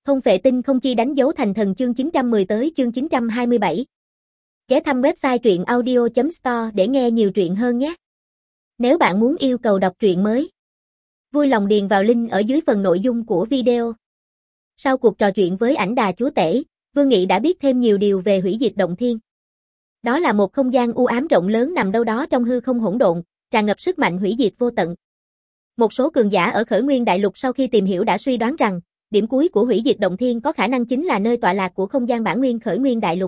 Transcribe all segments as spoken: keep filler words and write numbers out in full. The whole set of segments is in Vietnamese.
Không phệ tinh không chi đánh dấu thành thần chương chín trăm mười tới chương chín trăm hai mươi bảy. Ghé thăm website truyện audio chấm store để nghe nhiều truyện hơn nhé. Nếu bạn muốn yêu cầu đọc truyện mới, vui lòng điền vào link ở dưới phần nội dung của video. Sau cuộc trò chuyện với ảnh đà chúa tể, Vương Nghị đã biết thêm nhiều điều về hủy diệt động thiên. Đó là một không gian u ám rộng lớn nằm đâu đó trong hư không hỗn độn, tràn ngập sức mạnh hủy diệt vô tận. Một số cường giả ở Khởi Nguyên Đại Lục sau khi tìm hiểu đã suy đoán rằng, điểm cuối của hủy diệt động thiên có khả năng chính là nơi tọa lạc của không gian bản nguyên Khởi Nguyên Đại Lục.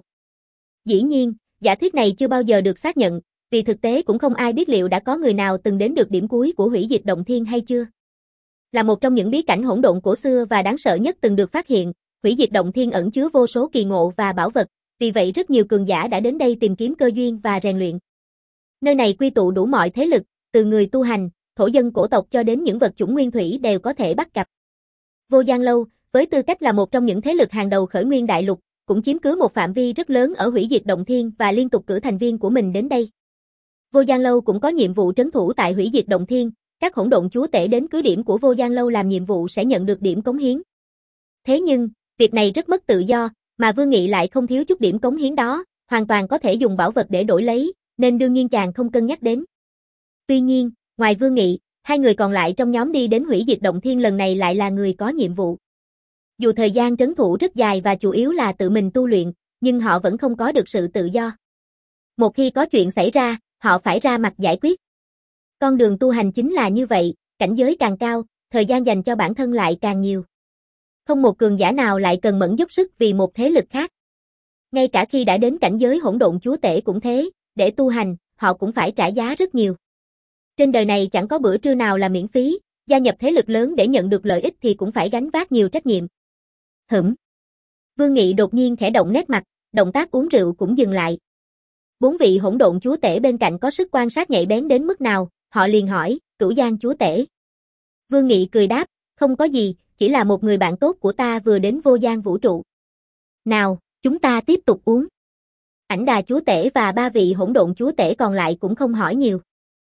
Dĩ nhiên, giả thuyết này chưa bao giờ được xác nhận, vì thực tế cũng không ai biết liệu đã có người nào từng đến được điểm cuối của hủy diệt động thiên hay chưa. Là một trong những bí cảnh hỗn độn cổ xưa và đáng sợ nhất từng được phát hiện, hủy diệt động thiên ẩn chứa vô số kỳ ngộ và bảo vật, vì vậy rất nhiều cường giả đã đến đây tìm kiếm cơ duyên và rèn luyện. Nơi này quy tụ đủ mọi thế lực, từ người tu hành, thổ dân cổ tộc cho đến những vật chủng nguyên thủy đều có thể bắt gặp. Vô Gian Lâu, với tư cách là một trong những thế lực hàng đầu Khởi Nguyên Đại Lục, cũng chiếm cứ một phạm vi rất lớn ở hủy diệt động thiên và liên tục cử thành viên của mình đến đây. Vô Gian Lâu cũng có nhiệm vụ trấn thủ tại hủy diệt động thiên, các hỗn độn chúa tể đến cứ điểm của Vô Gian Lâu làm nhiệm vụ sẽ nhận được điểm cống hiến. Thế nhưng, việc này rất mất tự do, mà Vương Nghị lại không thiếu chút điểm cống hiến đó, hoàn toàn có thể dùng bảo vật để đổi lấy, nên đương nhiên chàng không cân nhắc đến. Tuy nhiên, ngoài Vương Nghị, hai người còn lại trong nhóm đi đến hủy diệt động thiên lần này lại là người có nhiệm vụ. Dù thời gian trấn thủ rất dài và chủ yếu là tự mình tu luyện, nhưng họ vẫn không có được sự tự do. Một khi có chuyện xảy ra, họ phải ra mặt giải quyết. Con đường tu hành chính là như vậy, cảnh giới càng cao, thời gian dành cho bản thân lại càng nhiều. Không một cường giả nào lại cần mẫn dốc sức vì một thế lực khác. Ngay cả khi đã đến cảnh giới hỗn độn chúa tể cũng thế, để tu hành, họ cũng phải trả giá rất nhiều. Trên đời này chẳng có bữa trưa nào là miễn phí, gia nhập thế lực lớn để nhận được lợi ích thì cũng phải gánh vác nhiều trách nhiệm. Hửm. Vương Nghị đột nhiên khẽ động nét mặt, động tác uống rượu cũng dừng lại. Bốn vị hỗn độn chúa tể bên cạnh có sức quan sát nhạy bén đến mức nào, họ liền hỏi, Cửu Giang chúa tể. Vương Nghị cười đáp, không có gì, chỉ là một người bạn tốt của ta vừa đến vô gian vũ trụ. Nào, chúng ta tiếp tục uống. Ảnh đà chúa tể và ba vị hỗn độn chúa tể còn lại cũng không hỏi nhiều.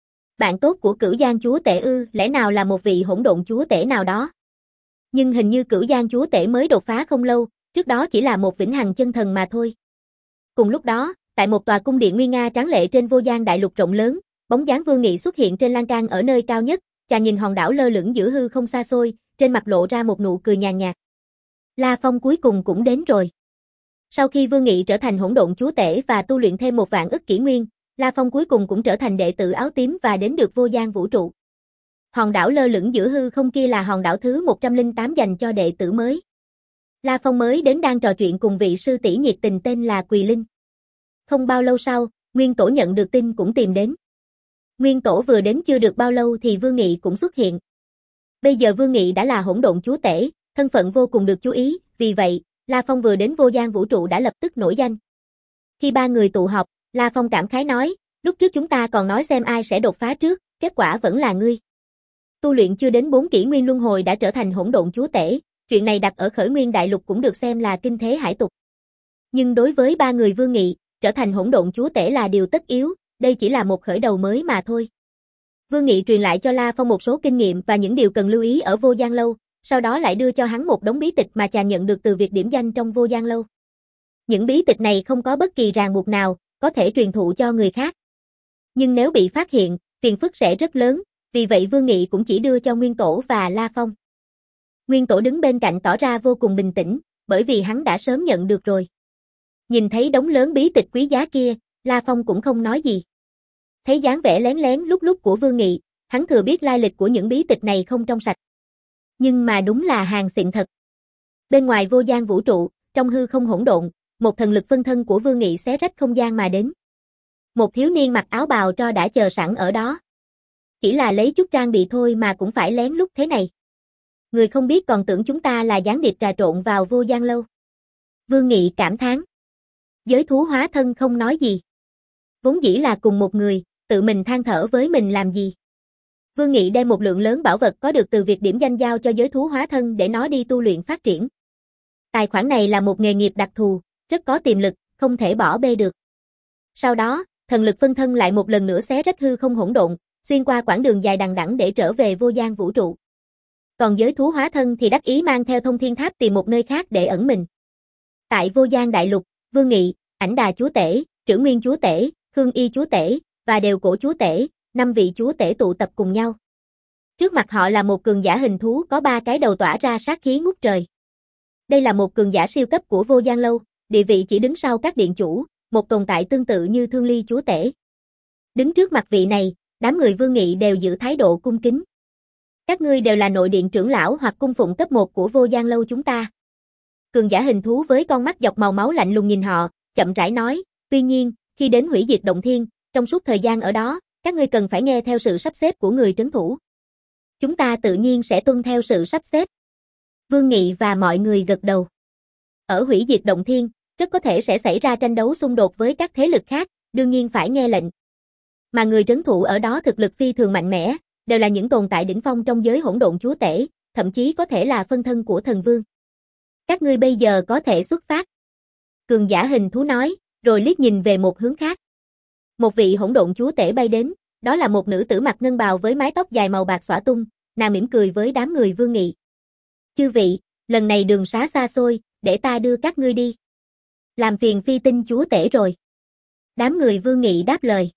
Bạn tốt của Cửu Giang chúa tể ư, lẽ nào là một vị hỗn độn chúa tể nào đó? Nhưng hình như Cửu Giang chúa tể mới đột phá không lâu, trước đó chỉ là một vĩnh hằng chân thần mà thôi. Cùng lúc đó, tại một tòa cung điện nguy nga tráng lệ trên vô gian đại lục rộng lớn, bóng dáng Vương Nghị xuất hiện trên lan can ở nơi cao nhất, chàng nhìn hòn đảo lơ lửng giữa hư không xa xôi, trên mặt lộ ra một nụ cười nhàn nhạt. La Phong cuối cùng cũng đến rồi. Sau khi Vương Nghị trở thành hỗn độn chúa tể và tu luyện thêm một vạn ức kỷ nguyên, La Phong cuối cùng cũng trở thành đệ tử áo tím và đến được vô gian vũ trụ. Hòn đảo lơ lửng giữa hư không kia là hòn đảo thứ một trăm lẻ tám dành cho đệ tử mới. La Phong mới đến đang trò chuyện cùng vị sư tỷ nhiệt tình tên là Quỳ Linh. Không bao lâu sau, Nguyên Tổ nhận được tin cũng tìm đến. Nguyên Tổ vừa đến chưa được bao lâu thì Vương Nghị cũng xuất hiện. Bây giờ Vương Nghị đã là hỗn độn chúa tể, thân phận vô cùng được chú ý, vì vậy, La Phong vừa đến vô gian vũ trụ đã lập tức nổi danh. Khi ba người tụ họp, La Phong cảm khái nói, lúc trước chúng ta còn nói xem ai sẽ đột phá trước, kết quả vẫn là ngươi. Tu luyện chưa đến bốn kỷ nguyên luân hồi đã trở thành hỗn độn chúa tể, chuyện này đặt ở Khởi Nguyên Đại Lục cũng được xem là kinh thế hải tục. Nhưng đối với ba người Vương Nghị, trở thành hỗn độn chúa tể là điều tất yếu, đây chỉ là một khởi đầu mới mà thôi. Vương Nghị truyền lại cho La Phong một số kinh nghiệm và những điều cần lưu ý ở Vô Gian Lâu, sau đó lại đưa cho hắn một đống bí tịch mà chàng nhận được từ việc điểm danh trong Vô Gian Lâu. Những bí tịch này không có bất kỳ ràng buộc nào, có thể truyền thụ cho người khác. Nhưng nếu bị phát hiện, phiền phức sẽ rất lớn, vì vậy Vương Nghị cũng chỉ đưa cho Nguyên Tổ và La Phong. Nguyên Tổ đứng bên cạnh tỏ ra vô cùng bình tĩnh, bởi vì hắn đã sớm nhận được rồi. Nhìn thấy đống lớn bí tịch quý giá kia, La Phong cũng không nói gì. Thấy dáng vẻ lén lén lúc lúc của Vương Nghị, hắn thừa biết lai lịch của những bí tịch này không trong sạch. Nhưng mà đúng là hàng xịn thật. Bên ngoài vô gian vũ trụ, trong hư không hỗn độn, một thần lực phân thân của Vương Nghị xé rách không gian mà đến. Một thiếu niên mặc áo bào tro đã chờ sẵn ở đó. Chỉ là lấy chút trang bị thôi mà cũng phải lén lút thế này. Người không biết còn tưởng chúng ta là gián điệp trà trộn vào vô gian lâu. Vương Nghị cảm thán. Giới thú hóa thân không nói gì. Vốn dĩ là cùng một người, tự mình than thở với mình làm gì. Vương Nghị đem một lượng lớn bảo vật có được từ việc điểm danh giao cho giới thú hóa thân để nó đi tu luyện phát triển. Tài khoản này là một nghề nghiệp đặc thù, rất có tiềm lực, không thể bỏ bê được. Sau đó, thần lực phân thân lại một lần nữa xé rách hư không hỗn độn, xuyên qua quãng đường dài đằng đẵng để trở về vô gian vũ trụ. Còn giới thú hóa thân thì đắc ý mang theo thông thiên tháp tìm một nơi khác để ẩn mình. Tại Vô Giang Đại Lục, Vương Nghị, Ảnh Đà chúa tể, Trữ Nguyên chúa tể, Khương Y chúa tể và Đều Cổ chúa tể, năm vị chúa tể tụ tập cùng nhau. Trước mặt họ là một cường giả hình thú có ba cái đầu tỏa ra sát khí ngút trời. Đây là một cường giả siêu cấp của Vô Giang Lâu, địa vị chỉ đứng sau các điện chủ, một tồn tại tương tự như Thương Ly chúa tể. Đứng trước mặt vị này, đám người Vương Nghị đều giữ thái độ cung kính. Các ngươi đều là nội điện trưởng lão hoặc cung phụng cấp một của Vô Giang Lâu chúng ta. Cường giả hình thú với con mắt dọc màu máu lạnh lùng nhìn họ, chậm rãi nói, tuy nhiên, khi đến hủy diệt động thiên, trong suốt thời gian ở đó, các ngươi cần phải nghe theo sự sắp xếp của người trấn thủ. Chúng ta tự nhiên sẽ tuân theo sự sắp xếp. Vương Nghị và mọi người gật đầu. Ở hủy diệt động thiên, rất có thể sẽ xảy ra tranh đấu xung đột với các thế lực khác, đương nhiên phải nghe lệnh. Mà người trấn thủ ở đó thực lực phi thường mạnh mẽ, đều là những tồn tại đỉnh phong trong giới hỗn độn chúa tể, thậm chí có thể là phân thân của thần vương. Các ngươi bây giờ có thể xuất phát. Cường giả hình thú nói, rồi liếc nhìn về một hướng khác. Một vị hỗn độn chúa tể bay đến, đó là một nữ tử mặc ngân bào với mái tóc dài màu bạc xõa tung, nàng mỉm cười với đám người Vương Nghị. Chư vị, lần này đường xá xa xôi, để ta đưa các ngươi đi. Làm phiền Phi Tinh chúa tể rồi. Đám người Vương Nghị đáp lời.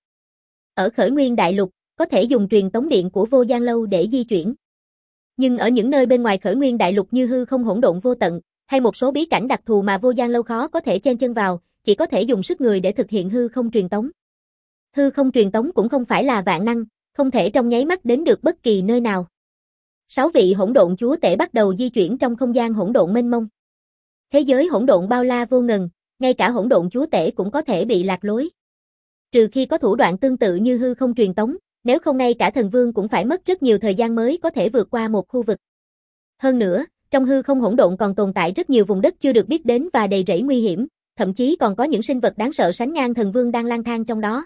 Ở Khởi Nguyên Đại Lục, có thể dùng truyền tống điện của Vô Giang Lâu để di chuyển. Nhưng ở những nơi bên ngoài Khởi Nguyên Đại Lục như hư không hỗn độn vô tận, hay một số bí cảnh đặc thù mà Vô Giang Lâu khó có thể chen chân vào, chỉ có thể dùng sức người để thực hiện hư không truyền tống. Hư không truyền tống cũng không phải là vạn năng, không thể trong nháy mắt đến được bất kỳ nơi nào. Sáu vị hỗn độn chúa tể bắt đầu di chuyển trong không gian hỗn độn mênh mông. Thế giới hỗn độn bao la vô ngần, ngay cả hỗn độn chúa tể cũng có thể bị lạc lối. Trừ khi có thủ đoạn tương tự như hư không truyền tống, nếu không ngay cả thần vương cũng phải mất rất nhiều thời gian mới có thể vượt qua một khu vực. Hơn nữa, trong hư không hỗn độn còn tồn tại rất nhiều vùng đất chưa được biết đến và đầy rẫy nguy hiểm, thậm chí còn có những sinh vật đáng sợ sánh ngang thần vương đang lang thang trong đó.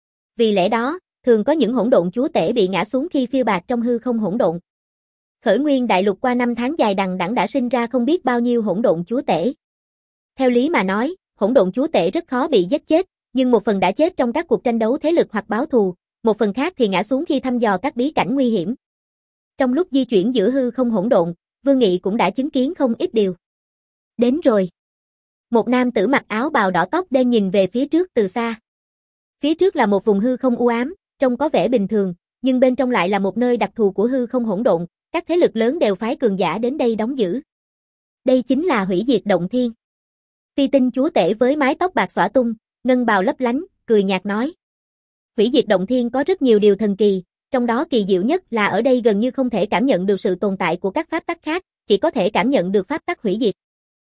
Vì lẽ đó, thường có những hỗn độn chúa tể bị ngã xuống khi phiêu bạt trong hư không hỗn độn. Khởi Nguyên Đại Lục qua năm tháng dài đằng đẵng đã sinh ra không biết bao nhiêu hỗn độn chúa tể. Theo lý mà nói, hỗn độn chúa tể rất khó bị giết chết, nhưng một phần đã chết trong các cuộc tranh đấu thế lực hoặc báo thù, một phần khác thì ngã xuống khi thăm dò các bí cảnh nguy hiểm. Trong lúc di chuyển giữa hư không hỗn độn, Vương Nghị cũng đã chứng kiến không ít điều. Đến rồi. Một nam tử mặc áo bào đỏ tóc đen nhìn về phía trước từ xa. Phía trước là một vùng hư không u ám, trông có vẻ bình thường, nhưng bên trong lại là một nơi đặc thù của hư không hỗn độn, các thế lực lớn đều phái cường giả đến đây đóng giữ. Đây chính là hủy diệt động thiên. Phi Tinh chúa tể với mái tóc bạc xõa tung, ngân bào lấp lánh, cười nhạt nói. Hủy diệt động thiên có rất nhiều điều thần kỳ, trong đó kỳ diệu nhất là ở đây gần như không thể cảm nhận được sự tồn tại của các pháp tắc khác, chỉ có thể cảm nhận được pháp tắc hủy diệt.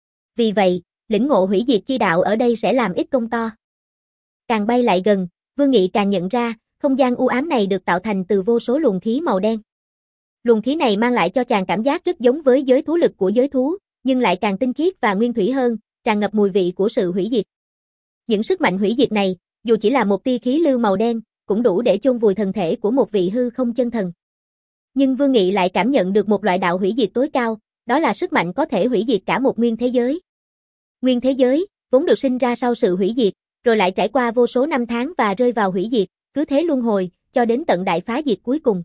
Vì vậy, lĩnh ngộ hủy diệt chi đạo ở đây sẽ làm ít công to. Càng bay lại gần, Vương Nghị càng nhận ra, không gian u ám này được tạo thành từ vô số luồng khí màu đen. Luồng khí này mang lại cho chàng cảm giác rất giống với giới thú lực của giới thú, nhưng lại càng tinh khiết và nguyên thủy hơn, tràn ngập mùi vị của sự hủy diệt. Những sức mạnh hủy diệt này, dù chỉ là một tia khí lưu màu đen, cũng đủ để chôn vùi thần thể của một vị hư không chân thần. Nhưng Vương Nghị lại cảm nhận được một loại đạo hủy diệt tối cao, đó là sức mạnh có thể hủy diệt cả một nguyên thế giới. Nguyên thế giới, vốn được sinh ra sau sự hủy diệt, rồi lại trải qua vô số năm tháng và rơi vào hủy diệt, cứ thế luân hồi, cho đến tận đại phá diệt cuối cùng.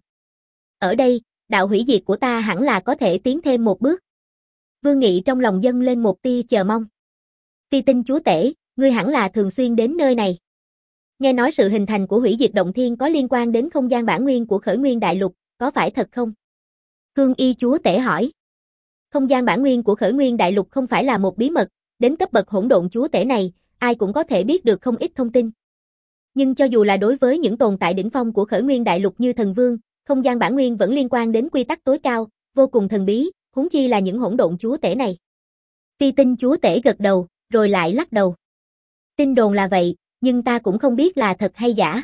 Ở đây, đạo hủy diệt của ta hẳn là có thể tiến thêm một bước. Vương Nghị trong lòng dâng lên một tia chờ mong. Phi Tinh chúa tể, ngươi hẳn là thường xuyên đến nơi này. Nghe nói sự hình thành của hủy diệt động thiên có liên quan đến không gian bản nguyên của Khởi Nguyên Đại Lục, có phải thật không? Khương Y chúa tể hỏi. Không gian bản nguyên của Khởi Nguyên Đại Lục không phải là một bí mật, đến cấp bậc hỗn độn chúa tể này, ai cũng có thể biết được không ít thông tin. Nhưng cho dù là đối với những tồn tại đỉnh phong của Khởi Nguyên Đại Lục như thần vương, không gian bản nguyên vẫn liên quan đến quy tắc tối cao, vô cùng thần bí, huống chi là những hỗn độn chúa tể này. Phi Tinh chúa tể gật đầu, rồi lại lắc đầu. Tin đồn là vậy, nhưng ta cũng không biết là thật hay giả.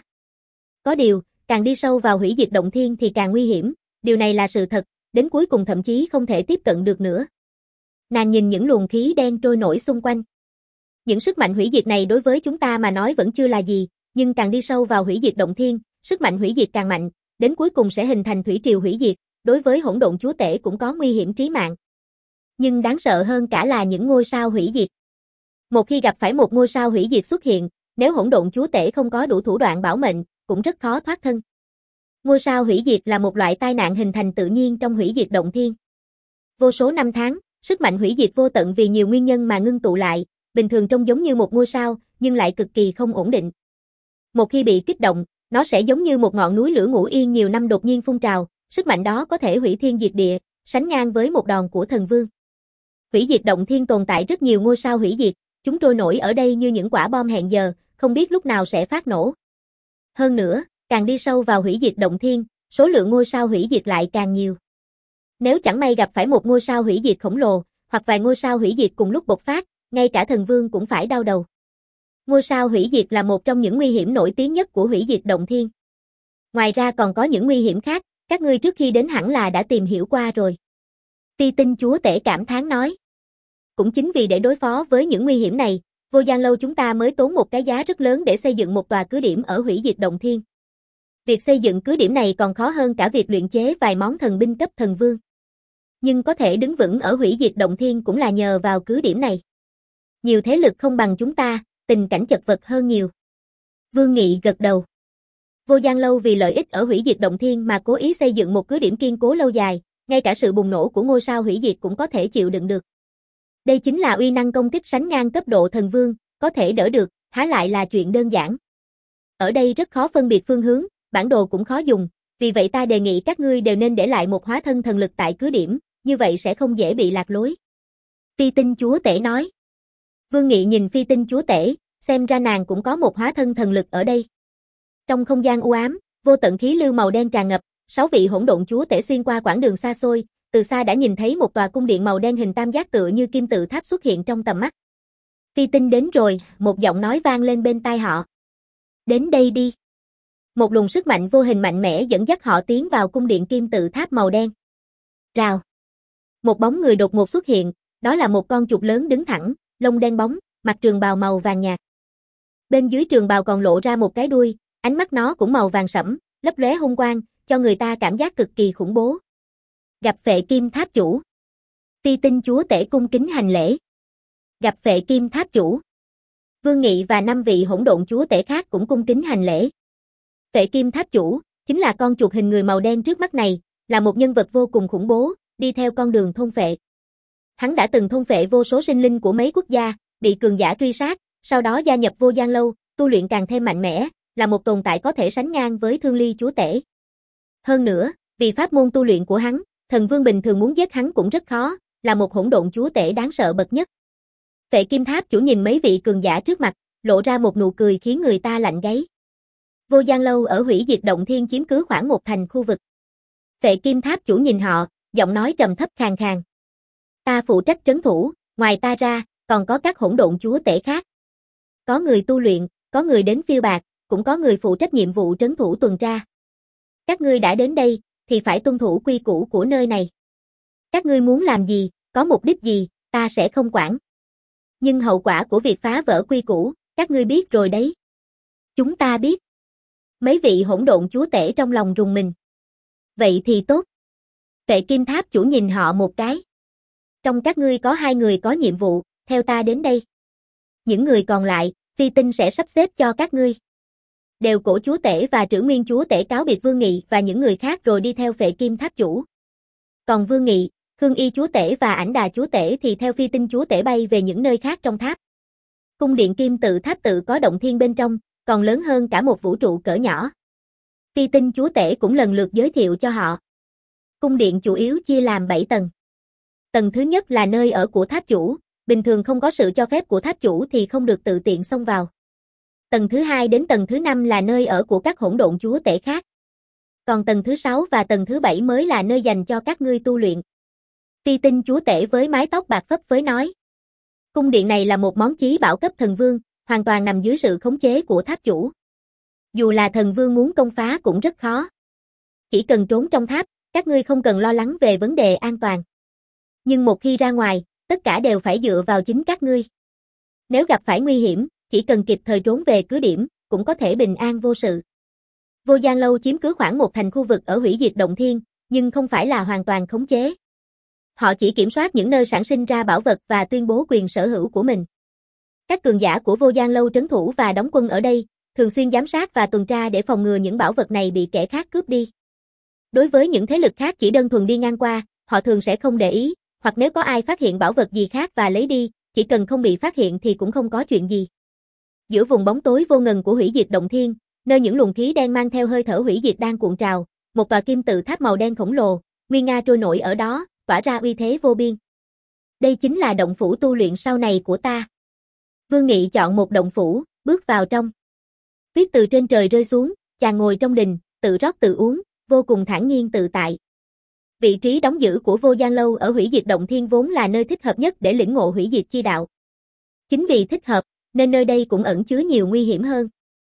Có điều, càng đi sâu vào hủy diệt động thiên thì càng nguy hiểm, điều này là sự thật, đến cuối cùng thậm chí không thể tiếp cận được nữa. Nàng nhìn những luồng khí đen trôi nổi xung quanh. Những sức mạnh hủy diệt này đối với chúng ta mà nói vẫn chưa là gì, nhưng càng đi sâu vào hủy diệt động thiên, sức mạnh hủy diệt càng mạnh, đến cuối cùng sẽ hình thành thủy triều hủy diệt, đối với hỗn độn chúa tể cũng có nguy hiểm trí mạng. Nhưng đáng sợ hơn cả là những ngôi sao hủy diệt. Một khi gặp phải một ngôi sao hủy diệt xuất hiện, nếu hỗn độn chúa tể không có đủ thủ đoạn bảo mệnh, cũng rất khó thoát thân. Ngôi sao hủy diệt là một loại tai nạn hình thành tự nhiên trong hủy diệt động thiên. vô số năm tháng, sức mạnh hủy diệt vô tận vì nhiều nguyên nhân mà ngưng tụ lại, bình thường trông giống như một ngôi sao, nhưng lại cực kỳ không ổn định. Một khi bị kích động, nó sẽ giống như một ngọn núi lửa ngủ yên nhiều năm đột nhiên phun trào, sức mạnh đó có thể hủy thiên diệt địa, sánh ngang với một đòn của thần vương. Hủy diệt động thiên tồn tại rất nhiều ngôi sao hủy diệt, chúng trôi nổi ở đây như những quả bom hẹn giờ, không biết lúc nào sẽ phát nổ. Hơn nữa, càng đi sâu vào hủy diệt động thiên, số lượng ngôi sao hủy diệt lại càng nhiều. Nếu chẳng may gặp phải một ngôi sao hủy diệt khổng lồ, hoặc vài ngôi sao hủy diệt cùng lúc bộc phát, ngay cả thần vương cũng phải đau đầu. Ngôi sao hủy diệt là một trong những nguy hiểm nổi tiếng nhất của hủy diệt động thiên. Ngoài ra còn có những nguy hiểm khác, các ngươi trước khi đến hẳn là đã tìm hiểu qua rồi. Ti Tinh chúa tể cảm thán nói. Cũng chính vì để đối phó với những nguy hiểm này, Vô Gian Lâu chúng ta mới tốn một cái giá rất lớn để xây dựng một tòa cứ điểm ở hủy diệt động thiên. Việc xây dựng cứ điểm này còn khó hơn cả việc luyện chế vài món thần binh cấp thần vương. Nhưng có thể đứng vững ở hủy diệt động thiên cũng là nhờ vào cứ điểm này. Nhiều thế lực không bằng chúng ta, tình cảnh chật vật hơn nhiều. Vương Nghị gật đầu. Vô Gian Lâu vì lợi ích ở hủy diệt động thiên mà cố ý xây dựng một cứ điểm kiên cố lâu dài, ngay cả sự bùng nổ của ngôi sao hủy diệt cũng có thể chịu đựng được. Đây chính là uy năng công kích sánh ngang cấp độ thần vương, có thể đỡ được, há lại là chuyện đơn giản. Ở đây rất khó phân biệt phương hướng, bản đồ cũng khó dùng, vì vậy ta đề nghị các ngươi đều nên để lại một hóa thân thần lực tại cứ điểm, như vậy sẽ không dễ bị lạc lối. Phi Tinh chúa tể nói. Vương Nghị nhìn Phi Tinh chúa tể, xem ra nàng cũng có một hóa thân thần lực ở đây. Trong không gian u ám, vô tận khí lưu màu đen tràn ngập, sáu vị hỗn độn chúa tể xuyên qua quãng đường xa xôi, từ xa đã nhìn thấy một tòa cung điện màu đen hình tam giác tựa như kim tự tháp xuất hiện trong tầm mắt. Phi Tinh đến rồi, một giọng nói vang lên bên tai họ. Đến đây đi. Một luồng sức mạnh vô hình mạnh mẽ dẫn dắt họ tiến vào cung điện kim tự tháp màu đen. Rào. Một bóng người đột ngột xuất hiện, đó là một con chuột lớn đứng thẳng, lông đen bóng, mặc trường bào màu vàng nhạt. Bên dưới trường bào còn lộ ra một cái đuôi, ánh mắt nó cũng màu vàng sẫm, lấp lóe hung quang, cho người ta cảm giác cực kỳ khủng bố. Gặp Phệ Kim Tháp chủ. Phi Tinh chúa tể cung kính hành lễ. Gặp Phệ Kim Tháp chủ. Vương Nghị và năm vị hỗn độn chúa tể khác cũng cung kính hành lễ. Phệ Kim Tháp chủ chính là con chuột hình người màu đen trước mắt này, là một nhân vật vô cùng khủng bố, đi theo con đường thôn phệ. Hắn đã từng thôn phệ vô số sinh linh của mấy quốc gia, bị cường giả truy sát, sau đó gia nhập Vô Gian Lâu, tu luyện càng thêm mạnh mẽ, là một tồn tại có thể sánh ngang với Thương Ly chúa tể. Hơn nữa, vì pháp môn tu luyện của hắn, thần vương bình thường muốn giết hắn cũng rất khó, là một hỗn độn chúa tể đáng sợ bậc nhất. Phệ Kim Tháp chủ nhìn mấy vị cường giả trước mặt, lộ ra một nụ cười khiến người ta lạnh gáy. Vô Gian Lâu ở hủy diệt động thiên chiếm cứ khoảng một thành khu vực. Phệ Kim Tháp chủ nhìn họ, giọng nói trầm thấp khàn khàn. Ta phụ trách trấn thủ, ngoài ta ra, còn có các hỗn độn chúa tể khác. Có người tu luyện, có người đến phiêu bạc, cũng có người phụ trách nhiệm vụ trấn thủ tuần tra. Các ngươi đã đến đây, thì phải tuân thủ quy củ của nơi này. Các ngươi muốn làm gì, có mục đích gì, ta sẽ không quản. Nhưng hậu quả của việc phá vỡ quy củ, các ngươi biết rồi đấy. Chúng ta biết. Mấy vị hỗn độn chúa tể trong lòng rùng mình. Vậy thì tốt. Phệ Kim Tháp chủ nhìn họ một cái. Trong các ngươi có hai người có nhiệm vụ, theo ta đến đây. Những người còn lại, Phi Tinh sẽ sắp xếp cho các ngươi. Đều Cổ chúa tể và Trữ Nguyên chúa tể cáo biệt Vương Nghị và những người khác rồi đi theo Phệ Kim Tháp chủ. Còn Vương Nghị, Khương Y chúa tể và Ảnh Đà chúa tể thì theo Phi Tinh chúa tể bay về những nơi khác trong tháp. Cung điện kim tự tháp tự có động thiên bên trong, còn lớn hơn cả một vũ trụ cỡ nhỏ. Phi Tinh chúa tể cũng lần lượt giới thiệu cho họ. Cung điện chủ yếu chia làm bảy tầng. Tầng thứ nhất là nơi ở của tháp chủ, bình thường không có sự cho phép của tháp chủ thì không được tự tiện xông vào. Tầng thứ hai đến tầng thứ năm là nơi ở của các hỗn độn chúa tể khác. Còn tầng thứ sáu và tầng thứ bảy mới là nơi dành cho các ngươi tu luyện. Phi Tinh chúa tể với mái tóc bạc phấp phới nói. Cung điện này là một món chí bảo cấp thần vương, hoàn toàn nằm dưới sự khống chế của tháp chủ. Dù là thần vương muốn công phá cũng rất khó. Chỉ cần trốn trong tháp, các ngươi không cần lo lắng về vấn đề an toàn. Nhưng một khi ra ngoài, tất cả đều phải dựa vào chính các ngươi. Nếu gặp phải nguy hiểm, chỉ cần kịp thời trốn về cứ điểm, cũng có thể bình an vô sự. Vô Gian Lâu chiếm cứ khoảng một thành khu vực ở hủy diệt động thiên, nhưng không phải là hoàn toàn khống chế. Họ chỉ kiểm soát những nơi sản sinh ra bảo vật và tuyên bố quyền sở hữu của mình. Các cường giả của Vô Gian Lâu trấn thủ và đóng quân ở đây, thường xuyên giám sát và tuần tra để phòng ngừa những bảo vật này bị kẻ khác cướp đi. Đối với những thế lực khác chỉ đơn thuần đi ngang qua, họ thường sẽ không để ý, hoặc nếu có ai phát hiện bảo vật gì khác và lấy đi, chỉ cần không bị phát hiện thì cũng không có chuyện gì. Giữa vùng bóng tối vô ngần của hủy diệt động thiên, nơi những luồng khí đen mang theo hơi thở hủy diệt đang cuộn trào, một tòa kim tự tháp màu đen khổng lồ, nguy nga trôi nổi ở đó, tỏa ra uy thế vô biên. Đây chính là động phủ tu luyện sau này của ta. Vương Nghị chọn một động phủ, bước vào trong. Tuyết từ trên trời rơi xuống, chàng ngồi trong đình, tự rót tự uống, vô cùng thản nhiên tự tại. Vị trí đóng giữ của Vô Gian Lâu ở hủy diệt động thiên vốn là nơi thích hợp nhất để lĩnh ngộ hủy diệt chi đạo. Chính vì thích hợp, nên nơi đây cũng ẩn chứa nhiều nguy hiểm hơn.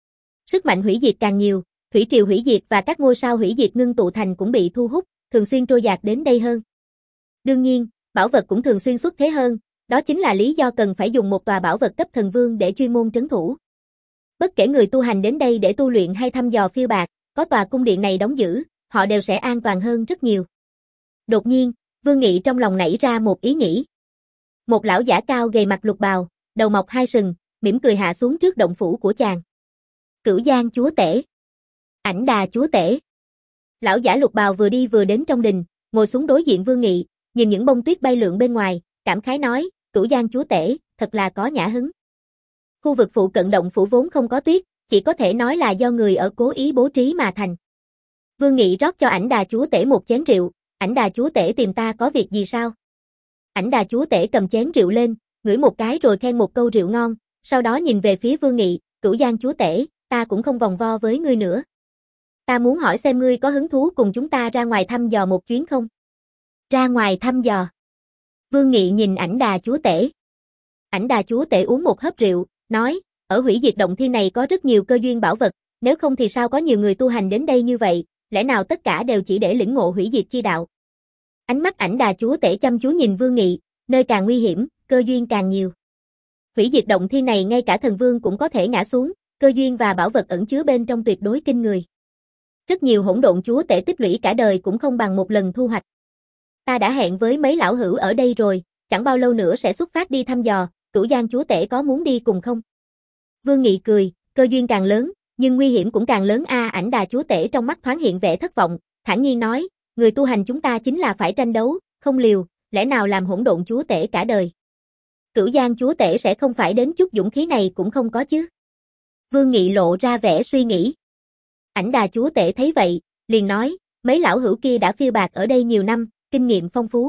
Sức mạnh hủy diệt càng nhiều, thủy triều hủy diệt và các ngôi sao hủy diệt ngưng tụ thành cũng bị thu hút, thường xuyên trôi dạt đến đây hơn. Đương nhiên, bảo vật cũng thường xuyên xuất thế hơn, đó chính là lý do cần phải dùng một tòa bảo vật cấp thần vương để chuyên môn trấn thủ. Bất kể người tu hành đến đây để tu luyện hay thăm dò phiêu bạt, có tòa cung điện này đóng giữ, họ đều sẽ an toàn hơn rất nhiều. Đột nhiên, Vương Nghị trong lòng nảy ra một ý nghĩ. Một lão giả cao gầy mặt lục bào, đầu mọc hai sừng, mỉm cười hạ xuống trước động phủ của chàng. Cửu Giang chúa tể. Ảnh Đà chúa tể. Lão giả lục bào vừa đi vừa đến trong đình, ngồi xuống đối diện Vương Nghị, nhìn những bông tuyết bay lượn bên ngoài, cảm khái nói, Cửu Giang chúa tể, thật là có nhã hứng. Khu vực phụ cận động phủ vốn không có tuyết, chỉ có thể nói là do người ở cố ý bố trí mà thành. Vương Nghị rót cho Ảnh Đà chúa tể một chén rượu, Ảnh Đà chúa tể tìm ta có việc gì sao? Ảnh Đà chúa tể cầm chén rượu lên, ngửi một cái rồi khen một câu rượu ngon, sau đó nhìn về phía Vương Nghị, Cửu Giang chúa tể, ta cũng không vòng vo với ngươi nữa. Ta muốn hỏi xem ngươi có hứng thú cùng chúng ta ra ngoài thăm dò một chuyến không? Ra ngoài thăm dò. Vương Nghị nhìn Ảnh Đà chúa tể. Ảnh Đà chúa tể uống một hớp rượu, nói, ở hủy diệt động thiên này có rất nhiều cơ duyên bảo vật, nếu không thì sao có nhiều người tu hành đến đây như vậy, lẽ nào tất cả đều chỉ để lĩnh ngộ hủy diệt chi đạo? Ánh mắt Ảnh Đà chúa tể chăm chú nhìn Vương Nghị, nơi càng nguy hiểm, cơ duyên càng nhiều. Hủy diệt động thiên này ngay cả thần vương cũng có thể ngã xuống, cơ duyên và bảo vật ẩn chứa bên trong tuyệt đối kinh người. Rất nhiều hỗn độn chúa tể tích lũy cả đời cũng không bằng một lần thu hoạch. Ta đã hẹn với mấy lão hữu ở đây rồi, chẳng bao lâu nữa sẽ xuất phát đi thăm dò, Cửu Giang chúa tể có muốn đi cùng không? Vương Nghị cười, cơ duyên càng lớn, nhưng nguy hiểm cũng càng lớn a. À, Ảnh Đà chúa tể trong mắt thoáng hiện vẻ thất vọng, thản nhiên nói, người tu hành chúng ta chính là phải tranh đấu, không liều, lẽ nào làm hỗn độn chúa tể cả đời? Cửu Giang chúa tể sẽ không phải đến chút dũng khí này cũng không có chứ? Vương Nghị lộ ra vẻ suy nghĩ. Ảnh Đà chúa tể thấy vậy, liền nói, mấy lão hữu kia đã phiêu bạt ở đây nhiều năm, kinh nghiệm phong phú.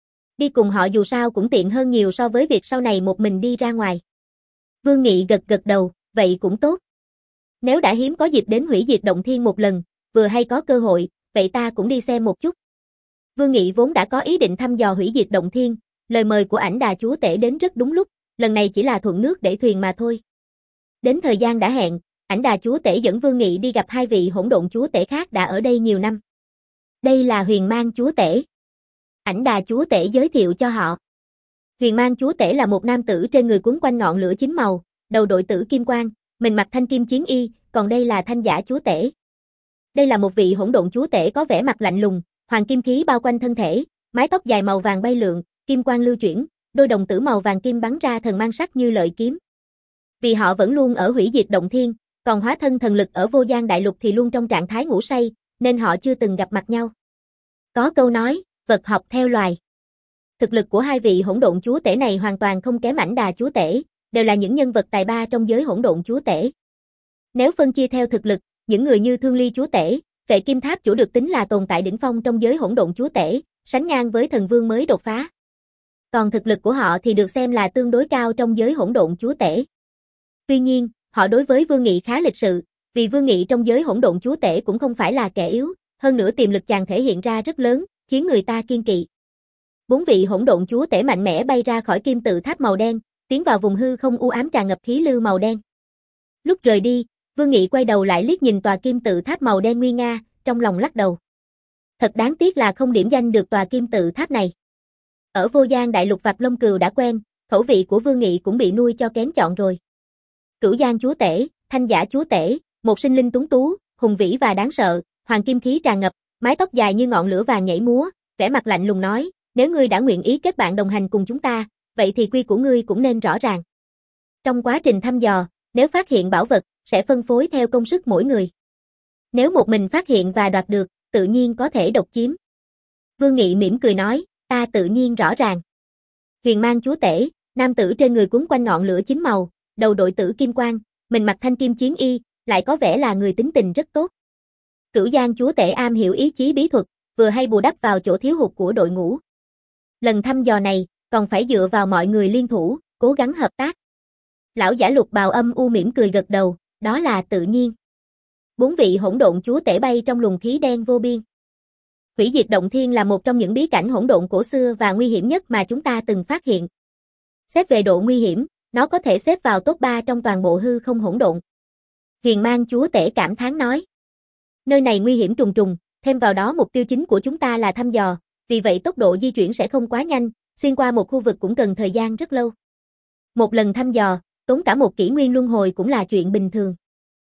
Đi cùng họ dù sao cũng tiện hơn nhiều so với việc sau này một mình đi ra ngoài. Vương Nghị gật gật đầu, vậy cũng tốt. Nếu đã hiếm có dịp đến hủy diệt động thiên một lần, vừa hay có cơ hội, vậy ta cũng đi xem một chút. Vương Nghị vốn đã có ý định thăm dò hủy diệt động thiên, lời mời của Ảnh Đà chúa tể đến rất đúng lúc, lần này chỉ là thuận nước đẩy thuyền mà thôi. Đến thời gian đã hẹn, Ảnh Đà chúa tể dẫn Vương Nghị đi gặp hai vị hỗn độn chúa tể khác đã ở đây nhiều năm. Đây là Huyền Mang chúa tể. Ảnh Đà chúa tể giới thiệu cho họ. Huyền Mang chúa tể là một nam tử trên người quấn quanh ngọn lửa chín màu, đầu đội tử kim quang, mình mặc thanh kim chiến y, còn đây là Thanh Giả chúa tể. Đây là một vị hỗn độn chúa tể có vẻ mặt lạnh lùng, hoàng kim khí bao quanh thân thể, mái tóc dài màu vàng bay lượn, kim quang lưu chuyển, đôi đồng tử màu vàng kim bắn ra thần mang sắc như lợi kiếm. Vì họ vẫn luôn ở hủy diệt động thiên, còn hóa thân thần lực ở Vô Gian đại lục thì luôn trong trạng thái ngủ say, nên họ chưa từng gặp mặt nhau. Có câu nói, vật học theo loài. Thực lực của hai vị hỗn độn chúa tể này hoàn toàn không kém Ảnh Đà chúa tể, đều là những nhân vật tài ba trong giới hỗn độn chúa tể. Nếu phân chia theo thực lực, những người như Thương Ly chúa tể, Vệ Kim Tháp chủ được tính là tồn tại đỉnh phong trong giới hỗn độn chúa tể, sánh ngang với thần vương mới đột phá. Còn thực lực của họ thì được xem là tương đối cao trong giới hỗn độn chúa tể. Tuy nhiên, họ đối với Vương Nghị khá lịch sự, vì Vương Nghị trong giới hỗn độn chúa tể cũng không phải là kẻ yếu, hơn nữa tiềm lực chàng thể hiện ra rất lớn, khiến người ta kiêng kỵ. Bốn vị hỗn độn chúa tể mạnh mẽ bay ra khỏi kim tự tháp màu đen, tiến vào vùng hư không u ám tràn ngập khí lưu màu đen. Lúc rời đi, Vương Nghị quay đầu lại liếc nhìn tòa kim tự tháp màu đen nguy nga, trong lòng lắc đầu. Thật đáng tiếc là không điểm danh được tòa kim tự tháp này. Ở Vô Gian đại lục vạc lông cừu đã quen, khẩu vị của Vương Nghị cũng bị nuôi cho kén chọn rồi. Cửu Giang chúa tể, Thanh Giả chúa tể, một sinh linh tuấn tú, hùng vĩ và đáng sợ, hoàng kim khí tràn ngập, mái tóc dài như ngọn lửa vàng nhảy múa, vẻ mặt lạnh lùng nói, nếu ngươi đã nguyện ý kết bạn đồng hành cùng chúng ta, vậy thì quy của ngươi cũng nên rõ ràng. Trong quá trình thăm dò, nếu phát hiện bảo vật, sẽ phân phối theo công sức mỗi người. Nếu một mình phát hiện và đoạt được, tự nhiên có thể độc chiếm. Vương Nghị mỉm cười nói, Ta tự nhiên rõ ràng. Huyền Mang chúa tể, nam tử trên người quấn quanh ngọn lửa chín màu, đầu đội tử kim quang, mình mặc thanh kim chiến y, lại có vẻ là người tính tình rất tốt. Cửu Giang chúa tể am hiểu ý chí bí thuật, vừa hay bù đắp vào chỗ thiếu hụt của đội ngũ. Lần thăm dò này, còn phải dựa vào mọi người liên thủ, cố gắng hợp tác. Lão giả Lục Bào âm u mỉm cười gật đầu, đó là tự nhiên. Bốn vị hỗn độn chúa tể bay trong luồng khí đen vô biên. Hủy diệt động thiên là một trong những bí cảnh hỗn độn cổ xưa và nguy hiểm nhất mà chúng ta từng phát hiện. Xét về độ nguy hiểm, nó có thể xếp vào top ba trong toàn bộ hư không hỗn độn. Huyền Mang chúa tể cảm thán nói. Nơi này nguy hiểm trùng trùng, thêm vào đó mục tiêu chính của chúng ta là thăm dò, vì vậy tốc độ di chuyển sẽ không quá nhanh, xuyên qua một khu vực cũng cần thời gian rất lâu. Một lần thăm dò, tốn cả một kỷ nguyên luân hồi cũng là chuyện bình thường.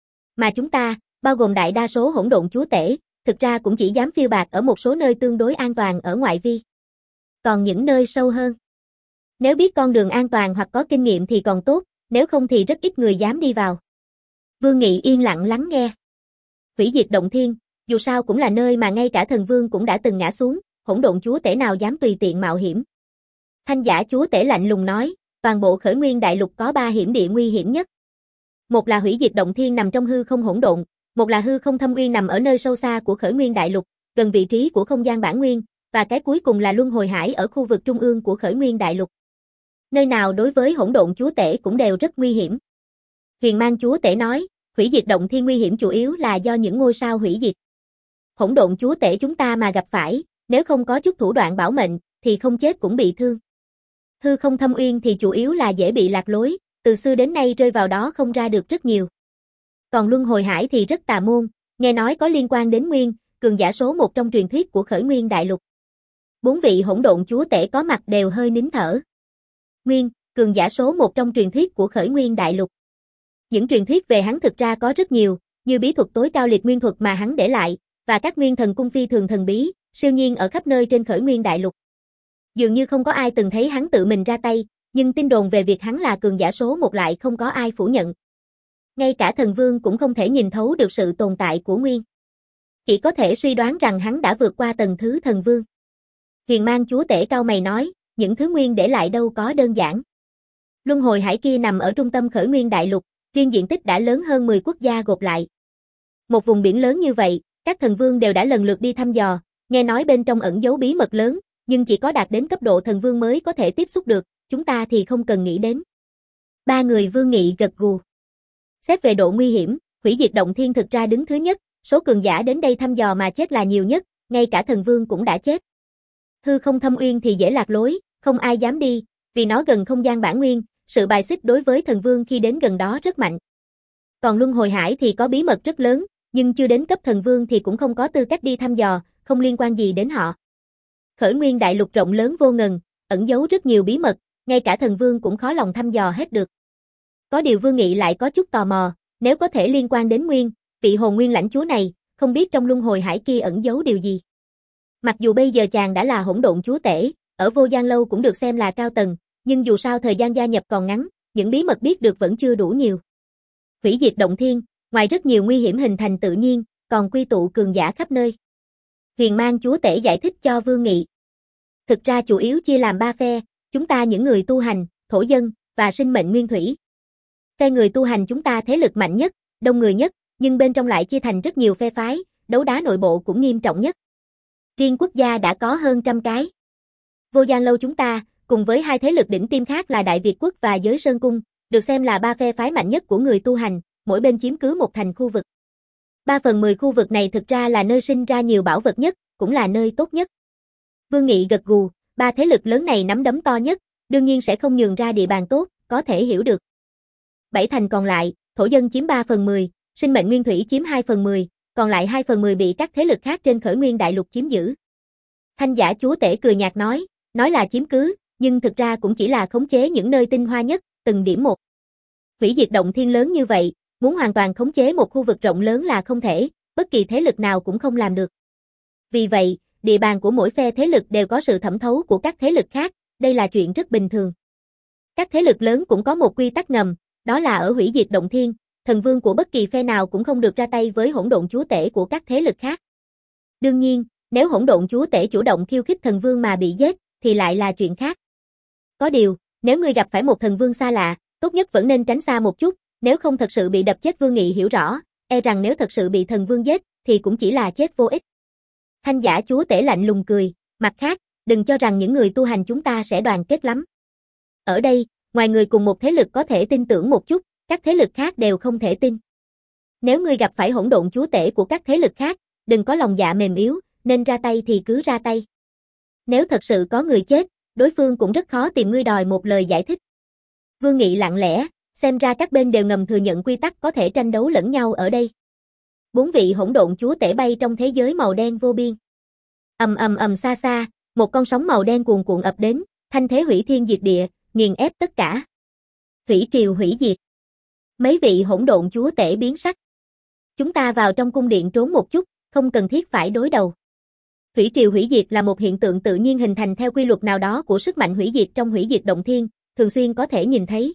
Mà chúng ta, bao gồm đại đa số hỗn độn chúa tể, thực ra cũng chỉ dám phiêu bạt ở một số nơi tương đối an toàn ở ngoại vi. Còn những nơi sâu hơn, nếu biết con đường an toàn hoặc có kinh nghiệm thì còn tốt, nếu không thì rất ít người dám đi vào. Vương Nghị yên lặng lắng nghe. Hủy diệt động thiên, dù sao cũng là nơi mà ngay cả thần vương cũng đã từng ngã xuống, hỗn độn chúa tể nào dám tùy tiện mạo hiểm. Thanh giả chúa tể lạnh lùng nói, toàn bộ khởi nguyên đại lục có ba hiểm địa nguy hiểm nhất. Một là hủy diệt động thiên nằm trong hư không hỗn độn, một là hư không thâm uyên nằm ở nơi sâu xa của khởi nguyên đại lục, gần vị trí của không gian bản nguyên, và cái cuối cùng là luân hồi hải ở khu vực trung ương của khởi nguyên đại lục. Nơi nào đối với hỗn độn chúa tể cũng đều rất nguy hiểm. Huyền Mang chúa tể nói, hủy diệt động thiên nguy hiểm chủ yếu là do những ngôi sao hủy diệt. Hỗn độn chúa tể chúng ta mà gặp phải, nếu không có chút thủ đoạn bảo mệnh, thì không chết cũng bị thương. Hư không thâm uyên thì chủ yếu là dễ bị lạc lối, từ xưa đến nay rơi vào đó không ra được rất nhiều. Còn luân hồi hải thì rất tà môn, nghe nói có liên quan đến Nguyên, cường giả số một trong truyền thuyết của khởi nguyên đại lục. Bốn vị hỗn độn chúa tể có mặt đều hơi nín thở. Nguyên, cường giả số một trong truyền thuyết của khởi nguyên đại lục. Những truyền thuyết về hắn thực ra có rất nhiều, như bí thuật tối cao liệt nguyên thuật mà hắn để lại, và các nguyên thần cung phi thường thần bí, siêu nhiên ở khắp nơi trên khởi nguyên đại lục. Dường như không có ai từng thấy hắn tự mình ra tay, nhưng tin đồn về việc hắn là cường giả số một lại không có ai phủ nhận. Ngay cả thần vương cũng không thể nhìn thấu được sự tồn tại của Nguyên. Chỉ có thể suy đoán rằng hắn đã vượt qua tầng thứ thần vương. Huyền Mang chúa tể cao mày nói, những thứ Nguyên để lại đâu có đơn giản. Luân hồi hải kia nằm ở trung tâm khởi nguyên đại lục, riêng diện tích đã lớn hơn mười quốc gia gộp lại. Một vùng biển lớn như vậy, các thần vương đều đã lần lượt đi thăm dò, nghe nói bên trong ẩn giấu bí mật lớn, nhưng chỉ có đạt đến cấp độ thần vương mới có thể tiếp xúc được, chúng ta thì không cần nghĩ đến. Ba người Vương Nghị gật gù. Xét về độ nguy hiểm, hủy diệt động thiên thực ra đứng thứ nhất, số cường giả đến đây thăm dò mà chết là nhiều nhất, ngay cả thần vương cũng đã chết. Hư không thâm uyên thì dễ lạc lối, không ai dám đi, vì nó gần không gian bản nguyên, sự bài xích đối với thần vương khi đến gần đó rất mạnh. Còn luân hồi hải thì có bí mật rất lớn, nhưng chưa đến cấp thần vương thì cũng không có tư cách đi thăm dò, không liên quan gì đến họ. Khởi nguyên đại lục rộng lớn vô ngần, ẩn giấu rất nhiều bí mật, ngay cả thần vương cũng khó lòng thăm dò hết được. Có điều Vương Nghị lại có chút tò mò, nếu có thể liên quan đến Nguyên, vị hồn nguyên lãnh chúa này, không biết trong luân hồi hải kia ẩn giấu điều gì. Mặc dù bây giờ chàng đã là hỗn độn chúa tể, ở Vô Gian Lâu cũng được xem là cao tầng, nhưng dù sao thời gian gia nhập còn ngắn, những bí mật biết được vẫn chưa đủ nhiều. Hủy diệt động thiên, ngoài rất nhiều nguy hiểm hình thành tự nhiên, còn quy tụ cường giả khắp nơi. Huyền Mang chúa tể giải thích cho Vương Nghị. Thực ra chủ yếu chia làm ba phe, chúng ta những người tu hành, thổ dân, và sinh mệnh nguyên thủy. Phe người tu hành chúng ta thế lực mạnh nhất, đông người nhất, nhưng bên trong lại chia thành rất nhiều phe phái, đấu đá nội bộ cũng nghiêm trọng nhất. Riêng quốc gia đã có hơn trăm cái. Vô Gian Lâu chúng ta, cùng với hai thế lực đỉnh tiêm khác là Đại Việt Quốc và Giới Sơn Cung, được xem là ba phe phái mạnh nhất của người tu hành, mỗi bên chiếm cứ một thành khu vực. Ba phần mười khu vực này thực ra là nơi sinh ra nhiều bảo vật nhất, cũng là nơi tốt nhất. Vương Nghị gật gù, ba thế lực lớn này nắm đấm to nhất, đương nhiên sẽ không nhường ra địa bàn tốt, có thể hiểu được. Bảy thành còn lại, thổ dân chiếm ba phần mười, sinh mệnh nguyên thủy chiếm hai phần mười, còn lại hai phần mười bị các thế lực khác trên khởi nguyên đại lục chiếm giữ. Thanh giả chúa tể cười nhạt nói, nói là chiếm cứ, nhưng thực ra cũng chỉ là khống chế những nơi tinh hoa nhất, từng điểm một. Hủy diệt động thiên lớn như vậy, muốn hoàn toàn khống chế một khu vực rộng lớn là không thể, bất kỳ thế lực nào cũng không làm được. Vì vậy, địa bàn của mỗi phe thế lực đều có sự thẩm thấu của các thế lực khác, đây là chuyện rất bình thường. Các thế lực lớn cũng có một quy tắc ngầm, đó là ở hủy diệt động thiên, thần vương của bất kỳ phe nào cũng không được ra tay với hỗn độn chúa tể của các thế lực khác. Đương nhiên, nếu hỗn độn chúa tể chủ động khiêu khích thần vương mà bị giết, thì thì lại là chuyện khác. Có điều, nếu ngươi gặp phải một thần vương xa lạ, tốt nhất vẫn nên tránh xa một chút, nếu không thật sự bị đập chết. Vương Nghị hiểu rõ, e rằng nếu thật sự bị thần vương giết, thì cũng chỉ là chết vô ích. Thanh Giả chúa tể lạnh lùng cười, mặt khác, đừng cho rằng những người tu hành chúng ta sẽ đoàn kết lắm. Ở đây, ngoài người cùng một thế lực có thể tin tưởng một chút, các thế lực khác đều không thể tin. Nếu ngươi gặp phải hỗn độn chúa tể của các thế lực khác, đừng có lòng dạ mềm yếu, nên ra tay thì cứ ra tay. Nếu thật sự có người chết, đối phương cũng rất khó tìm ngươi đòi một lời giải thích. Vương Nghị lặng lẽ, xem ra các bên đều ngầm thừa nhận quy tắc có thể tranh đấu lẫn nhau ở đây. Bốn vị hỗn độn chúa tể bay trong thế giới màu đen vô biên. Ầm ầm ầm, xa xa, một con sóng màu đen cuồn cuộn ập đến, thanh thế hủy thiên diệt địa, nghiền ép tất cả. Thủy triều hủy diệt. Mấy vị hỗn độn chúa tể biến sắc. Chúng ta vào trong cung điện trốn một chút, không cần thiết phải đối đầu. Thủy triều hủy diệt là một hiện tượng tự nhiên hình thành theo quy luật nào đó của sức mạnh hủy diệt trong hủy diệt động thiên, thường xuyên có thể nhìn thấy.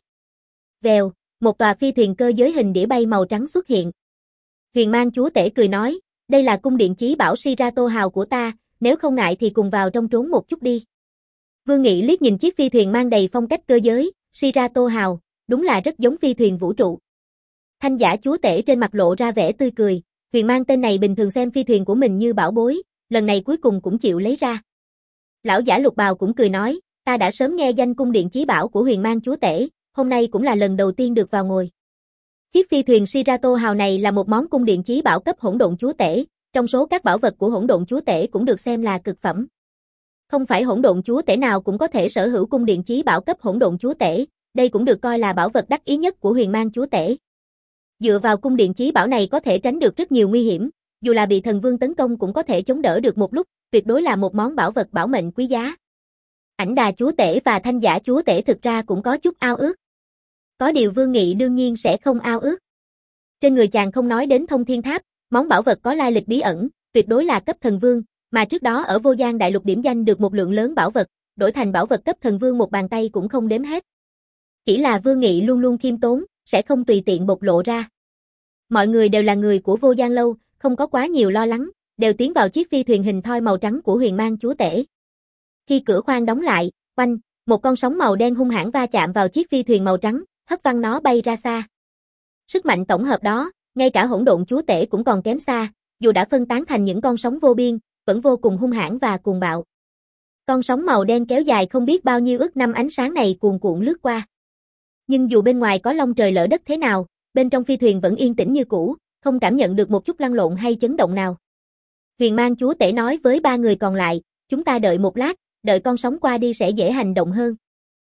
Vèo, một tòa phi thuyền cơ giới hình đĩa bay màu trắng xuất hiện. Huyền Mang chúa tể cười nói, đây là cung điện chí bảo Shirato Hào của ta, nếu không ngại thì cùng vào trong trốn một chút đi. Vương Nghị liếc nhìn chiếc phi thuyền mang đầy phong cách cơ giới, Shirato Hào, đúng là rất giống phi thuyền vũ trụ. Thanh Giả chúa tể trên mặt lộ ra vẻ tươi cười, Huyền Mang tên này bình thường xem phi thuyền của mình như bảo bối, lần này cuối cùng cũng chịu lấy ra. Lão giả Lục Bào cũng cười nói, ta đã sớm nghe danh cung điện chí bảo của Huyền Mang chúa tể, hôm nay cũng là lần đầu tiên được vào ngồi. Chiếc phi thuyền Shirato Hào này là một món cung điện chí bảo cấp hỗn độn chúa tể, trong số các bảo vật của hỗn độn chúa tể cũng được xem là cực phẩm. Không phải hỗn độn chúa tể nào cũng có thể sở hữu cung điện chí bảo cấp hỗn độn chúa tể, đây cũng được coi là bảo vật đắc ý nhất của Huyền Mang chúa tể. Dựa vào cung điện chí bảo này có thể tránh được rất nhiều nguy hiểm, dù là bị thần vương tấn công cũng có thể chống đỡ được một lúc, tuyệt đối là một món bảo vật bảo mệnh quý giá. Ảnh Đà chúa tể và Thanh Giả chúa tể thực ra cũng có chút ao ước. Có điều Vương Nghị đương nhiên sẽ không ao ước. Trên người chàng không nói đến Thông Thiên Tháp, món bảo vật có lai lịch bí ẩn, tuyệt đối là cấp thần vương, mà trước đó ở Vô Giang Đại Lục điểm danh được một lượng lớn bảo vật, đổi thành bảo vật cấp thần vương một bàn tay cũng không đếm hết. Chỉ là Vương Nghị luôn luôn khiêm tốn, sẽ không tùy tiện bộc lộ ra. Mọi người đều là người của Vô Giang Lâu, không có quá nhiều lo lắng, đều tiến vào chiếc phi thuyền hình thoi màu trắng của Huyền Mang chúa tể. Khi cửa khoang đóng lại, oanh, một con sóng màu đen hung hãn va chạm vào chiếc phi thuyền màu trắng, hất văng nó bay ra xa. Sức mạnh tổng hợp đó, ngay cả hỗn độn chúa tể cũng còn kém xa, dù đã phân tán thành những con sóng vô biên, vẫn vô cùng hung hãn và cuồng bạo. Con sóng màu đen kéo dài không biết bao nhiêu ức năm ánh sáng này cuồn cuộn lướt qua. Nhưng dù bên ngoài có long trời lỡ đất thế nào, bên trong phi thuyền vẫn yên tĩnh như cũ, không cảm nhận được một chút lăn lộn hay chấn động nào. Huyền Mang chúa tể nói với ba người còn lại, chúng ta đợi một lát, đợi con sóng qua đi sẽ dễ hành động hơn.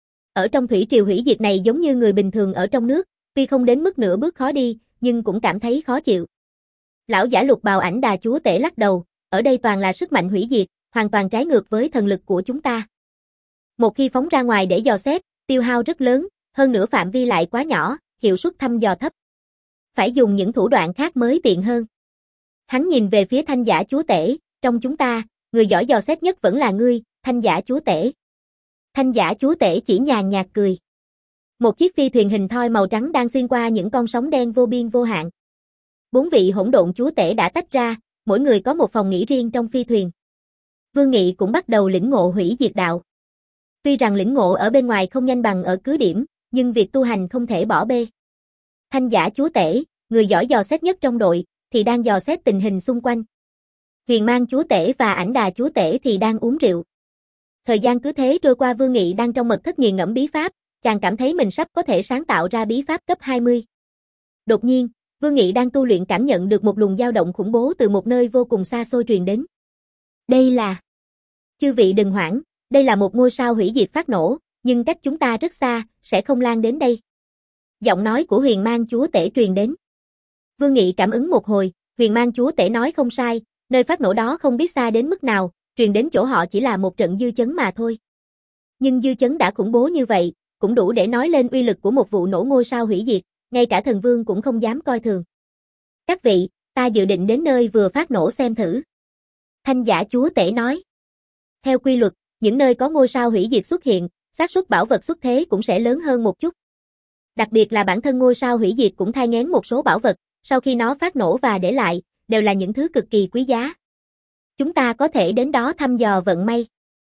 Ở trong thủy triều hủy diệt này giống như người bình thường ở trong nước, tuy không đến mức nửa bước khó đi, nhưng cũng cảm thấy khó chịu. Lão giả Lục Bào Ảnh Đà chúa tể lắc đầu, ở đây toàn là sức mạnh hủy diệt, hoàn toàn trái ngược với thần lực của chúng ta. Một khi phóng ra ngoài để dò xét, tiêu hao rất lớn, hơn nữa phạm vi lại quá nhỏ, hiệu suất thăm dò thấp. Phải dùng những thủ đoạn khác mới tiện hơn. Hắn nhìn về phía Thanh Giả chúa tể, trong chúng ta, người giỏi dò xét nhất vẫn là ngươi, Thanh Giả chúa tể. Thanh Giả chúa tể chỉ nhàn nhạt cười. Một chiếc phi thuyền hình thoi màu trắng đang xuyên qua những con sóng đen vô biên vô hạn. Bốn vị hỗn độn chúa tể đã tách ra, mỗi người có một phòng nghỉ riêng trong phi thuyền. Vương Nghị cũng bắt đầu lĩnh ngộ hủy diệt đạo. Tuy rằng lĩnh ngộ ở bên ngoài không nhanh bằng ở cứ điểm, nhưng việc tu hành không thể bỏ bê. Thanh Giả chúa tể, người giỏi dò xét nhất trong đội, thì đang dò xét tình hình xung quanh. Huyền Mang chúa tể và Ảnh Đà chúa tể thì đang uống rượu. Thời gian cứ thế trôi qua, Vương Nghị đang trong mật thất nghiền ngẫm bí pháp, chàng cảm thấy mình sắp có thể sáng tạo ra bí pháp cấp hai mươi. Đột nhiên, Vương Nghị đang tu luyện cảm nhận được một luồng dao động khủng bố từ một nơi vô cùng xa xôi truyền đến. Đây là... Chư vị đừng hoảng, đây là một ngôi sao hủy diệt phát nổ, nhưng cách chúng ta rất xa, sẽ không lan đến đây. Giọng nói của Huyền Mang chúa tể truyền đến. Vương Nghị cảm ứng một hồi, Huyền Mang chúa tể nói không sai, nơi phát nổ đó không biết xa đến mức nào, truyền đến chỗ họ chỉ là một trận dư chấn mà thôi. Nhưng dư chấn đã khủng bố như vậy, cũng đủ để nói lên uy lực của một vụ nổ ngôi sao hủy diệt, ngay cả thần vương cũng không dám coi thường. Các vị, ta dự định đến nơi vừa phát nổ xem thử. Thanh Giả chúa tể nói. Theo quy luật, những nơi có ngôi sao hủy diệt xuất hiện, xác suất bảo vật xuất thế cũng sẽ lớn hơn một chút. Đặc biệt là bản thân ngôi sao hủy diệt cũng thai nghén một số bảo vật, sau khi nó phát nổ và để lại, đều là những thứ cực kỳ quý giá. Chúng ta có thể đến đó thăm dò vận may.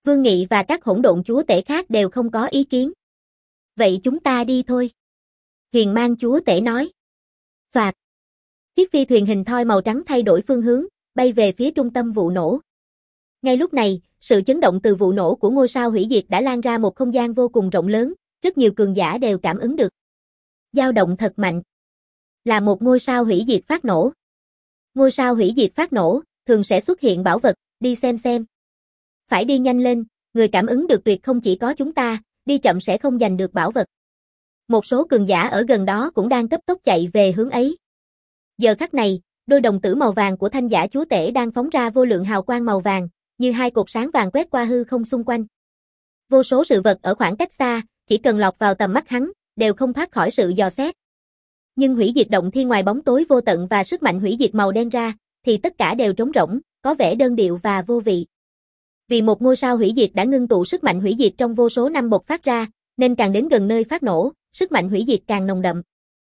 Vương Nghị và các hỗn độn chúa tể khác đều không có ý kiến. Vậy chúng ta đi thôi. Huyền Mang chúa tể nói. Phạt. Chiếc phi thuyền hình thoi màu trắng thay đổi phương hướng, bay về phía trung tâm vụ nổ. Ngay lúc này, sự chấn động từ vụ nổ của ngôi sao hủy diệt đã lan ra một không gian vô cùng rộng lớn, rất nhiều cường giả đều cảm ứng được. Dao động thật mạnh. Là một ngôi sao hủy diệt phát nổ. Ngôi sao hủy diệt phát nổ, thường sẽ xuất hiện bảo vật, đi xem xem. Phải đi nhanh lên, người cảm ứng được tuyệt không chỉ có chúng ta, đi chậm sẽ không giành được bảo vật. Một số cường giả ở gần đó cũng đang cấp tốc chạy về hướng ấy. Giờ khắc này, đôi đồng tử màu vàng của thanh giả chúa tể đang phóng ra vô lượng hào quang màu vàng, như hai cột sáng vàng quét qua hư không xung quanh. Vô số sự vật ở khoảng cách xa, chỉ cần lọt vào tầm mắt hắn, đều không thoát khỏi sự dò xét. Nhưng hủy diệt động thiên ngoài bóng tối vô tận và sức mạnh hủy diệt màu đen ra, thì tất cả đều trống rỗng, có vẻ đơn điệu và vô vị. Vì một ngôi sao hủy diệt đã ngưng tụ sức mạnh hủy diệt trong vô số năm bộc phát ra, nên càng đến gần nơi phát nổ, sức mạnh hủy diệt càng nồng đậm.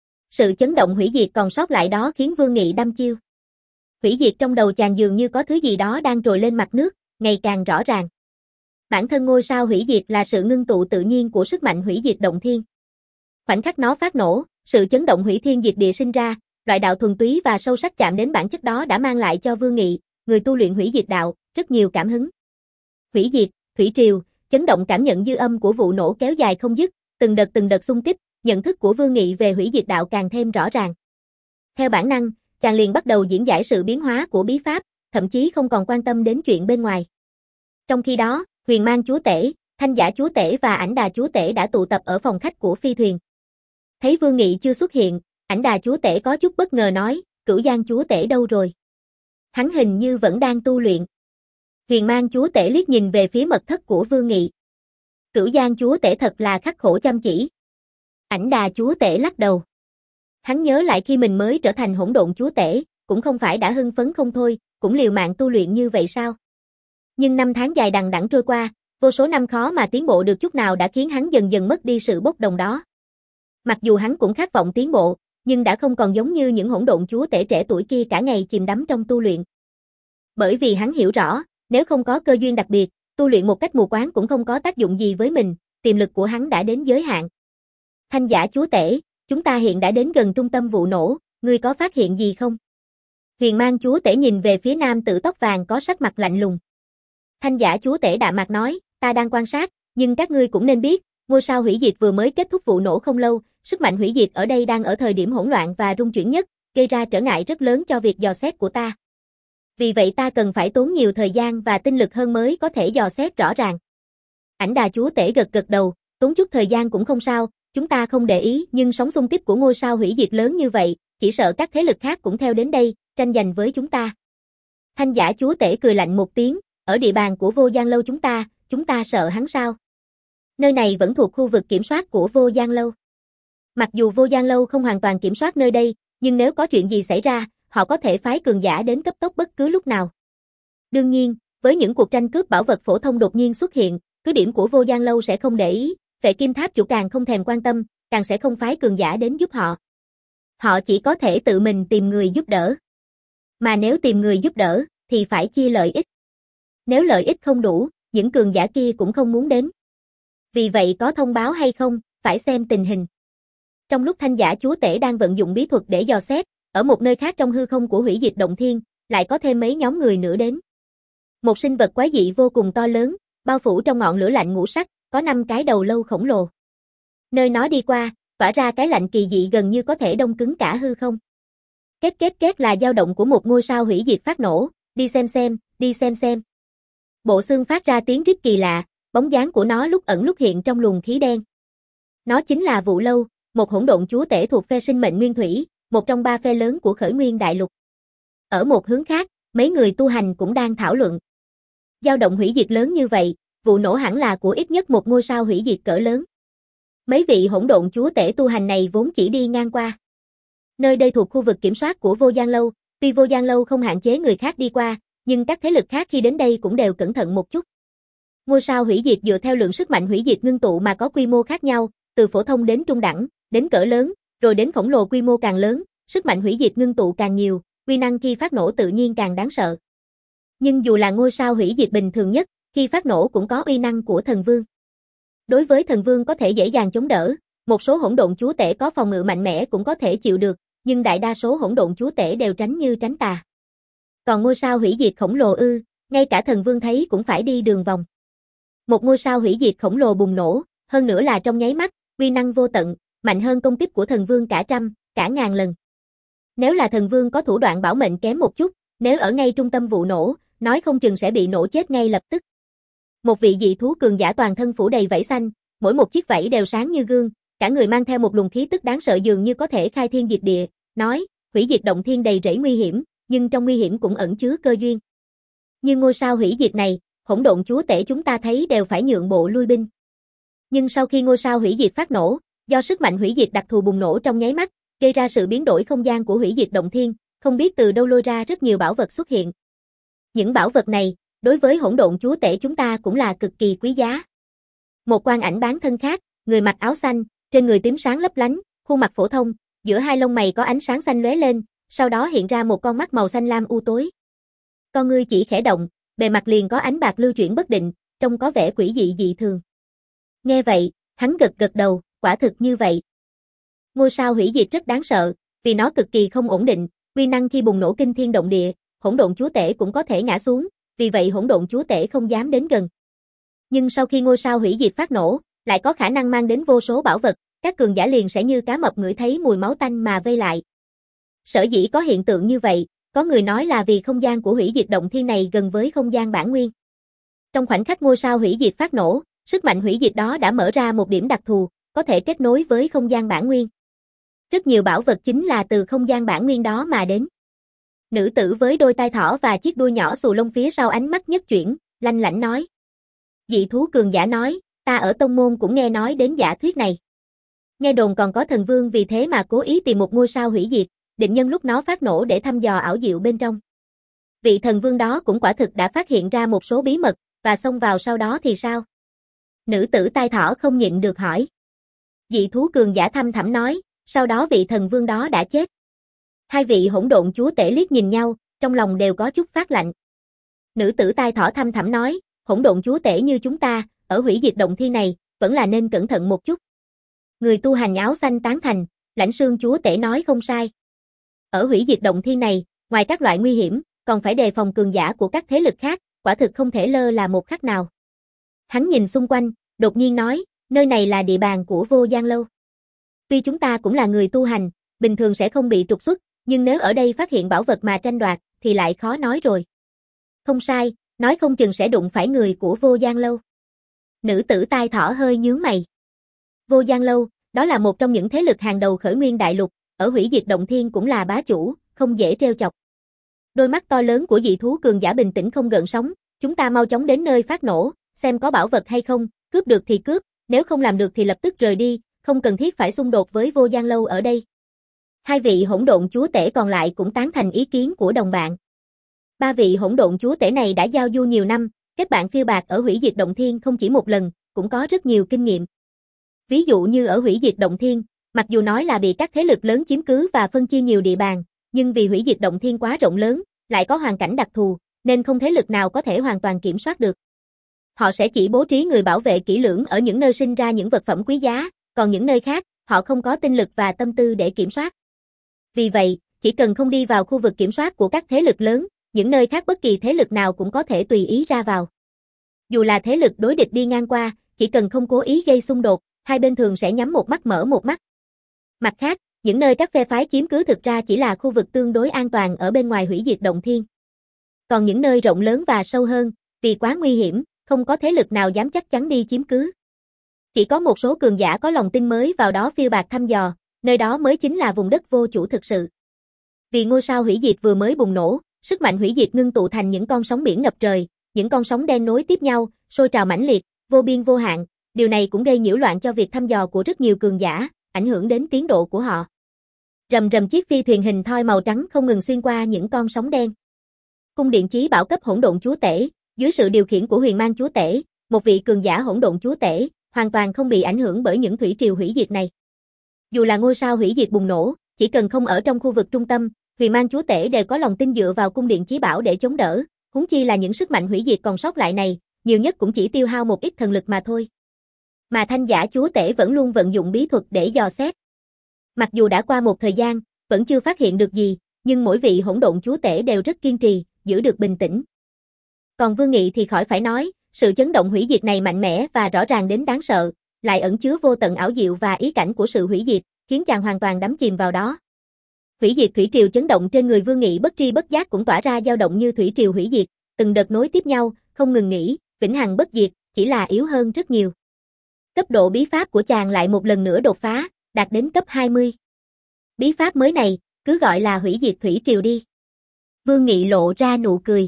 Sự chấn động hủy diệt còn sót lại đó khiến Vương Nghị đăm chiêu. Hủy diệt trong đầu chàng dường như có thứ gì đó đang trồi lên mặt nước, ngày càng rõ ràng. Bản thân ngôi sao hủy diệt là sự ngưng tụ tự nhiên của sức mạnh hủy diệt động thiên. Khoảnh khắc nó phát nổ, sự chấn động hủy thiên diệt địa sinh ra, loại đạo thuần túy và sâu sắc chạm đến bản chất đó đã mang lại cho Vương Nghị, người tu luyện hủy diệt đạo, rất nhiều cảm hứng. Hủy diệt, thủy triều, chấn động cảm nhận dư âm của vụ nổ kéo dài không dứt, từng đợt từng đợt xung kích, nhận thức của Vương Nghị về hủy diệt đạo càng thêm rõ ràng. Theo bản năng, chàng liền bắt đầu diễn giải sự biến hóa của bí pháp, thậm chí không còn quan tâm đến chuyện bên ngoài. Trong khi đó, Huyền Mang chúa tể, Thanh giả chúa tể và Ảnh Đà chúa tể đã tụ tập ở phòng khách của phi thuyền. Thấy Vương Nghị chưa xuất hiện, Ảnh Đà chúa tể có chút bất ngờ nói, Cửu Giang chúa tể đâu rồi? Hắn hình như vẫn đang tu luyện. Huyền Mang chúa tể liếc nhìn về phía mật thất của Vương Nghị. Cửu Giang chúa tể thật là khắc khổ chăm chỉ. Ảnh Đà chúa tể lắc đầu. Hắn nhớ lại khi mình mới trở thành hỗn độn chúa tể, cũng không phải đã hưng phấn không thôi, cũng liều mạng tu luyện như vậy sao? Nhưng năm tháng dài đằng đẵng trôi qua, vô số năm khó mà tiến bộ được chút nào đã khiến hắn dần dần mất đi sự bốc đồng đó. Mặc dù hắn cũng khát vọng tiến bộ, nhưng đã không còn giống như những hỗn độn chúa tể trẻ tuổi kia cả ngày chìm đắm trong tu luyện. Bởi vì hắn hiểu rõ, nếu không có cơ duyên đặc biệt, tu luyện một cách mù quáng cũng không có tác dụng gì với mình, tiềm lực của hắn đã đến giới hạn. Thanh giả chúa tể, chúng ta hiện đã đến gần trung tâm vụ nổ, ngươi có phát hiện gì không? Huyền Mang chúa tể nhìn về phía nam tử tóc vàng có sắc mặt lạnh lùng. Thanh giả chúa tể đạm mạc nói, ta đang quan sát, nhưng các ngươi cũng nên biết, ngôi sao hủy diệt vừa mới kết thúc vụ nổ không lâu, sức mạnh hủy diệt ở đây đang ở thời điểm hỗn loạn và rung chuyển nhất, gây ra trở ngại rất lớn cho việc dò xét của ta. Vì vậy ta cần phải tốn nhiều thời gian và tinh lực hơn mới có thể dò xét rõ ràng. Ảnh Đà chúa tể gật gật đầu, tốn chút thời gian cũng không sao, chúng ta không để ý, nhưng sóng xung kích của ngôi sao hủy diệt lớn như vậy, chỉ sợ các thế lực khác cũng theo đến đây, tranh giành với chúng ta. Thanh giả chúa tể cười lạnh một tiếng, ở địa bàn của Vô Gian Lâu chúng ta, chúng ta sợ hắn sao? Nơi này vẫn thuộc khu vực kiểm soát của Vô Gian Lâu. Mặc dù Vô Gian Lâu không hoàn toàn kiểm soát nơi đây, nhưng nếu có chuyện gì xảy ra, họ có thể phái cường giả đến cấp tốc bất cứ lúc nào. Đương nhiên, với những cuộc tranh cướp bảo vật phổ thông đột nhiên xuất hiện, cứ điểm của Vô Gian Lâu sẽ không để ý, Vệ Kim Tháp chủ càng không thèm quan tâm, càng sẽ không phái cường giả đến giúp họ. Họ chỉ có thể tự mình tìm người giúp đỡ. Mà nếu tìm người giúp đỡ, thì phải chia lợi ích. Nếu lợi ích không đủ, những cường giả kia cũng không muốn đến. Vì vậy có thông báo hay không, phải xem tình hình. Trong lúc thanh giả chúa tể đang vận dụng bí thuật để dò xét, ở một nơi khác trong hư không của hủy diệt động thiên, lại có thêm mấy nhóm người nữa đến. Một sinh vật quái dị vô cùng to lớn, bao phủ trong ngọn lửa lạnh ngũ sắc, có năm cái đầu lâu khổng lồ. Nơi nó đi qua, tỏa ra cái lạnh kỳ dị gần như có thể đông cứng cả hư không. Kết kết kết là dao động của một ngôi sao hủy diệt phát nổ, đi xem xem, đi xem xem. Bộ xương phát ra tiếng rít kỳ lạ, bóng dáng của nó lúc ẩn lúc hiện trong luồng khí đen. Nó chính là Vụ Lâu, một hỗn độn chúa tể thuộc phe sinh mệnh nguyên thủy, một trong ba phe lớn của Khởi Nguyên Đại Lục. Ở một hướng khác, mấy người tu hành cũng đang thảo luận. Dao động hủy diệt lớn như vậy, vụ nổ hẳn là của ít nhất một ngôi sao hủy diệt cỡ lớn. Mấy vị hỗn độn chúa tể tu hành này vốn chỉ đi ngang qua. Nơi đây thuộc khu vực kiểm soát của Vô Gian Lâu, tuy Vô Gian Lâu không hạn chế người khác đi qua, nhưng các thế lực khác khi đến đây cũng đều cẩn thận một chút. Ngôi sao hủy diệt dựa theo lượng sức mạnh hủy diệt ngưng tụ mà có quy mô khác nhau, từ phổ thông đến trung đẳng, đến cỡ lớn, rồi đến khổng lồ quy mô càng lớn, sức mạnh hủy diệt ngưng tụ càng nhiều, uy năng khi phát nổ tự nhiên càng đáng sợ. Nhưng dù là ngôi sao hủy diệt bình thường nhất, khi phát nổ cũng có uy năng của thần vương. Đối với thần vương có thể dễ dàng chống đỡ, một số hỗn độn chúa tể có phòng ngự mạnh mẽ cũng có thể chịu được, nhưng đại đa số hỗn độn chúa tể đều tránh như tránh tà. Còn ngôi sao hủy diệt khổng lồ ư, ngay cả thần vương thấy cũng phải đi đường vòng. Một ngôi sao hủy diệt khổng lồ bùng nổ, hơn nữa là trong nháy mắt, uy năng vô tận, mạnh hơn công kích của thần vương cả trăm, cả ngàn lần. Nếu là thần vương có thủ đoạn bảo mệnh kém một chút, nếu ở ngay trung tâm vụ nổ, nói không chừng sẽ bị nổ chết ngay lập tức. Một vị dị thú cường giả toàn thân phủ đầy vảy xanh, mỗi một chiếc vảy đều sáng như gương, cả người mang theo một luồng khí tức đáng sợ dường như có thể khai thiên diệt địa, nói, hủy diệt động thiên đầy rẫy nguy hiểm, nhưng trong nguy hiểm cũng ẩn chứa cơ duyên. Như ngôi sao hủy diệt này, hỗn độn chúa tể chúng ta thấy đều phải nhượng bộ lui binh. Nhưng sau khi ngôi sao hủy diệt phát nổ, do sức mạnh hủy diệt đặc thù bùng nổ trong nháy mắt, gây ra sự biến đổi không gian của hủy diệt động thiên, không biết từ đâu lôi ra rất nhiều bảo vật xuất hiện. Những bảo vật này, đối với hỗn độn chúa tể chúng ta cũng là cực kỳ quý giá. Một quan ảnh bán thân khác, người mặc áo xanh, trên người tím sáng lấp lánh, khuôn mặt phổ thông, giữa hai lông mày có ánh sáng xanh lóe lên, sau đó hiện ra một con mắt màu xanh lam u tối. Con ngươi chỉ khẽ động, bề mặt liền có ánh bạc lưu chuyển bất định, trông có vẻ quỷ dị dị thường. Nghe vậy, hắn gật gật đầu, quả thực như vậy. Ngôi sao hủy diệt rất đáng sợ, vì nó cực kỳ không ổn định, uy năng khi bùng nổ kinh thiên động địa, hỗn độn chúa tể cũng có thể ngã xuống, vì vậy hỗn độn chúa tể không dám đến gần. Nhưng sau khi ngôi sao hủy diệt phát nổ, lại có khả năng mang đến vô số bảo vật, các cường giả liền sẽ như cá mập ngửi thấy mùi máu tanh mà vây lại. Sở dĩ có hiện tượng như vậy, có người nói là vì không gian của hủy diệt động thiên này gần với không gian bản nguyên. Trong khoảnh khắc ngôi sao hủy diệt phát nổ, sức mạnh hủy diệt đó đã mở ra một điểm đặc thù, có thể kết nối với không gian bản nguyên. Rất nhiều bảo vật chính là từ không gian bản nguyên đó mà đến. Nữ tử với đôi tai thỏ và chiếc đuôi nhỏ xù lông phía sau ánh mắt nhất chuyển, lanh lảnh nói. Dị thú cường giả nói, ta ở tông môn cũng nghe nói đến giả thuyết này. Nghe đồn còn có thần vương vì thế mà cố ý tìm một ngôi sao hủy diệt, định nhân lúc nó phát nổ để thăm dò ảo diệu bên trong. Vị thần vương đó cũng quả thực đã phát hiện ra một số bí mật, và xông vào sau đó thì sao? Nữ tử tai thỏ không nhịn được hỏi. Dị thú cường giả thăm thẳm nói, sau đó vị thần vương đó đã chết. Hai vị hỗn độn chúa tể liếc nhìn nhau, trong lòng đều có chút phát lạnh. Nữ tử tai thỏ thăm thẳm nói, hỗn độn chúa tể như chúng ta, ở hủy diệt động thiên này, vẫn là nên cẩn thận một chút. Người tu hành áo xanh tán thành, Lãnh Sương chúa tể nói không sai. Ở hủy diệt động thiên này, ngoài các loại nguy hiểm, còn phải đề phòng cường giả của các thế lực khác, quả thực không thể lơ là một khắc nào. Hắn nhìn xung quanh, đột nhiên nói, nơi này là địa bàn của Vô Gian Lâu. Tuy chúng ta cũng là người tu hành, bình thường sẽ không bị trục xuất, nhưng nếu ở đây phát hiện bảo vật mà tranh đoạt, thì lại khó nói rồi. Không sai, nói không chừng sẽ đụng phải người của Vô Gian Lâu. Nữ tử tai thỏ hơi nhướng mày. Vô Gian Lâu, đó là một trong những thế lực hàng đầu khởi nguyên đại lục, ở hủy diệt động thiên cũng là bá chủ, không dễ trêu chọc. Đôi mắt to lớn của dị thú cường giả bình tĩnh không gợn sóng, chúng ta mau chóng đến nơi phát nổ, xem có bảo vật hay không, cướp được thì cướp, nếu không làm được thì lập tức rời đi, không cần thiết phải xung đột với Vô Gian Lâu ở đây. Hai vị hỗn độn chúa tể còn lại cũng tán thành ý kiến của đồng bạn. Ba vị hỗn độn chúa tể này đã giao du nhiều năm, kết bạn phiêu bạt ở hủy diệt động thiên không chỉ một lần, cũng có rất nhiều kinh nghiệm. Ví dụ như ở hủy diệt động thiên, mặc dù nói là bị các thế lực lớn chiếm cứ và phân chia nhiều địa bàn, nhưng vì hủy diệt động thiên quá rộng lớn, lại có hoàn cảnh đặc thù, nên không thế lực nào có thể hoàn toàn kiểm soát được. Họ sẽ chỉ bố trí người bảo vệ kỹ lưỡng ở những nơi sinh ra những vật phẩm quý giá, còn những nơi khác, họ không có tinh lực và tâm tư để kiểm soát. Vì vậy, chỉ cần không đi vào khu vực kiểm soát của các thế lực lớn, những nơi khác bất kỳ thế lực nào cũng có thể tùy ý ra vào. Dù là thế lực đối địch đi ngang qua, chỉ cần không cố ý gây xung đột, hai bên thường sẽ nhắm một mắt mở một mắt. Mặt khác, những nơi các phe phái chiếm cứ thực ra chỉ là khu vực tương đối an toàn ở bên ngoài hủy diệt động thiên. Còn những nơi rộng lớn và sâu hơn, vì quá nguy hiểm, không có thế lực nào dám chắc chắn đi chiếm cứ. Chỉ có một số cường giả có lòng tin mới vào đó phiêu bạt thăm dò, nơi đó mới chính là vùng đất vô chủ thực sự. Vì ngôi sao hủy diệt vừa mới bùng nổ, sức mạnh hủy diệt ngưng tụ thành những con sóng biển ngập trời, những con sóng đen nối tiếp nhau, sôi trào mãnh liệt, vô biên vô hạn, điều này cũng gây nhiễu loạn cho việc thăm dò của rất nhiều cường giả, ảnh hưởng đến tiến độ của họ. Rầm rầm chiếc phi thuyền hình thoi màu trắng không ngừng xuyên qua những con sóng đen. Cung điện chí bảo cấp hỗn độn chúa tể, dưới sự điều khiển của Huyền Mang chúa tể, một vị cường giả hỗn độn chúa tể, hoàn toàn không bị ảnh hưởng bởi những thủy triều hủy diệt này. Dù là ngôi sao hủy diệt bùng nổ, chỉ cần không ở trong khu vực trung tâm, Huyền Mang chúa tể đều có lòng tin dựa vào cung điện chí bảo để chống đỡ, huống chi là những sức mạnh hủy diệt còn sót lại này, nhiều nhất cũng chỉ tiêu hao một ít thần lực mà thôi. Mà Thanh Giả Chúa Tể vẫn luôn vận dụng bí thuật để dò xét. Mặc dù đã qua một thời gian, vẫn chưa phát hiện được gì, nhưng mỗi vị hỗn độn chúa tể đều rất kiên trì, giữ được bình tĩnh. Còn Vương Nghị thì khỏi phải nói, sự chấn động hủy diệt này mạnh mẽ và rõ ràng đến đáng sợ, lại ẩn chứa vô tận ảo diệu và ý cảnh của sự hủy diệt, khiến chàng hoàn toàn đắm chìm vào đó. Hủy diệt thủy triều chấn động trên người Vương Nghị bất tri bất giác cũng tỏa ra dao động như thủy triều hủy diệt, từng đợt nối tiếp nhau, không ngừng nghỉ, vĩnh hằng bất diệt, chỉ là yếu hơn rất nhiều. Cấp độ bí pháp của chàng lại một lần nữa đột phá, đạt đến cấp hai mươi. Bí pháp mới này, cứ gọi là hủy diệt thủy triều đi. Vương Nghị lộ ra nụ cười.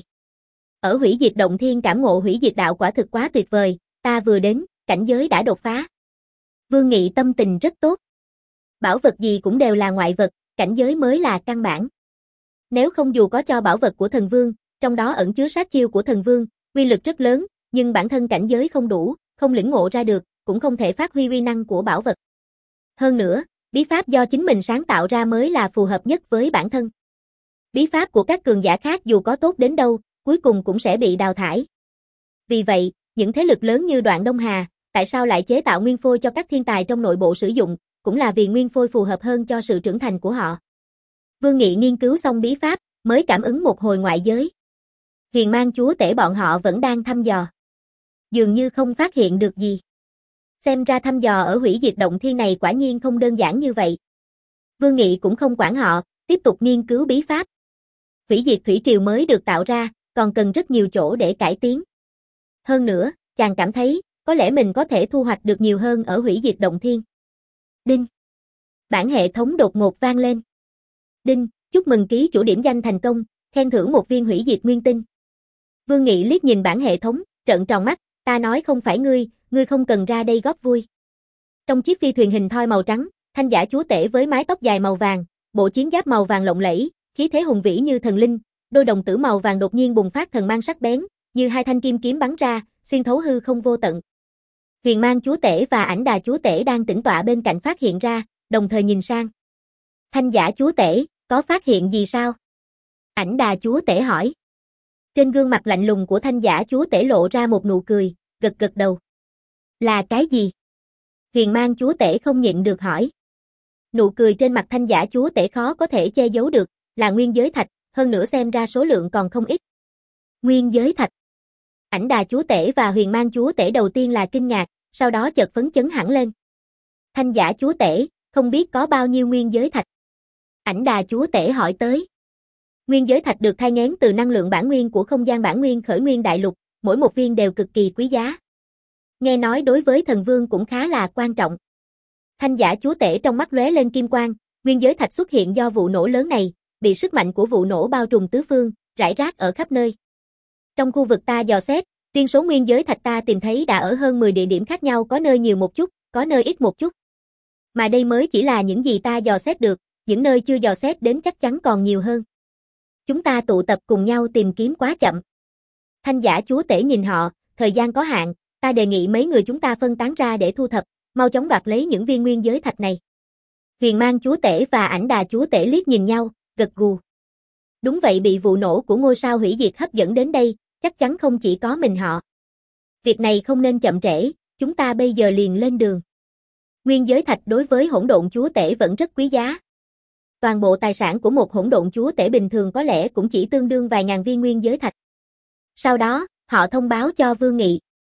Ở hủy diệt động thiên cảm ngộ hủy diệt đạo quả thực quá tuyệt vời, ta vừa đến, cảnh giới đã đột phá. Vương Nghị tâm tình rất tốt. Bảo vật gì cũng đều là ngoại vật, cảnh giới mới là căn bản. Nếu không dù có cho bảo vật của thần vương, trong đó ẩn chứa sát chiêu của thần vương, uy lực rất lớn, nhưng bản thân cảnh giới không đủ, không lĩnh ngộ ra được, cũng không thể phát huy uy năng của bảo vật. Hơn nữa, bí pháp do chính mình sáng tạo ra mới là phù hợp nhất với bản thân. Bí pháp của các cường giả khác dù có tốt đến đâu, cuối cùng cũng sẽ bị đào thải. Vì vậy, những thế lực lớn như Đoạn Đông Hà, tại sao lại chế tạo nguyên phôi cho các thiên tài trong nội bộ sử dụng, cũng là vì nguyên phôi phù hợp hơn cho sự trưởng thành của họ. Vương Nghị nghiên cứu xong bí pháp, mới cảm ứng một hồi ngoại giới. Huyền Mang chúa tể bọn họ vẫn đang thăm dò. Dường như không phát hiện được gì. Xem ra thăm dò ở hủy diệt động thiên này quả nhiên không đơn giản như vậy. Vương Nghị cũng không quản họ, tiếp tục nghiên cứu bí pháp. Hủy diệt thủy triều mới được tạo ra, còn cần rất nhiều chỗ để cải tiến. Hơn nữa, chàng cảm thấy, có lẽ mình có thể thu hoạch được nhiều hơn ở hủy diệt động thiên. Đinh. Bản hệ thống đột ngột vang lên. Đinh, chúc mừng ký chủ điểm danh thành công, khen thưởng một viên hủy diệt nguyên tinh. Vương Nghị liếc nhìn bản hệ thống, trợn tròn mắt, ta nói không phải ngươi, ngươi không cần ra đây góp vui. Trong chiếc phi thuyền hình thoi màu trắng, Thanh Giả chúa tể với mái tóc dài màu vàng, bộ chiến giáp màu vàng lộng lẫy, khí thế hùng vĩ như thần linh, đôi đồng tử màu vàng đột nhiên bùng phát thần mang sắc bén, như hai thanh kim kiếm bắn ra, xuyên thấu hư không vô tận. Huyền Mang chúa tể và Ảnh Đà chúa tể đang tĩnh tọa bên cạnh phát hiện ra, đồng thời nhìn sang. Thanh Giả chúa tể, có phát hiện gì sao? Ảnh Đà chúa tể hỏi. Trên gương mặt lạnh lùng của Thanh Giả chúa tể lộ ra một nụ cười, gật gật đầu. Là cái gì? Huyền Mang chúa tể không nhịn được hỏi. Nụ cười trên mặt Thanh Giả chúa tể khó có thể che giấu được, là nguyên giới thạch, hơn nữa xem ra số lượng còn không ít. Nguyên giới thạch. Ảnh Đà chúa tể và Huyền Mang chúa tể đầu tiên là kinh ngạc, sau đó chợt phấn chấn hẳn lên. Thanh Giả chúa tể, không biết có bao nhiêu nguyên giới thạch? Ảnh Đà chúa tể hỏi tới. Nguyên giới thạch được thai nghén từ năng lượng bản nguyên của không gian bản nguyên khởi nguyên đại lục, mỗi một viên đều cực kỳ quý giá. Nghe nói đối với thần vương cũng khá là quan trọng. Thanh Giả chúa tể trong mắt lóe lên kim quang, nguyên giới thạch xuất hiện do vụ nổ lớn này, bị sức mạnh của vụ nổ bao trùm tứ phương, rải rác ở khắp nơi. Trong khu vực ta dò xét, riêng số nguyên giới thạch ta tìm thấy đã ở hơn mười địa điểm khác nhau, có nơi nhiều một chút, có nơi ít một chút. Mà đây mới chỉ là những gì ta dò xét được, những nơi chưa dò xét đến chắc chắn còn nhiều hơn. Chúng ta tụ tập cùng nhau tìm kiếm quá chậm. Thanh Giả chúa tể nhìn họ, thời gian có hạn, ta đề nghị mấy người chúng ta phân tán ra để thu thập, mau chóng đoạt lấy những viên nguyên giới thạch này. Huyền Mang chúa tể và Ảnh Đà chúa tể liếc nhìn nhau, gật gù. Đúng vậy, bị vụ nổ của ngôi sao hủy diệt hấp dẫn đến đây, chắc chắn không chỉ có mình họ. Việc này không nên chậm trễ, chúng ta bây giờ liền lên đường. Nguyên giới thạch đối với hỗn độn chúa tể vẫn rất quý giá. Toàn bộ tài sản của một hỗn độn chúa tể bình thường có lẽ cũng chỉ tương đương vài ngàn viên nguyên giới thạch. Sau đó, họ thông báo cho Vương Nghị.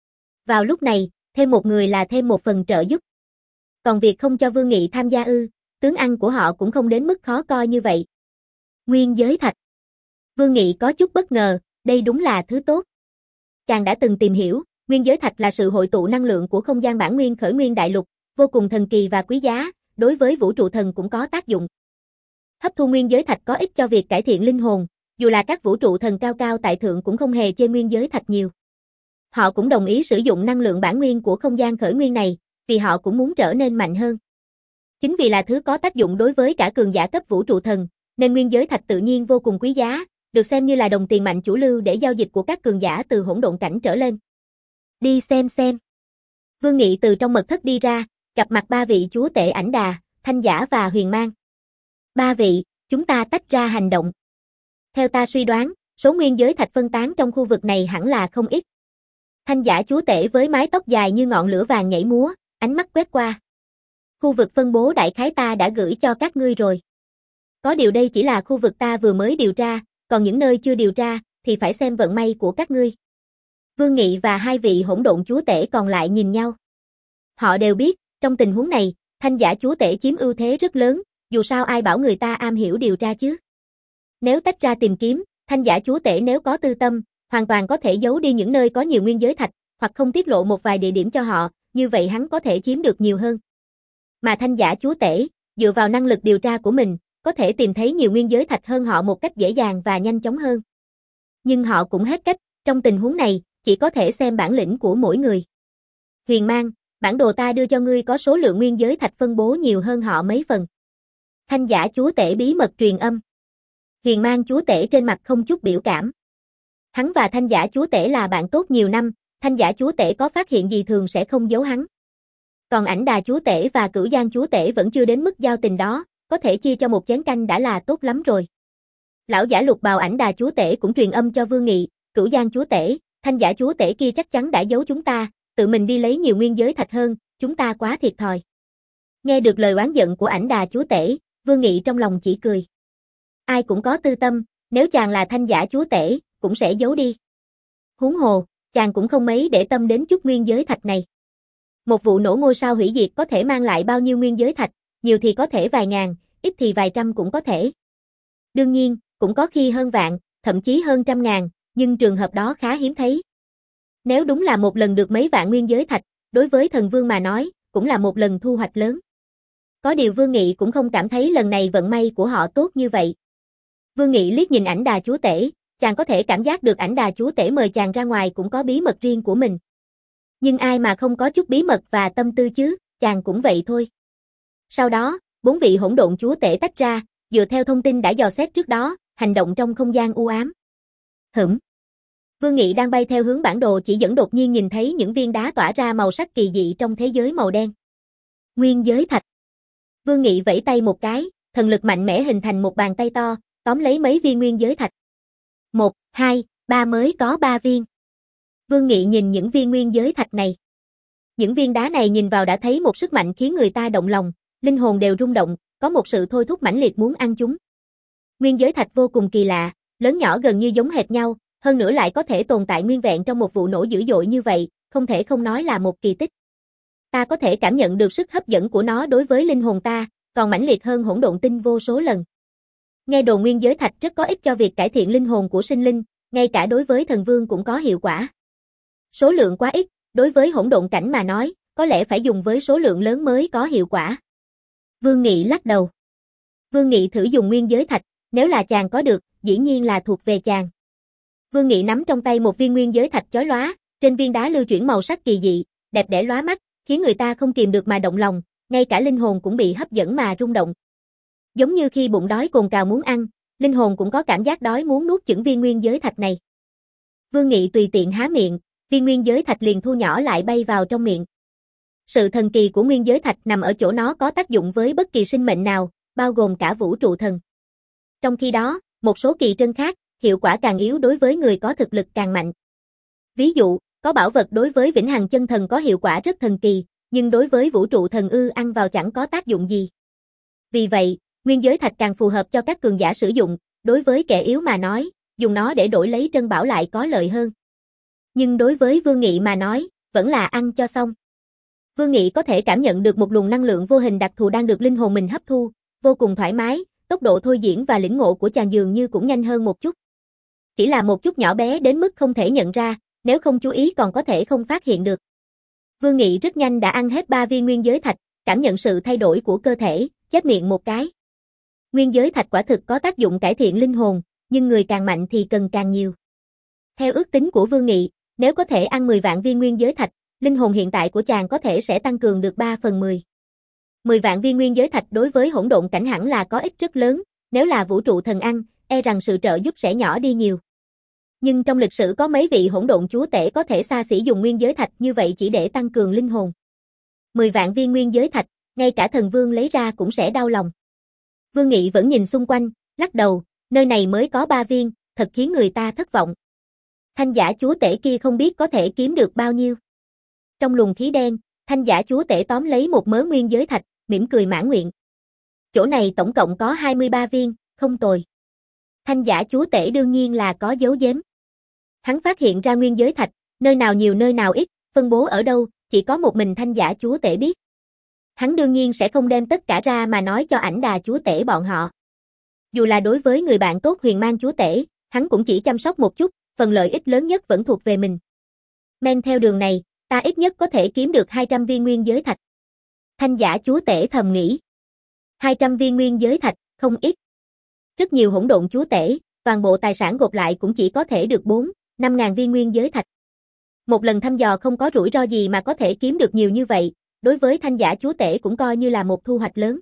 Vào lúc này, thêm một người là thêm một phần trợ giúp. Còn việc không cho Vương Nghị tham gia ư, tướng ăn của họ cũng không đến mức khó coi như vậy. Nguyên giới thạch. Vương Nghị có chút bất ngờ, đây đúng là thứ tốt. Chàng đã từng tìm hiểu, nguyên giới thạch là sự hội tụ năng lượng của không gian bản nguyên khởi nguyên đại lục, vô cùng thần kỳ và quý giá, đối với vũ trụ thần cũng có tác dụng. Hấp thu nguyên giới thạch có ích cho việc cải thiện linh hồn, dù là các vũ trụ thần cao cao tại thượng cũng không hề chê nguyên giới thạch nhiều. Họ cũng đồng ý sử dụng năng lượng bản nguyên của không gian khởi nguyên này, vì họ cũng muốn trở nên mạnh hơn. Chính vì là thứ có tác dụng đối với cả cường giả cấp vũ trụ thần, nên nguyên giới thạch tự nhiên vô cùng quý giá, được xem như là đồng tiền mạnh chủ lưu để giao dịch của các cường giả từ hỗn độn cảnh trở lên. Đi xem xem. Vương Nghị từ trong mật thất đi ra, gặp mặt ba vị chúa tể Ảnh Đà, Thanh Giả và Huyền Mang. Ba vị, chúng ta tách ra hành động. Theo ta suy đoán, số nguyên giới thạch phân tán trong khu vực này hẳn là không ít. Thanh giả chúa tể với mái tóc dài như ngọn lửa vàng nhảy múa, ánh mắt quét qua. Khu vực phân bố đại khái ta đã gửi cho các ngươi rồi. Có điều đây chỉ là khu vực ta vừa mới điều tra, còn những nơi chưa điều tra, thì phải xem vận may của các ngươi. Vương Nghị và hai vị hỗn độn chúa tể còn lại nhìn nhau. Họ đều biết, trong tình huống này, thanh giả chúa tể chiếm ưu thế rất lớn, dù sao ai bảo người ta am hiểu điều tra chứ. Nếu tách ra tìm kiếm, thanh giả chúa tể nếu có tư tâm, hoàn toàn có thể giấu đi những nơi có nhiều nguyên giới thạch, hoặc không tiết lộ một vài địa điểm cho họ, như vậy hắn có thể chiếm được nhiều hơn. Mà thanh giả chúa tể, dựa vào năng lực điều tra của mình, có thể tìm thấy nhiều nguyên giới thạch hơn họ một cách dễ dàng và nhanh chóng hơn. Nhưng họ cũng hết cách, trong tình huống này, chỉ có thể xem bản lĩnh của mỗi người. Huyền Mang, bản đồ ta đưa cho ngươi có số lượng nguyên giới thạch phân bố nhiều hơn họ mấy phần. Thanh giả chúa tể bí mật truyền âm. Huyền Mang chúa tể trên mặt không chút biểu cảm. Hắn và thanh giả chúa tể là bạn tốt nhiều năm, thanh giả chúa tể có phát hiện gì thường sẽ không giấu hắn. Còn ảnh đà chúa tể và cửu giang chúa tể vẫn chưa đến mức giao tình đó, có thể chia cho một chén canh đã là tốt lắm rồi. Lão giả lục bào ảnh đà chúa tể cũng truyền âm cho Vương Nghị, cửu giang chúa tể, thanh giả chúa tể kia chắc chắn đã giấu chúng ta, tự mình đi lấy nhiều nguyên giới thạch hơn, chúng ta quá thiệt thòi. Nghe được lời oán giận của ảnh đà chúa tể, Vương Nghị trong lòng chỉ cười. Ai cũng có tư tâm, nếu chàng là thanh giả chúa tể, cũng sẽ giấu đi. Huống hồ, chàng cũng không mấy để tâm đến chút nguyên giới thạch này. Một vụ nổ ngôi sao hủy diệt có thể mang lại bao nhiêu nguyên giới thạch, nhiều thì có thể vài ngàn, ít thì vài trăm cũng có thể. Đương nhiên, cũng có khi hơn vạn, thậm chí hơn trăm ngàn, nhưng trường hợp đó khá hiếm thấy. Nếu đúng là một lần được mấy vạn nguyên giới thạch, đối với thần vương mà nói, cũng là một lần thu hoạch lớn. Có điều Vương Nghị cũng không cảm thấy lần này vận may của họ tốt như vậy. Vương Nghị liếc nhìn ảnh đà chúa tể, chàng có thể cảm giác được ảnh đà chúa tể mời chàng ra ngoài cũng có bí mật riêng của mình. Nhưng ai mà không có chút bí mật và tâm tư chứ, chàng cũng vậy thôi. Sau đó, bốn vị hỗn độn chúa tể tách ra, dựa theo thông tin đã dò xét trước đó, hành động trong không gian u ám. Hửm. Vương Nghị đang bay theo hướng bản đồ chỉ dẫn đột nhiên nhìn thấy những viên đá tỏa ra màu sắc kỳ dị trong thế giới màu đen. Nguyên giới thạch. Vương Nghị vẫy tay một cái, thần lực mạnh mẽ hình thành một bàn tay to, tóm lấy mấy viên nguyên giới thạch. Một, hai, ba mới có ba viên. Vương Nghị nhìn những viên nguyên giới thạch này. Những viên đá này nhìn vào đã thấy một sức mạnh khiến người ta động lòng, linh hồn đều rung động, có một sự thôi thúc mãnh liệt muốn ăn chúng. Nguyên giới thạch vô cùng kỳ lạ, lớn nhỏ gần như giống hệt nhau, hơn nữa lại có thể tồn tại nguyên vẹn trong một vụ nổ dữ dội như vậy, không thể không nói là một kỳ tích. Ta có thể cảm nhận được sức hấp dẫn của nó đối với linh hồn ta, còn mãnh liệt hơn hỗn độn tinh vô số lần. Nghe đồn nguyên giới thạch rất có ích cho việc cải thiện linh hồn của sinh linh, ngay cả đối với thần vương cũng có hiệu quả. Số lượng quá ít, đối với hỗn độn cảnh mà nói, có lẽ phải dùng với số lượng lớn mới có hiệu quả. Vương Nghị lắc đầu. Vương Nghị thử dùng nguyên giới thạch, nếu là chàng có được, dĩ nhiên là thuộc về chàng. Vương Nghị nắm trong tay một viên nguyên giới thạch chói lóa, trên viên đá lưu chuyển màu sắc kỳ dị, đẹp đẽ lóa mắt, khiến người ta không kìm được mà động lòng, ngay cả linh hồn cũng bị hấp dẫn mà rung động. Giống như khi bụng đói cồn cào muốn ăn, linh hồn cũng có cảm giác đói muốn nuốt chửng viên nguyên giới thạch này. Vương Nghị tùy tiện há miệng, viên nguyên giới thạch liền thu nhỏ lại bay vào trong miệng. Sự thần kỳ của nguyên giới thạch nằm ở chỗ nó có tác dụng với bất kỳ sinh mệnh nào, bao gồm cả vũ trụ thần. Trong khi đó, một số kỳ trân khác, hiệu quả càng yếu đối với người có thực lực càng mạnh. Ví dụ, có bảo vật đối với vĩnh hằng chân thần có hiệu quả rất thần kỳ, nhưng đối với vũ trụ thần ư ăn vào chẳng có tác dụng gì. Vì vậy, nguyên giới thạch càng phù hợp cho các cường giả sử dụng, đối với kẻ yếu mà nói, dùng nó để đổi lấy trân bảo lại có lợi hơn. Nhưng đối với Vương Nghị mà nói, vẫn là ăn cho xong. Vương Nghị có thể cảm nhận được một luồng năng lượng vô hình đặc thù đang được linh hồn mình hấp thu, vô cùng thoải mái, tốc độ thôi diễn và lĩnh ngộ của chàng dường như cũng nhanh hơn một chút. Chỉ là một chút nhỏ bé đến mức không thể nhận ra, nếu không chú ý còn có thể không phát hiện được. Vương Nghị rất nhanh đã ăn hết ba viên nguyên giới thạch, cảm nhận sự thay đổi của cơ thể, chép miệng một cái. Nguyên giới thạch quả thực có tác dụng cải thiện linh hồn, nhưng người càng mạnh thì cần càng nhiều. Theo ước tính của Vương Nghị, nếu có thể ăn mười vạn viên nguyên giới thạch, linh hồn hiện tại của chàng có thể sẽ tăng cường được ba phần mười. mười vạn viên nguyên giới thạch đối với hỗn độn cảnh hẳn là có ích rất lớn, nếu là vũ trụ thần ăn, e rằng sự trợ giúp sẽ nhỏ đi nhiều. Nhưng trong lịch sử có mấy vị hỗn độn chúa tể có thể xa xỉ dùng nguyên giới thạch như vậy chỉ để tăng cường linh hồn. mười vạn viên nguyên giới thạch, ngay cả thần vương lấy ra cũng sẽ đau lòng. Vương Nghị vẫn nhìn xung quanh, lắc đầu, nơi này mới có ba viên, thật khiến người ta thất vọng. Thanh giả chúa tể kia không biết có thể kiếm được bao nhiêu. Trong luồng khí đen, thanh giả chúa tể tóm lấy một mớ nguyên giới thạch, mỉm cười mãn nguyện. Chỗ này tổng cộng có hai mươi ba viên, không tồi. Thanh giả chúa tể đương nhiên là có giấu giếm. Hắn phát hiện ra nguyên giới thạch, nơi nào nhiều nơi nào ít, phân bố ở đâu, chỉ có một mình thanh giả chúa tể biết. Hắn đương nhiên sẽ không đem tất cả ra mà nói cho ảnh đà chúa tể bọn họ. Dù là đối với người bạn tốt Huyền Mang chúa tể, hắn cũng chỉ chăm sóc một chút, phần lợi ích lớn nhất vẫn thuộc về mình. Men theo đường này, ta ít nhất có thể kiếm được hai trăm viên nguyên giới thạch. Thanh giả chúa tể thầm nghĩ. hai trăm viên nguyên giới thạch, không ít. Rất nhiều hỗn độn chúa tể, toàn bộ tài sản gộp lại cũng chỉ có thể được bốn, năm ngàn viên nguyên giới thạch. Một lần thăm dò không có rủi ro gì mà có thể kiếm được nhiều như vậy, đối với thanh giả chúa tể cũng coi như là một thu hoạch lớn.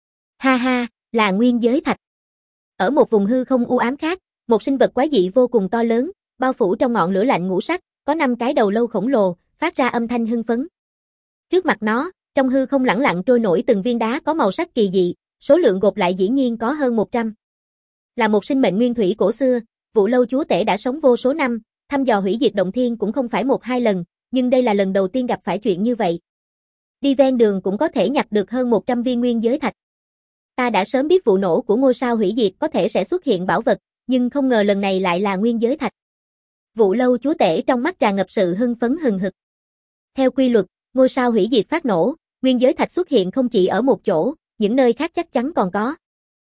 Ha ha, là nguyên giới thạch. Ở một vùng hư không u ám khác, một sinh vật quái dị vô cùng to lớn, bao phủ trong ngọn lửa lạnh ngũ sắc, có năm cái đầu lâu khổng lồ, phát ra âm thanh hưng phấn. Trước mặt nó, trong hư không lẳng lặng trôi nổi từng viên đá có màu sắc kỳ dị, số lượng gộp lại dĩ nhiên có hơn một trăm. Là một sinh mệnh nguyên thủy cổ xưa, Vụ Lâu chúa tể đã sống vô số năm, thăm dò hủy diệt động thiên cũng không phải một hai lần, nhưng đây là lần đầu tiên gặp phải chuyện như vậy. Đi ven đường cũng có thể nhặt được hơn một trăm viên nguyên giới thạch. Ta đã sớm biết vụ nổ của ngôi sao hủy diệt có thể sẽ xuất hiện bảo vật, nhưng không ngờ lần này lại là nguyên giới thạch. Vụ Lâu chúa tể trong mắt tràn ngập sự hưng phấn hừng hực. Theo quy luật, ngôi sao hủy diệt phát nổ, nguyên giới thạch xuất hiện không chỉ ở một chỗ, những nơi khác chắc chắn còn có.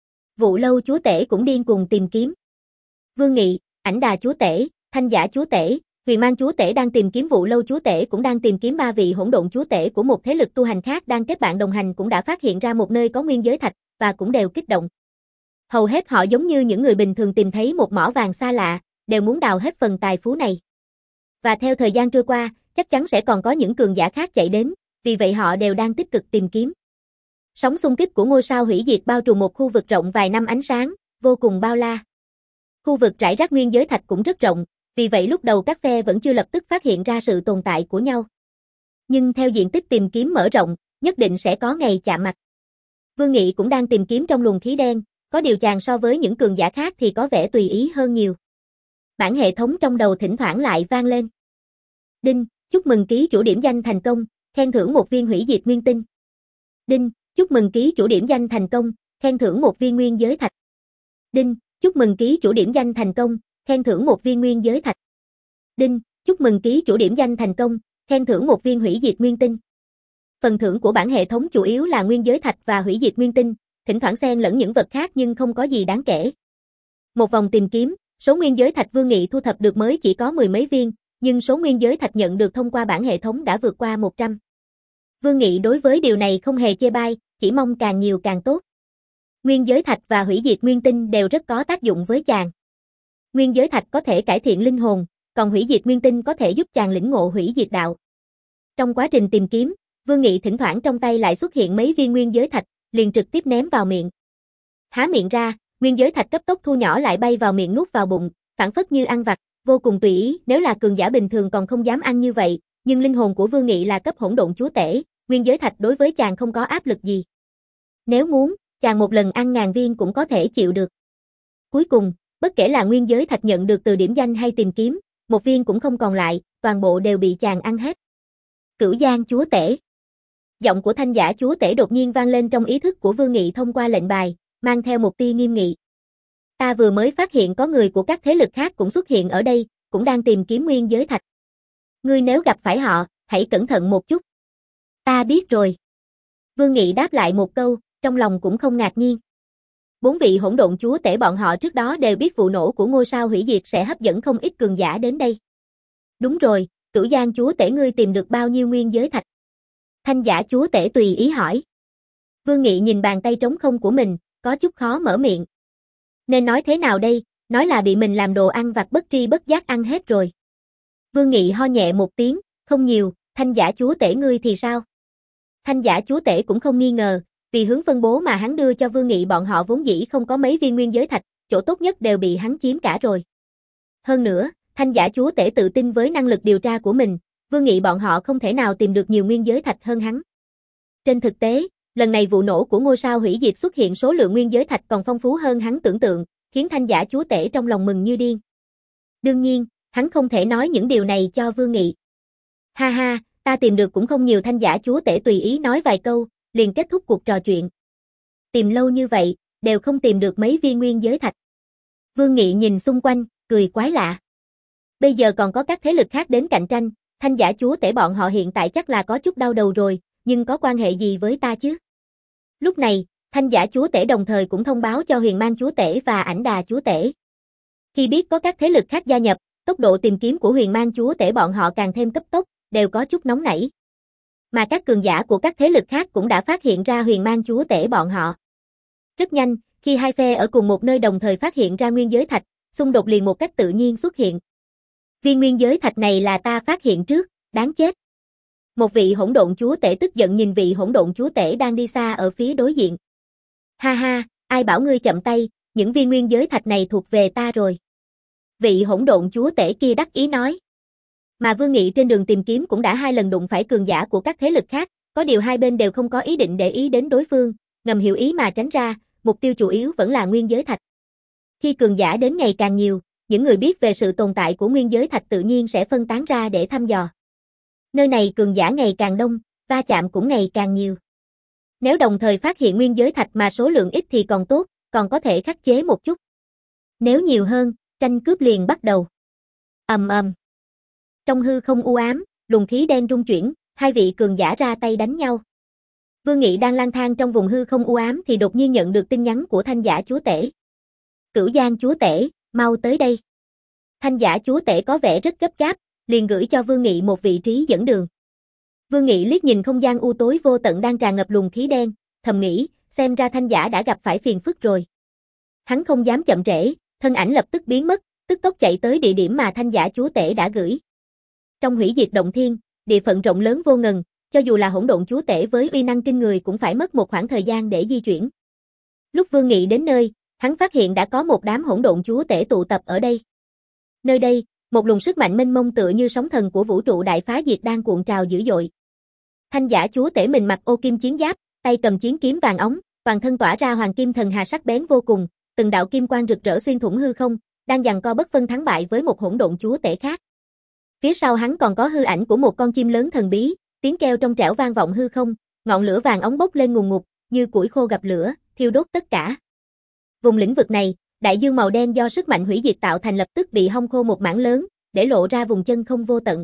Vụ Lâu chúa tể cũng điên cuồng tìm kiếm. Vương Nghị, Ảnh Đà chúa tể, Thanh giả chúa tể, Huyền Mang chúa tể đang tìm kiếm, Vụ Lâu chúa tể cũng đang tìm kiếm, ba vị hỗn độn chúa tể của một thế lực tu hành khác đang kết bạn đồng hành cũng đã phát hiện ra một nơi có nguyên giới thạch và cũng đều kích động. Hầu hết họ giống như những người bình thường tìm thấy một mỏ vàng xa lạ, đều muốn đào hết phần tài phú này. Và theo thời gian trôi qua, chắc chắn sẽ còn có những cường giả khác chạy đến, vì vậy họ đều đang tích cực tìm kiếm. Sóng xung kích của ngôi sao hủy diệt bao trùm một khu vực rộng vài năm ánh sáng, vô cùng bao la. Khu vực rải rác nguyên giới thạch cũng rất rộng, vì vậy lúc đầu các phe vẫn chưa lập tức phát hiện ra sự tồn tại của nhau. Nhưng theo diện tích tìm kiếm mở rộng, nhất định sẽ có ngày chạm mặt. Vương Nghị cũng đang tìm kiếm trong luồng khí đen, có điều chàng so với những cường giả khác thì có vẻ tùy ý hơn nhiều. Bản hệ thống trong đầu thỉnh thoảng lại vang lên. Đinh, chúc mừng ký chủ điểm danh thành công, khen thưởng một viên hủy diệt nguyên tinh. Đinh, chúc mừng ký chủ điểm danh thành công, khen thưởng một viên nguyên giới thạch. Đinh, chúc mừng ký chủ điểm danh thành công, khen thưởng một viên nguyên giới thạch. Đinh, chúc mừng ký chủ điểm danh thành công, khen thưởng một viên hủy diệt nguyên tinh. Phần thưởng của bản hệ thống chủ yếu là nguyên giới thạch và hủy diệt nguyên tinh, thỉnh thoảng xen lẫn những vật khác nhưng không có gì đáng kể. Một vòng tìm kiếm, số nguyên giới thạch Vương Nghị thu thập được mới chỉ có mười mấy viên, nhưng số nguyên giới thạch nhận được thông qua bản hệ thống đã vượt qua một trăm. Vương Nghị đối với điều này không hề chê bai, chỉ mong càng nhiều càng tốt. Nguyên giới thạch và hủy diệt nguyên tinh đều rất có tác dụng với chàng. Nguyên giới thạch có thể cải thiện linh hồn, còn hủy diệt nguyên tinh có thể giúp chàng lĩnh ngộ hủy diệt đạo. Trong quá trình tìm kiếm, Vương Nghị thỉnh thoảng trong tay lại xuất hiện mấy viên nguyên giới thạch, liền trực tiếp ném vào miệng. Há miệng ra, nguyên giới thạch cấp tốc thu nhỏ lại bay vào miệng nuốt vào bụng, phản phất như ăn vặt, vô cùng tùy ý, nếu là cường giả bình thường còn không dám ăn như vậy, nhưng linh hồn của Vương Nghị là cấp hỗn độn chúa tể, nguyên giới thạch đối với chàng không có áp lực gì. Nếu muốn, chàng một lần ăn ngàn viên cũng có thể chịu được. Cuối cùng, bất kể là nguyên giới thạch nhận được từ điểm danh hay tìm kiếm, một viên cũng không còn lại, toàn bộ đều bị chàng ăn hết. Cửu Giang chúa tể. Giọng của thanh giả chúa tể đột nhiên vang lên trong ý thức của Vương Nghị thông qua lệnh bài, mang theo một tia nghiêm nghị. Ta vừa mới phát hiện có người của các thế lực khác cũng xuất hiện ở đây, cũng đang tìm kiếm nguyên giới thạch. Ngươi nếu gặp phải họ, hãy cẩn thận một chút. Ta biết rồi. Vương Nghị đáp lại một câu, trong lòng cũng không ngạc nhiên. Bốn vị hỗn độn chúa tể bọn họ trước đó đều biết vụ nổ của ngôi sao hủy diệt sẽ hấp dẫn không ít cường giả đến đây. Đúng rồi, Cửu Giang chúa tể ngươi tìm được bao nhiêu nguyên giới thạch? Thanh giả chúa tể tùy ý hỏi. Vương Nghị nhìn bàn tay trống không của mình, có chút khó mở miệng. Nên nói thế nào đây, nói là bị mình làm đồ ăn vặt bất tri bất giác ăn hết rồi. Vương Nghị ho nhẹ một tiếng, không nhiều, thanh giả chúa tể ngươi thì sao? Thanh giả chúa tể cũng không nghi ngờ, vì hướng phân bố mà hắn đưa cho Vương Nghị bọn họ vốn dĩ không có mấy viên nguyên giới thạch, chỗ tốt nhất đều bị hắn chiếm cả rồi. Hơn nữa, thanh giả chúa tể tự tin với năng lực điều tra của mình, Vương Nghị bọn họ không thể nào tìm được nhiều nguyên giới thạch hơn hắn. Trên thực tế, lần này vụ nổ của ngôi sao hủy diệt xuất hiện số lượng nguyên giới thạch còn phong phú hơn hắn tưởng tượng, khiến thanh giả chúa tể trong lòng mừng như điên. Đương nhiên, Hắn không thể nói những điều này cho Vương Nghị. Ha ha, ta tìm được cũng không nhiều. Thanh giả chúa tể tùy ý nói vài câu, liền kết thúc cuộc trò chuyện. Tìm lâu như vậy, đều không tìm được mấy viên nguyên giới thạch. Vương Nghị nhìn xung quanh, cười quái lạ. Bây giờ còn có các thế lực khác đến cạnh tranh, thanh giả chúa tể bọn họ hiện tại chắc là có chút đau đầu rồi, nhưng có quan hệ gì với ta chứ? Lúc này, thanh giả chúa tể đồng thời cũng thông báo cho huyền mang chúa tể và ảnh đà chúa tể. Khi biết có các thế lực khác gia nhập, tốc độ tìm kiếm của huyền mang chúa tể bọn họ càng thêm cấp tốc, đều có chút nóng nảy. Mà các cường giả của các thế lực khác cũng đã phát hiện ra huyền mang chúa tể bọn họ. Rất nhanh, khi hai phe ở cùng một nơi đồng thời phát hiện ra nguyên giới thạch, xung đột liền một cách tự nhiên xuất hiện. Viên nguyên giới thạch này là ta phát hiện trước, đáng chết. Một vị hỗn độn chúa tể tức giận nhìn vị hỗn độn chúa tể đang đi xa ở phía đối diện. Ha ha, ai bảo ngươi chậm tay, những viên nguyên giới thạch này thuộc về ta rồi. Vị hỗn độn chúa tể kia đắc ý nói. Mà Vương Nghị trên đường tìm kiếm cũng đã hai lần đụng phải cường giả của các thế lực khác, có điều hai bên đều không có ý định để ý đến đối phương, ngầm hiểu ý mà tránh ra, mục tiêu chủ yếu vẫn là nguyên giới thạch. Khi cường giả đến ngày càng nhiều, những người biết về sự tồn tại của nguyên giới thạch tự nhiên sẽ phân tán ra để thăm dò. Nơi này cường giả ngày càng đông, va chạm cũng ngày càng nhiều. Nếu đồng thời phát hiện nguyên giới thạch mà số lượng ít thì còn tốt, còn có thể khắc chế một chút. Nếu nhiều hơn, tranh cướp liền bắt đầu. Ầm ầm. Trong hư không u ám, luồng khí đen rung chuyển, hai vị cường giả ra tay đánh nhau. Vương Nghị đang lang thang trong vùng hư không u ám thì đột nhiên nhận được tin nhắn của thanh giả chúa tể. Cửu Giang chúa tể, mau tới đây. Thanh giả chúa tể có vẻ rất gấp gáp, liền gửi cho Vương Nghị một vị trí dẫn đường. Vương Nghị liếc nhìn không gian u tối vô tận đang tràn ngập luồng khí đen, thầm nghĩ, xem ra thanh giả đã gặp phải phiền phức rồi. Hắn không dám chậm trễ, thân ảnh lập tức biến mất, tức tốc chạy tới địa điểm mà thanh giả chúa tể đã gửi. Trong hủy diệt động thiên, địa phận rộng lớn vô ngần, cho dù là hỗn độn chúa tể với uy năng kinh người cũng phải mất một khoảng thời gian để di chuyển. Lúc Vương Nghị đến nơi, hắn phát hiện đã có một đám hỗn độn chúa tể tụ tập ở đây. Nơi đây, một luồng sức mạnh mênh mông tựa như sóng thần của vũ trụ đại phá diệt đang cuộn trào dữ dội. Thanh giả chúa tể mình mặc ô kim chiến giáp, tay cầm chiến kiếm vàng óng, toàn thân tỏa ra hoàng kim thần hà sắc bén vô cùng, từng đạo kim quang rực rỡ xuyên thủng hư không, đang giằng co bất phân thắng bại với một hỗn độn chúa tể khác. Phía sau hắn còn có hư ảnh của một con chim lớn thần bí, tiếng kêu trong trẻo vang vọng hư không, ngọn lửa vàng óng bốc lên ngùn ngụt, như củi khô gặp lửa, thiêu đốt tất cả. Vùng lĩnh vực này, đại dương màu đen do sức mạnh hủy diệt tạo thành lập tức bị hong khô một mảng lớn, để lộ ra vùng chân không vô tận.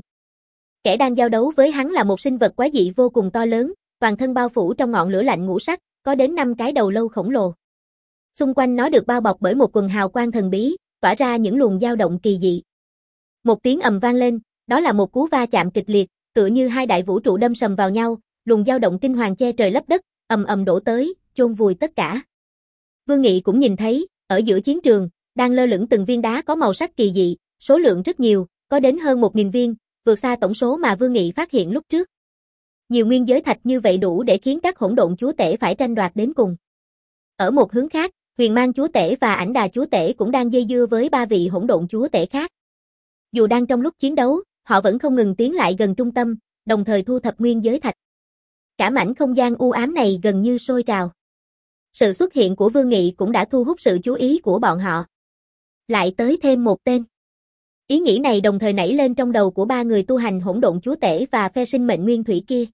Kẻ đang giao đấu với hắn là một sinh vật quái dị vô cùng to lớn, toàn thân bao phủ trong ngọn lửa lạnh ngũ sắc, có đến năm cái đầu lâu khổng lồ. Xung quanh nó được bao bọc bởi một quần hào quang thần bí, tỏa ra những luồng dao động kỳ dị. Một tiếng ầm vang lên, đó là một cú va chạm kịch liệt, tựa như hai đại vũ trụ đâm sầm vào nhau, luồng dao động kinh hoàng che trời lấp đất, ầm ầm đổ tới, chôn vùi tất cả. Vương Nghị cũng nhìn thấy, ở giữa chiến trường, đang lơ lửng từng viên đá có màu sắc kỳ dị, số lượng rất nhiều, có đến hơn một nghìn viên, vượt xa tổng số mà Vương Nghị phát hiện lúc trước. Nhiều nguyên giới thạch như vậy đủ để khiến các hỗn độn chúa tể phải tranh đoạt đến cùng. Ở một hướng khác, huyền mang chúa tể và ảnh đà chúa tể cũng đang dây dưa với ba vị hỗn độn chúa tể khác. Dù đang trong lúc chiến đấu, họ vẫn không ngừng tiến lại gần trung tâm, đồng thời thu thập nguyên giới thạch. Cả mảnh không gian u ám này gần như sôi trào. Sự xuất hiện của Vương Nghị cũng đã thu hút sự chú ý của bọn họ. Lại tới thêm một tên. Ý nghĩ này đồng thời nảy lên trong đầu của ba người tu hành hỗn độn chúa tể và phe sinh mệnh nguyên thủy kia.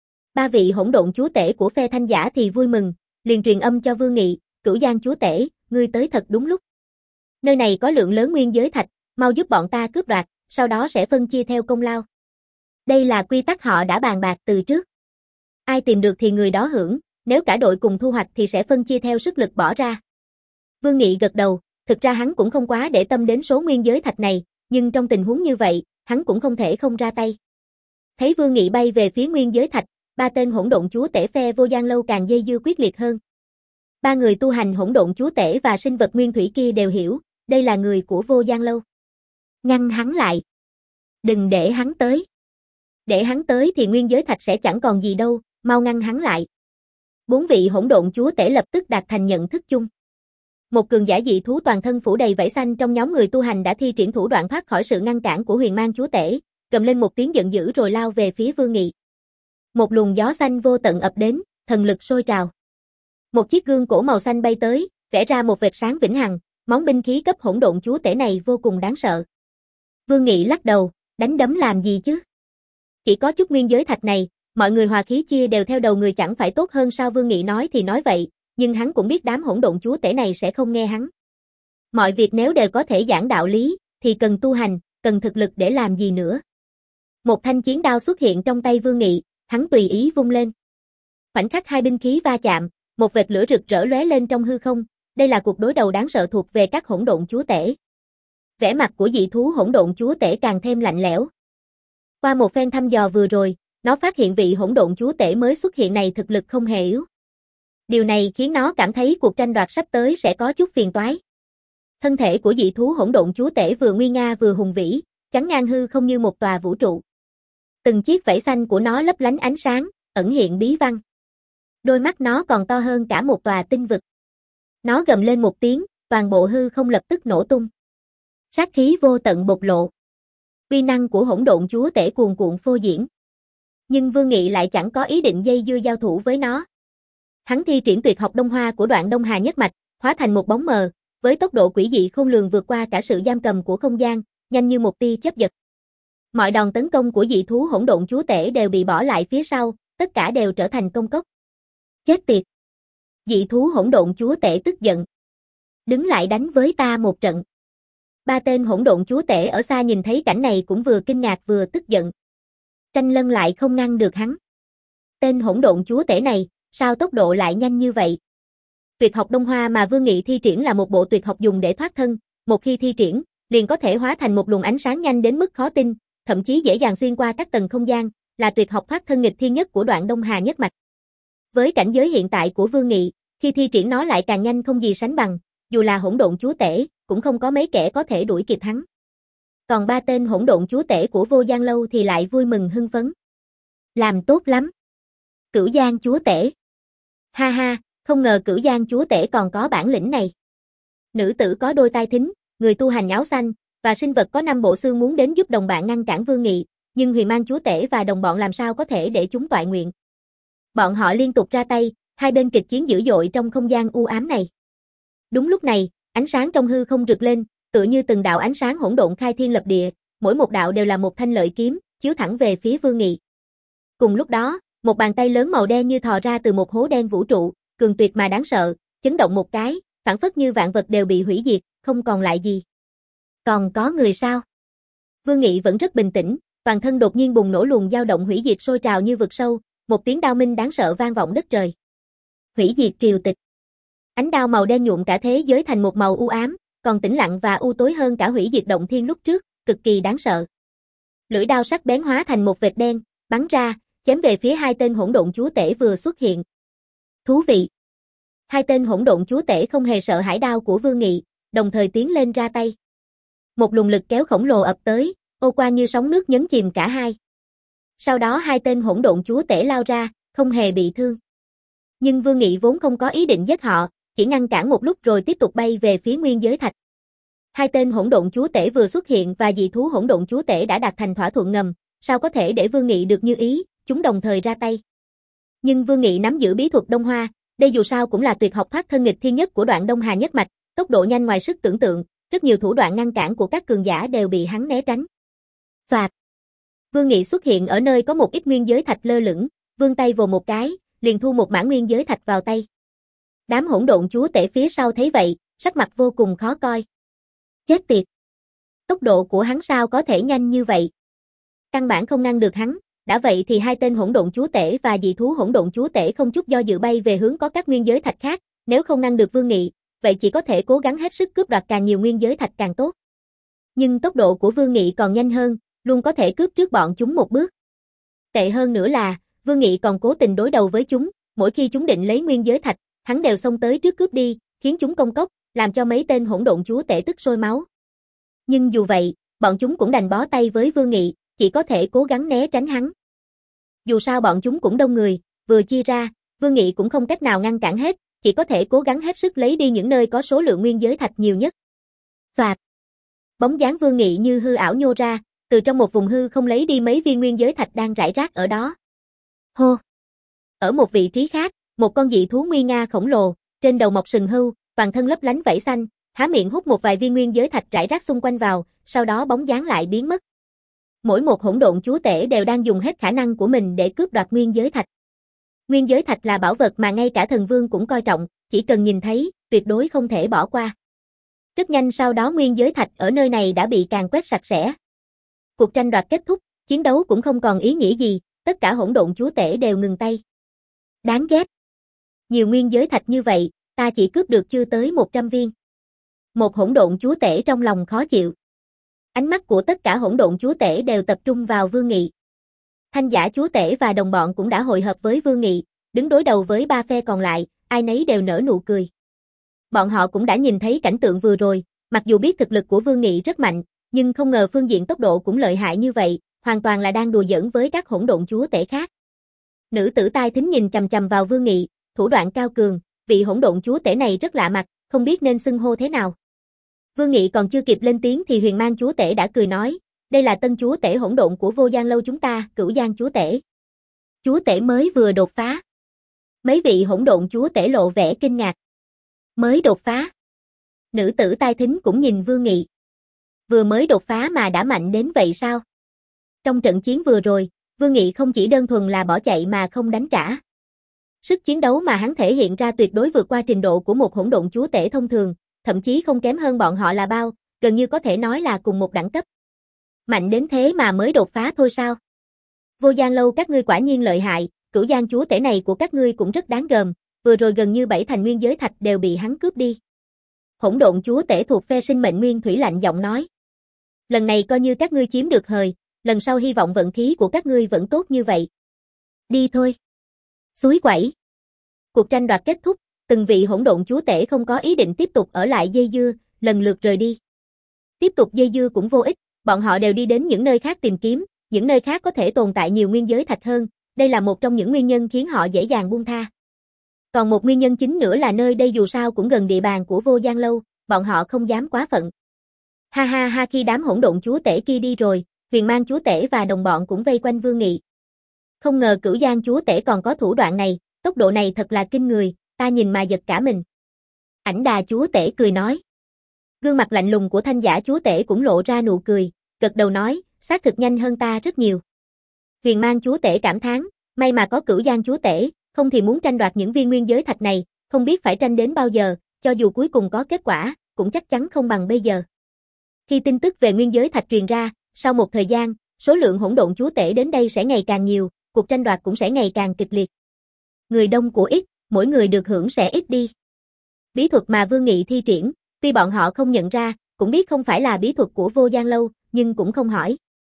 Ba vị hỗn độn chúa tể của phe thanh giả thì vui mừng, liền truyền âm cho Vương Nghị, Cửu Giang chúa tể, ngươi tới thật đúng lúc. Nơi này có lượng lớn nguyên giới thạch, mau giúp bọn ta cướp đoạt, sau đó sẽ phân chia theo công lao. Đây là quy tắc họ đã bàn bạc từ trước. Ai tìm được thì người đó hưởng, nếu cả đội cùng thu hoạch thì sẽ phân chia theo sức lực bỏ ra. Vương Nghị gật đầu, thực ra hắn cũng không quá để tâm đến số nguyên giới thạch này, nhưng trong tình huống như vậy, hắn cũng không thể không ra tay. Thấy Vương Nghị bay về phía nguyên giới thạch, ba tên hỗn độn chúa tể phe Vô Giang Lâu càng dây dưa quyết liệt hơn. Ba người tu hành hỗn độn chúa tể và sinh vật nguyên thủy kia đều hiểu, đây là người của Vô Giang Lâu. Ngăn hắn lại. Đừng để hắn tới. Để hắn tới thì nguyên giới thạch sẽ chẳng còn gì đâu, mau ngăn hắn lại. Bốn vị hỗn độn chúa tể lập tức đạt thành nhận thức chung. Một cường giả dị thú toàn thân phủ đầy vảy xanh trong nhóm người tu hành đã thi triển thủ đoạn thoát khỏi sự ngăn cản của huyền mang chúa tể, gầm lên một tiếng giận dữ rồi lao về phía Vương Nghị. Một luồng gió xanh vô tận ập đến, thần lực sôi trào. Một chiếc gương cổ màu xanh bay tới, vẽ ra một vệt sáng vĩnh hằng, món binh khí cấp hỗn độn chúa tể này vô cùng đáng sợ. Vương Nghị lắc đầu, đánh đấm làm gì chứ? Chỉ có chút nguyên giới thạch này, mọi người hòa khí chia đều theo đầu người chẳng phải tốt hơn sao? Vương Nghị nói thì nói vậy, nhưng hắn cũng biết đám hỗn độn chúa tể này sẽ không nghe hắn. Mọi việc nếu đều có thể giảng đạo lý, thì cần tu hành, cần thực lực để làm gì nữa. Một thanh chiến đao xuất hiện trong tay Vương Nghị, hắn tùy ý vung lên. Khoảnh khắc hai binh khí va chạm, một vệt lửa rực rỡ lóe lên trong hư không, đây là cuộc đối đầu đáng sợ thuộc về các hỗn độn chúa tể. Vẻ mặt của dị thú hỗn độn chúa tể càng thêm lạnh lẽo. Qua một phen thăm dò vừa rồi, nó phát hiện vị hỗn độn chúa tể mới xuất hiện này thực lực không hề yếu. Điều này khiến nó cảm thấy cuộc tranh đoạt sắp tới sẽ có chút phiền toái. Thân thể của dị thú hỗn độn chúa tể vừa nguy nga vừa hùng vĩ, chắn ngang hư không như một tòa vũ trụ. Từng chiếc vảy xanh của nó lấp lánh ánh sáng, ẩn hiện bí văn. Đôi mắt nó còn to hơn cả một tòa tinh vực. Nó gầm lên một tiếng, toàn bộ hư không lập tức nổ tung. Sát khí vô tận bộc lộ. Uy năng của hỗn độn chúa tể cuồn cuộn phô diễn. Nhưng Vương Nghị lại chẳng có ý định dây dưa giao thủ với nó. Hắn thi triển tuyệt học Đông Hoa của Đoạn Đông Hà nhất mạch, hóa thành một bóng mờ, với tốc độ quỷ dị khôn lường vượt qua cả sự giam cầm của không gian, nhanh như một tia chớp giật. Mọi đòn tấn công của dị thú hỗn độn chúa tể đều bị bỏ lại phía sau, tất cả đều trở thành công cốc. Chết tiệt! Dị thú hỗn độn chúa tể tức giận. Đứng lại đánh với ta một trận. Ba tên hỗn độn chúa tể ở xa nhìn thấy cảnh này cũng vừa kinh ngạc vừa tức giận. Tranh Lân lại không ngăn được hắn. Tên hỗn độn chúa tể này, sao tốc độ lại nhanh như vậy? Tuyệt học Đông Hoa mà Vương Nghị thi triển là một bộ tuyệt học dùng để thoát thân, một khi thi triển, liền có thể hóa thành một luồng ánh sáng nhanh đến mức khó tin, thậm chí dễ dàng xuyên qua các tầng không gian, là tuyệt học thoát thân nghịch thiên nhất của Đoạn Đông Hà nhất mạch. Với cảnh giới hiện tại của Vương Nghị, khi thi triển nó lại càng nhanh không gì sánh bằng, dù là hỗn độn chúa tể, cũng không có mấy kẻ có thể đuổi kịp hắn. Còn ba tên hỗn độn chúa tể của Vô Gian Lâu thì lại vui mừng hưng phấn. Làm tốt lắm. Cửu Giang chúa tể. Ha ha, không ngờ Cửu Giang chúa tể còn có bản lĩnh này. Nữ tử có đôi tai thính, người tu hành áo xanh, và sinh vật có năm bộ xương muốn đến giúp đồng bạn ngăn cản Vương Nghị, nhưng Huyền Mang chúa tể và đồng bọn làm sao có thể để chúng toại nguyện. Bọn họ liên tục ra tay, hai bên kịch chiến dữ dội trong không gian u ám này. Đúng lúc này, ánh sáng trong hư không rực lên, tựa như từng đạo ánh sáng hỗn độn khai thiên lập địa, mỗi một đạo đều là một thanh lợi kiếm, chiếu thẳng về phía Vương Nghị. Cùng lúc đó, một bàn tay lớn màu đen như thò ra từ một hố đen vũ trụ, cường tuyệt mà đáng sợ, chấn động một cái, phảng phất như vạn vật đều bị hủy diệt, không còn lại gì. Còn có người sao? Vương Nghị vẫn rất bình tĩnh, toàn thân đột nhiên bùng nổ luồng dao động hủy diệt sôi trào như vực sâu, một tiếng đao minh đáng sợ vang vọng đất trời. Hủy diệt triều tịch. Ánh đao màu đen nhuộm cả thế giới thành một màu u ám, còn tĩnh lặng và u tối hơn cả hủy diệt động thiên lúc trước, cực kỳ đáng sợ. Lưỡi đao sắc bén hóa thành một vệt đen, bắn ra, chém về phía hai tên hỗn độn chúa tể vừa xuất hiện. Thú vị. Hai tên hỗn độn chúa tể không hề sợ hãi đao của Vương Nghị, đồng thời tiến lên ra tay. Một luồng lực kéo khổng lồ ập tới, ô quang như sóng nước nhấn chìm cả hai. Sau đó hai tên hỗn độn chúa tể lao ra, không hề bị thương. Nhưng Vương Nghị vốn không có ý định giết họ, chỉ ngăn cản một lúc rồi tiếp tục bay về phía nguyên giới thạch. Hai tên hỗn độn chúa tể vừa xuất hiện và dị thú hỗn độn chúa tể đã đạt thành thỏa thuận ngầm, sao có thể để Vương Nghị được như ý, chúng đồng thời ra tay. Nhưng Vương Nghị nắm giữ bí thuật Đông Hoa, đây dù sao cũng là tuyệt học thoát thân nghịch thiên nhất của Đoạn Đông Hà nhất mạch, tốc độ nhanh ngoài sức tưởng tượng, rất nhiều thủ đoạn ngăn cản của các cường giả đều bị hắn né tránh. Phạt. Vương Nghị xuất hiện ở nơi có một ít nguyên giới thạch lơ lửng, vươn tay vồ một cái, liền thu một mảng nguyên giới thạch vào tay. Đám hỗn độn chúa tể phía sau thấy vậy, sắc mặt vô cùng khó coi. Chết tiệt. Tốc độ của hắn sao có thể nhanh như vậy? Căn bản không ngăn được hắn, đã vậy thì hai tên hỗn độn chúa tể và dị thú hỗn độn chúa tể không chút do dự bay về hướng có các nguyên giới thạch khác, nếu không ngăn được Vương Nghị, vậy chỉ có thể cố gắng hết sức cướp đoạt càng nhiều nguyên giới thạch càng tốt. Nhưng tốc độ của Vương Nghị còn nhanh hơn, luôn có thể cướp trước bọn chúng một bước. Tệ hơn nữa là, Vương Nghị còn cố tình đối đầu với chúng, mỗi khi chúng định lấy nguyên giới thạch, hắn đều xông tới trước cướp đi, khiến chúng công cốc, làm cho mấy tên hỗn độn chúa tể tức sôi máu. Nhưng dù vậy, bọn chúng cũng đành bó tay với Vương Nghị, chỉ có thể cố gắng né tránh hắn. Dù sao bọn chúng cũng đông người, vừa chia ra, Vương Nghị cũng không cách nào ngăn cản hết, chỉ có thể cố gắng hết sức lấy đi những nơi có số lượng nguyên giới thạch nhiều nhất. Phạt. Bóng dáng Vương Nghị như hư ảo nhô ra, từ trong một vùng hư không lấy đi mấy viên nguyên giới thạch đang rải rác ở đó. Hô. Ở một vị trí khác, một con dị thú nguy nga khổng lồ, trên đầu mọc sừng hưu, toàn thân lấp lánh vảy xanh, há miệng hút một vài viên nguyên giới thạch rải rác xung quanh vào, sau đó bóng dáng lại biến mất. Mỗi một hỗn độn chúa tể đều đang dùng hết khả năng của mình để cướp đoạt nguyên giới thạch. Nguyên giới thạch là bảo vật mà ngay cả thần vương cũng coi trọng, chỉ cần nhìn thấy, tuyệt đối không thể bỏ qua. Rất nhanh sau đó nguyên giới thạch ở nơi này đã bị càn quét sạch sẽ. Cuộc tranh đoạt kết thúc, chiến đấu cũng không còn ý nghĩa gì, tất cả hỗn độn chúa tể đều ngừng tay. Đáng ghét. Nhiều nguyên giới thạch như vậy, ta chỉ cướp được chưa tới một trăm viên. Một hỗn độn chúa tể trong lòng khó chịu. Ánh mắt của tất cả hỗn độn chúa tể đều tập trung vào Vương Nghị. Thanh giả chúa tể và đồng bọn cũng đã hội hợp với Vương Nghị, đứng đối đầu với ba phe còn lại, ai nấy đều nở nụ cười. Bọn họ cũng đã nhìn thấy cảnh tượng vừa rồi, mặc dù biết thực lực của Vương Nghị rất mạnh, nhưng không ngờ phương diện tốc độ cũng lợi hại như vậy, hoàn toàn là đang đùa giỡn với các hỗn độn chúa tể khác. Nữ tử tai thính nhìn chằm chằm vào Vương Nghị, thủ đoạn cao cường, vị hỗn độn chúa tể này rất lạ mặt, không biết nên xưng hô thế nào. Vương Nghị còn chưa kịp lên tiếng thì Huyền Mang chúa tể đã cười nói, đây là tân chúa tể hỗn độn của Vô Gian lâu chúng ta, Cửu Giang chúa tể. Chúa tể mới vừa đột phá. Mấy vị hỗn độn chúa tể lộ vẻ kinh ngạc. Mới đột phá. Nữ tử tai thính cũng nhìn Vương Nghị. Vừa mới đột phá mà đã mạnh đến vậy sao? Trong trận chiến vừa rồi, Vương Nghị không chỉ đơn thuần là bỏ chạy mà không đánh trả. Sức chiến đấu mà hắn thể hiện ra tuyệt đối vượt qua trình độ của một hỗn độn chúa tể thông thường, thậm chí không kém hơn bọn họ là bao, gần như có thể nói là cùng một đẳng cấp. Mạnh đến thế mà mới đột phá thôi sao? Vô Gian lâu các ngươi quả nhiên lợi hại, Cửu Giang chúa tể này của các ngươi cũng rất đáng gờm, vừa rồi gần như bảy thành nguyên giới thạch đều bị hắn cướp đi. Hỗn độn chúa tể thuộc phe sinh mệnh nguyên thủy lạnh giọng nói. Lần này coi như các ngươi chiếm được hời, lần sau hy vọng vận khí của các ngươi vẫn tốt như vậy. Đi thôi. Suối quẩy. Cuộc tranh đoạt kết thúc, từng vị hỗn độn chúa tể không có ý định tiếp tục ở lại dây dưa, lần lượt rời đi. Tiếp tục dây dưa cũng vô ích, bọn họ đều đi đến những nơi khác tìm kiếm, những nơi khác có thể tồn tại nhiều nguyên giới thạch hơn, đây là một trong những nguyên nhân khiến họ dễ dàng buông tha. Còn một nguyên nhân chính nữa là nơi đây dù sao cũng gần địa bàn của Vô Gian lâu, bọn họ không dám quá phận. Ha ha ha, khi đám hỗn độn chúa tể kia đi rồi, Huyền Mang chúa tể và đồng bọn cũng vây quanh Vương Nghị. Không ngờ Cửu Giang chúa tể còn có thủ đoạn này, tốc độ này thật là kinh người, ta nhìn mà giật cả mình. Ảnh Đà chúa tể cười nói. Gương mặt lạnh lùng của Thanh giả chúa tể cũng lộ ra nụ cười, gật đầu nói, xác thực nhanh hơn ta rất nhiều. Huyền Mang chúa tể cảm thán, may mà có Cửu Giang chúa tể, không thì muốn tranh đoạt những viên nguyên giới thạch này, không biết phải tranh đến bao giờ, cho dù cuối cùng có kết quả, cũng chắc chắn không bằng bây giờ. Khi tin tức về nguyên giới thạch truyền ra, sau một thời gian, số lượng hỗn độn chúa tể đến đây sẽ ngày càng nhiều, cuộc tranh đoạt cũng sẽ ngày càng kịch liệt. Người đông của ít, mỗi người được hưởng sẽ ít đi. Bí thuật mà Vương Nghị thi triển, tuy bọn họ không nhận ra, cũng biết không phải là bí thuật của Vô Gian lâu, nhưng cũng không hỏi.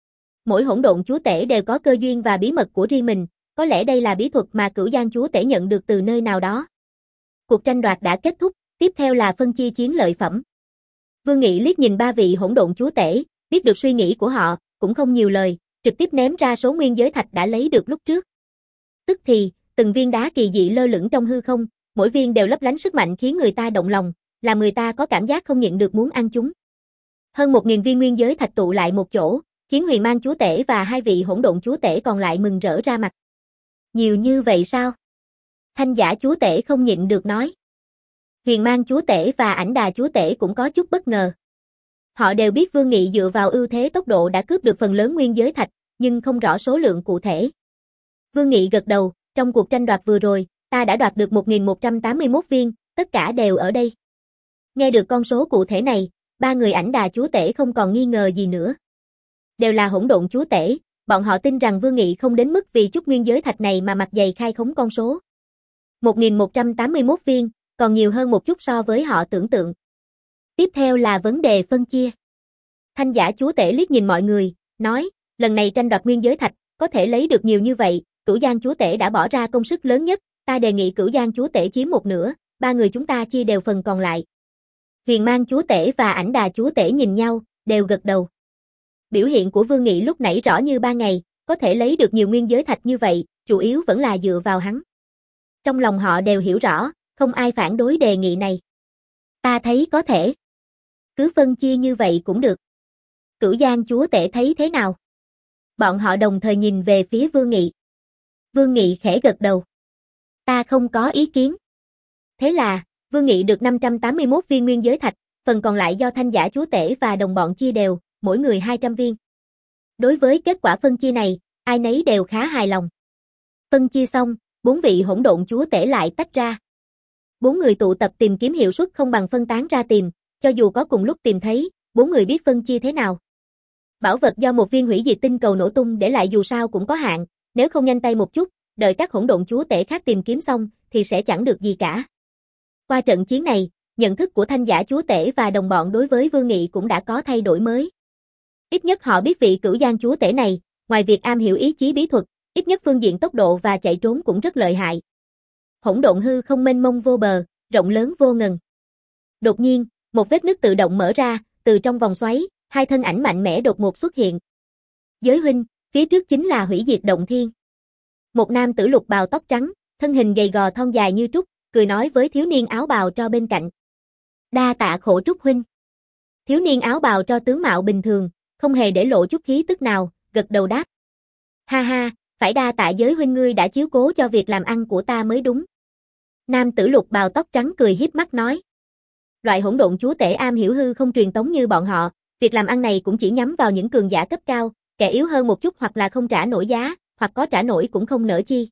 Mỗi hỗn độn chúa tể đều có cơ duyên và bí mật của riêng mình, có lẽ đây là bí thuật mà Cửu Giang chúa tể nhận được từ nơi nào đó. Cuộc tranh đoạt đã kết thúc, tiếp theo là phân chia chiến lợi phẩm. Vương Nghị liếc nhìn ba vị hỗn độn chúa tể, biết được suy nghĩ của họ, cũng không nhiều lời, trực tiếp ném ra số nguyên giới thạch đã lấy được lúc trước. Tức thì, từng viên đá kỳ dị lơ lửng trong hư không, mỗi viên đều lấp lánh sức mạnh khiến người ta động lòng, làm người ta có cảm giác không nhịn được muốn ăn chúng. Hơn một nghìn viên nguyên giới thạch tụ lại một chỗ, khiến Huyền Mang chúa tể và hai vị hỗn độn chúa tể còn lại mừng rỡ ra mặt. Nhiều như vậy sao? Thanh giả chúa tể không nhịn được nói. Huyền Mang chúa tể và Ảnh Đà chúa tể cũng có chút bất ngờ. Họ đều biết Vương Nghị dựa vào ưu thế tốc độ đã cướp được phần lớn nguyên giới thạch, nhưng không rõ số lượng cụ thể. Vương Nghị gật đầu, trong cuộc tranh đoạt vừa rồi, ta đã đoạt được một nghìn một trăm tám mươi mốt viên, tất cả đều ở đây. Nghe được con số cụ thể này, ba người Ảnh Đà chúa tể không còn nghi ngờ gì nữa. Đều là hỗn độn chúa tể, bọn họ tin rằng Vương Nghị không đến mức vì chút nguyên giới thạch này mà mặt dày khai khống con số. một nghìn một trăm tám mươi mốt viên, còn nhiều hơn một chút so với họ tưởng tượng. Tiếp theo là vấn đề phân chia. Thanh giả chúa tể liếc nhìn mọi người, nói, lần này tranh đoạt nguyên giới thạch, có thể lấy được nhiều như vậy, Cửu Giang chúa tể đã bỏ ra công sức lớn nhất, ta đề nghị Cửu Giang chúa tể chiếm một nửa, ba người chúng ta chia đều phần còn lại. Huyền Mang chúa tể và Ảnh Đà chúa tể nhìn nhau, đều gật đầu. Biểu hiện của Vương Nghị lúc nãy rõ như ba ngày, có thể lấy được nhiều nguyên giới thạch như vậy, chủ yếu vẫn là dựa vào hắn. Trong lòng họ đều hiểu rõ, không ai phản đối đề nghị này. Ta thấy có thể. Cứ phân chia như vậy cũng được. Cửu Giang chúa tể thấy thế nào? Bọn họ đồng thời nhìn về phía Vương Nghị. Vương Nghị khẽ gật đầu. Ta không có ý kiến. Thế là, Vương Nghị được năm trăm tám mươi mốt viên nguyên giới thạch, phần còn lại do Thanh giả chúa tể và đồng bọn chia đều, mỗi người hai trăm viên. Đối với kết quả phân chia này, ai nấy đều khá hài lòng. Phân chia xong, bốn vị hỗn độn chúa tể lại tách ra. Bốn người tụ tập tìm kiếm hiệu suất không bằng phân tán ra tìm, cho dù có cùng lúc tìm thấy, bốn người biết phân chia thế nào. Bảo vật do một viên hủy diệt tinh cầu nổ tung để lại dù sao cũng có hạn, nếu không nhanh tay một chút, đợi các hỗn độn chúa tể khác tìm kiếm xong, thì sẽ chẳng được gì cả. Qua trận chiến này, nhận thức của Thanh Giả chúa tể và đồng bọn đối với Vương Nghị cũng đã có thay đổi mới. Ít nhất họ biết vị Cửu Giang chúa tể này, ngoài việc am hiểu ý chí bí thuật, ít nhất phương diện tốc độ và chạy trốn cũng rất lợi hại. Hỗn độn hư không mênh mông vô bờ, rộng lớn vô ngần. Đột nhiên, một vết nứt tự động mở ra, từ trong vòng xoáy, hai thân ảnh mạnh mẽ đột ngột xuất hiện. Giới huynh, phía trước chính là hủy diệt động thiên. Một nam tử lục bào tóc trắng, thân hình gầy gò thon dài như trúc, cười nói với thiếu niên áo bào tro bên cạnh. Đa tạ Khổ Trúc huynh. Thiếu niên áo bào tro tướng mạo bình thường, không hề để lộ chút khí tức nào, gật đầu đáp. Ha ha, phải đa tạ Giới huynh ngươi đã chiếu cố cho việc làm ăn của ta mới đúng. Nam tử lục bào tóc trắng cười hiếp mắt nói. Loại hỗn độn chúa tể am hiểu hư không truyền tống như bọn họ, việc làm ăn này cũng chỉ nhắm vào những cường giả cấp cao, kẻ yếu hơn một chút hoặc là không trả nổi giá, hoặc có trả nổi cũng không nỡ chi.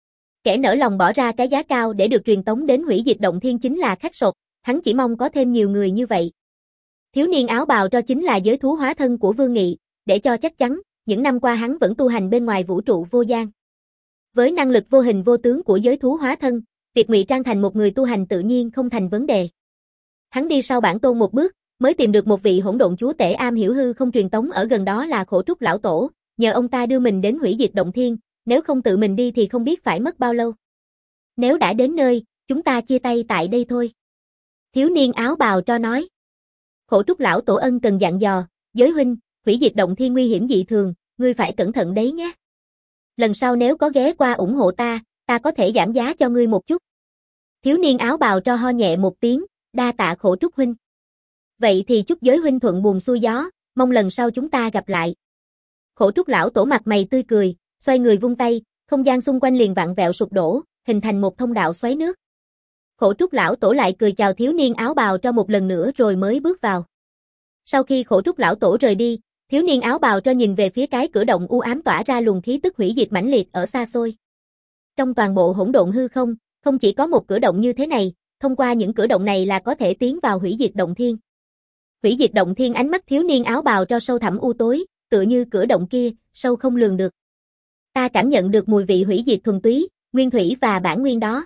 Kẻ nỡ lòng bỏ ra cái giá cao để được truyền tống đến hủy diệt động thiên chính là khách sột, hắn chỉ mong có thêm nhiều người như vậy. Thiếu niên áo bào tro chính là giới thú hóa thân của Vương Nghị, để cho chắc chắn, những năm qua hắn vẫn tu hành bên ngoài vũ trụ vô gian. Với năng lực vô hình vô tướng của giới thú hóa thân, việc ngụy trang thành một người tu hành tự nhiên không thành vấn đề. Hắn đi sau bản tôn một bước, mới tìm được một vị hỗn độn chúa tể am hiểu hư không truyền tống ở gần đó là Khổ Trúc lão tổ, nhờ ông ta đưa mình đến hủy diệt động thiên, nếu không tự mình đi thì không biết phải mất bao lâu. Nếu đã đến nơi, chúng ta chia tay tại đây thôi. Thiếu niên áo bào tro nói. Khổ Trúc lão tổ ân cần dặn dò, Giới huynh, hủy diệt động thiên nguy hiểm dị thường, ngươi phải cẩn thận đấy nhé. Lần sau nếu có ghé qua ủng hộ ta, ta có thể giảm giá cho ngươi một chút. Thiếu niên áo bào tro ho nhẹ một tiếng, đa tạ Khổ Trúc huynh. Vậy thì chúc Giới huynh thuận buồm xuôi gió, mong lần sau chúng ta gặp lại. Khổ Trúc lão tổ mặt mày tươi cười, xoay người vung tay, không gian xung quanh liền vặn vẹo sụp đổ, hình thành một thông đạo xoáy nước. Khổ Trúc lão tổ lại cười chào thiếu niên áo bào tro một lần nữa rồi mới bước vào. Sau khi Khổ Trúc lão tổ rời đi, thiếu niên áo bào tro nhìn về phía cái cửa động u ám tỏa ra luồng khí tức hủy diệt mãnh liệt ở xa xôi. Trong toàn bộ hỗn độn hư không, không chỉ có một cửa động như thế này, thông qua những cửa động này là có thể tiến vào hủy diệt động thiên. Hủy diệt động thiên ánh mắt thiếu niên áo bào tro sâu thẳm u tối, tựa như cửa động kia, sâu không lường được. Ta cảm nhận được mùi vị hủy diệt thuần túy, nguyên thủy và bản nguyên đó.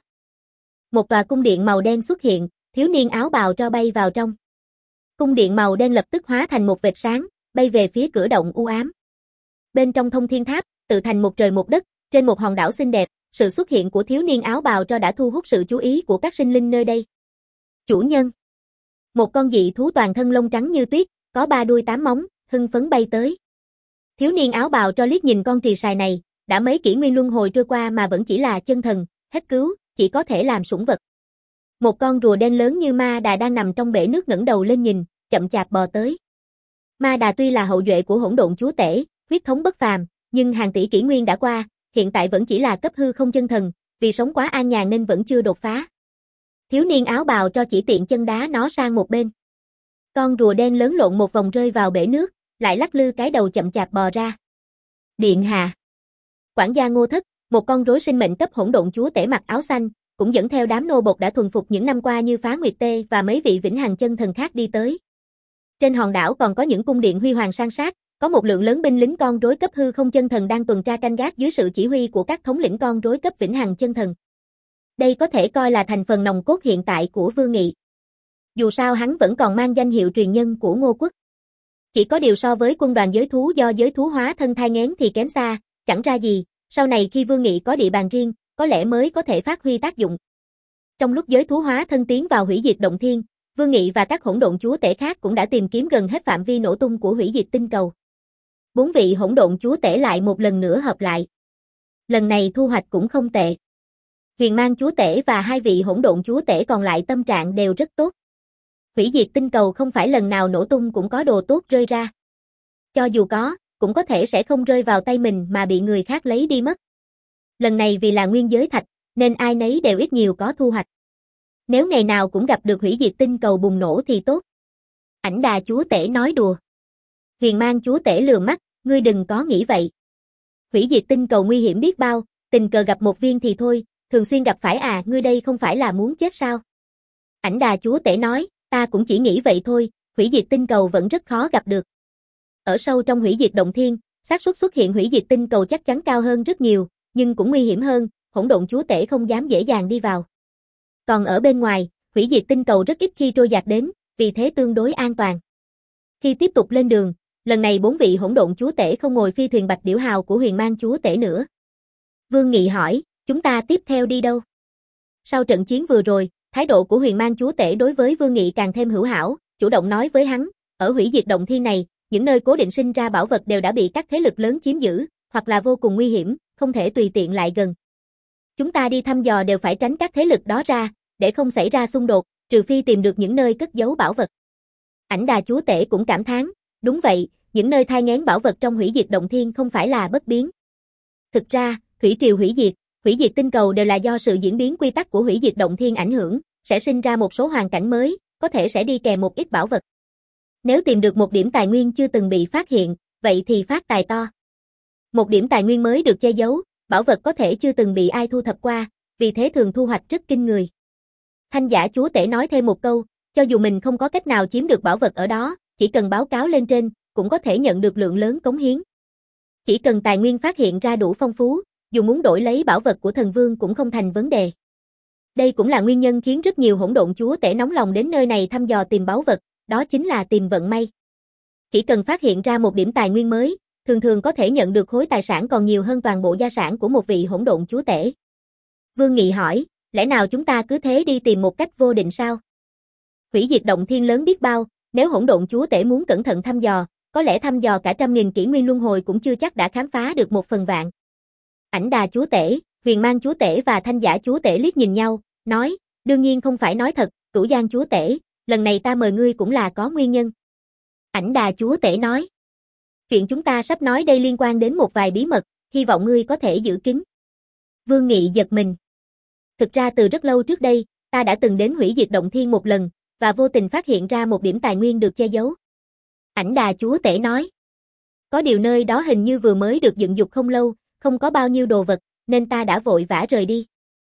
Một tòa cung điện màu đen xuất hiện, thiếu niên áo bào tro bay vào trong. Cung điện màu đen lập tức hóa thành một vệt sáng, bay về phía cửa động u ám. Bên trong thông thiên tháp, tự thành một trời một đất, trên một hòn đảo xinh đẹp, sự xuất hiện của thiếu niên áo bào tro đã thu hút sự chú ý của các sinh linh nơi đây. Chủ nhân. Một con dị thú toàn thân lông trắng như tuyết, có ba đuôi tám móng, hưng phấn bay tới. Thiếu niên áo bào tro liếc nhìn con trì sài này, đã mấy kỷ nguyên luân hồi trôi qua mà vẫn chỉ là chân thần, hết cứu, chỉ có thể làm sủng vật. Một con rùa đen lớn như ma đà đang nằm trong bể nước ngẩng đầu lên nhìn, chậm chạp bò tới. Ma đà tuy là hậu duệ của hỗn độn chúa tể, huyết thống bất phàm, nhưng hàng tỷ kỷ nguyên đã qua, hiện tại vẫn chỉ là cấp hư không chân thần, vì sống quá an nhàn nên vẫn chưa đột phá. Thiếu niên áo bào tro chỉ tiện chân đá nó sang một bên. Con rùa đen lớn lộn một vòng rơi vào bể nước, lại lắc lư cái đầu chậm chạp bò ra. Điện hạ. Quản gia Ngô Thất, một con rối sinh mệnh cấp hỗn độn chúa tể mặc áo xanh, cũng dẫn theo đám nô bộc đã thuần phục những năm qua như Phá Nguyệt Tê và mấy vị vĩnh hằng chân thần khác đi tới. Trên hòn đảo còn có những cung điện huy hoàng san sát, có một lượng lớn binh lính con rối cấp hư không chân thần đang tuần tra canh gác dưới sự chỉ huy của các thống lĩnh con rối cấp vĩnh hằng chân thần. Đây có thể coi là thành phần nòng cốt hiện tại của Vương Nghị. Dù sao hắn vẫn còn mang danh hiệu truyền nhân của Ngô Quốc. Chỉ có điều so với quân đoàn giới thú do giới thú hóa thân thai nghén thì kém xa, chẳng ra gì, sau này khi Vương Nghị có địa bàn riêng, có lẽ mới có thể phát huy tác dụng. Trong lúc giới thú hóa thân tiến vào hủy diệt động thiên, Vương Nghị và các hỗn độn chúa tể khác cũng đã tìm kiếm gần hết phạm vi nổ tung của hủy diệt tinh cầu. Bốn vị hỗn độn chúa tể lại một lần nữa hợp lại. Lần này thu hoạch cũng không tệ. Huyền Mang chúa tể và hai vị hỗn độn chúa tể còn lại tâm trạng đều rất tốt. Hủy diệt tinh cầu không phải lần nào nổ tung cũng có đồ tốt rơi ra. Cho dù có, cũng có thể sẽ không rơi vào tay mình mà bị người khác lấy đi mất. Lần này vì là nguyên giới thạch, nên ai nấy đều ít nhiều có thu hoạch. Nếu ngày nào cũng gặp được hủy diệt tinh cầu bùng nổ thì tốt. Ảnh Đà chúa tể nói đùa. Huyền Mang chúa tể lườm mắt, ngươi đừng có nghĩ vậy. Hủy diệt tinh cầu nguy hiểm biết bao, tình cờ gặp một viên thì thôi, thường xuyên gặp phải à, ngươi đây không phải là muốn chết sao? Ảnh Đà chúa tể nói, ta cũng chỉ nghĩ vậy thôi, hủy diệt tinh cầu vẫn rất khó gặp được. Ở sâu trong hủy diệt động thiên, xác suất xuất hiện hủy diệt tinh cầu chắc chắn cao hơn rất nhiều, nhưng cũng nguy hiểm hơn, hỗn độn chúa tể không dám dễ dàng đi vào. Còn ở bên ngoài, hủy diệt tinh cầu rất ít khi trôi dạt đến, vì thế tương đối an toàn. Khi tiếp tục lên đường, lần này bốn vị hỗn độn chúa tể không ngồi phi thuyền Bạch Điểu Hào của Huyền Mang chúa tể nữa. Vương Nghị hỏi, chúng ta tiếp theo đi đâu? Sau trận chiến vừa rồi, thái độ của Huyền Mang chúa tể đối với Vương Nghị càng thêm hữu hảo, chủ động nói với hắn, ở hủy diệt động thiên này, những nơi cố định sinh ra bảo vật đều đã bị các thế lực lớn chiếm giữ, hoặc là vô cùng nguy hiểm, không thể tùy tiện lại gần. Chúng ta đi thăm dò đều phải tránh các thế lực đó ra, để không xảy ra xung đột, trừ phi tìm được những nơi cất giấu bảo vật. Ảnh Đà chúa tể cũng cảm thán, đúng vậy, những nơi thai nghén bảo vật trong hủy diệt động thiên không phải là bất biến. Thực ra, thủy triều hủy diệt, hủy diệt tinh cầu đều là do sự diễn biến quy tắc của hủy diệt động thiên ảnh hưởng, sẽ sinh ra một số hoàn cảnh mới, có thể sẽ đi kèm một ít bảo vật. Nếu tìm được một điểm tài nguyên chưa từng bị phát hiện, vậy thì phát tài to. Một điểm tài nguyên mới được che giấu, bảo vật có thể chưa từng bị ai thu thập qua, vì thế thường thu hoạch rất kinh người. Thanh Giả chúa tể nói thêm một câu, cho dù mình không có cách nào chiếm được bảo vật ở đó, chỉ cần báo cáo lên trên, cũng có thể nhận được lượng lớn cống hiến. Chỉ cần tài nguyên phát hiện ra đủ phong phú, dù muốn đổi lấy bảo vật của thần vương cũng không thành vấn đề. Đây cũng là nguyên nhân khiến rất nhiều hỗn độn chúa tể nóng lòng đến nơi này thăm dò tìm báu vật, đó chính là tìm vận may. Chỉ cần phát hiện ra một điểm tài nguyên mới, thường thường có thể nhận được khối tài sản còn nhiều hơn toàn bộ gia sản của một vị hỗn độn chúa tể. Vương Nghị hỏi, lẽ nào chúng ta cứ thế đi tìm một cách vô định sao? Hủy diệt động thiên lớn biết bao, nếu hỗn độn chúa tể muốn cẩn thận thăm dò, có lẽ thăm dò cả trăm nghìn kỷ nguyên luân hồi cũng chưa chắc đã khám phá được một phần vạn. Ảnh Đà chúa tể, Huyền Mang chúa tể và Thanh Giả chúa tể liếc nhìn nhau, nói, đương nhiên không phải nói thật, Cửu Giang chúa tể, lần này ta mời ngươi cũng là có nguyên nhân. Ảnh Đà chúa tể nói, chuyện chúng ta sắp nói đây liên quan đến một vài bí mật, hy vọng ngươi có thể giữ kín. Vương Nghị giật mình. Thực ra từ rất lâu trước đây, ta đã từng đến hủy diệt động thiên một lần, và vô tình phát hiện ra một điểm tài nguyên được che giấu. Ảnh Đà chúa tể nói, có điều nơi đó hình như vừa mới được dựng dục không lâu, không có bao nhiêu đồ vật, nên ta đã vội vã rời đi.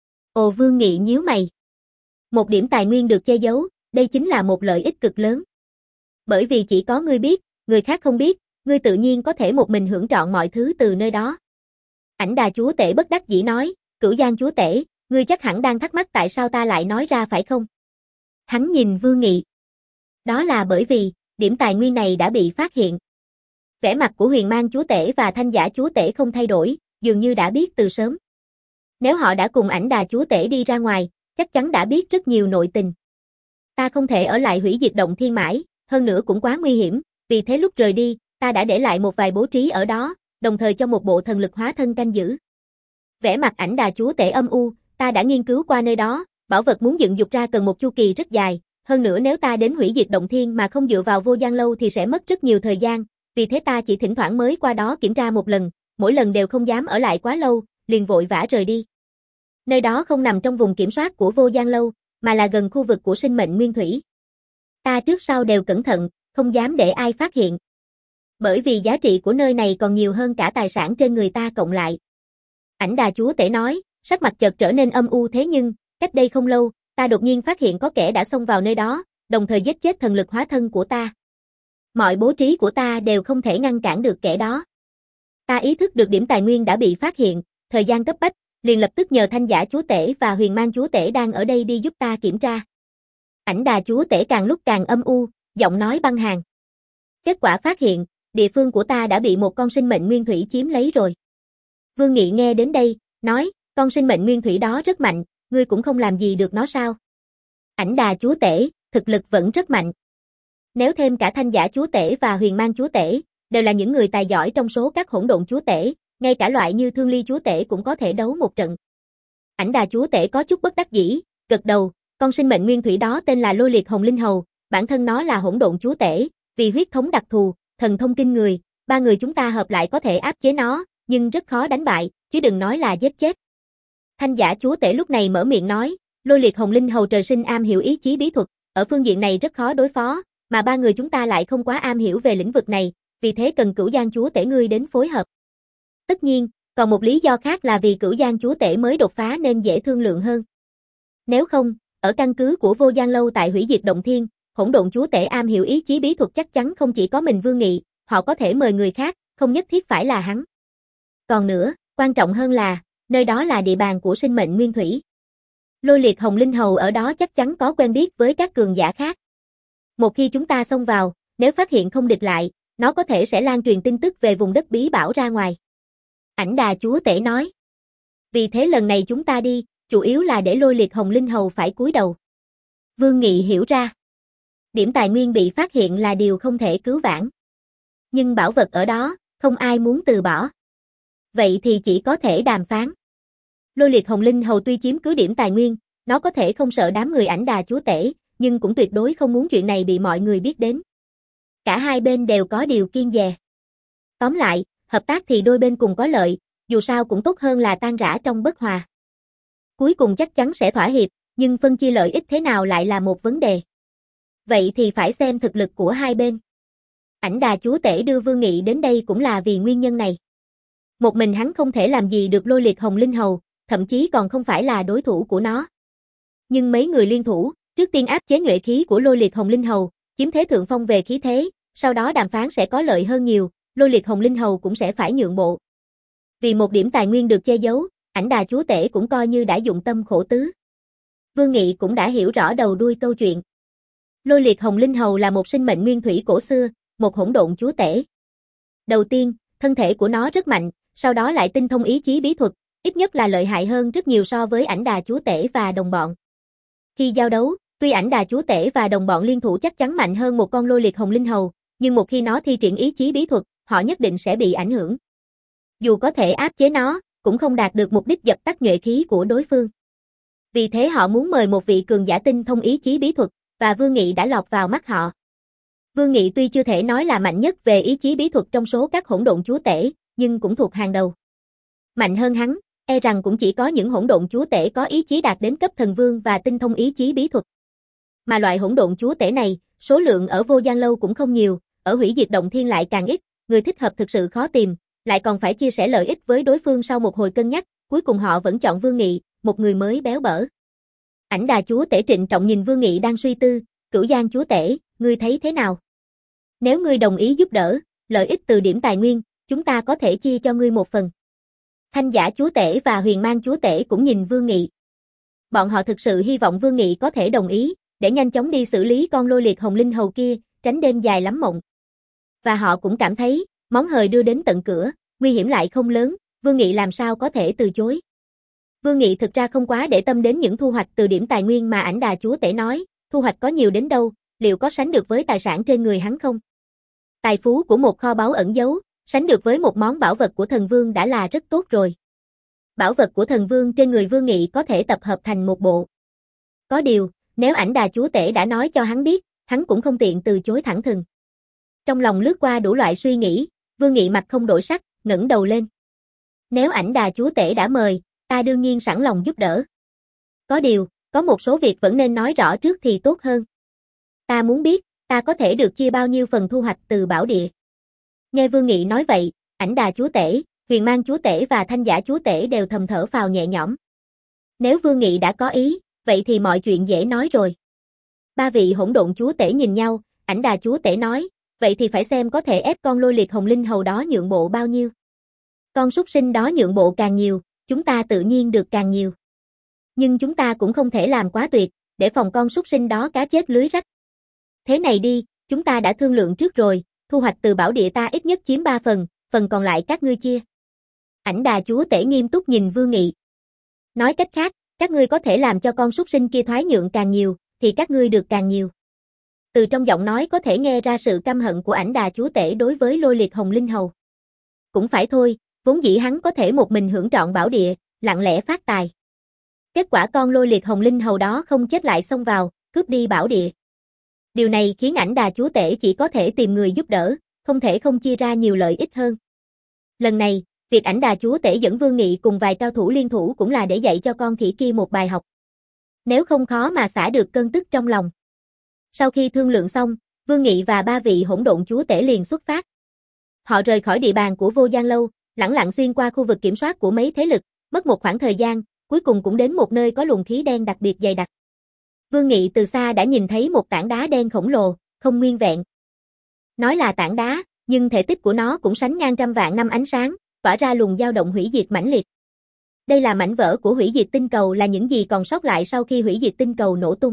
Ồ, Vương Nghị nhíu mày. Một điểm tài nguyên được che giấu, đây chính là một lợi ích cực lớn. Bởi vì chỉ có ngươi biết, người khác không biết, ngươi tự nhiên có thể một mình hưởng trọn mọi thứ từ nơi đó. Ảnh Đà chúa tể bất đắc dĩ nói, Cửu Giang chúa tể, ngươi chắc hẳn đang thắc mắc tại sao ta lại nói ra phải không? Hắn nhìn Vương Nghị. Đó là bởi vì, điểm tài nguyên này đã bị phát hiện. Vẻ mặt của Huyền Mang chúa tể và Thanh Giả chúa tể không thay đổi, dường như đã biết từ sớm. Nếu họ đã cùng Ảnh Đà chúa tể đi ra ngoài, chắc chắn đã biết rất nhiều nội tình. Ta không thể ở lại hủy diệt động thiên mãi, hơn nữa cũng quá nguy hiểm, vì thế lúc rời đi, ta đã để lại một vài bố trí ở đó, đồng thời cho một bộ thần lực hóa thân canh giữ. Vẻ mặt Ảnh Đà chúa tể âm u, ta đã nghiên cứu qua nơi đó, bảo vật muốn dựng dục ra cần một chu kỳ rất dài, hơn nữa nếu ta đến hủy diệt động thiên mà không dựa vào Vô Gian lâu thì sẽ mất rất nhiều thời gian, vì thế ta chỉ thỉnh thoảng mới qua đó kiểm tra một lần, mỗi lần đều không dám ở lại quá lâu, liền vội vã rời đi. Nơi đó không nằm trong vùng kiểm soát của Vô Gian lâu, mà là gần khu vực của sinh mệnh nguyên thủy. Ta trước sau đều cẩn thận, không dám để ai phát hiện. Bởi vì giá trị của nơi này còn nhiều hơn cả tài sản trên người ta cộng lại. Ảnh Đà chúa tể nói, sắc mặt chợt trở nên âm u thế nhưng, cách đây không lâu, ta đột nhiên phát hiện có kẻ đã xông vào nơi đó, đồng thời giết chết thần lực hóa thân của ta. Mọi bố trí của ta đều không thể ngăn cản được kẻ đó. Ta ý thức được điểm tài nguyên đã bị phát hiện, thời gian cấp bách, liền lập tức nhờ Thanh Giả chúa tể và Huyền Mang chúa tể đang ở đây đi giúp ta kiểm tra. Ảnh Đà chúa tể càng lúc càng âm u, giọng nói băng hàn. Kết quả phát hiện, địa phương của ta đã bị một con sinh mệnh nguyên thủy chiếm lấy rồi. Vương Nghị nghe đến đây, nói, con sinh mệnh nguyên thủy đó rất mạnh, ngươi cũng không làm gì được nó sao? Ảnh Đà chúa tể, thực lực vẫn rất mạnh. Nếu thêm cả Thanh Giả chúa tể và Huyền Mang chúa tể, đều là những người tài giỏi trong số các hỗn độn chúa tể, ngay cả loại như Thương Ly chúa tể cũng có thể đấu một trận. Ảnh Đà chúa tể có chút bất đắc dĩ, gật đầu, con sinh mệnh nguyên thủy đó tên là Lôi Liệt Hồng Linh Hầu, bản thân nó là hỗn độn chúa tể, vì huyết thống đặc thù, thần thông kinh người, ba người chúng ta hợp lại có thể áp chế nó, nhưng rất khó đánh bại, chứ đừng nói là giết chết. Thanh Giả chúa tể lúc này mở miệng nói, Lôi Liệt Hồng Linh Hầu trời sinh am hiểu ý chí bí thuật, ở phương diện này rất khó đối phó, mà ba người chúng ta lại không quá am hiểu về lĩnh vực này, vì thế cần Cửu Giang chúa tể ngươi đến phối hợp. Tất nhiên, còn một lý do khác là vì Cửu Giang chúa tể mới đột phá nên dễ thương lượng hơn. Nếu không, ở căn cứ của Vô Giang Lâu tại Hủy Diệt Động Thiên, Hỗn Độn chúa tể am hiểu ý chí bí thuật chắc chắn không chỉ có mình Vương Nghị, họ có thể mời người khác, không nhất thiết phải là hắn. Còn nữa, quan trọng hơn là, nơi đó là địa bàn của sinh mệnh nguyên thủy. Lôi Liệt Hồng Linh Hầu ở đó chắc chắn có quen biết với các cường giả khác. Một khi chúng ta xông vào, nếu phát hiện không địch lại, nó có thể sẽ lan truyền tin tức về vùng đất bí bảo ra ngoài. Ảnh Đà chúa tể nói. Vì thế lần này chúng ta đi, chủ yếu là để Lôi Liệt Hồng Linh Hầu phải cúi đầu. Vương Nghị hiểu ra. Điểm tài nguyên bị phát hiện là điều không thể cứu vãn. Nhưng bảo vật ở đó, không ai muốn từ bỏ. Vậy thì chỉ có thể đàm phán. Lôi Liệt Hồng Linh Hầu tuy chiếm cứ điểm tài nguyên, nó có thể không sợ đám người Ảnh Đà chúa tể, nhưng cũng tuyệt đối không muốn chuyện này bị mọi người biết đến. Cả hai bên đều có điều kiêng dè. Tóm lại, hợp tác thì đôi bên cùng có lợi, dù sao cũng tốt hơn là tan rã trong bất hòa. Cuối cùng chắc chắn sẽ thỏa hiệp, nhưng phân chia lợi ích thế nào lại là một vấn đề. Vậy thì phải xem thực lực của hai bên. Ảnh Đà chúa tể đưa Vương Nghị đến đây cũng là vì nguyên nhân này. Một mình hắn không thể làm gì được Lôi Liệt Hồng Linh Hầu, thậm chí còn không phải là đối thủ của nó. Nhưng mấy người liên thủ, trước tiên áp chế nhuệ khí của Lôi Liệt Hồng Linh Hầu, chiếm thế thượng phong về khí thế, sau đó đàm phán sẽ có lợi hơn nhiều, Lôi Liệt Hồng Linh Hầu cũng sẽ phải nhượng bộ. Vì một điểm tài nguyên được che giấu, Ảnh Đà chúa tể cũng coi như đã dụng tâm khổ tứ. Vương Nghị cũng đã hiểu rõ đầu đuôi câu chuyện. Lôi Liệt Hồng Linh Hầu là một sinh mệnh nguyên thủy cổ xưa, một hỗn độn chúa tể. Đầu tiên, thân thể của nó rất mạnh, sau đó lại tinh thông ý chí bí thuật, ít nhất là lợi hại hơn rất nhiều so với Ảnh Đà chúa tể và đồng bọn. Khi giao đấu, tuy Ảnh Đà chúa tể và đồng bọn liên thủ chắc chắn mạnh hơn một con Lôi Liệt Hồng Linh Hầu, nhưng một khi nó thi triển ý chí bí thuật, họ nhất định sẽ bị ảnh hưởng. Dù có thể áp chế nó, cũng không đạt được mục đích dập tắt nhuệ khí của đối phương. Vì thế họ muốn mời một vị cường giả tinh thông ý chí bí thuật, và Vương Nghị đã lọt vào mắt họ. Vương Nghị tuy chưa thể nói là mạnh nhất về ý chí bí thuật trong số các hỗn độn chúa tể, nhưng cũng thuộc hàng đầu. Mạnh hơn hắn, e rằng cũng chỉ có những hỗn độn chúa tể có ý chí đạt đến cấp thần vương và tinh thông ý chí bí thuật. Mà loại hỗn độn chúa tể này, số lượng ở Vô Giang Lâu cũng không nhiều, ở Hủy Diệt Động Thiên lại càng ít, người thích hợp thực sự khó tìm, lại còn phải chia sẻ lợi ích với đối phương sau một hồi cân nhắc, cuối cùng họ vẫn chọn Vương Nghị, một người mới béo bở. Ảnh Đà chúa tể trịnh trọng nhìn Vương Nghị đang suy tư, Cửu Giang chúa tể, ngươi thấy thế nào? Nếu ngươi đồng ý giúp đỡ, lợi ích từ điểm tài nguyên, chúng ta có thể chia cho ngươi một phần. Thanh Giả chúa tể và Huyền Mang chúa tể cũng nhìn Vương Nghị. Bọn họ thực sự hy vọng Vương Nghị có thể đồng ý, để nhanh chóng đi xử lý con Lôi Liệt Hồng Linh Hầu kia, tránh đêm dài lắm mộng. Và họ cũng cảm thấy, món hời đưa đến tận cửa, nguy hiểm lại không lớn, Vương Nghị làm sao có thể từ chối. Vương Nghị thực ra không quá để tâm đến những thu hoạch từ điểm tài nguyên mà Ảnh Đà chúa tể nói, thu hoạch có nhiều đến đâu, liệu có sánh được với tài sản trên người hắn không? Tài phú của một kho báu ẩn giấu, sánh được với một món bảo vật của thần vương đã là rất tốt rồi. Bảo vật của thần vương trên người Vương Nghị có thể tập hợp thành một bộ. Có điều, nếu Ảnh Đà chúa tể đã nói cho hắn biết, hắn cũng không tiện từ chối thẳng thừng. Trong lòng lướt qua đủ loại suy nghĩ, Vương Nghị mặt không đổi sắc, ngẩng đầu lên. Nếu Ảnh Đà chúa tể đã mời, ta đương nhiên sẵn lòng giúp đỡ. Có điều, có một số việc vẫn nên nói rõ trước thì tốt hơn. Ta muốn biết, ta có thể được chia bao nhiêu phần thu hoạch từ bảo địa. Nghe Vương Nghị nói vậy, Ảnh Đà chúa tể, Huyền Mang chúa tể và Thanh Giả chúa tể đều thầm thở phào nhẹ nhõm. Nếu Vương Nghị đã có ý, vậy thì mọi chuyện dễ nói rồi. Ba vị hỗn độn chúa tể nhìn nhau, Ảnh Đà chúa tể nói, vậy thì phải xem có thể ép con Lôi Liệt Hồng Linh Hầu đó nhượng bộ bao nhiêu. Con súc sinh đó nhượng bộ càng nhiều, chúng ta tự nhiên được càng nhiều. Nhưng chúng ta cũng không thể làm quá tuyệt, để phòng con súc sinh đó cá chết lưới rách. Thế này đi, chúng ta đã thương lượng trước rồi, thu hoạch từ bảo địa ta ít nhất chiếm ba phần, phần còn lại các ngươi chia. Ảnh Đà chúa tể nghiêm túc nhìn Vương Nghị. Nói cách khác, các ngươi có thể làm cho con súc sinh kia thoái nhượng càng nhiều, thì các ngươi được càng nhiều. Từ trong giọng nói có thể nghe ra sự căm hận của Ảnh Đà chúa tể đối với Lôi Liệt Hồng Linh Hầu. Cũng phải thôi, vốn dĩ hắn có thể một mình hưởng trọn bảo địa, lặng lẽ phát tài. Kết quả con Lôi Liệt Hồng Linh Hầu đó không chết lại xông vào, cướp đi bảo địa. Điều này khiến Ảnh Đà chúa tể chỉ có thể tìm người giúp đỡ, không thể không chia ra nhiều lợi ích hơn. Lần này, việc Ảnh Đà chúa tể dẫn Vương Nghị cùng vài cao thủ liên thủ cũng là để dạy cho con khỉ kia một bài học. Nếu không khó mà xả được cơn tức trong lòng. Sau khi thương lượng xong, Vương Nghị và ba vị hỗn độn chúa tể liền xuất phát. Họ rời khỏi địa bàn của Vô Gian Lâu, lẳng lặng xuyên qua khu vực kiểm soát của mấy thế lực, mất một khoảng thời gian, cuối cùng cũng đến một nơi có luồng khí đen đặc biệt dày đặc. Vương Nghị từ xa đã nhìn thấy một tảng đá đen khổng lồ, không nguyên vẹn. Nói là tảng đá, nhưng thể tích của nó cũng sánh ngang trăm vạn năm ánh sáng, tỏa ra luồng dao động hủy diệt mãnh liệt. Đây là mảnh vỡ của hủy diệt tinh cầu, là những gì còn sót lại sau khi hủy diệt tinh cầu nổ tung.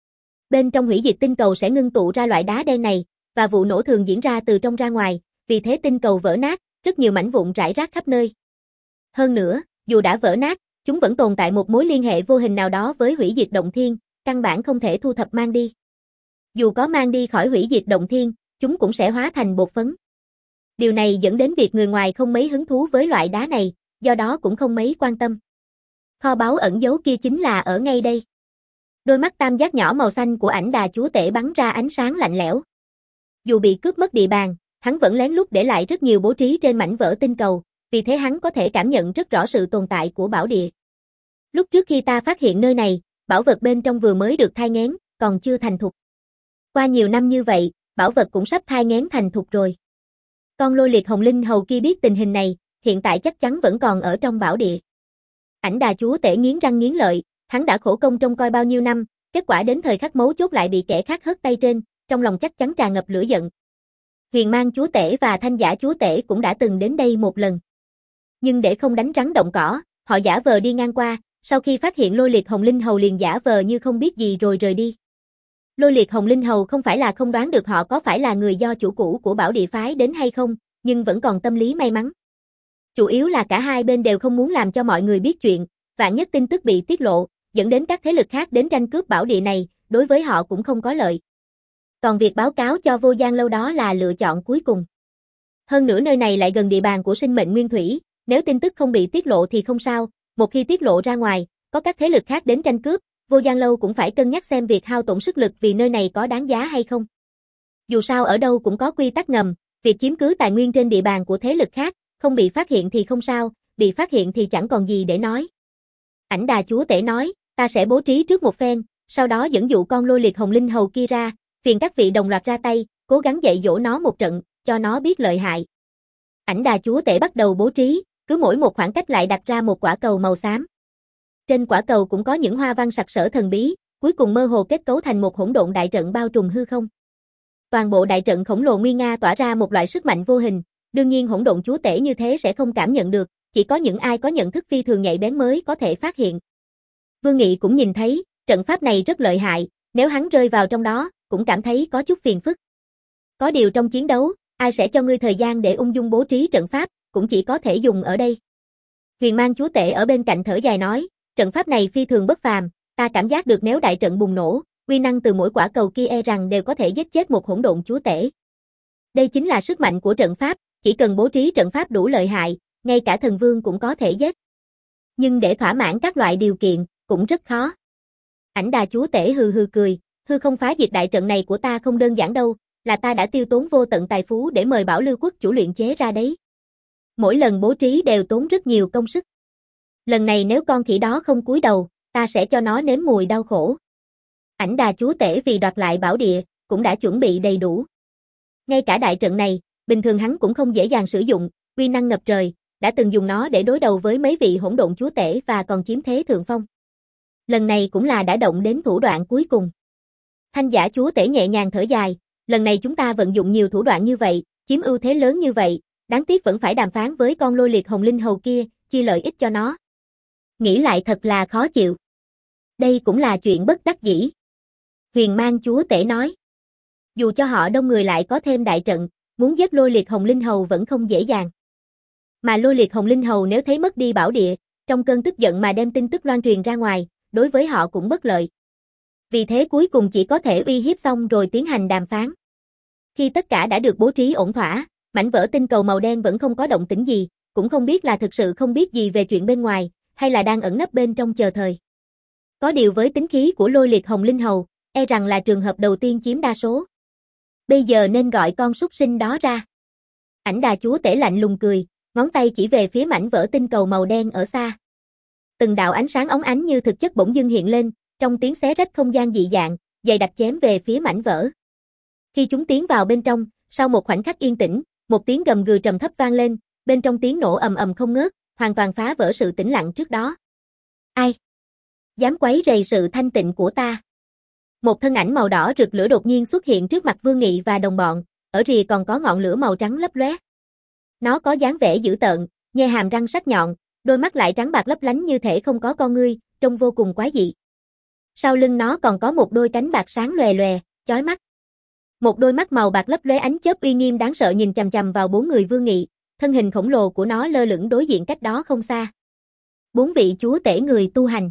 Bên trong hủy diệt tinh cầu sẽ ngưng tụ ra loại đá đen này, và vụ nổ thường diễn ra từ trong ra ngoài, vì thế tinh cầu vỡ nát, rất nhiều mảnh vụn rải rác khắp nơi. Hơn nữa, dù đã vỡ nát, chúng vẫn tồn tại một mối liên hệ vô hình nào đó với hủy diệt động thiên, căn bản không thể thu thập mang đi. Dù có mang đi khỏi hủy diệt động thiên, chúng cũng sẽ hóa thành bột phấn. Điều này dẫn đến việc người ngoài không mấy hứng thú với loại đá này, do đó cũng không mấy quan tâm. Kho báu ẩn giấu kia chính là ở ngay đây. Đôi mắt tam giác nhỏ màu xanh của Ảnh Đà chúa tể bắn ra ánh sáng lạnh lẽo. Dù bị cướp mất địa bàn, hắn vẫn lén lút để lại rất nhiều bố trí trên mảnh vỡ tinh cầu, vì thế hắn có thể cảm nhận rất rõ sự tồn tại của bảo địa. Lúc trước khi ta phát hiện nơi này, bảo vật bên trong vừa mới được thai nghén, còn chưa thành thục. Qua nhiều năm như vậy, bảo vật cũng sắp thai nghén thành thục rồi. Con lôi liệt hồng linh hầu kia biết tình hình này, hiện tại chắc chắn vẫn còn ở trong bảo địa. Ảnh Đà chúa tể nghiến răng nghiến lợi, hắn đã khổ công trông coi bao nhiêu năm, kết quả đến thời khắc mấu chốt lại bị kẻ khác hất tay trên, trong lòng chắc chắn tràn ngập lửa giận. Huyền Mang chúa tể và Thanh Giả chúa tể cũng đã từng đến đây một lần. Nhưng để không đánh rắn động cỏ, họ giả vờ đi ngang qua, sau khi phát hiện lôi liệt hồng linh hầu liền giả vờ như không biết gì rồi rời đi. Lôi liệt hồng linh hầu không phải là không đoán được họ có phải là người do chủ cũ của bảo địa phái đến hay không, nhưng vẫn còn tâm lý may mắn. Chủ yếu là cả hai bên đều không muốn làm cho mọi người biết chuyện, vạn nhất tin tức bị tiết lộ, dẫn đến các thế lực khác đến tranh cướp bảo địa này, đối với họ cũng không có lợi. Còn việc báo cáo cho Vô Gian Lâu đó là lựa chọn cuối cùng. Hơn nữa nơi này lại gần địa bàn của sinh mệnh nguyên thủy, nếu tin tức không bị tiết lộ thì không sao, một khi tiết lộ ra ngoài, có các thế lực khác đến tranh cướp, Vô Gian Lâu cũng phải cân nhắc xem việc hao tổn sức lực vì nơi này có đáng giá hay không. Dù sao ở đâu cũng có quy tắc ngầm, việc chiếm cứ tài nguyên trên địa bàn của thế lực khác, không bị phát hiện thì không sao, bị phát hiện thì chẳng còn gì để nói. Ảnh Đà chúa tể nói, ta sẽ bố trí trước một phen, sau đó dẫn dụ con lôi liệt hồng linh hầu kia ra, phiền các vị đồng loạt ra tay, cố gắng dạy dỗ nó một trận, cho nó biết lợi hại. Ảnh Đà chúa tể bắt đầu bố trí, cứ mỗi một khoảng cách lại đặt ra một quả cầu màu xám. Trên quả cầu cũng có những hoa văn sặc sỡ thần bí, cuối cùng mơ hồ kết cấu thành một hỗn độn đại trận bao trùm hư không. Toàn bộ đại trận khổng lồ nguy nga tỏa ra một loại sức mạnh vô hình, đương nhiên hỗn độn chúa tể như thế sẽ không cảm nhận được, chỉ có những ai có nhận thức phi thường nhạy bén mới có thể phát hiện. Vương Nghị cũng nhìn thấy, trận pháp này rất lợi hại, nếu hắn rơi vào trong đó, cũng cảm thấy có chút phiền phức. Có điều trong chiến đấu, ai sẽ cho ngươi thời gian để ung dung bố trí trận pháp, cũng chỉ có thể dùng ở đây. Huyền Mang chúa tể ở bên cạnh thở dài nói, trận pháp này phi thường bất phàm, ta cảm giác được nếu đại trận bùng nổ, uy năng từ mỗi quả cầu kia e rằng đều có thể giết chết một hỗn độn chúa tể. Đây chính là sức mạnh của trận pháp, chỉ cần bố trí trận pháp đủ lợi hại, ngay cả thần vương cũng có thể giết. Nhưng để thỏa mãn các loại điều kiện, cũng rất khó. Ảnh Đà chúa tể hừ hừ cười, hư không phá diệt đại trận này của ta không đơn giản đâu, là ta đã tiêu tốn vô tận tài phú để mời Bảo Lưu quốc chủ luyện chế ra đấy. Mỗi lần bố trí đều tốn rất nhiều công sức. Lần này nếu con khỉ đó không cúi đầu, ta sẽ cho nó nếm mùi đau khổ. Ảnh Đà chúa tể vì đoạt lại bảo địa, cũng đã chuẩn bị đầy đủ. Ngay cả đại trận này, bình thường hắn cũng không dễ dàng sử dụng, uy năng ngập trời, đã từng dùng nó để đối đầu với mấy vị hỗn độn chúa tể và còn chiếm thế thượng phong. Lần này cũng là đã động đến thủ đoạn cuối cùng. Thanh Giả chúa tể nhẹ nhàng thở dài, lần này chúng ta vận dụng nhiều thủ đoạn như vậy, chiếm ưu thế lớn như vậy, đáng tiếc vẫn phải đàm phán với con lôi liệt hồng linh hầu kia, chia lợi ích cho nó. Nghĩ lại thật là khó chịu. Đây cũng là chuyện bất đắc dĩ. Huyền Mang chúa tể nói. Dù cho họ đông người lại có thêm đại trận, muốn giết lôi liệt hồng linh hầu vẫn không dễ dàng. Mà lôi liệt hồng linh hầu nếu thấy mất đi bảo địa, trong cơn tức giận mà đem tin tức loan truyền ra ngoài, đối với họ cũng bất lợi. Vì thế cuối cùng chỉ có thể uy hiếp xong rồi tiến hành đàm phán. Khi tất cả đã được bố trí ổn thỏa, mảnh vỡ tinh cầu màu đen vẫn không có động tĩnh gì, cũng không biết là thực sự không biết gì về chuyện bên ngoài, hay là đang ẩn nấp bên trong chờ thời. Có điều với tính khí của lôi liệt hồng linh hầu, e rằng là trường hợp đầu tiên chiếm đa số. Bây giờ nên gọi con súc sinh đó ra. Ảnh Đà chúa tể lạnh lùng cười, ngón tay chỉ về phía mảnh vỡ tinh cầu màu đen ở xa. Từng đạo ánh sáng óng ánh như thực chất bỗng dưng hiện lên, trong tiếng xé rách không gian dị dạng, dày đặc chém về phía mảnh vỡ. Khi chúng tiến vào bên trong, sau một khoảnh khắc yên tĩnh, Một tiếng gầm gừ trầm thấp vang lên, bên trong tiếng nổ ầm ầm không ngớt, hoàn toàn phá vỡ sự tĩnh lặng trước đó. Ai? Dám quấy rầy sự thanh tịnh của ta? Một thân ảnh màu đỏ rực lửa đột nhiên xuất hiện trước mặt Vương Nghị và đồng bọn, ở rìa còn có ngọn lửa màu trắng lấp lóe. Nó có dáng vẻ dữ tợn, nhe hàm răng sắc nhọn, đôi mắt lại trắng bạc lấp lánh như thể không có con ngươi, trông vô cùng quái dị. Sau lưng nó còn có một đôi cánh bạc sáng lòe lòe, chói mắt. Một đôi mắt màu bạc lấp lóe ánh chớp uy nghiêm đáng sợ nhìn chằm chằm vào bốn người Vương Nghị, thân hình khổng lồ của nó lơ lửng đối diện cách đó không xa. Bốn vị chúa tể người tu hành.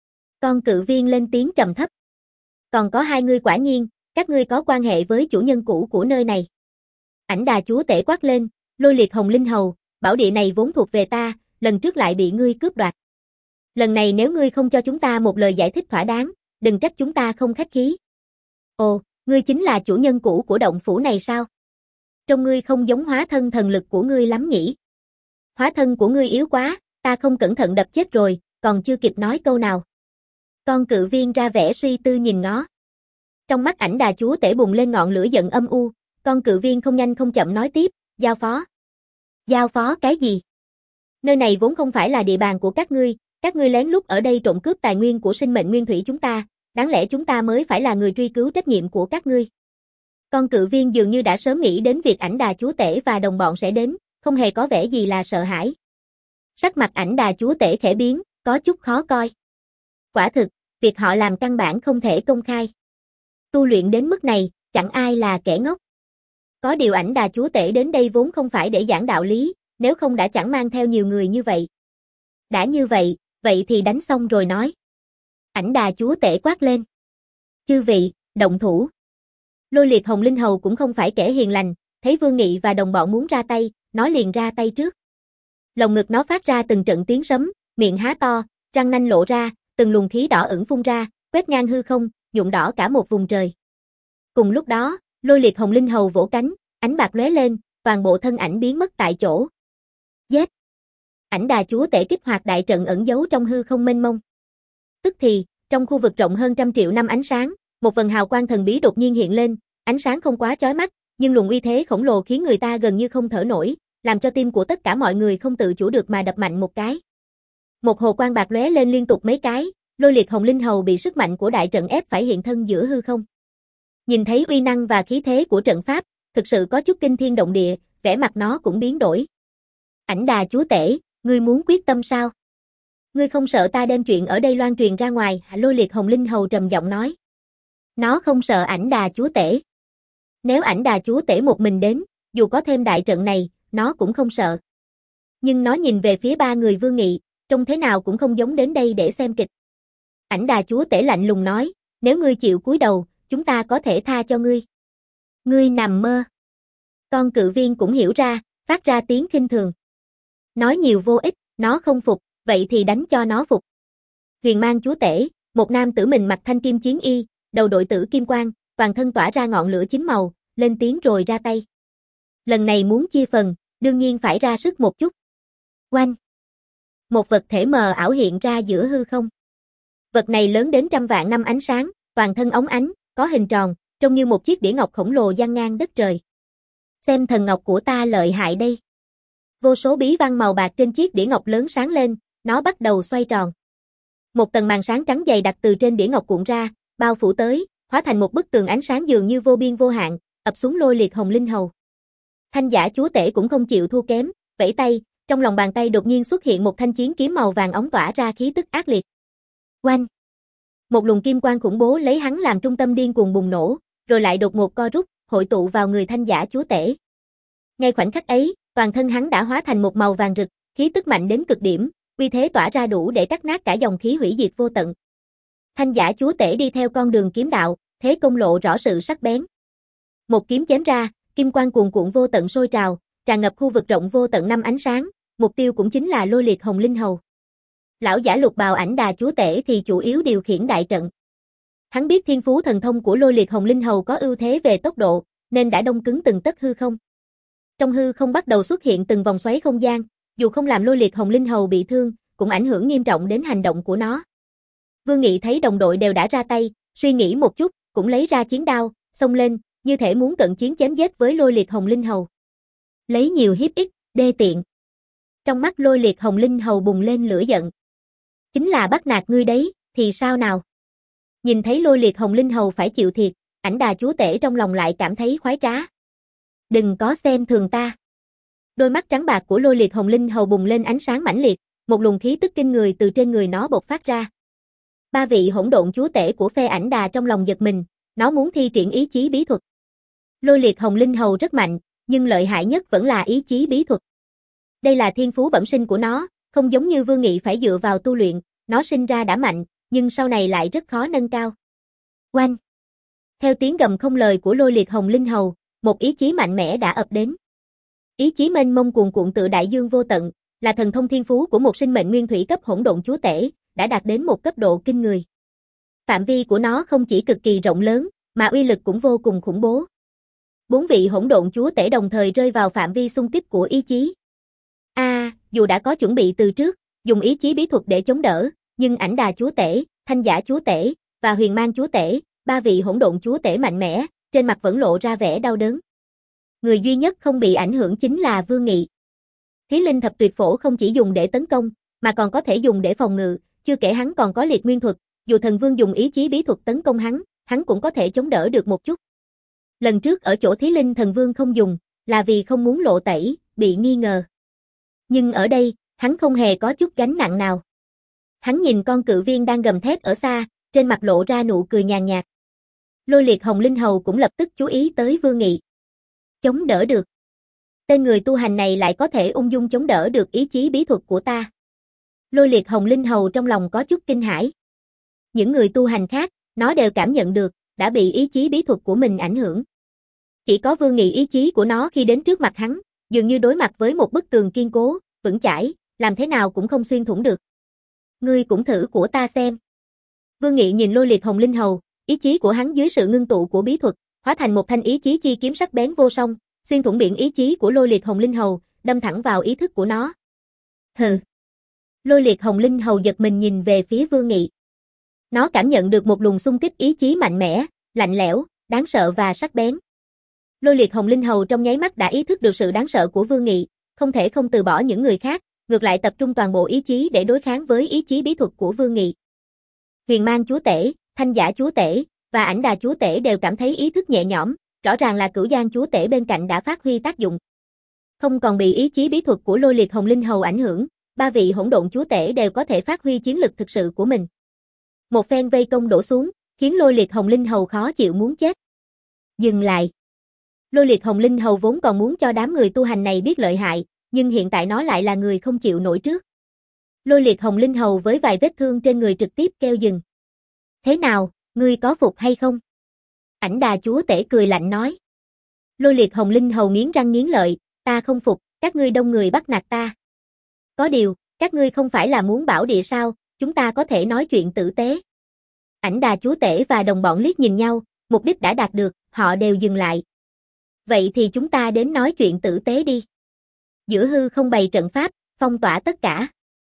Con cự viên lên tiếng trầm thấp. Còn có hai ngươi quả nhiên, các ngươi có quan hệ với chủ nhân cũ của nơi này. Ảnh Đà chúa tể quát lên, Lôi Liệt Hồng Linh Hầu, bảo địa này vốn thuộc về ta, lần trước lại bị ngươi cướp đoạt. Lần này nếu ngươi không cho chúng ta một lời giải thích thỏa đáng, đừng trách chúng ta không khách khí. Ồ, ngươi chính là chủ nhân cũ của động phủ này sao? Trông ngươi không giống hóa thân thần lực của ngươi lắm nhỉ? Hóa thân của ngươi yếu quá, ta không cẩn thận đập chết rồi, còn chưa kịp nói câu nào. Con cự viên ra vẻ suy tư nhìn ngó. Trong mắt Ảnh Đà chúa tể bùng lên ngọn lửa giận âm u, con cự viên không nhanh không chậm nói tiếp, giao phó. Giao phó cái gì? Nơi này vốn không phải là địa bàn của các ngươi, các ngươi lén lút ở đây trộm cướp tài nguyên của sinh mệnh nguyên thủy chúng ta, đáng lẽ chúng ta mới phải là người truy cứu trách nhiệm của các ngươi. Con cự viên dường như đã sớm nghĩ đến việc Ảnh Đà chúa tể và đồng bọn sẽ đến, không hề có vẻ gì là sợ hãi. Sắc mặt Ảnh Đà chúa tể khẽ biến, có chút khó coi. Quả thực, việc họ làm căn bản không thể công khai. Tu luyện đến mức này, chẳng ai là kẻ ngốc. Có điều Ảnh Đà chúa tể đến đây vốn không phải để giảng đạo lý, nếu không đã chẳng mang theo nhiều người như vậy. Đã như vậy, vậy thì đánh xong rồi nói. Ảnh Đà chúa tể quát lên. Chư vị, động thủ. Lôi Liệt Hồng Linh Hầu cũng không phải kẻ hiền lành, thấy Vương Nghị và đồng bọn muốn ra tay, nó liền ra tay trước. Lồng ngực nó phát ra từng trận tiếng sấm, miệng há to, răng nanh lộ ra, từng luồng khí đỏ ửng phun ra, quét ngang hư không, nhuộm đỏ cả một vùng trời. Cùng lúc đó, Lôi Liệt Hồng Linh Hầu vỗ cánh, ánh bạc lóe lên, toàn bộ thân ảnh biến mất tại chỗ. Giết! Ảnh Đà chúa tể kích hoạt đại trận ẩn giấu trong hư không mênh mông. Tức thì, trong khu vực rộng hơn trăm triệu năm ánh sáng, một vầng hào quang thần bí đột nhiên hiện lên, ánh sáng không quá chói mắt, nhưng luồng uy thế khổng lồ khiến người ta gần như không thở nổi, làm cho tim của tất cả mọi người không tự chủ được mà đập mạnh một cái. Một hồ quang bạc lóe lên liên tục mấy cái, Lôi Liệt Hồng Linh Hầu bị sức mạnh của đại trận ép phải hiện thân giữa hư không. Nhìn thấy uy năng và khí thế của trận pháp, thực sự có chút kinh thiên động địa, vẻ mặt nó cũng biến đổi. Ảnh Đà chúa tể, ngươi muốn quyết tâm sao? Ngươi không sợ ta đem chuyện ở đây loan truyền ra ngoài, Lôi Liệt Hồng Linh Hầu trầm giọng nói. Nó không sợ Ảnh Đà chúa tể. Nếu Ảnh Đà chúa tể một mình đến, dù có thêm đại trận này, nó cũng không sợ. Nhưng nó nhìn về phía ba người Vương Nghị, trông thế nào cũng không giống đến đây để xem kịch. Ảnh Đà chúa tể lạnh lùng nói, nếu ngươi chịu cúi đầu, chúng ta có thể tha cho ngươi. Ngươi nằm mơ. Con cự viên cũng hiểu ra, phát ra tiếng khinh thường. Nói nhiều vô ích, nó không phục, vậy thì đánh cho nó phục. Huyền Mang chúa tể, một nam tử mình mặc thanh kim chiến y, đầu đội tử kim quang, toàn thân tỏa ra ngọn lửa chín màu, lên tiếng rồi ra tay. Lần này muốn chia phần, đương nhiên phải ra sức một chút. Oanh! Một vật thể mờ ảo hiện ra giữa hư không. Vật này lớn đến trăm vạn năm ánh sáng, toàn thân óng ánh, có hình tròn, trông như một chiếc đĩa ngọc khổng lồ giăng ngang đất trời. Xem thần ngọc của ta lợi hại đây. Vô số bí văn màu bạc trên chiếc đĩa ngọc lớn sáng lên, nó bắt đầu xoay tròn. Một tầng màn sáng trắng dày đặc từ trên đĩa ngọc cuộn ra, bao phủ tới, hóa thành một bức tường ánh sáng dường như vô biên vô hạn, ập xuống Lôi Liệt Hồng Linh Hầu. Thanh giả chúa tể cũng không chịu thua kém, vẫy tay, trong lòng bàn tay đột nhiên xuất hiện một thanh chiến kiếm màu vàng óng tỏa ra khí tức ác liệt. Oanh! Một luồng kim quang khủng bố lấy hắn làm trung tâm điên cuồng bùng nổ, rồi lại đột ngột co rút, hội tụ vào người thanh giả chúa tể. Ngay khoảnh khắc ấy, toàn thân hắn đã hóa thành một màu vàng rực, khí tức mạnh đến cực điểm, uy thế tỏa ra đủ để cắt nát cả dòng khí hủy diệt vô tận. Thanh giả chúa tể đi theo con đường kiếm đạo, thế công lộ rõ sự sắc bén. Một kiếm chém ra, kim quang cuồn cuộn vô tận sôi trào, tràn ngập khu vực rộng vô tận năm ánh sáng, mục tiêu cũng chính là Lôi Liệt Hồng Linh Hầu. Lão giả lục bào Ảnh Đà chúa tể thì chủ yếu điều khiển đại trận. Hắn biết thiên phú thần thông của Lôi Liệt Hồng Linh Hầu có ưu thế về tốc độ, nên đã đông cứng từng tấc hư không. Trong hư không bắt đầu xuất hiện từng vòng xoáy không gian, dù không làm Lôi Liệt Hồng Linh Hầu bị thương, cũng ảnh hưởng nghiêm trọng đến hành động của nó. Vương Nghị thấy đồng đội đều đã ra tay, suy nghĩ một chút, cũng lấy ra chiến đao, xông lên, như thể muốn cận chiến chém giết với Lôi Liệt Hồng Linh Hầu. Lấy nhiều hiếp ít, đê tiện. Trong mắt Lôi Liệt Hồng Linh Hầu bùng lên lửa giận. Chính là bắt nạt ngươi đấy, thì sao nào? Nhìn thấy Lôi Liệt Hồng Linh Hầu phải chịu thiệt, Ảnh Đà chúa tể trong lòng lại cảm thấy khoái trá. Đừng có xem thường ta. Đôi mắt trắng bạc của Lôi Liệt Hồng Linh Hầu bùng lên ánh sáng mãnh liệt, một luồng khí tức kinh người từ trên người nó bộc phát ra. Ba vị hỗn độn chúa tể của phe Ảnh Đà trong lòng giật mình, nó muốn thi triển ý chí bí thuật. Lôi Liệt Hồng Linh Hầu rất mạnh, nhưng lợi hại nhất vẫn là ý chí bí thuật. Đây là thiên phú bẩm sinh của nó, không giống như Vương Nghị phải dựa vào tu luyện, nó sinh ra đã mạnh, nhưng sau này lại rất khó nâng cao. Oanh! Theo tiếng gầm không lời của Lôi Liệt Hồng Linh Hầu, một ý chí mạnh mẽ đã ập đến. Ý chí mênh mông cuồn cuộn tự đại dương vô tận, là thần thông thiên phú của một sinh mệnh nguyên thủy cấp hỗn độn chúa tể, đã đạt đến một cấp độ kinh người. Phạm vi của nó không chỉ cực kỳ rộng lớn, mà uy lực cũng vô cùng khủng bố. Bốn vị hỗn độn chúa tể đồng thời rơi vào phạm vi xung kích của ý chí. A, à, dù đã có chuẩn bị từ trước, dùng ý chí bí thuật để chống đỡ, nhưng Ảnh Đà chúa tể, Thanh Giả chúa tể và Huyền Mang chúa tể, ba vị hỗn độn chúa tể mạnh mẽ, trên mặt vẫn lộ ra vẻ đau đớn. Người duy nhất không bị ảnh hưởng chính là Vương Nghị. Thí Linh Thập Tuyệt Phổ không chỉ dùng để tấn công, mà còn có thể dùng để phòng ngự, chưa kể hắn còn có liệt nguyên thuật, dù thần vương dùng ý chí bí thuật tấn công hắn, hắn cũng có thể chống đỡ được một chút. Lần trước ở chỗ Thí Linh thần vương không dùng, là vì không muốn lộ tẩy, bị nghi ngờ. Nhưng ở đây, hắn không hề có chút gánh nặng nào. Hắn nhìn con cự viên đang gầm thét ở xa, trên mặt lộ ra nụ cười nhàn nhạt. Lôi Liệt Hồng Linh Hầu cũng lập tức chú ý tới Vương Nghị. Chống đỡ được. Tên người tu hành này lại có thể ung dung chống đỡ được ý chí bí thuật của ta. Lôi Liệt Hồng Linh Hầu trong lòng có chút kinh hãi. Những người tu hành khác, nó đều cảm nhận được, đã bị ý chí bí thuật của mình ảnh hưởng. Chỉ có Vương Nghị ý chí của nó khi đến trước mặt hắn, dường như đối mặt với một bức tường kiên cố, vững chãi, làm thế nào cũng không xuyên thủng được. Ngươi cũng thử của ta xem. Vương Nghị nhìn Lôi Liệt Hồng Linh Hầu, ý chí của hắn dưới sự ngưng tụ của bí thuật, hóa thành một thanh ý chí chi kiếm sắc bén vô song, xuyên thủng biển ý chí của Lôi Liệt Hồng Linh Hầu, đâm thẳng vào ý thức của nó. Hừ. Lôi Liệt Hồng Linh Hầu giật mình nhìn về phía Vương Nghị. Nó cảm nhận được một luồng xung kích ý chí mạnh mẽ, lạnh lẽo, đáng sợ và sắc bén. Lôi Liệt Hồng Linh Hầu trong nháy mắt đã ý thức được sự đáng sợ của Vương Nghị, không thể không từ bỏ những người khác, ngược lại tập trung toàn bộ ý chí để đối kháng với ý chí bí thuật của Vương Nghị. Huyền Mang chúa tể, Thanh Giả chúa tể và Ảnh Đà chúa tể đều cảm thấy ý thức nhẹ nhõm, rõ ràng là Cửu Giang chúa tể bên cạnh đã phát huy tác dụng. Không còn bị ý chí bí thuật của Lôi Liệt Hồng Linh Hầu ảnh hưởng, ba vị hỗn độn chúa tể đều có thể phát huy chiến lực thực sự của mình. Một phen vây công đổ xuống, khiến Lôi Liệt Hồng Linh Hầu khó chịu muốn chết. Dừng lại. Lôi Liệt Hồng Linh Hầu vốn còn muốn cho đám người tu hành này biết lợi hại, nhưng hiện tại nó lại là người không chịu nổi trước. Lôi Liệt Hồng Linh Hầu với vài vết thương trên người trực tiếp kêu dừng. Thế nào, ngươi có phục hay không? Ảnh Đà chúa tể cười lạnh nói. Lôi Liệt Hồng Linh Hầu nghiến răng nghiến lợi, ta không phục, các ngươi đông người bắt nạt ta. Có điều, các ngươi không phải là muốn bảo địa sao, chúng ta có thể nói chuyện tử tế. Ảnh Đà chúa tể và đồng bọn liếc nhìn nhau, mục đích đã đạt được, họ đều dừng lại. Vậy thì chúng ta đến nói chuyện tử tế đi. Giữa hư không bày trận pháp, phong tỏa tất cả.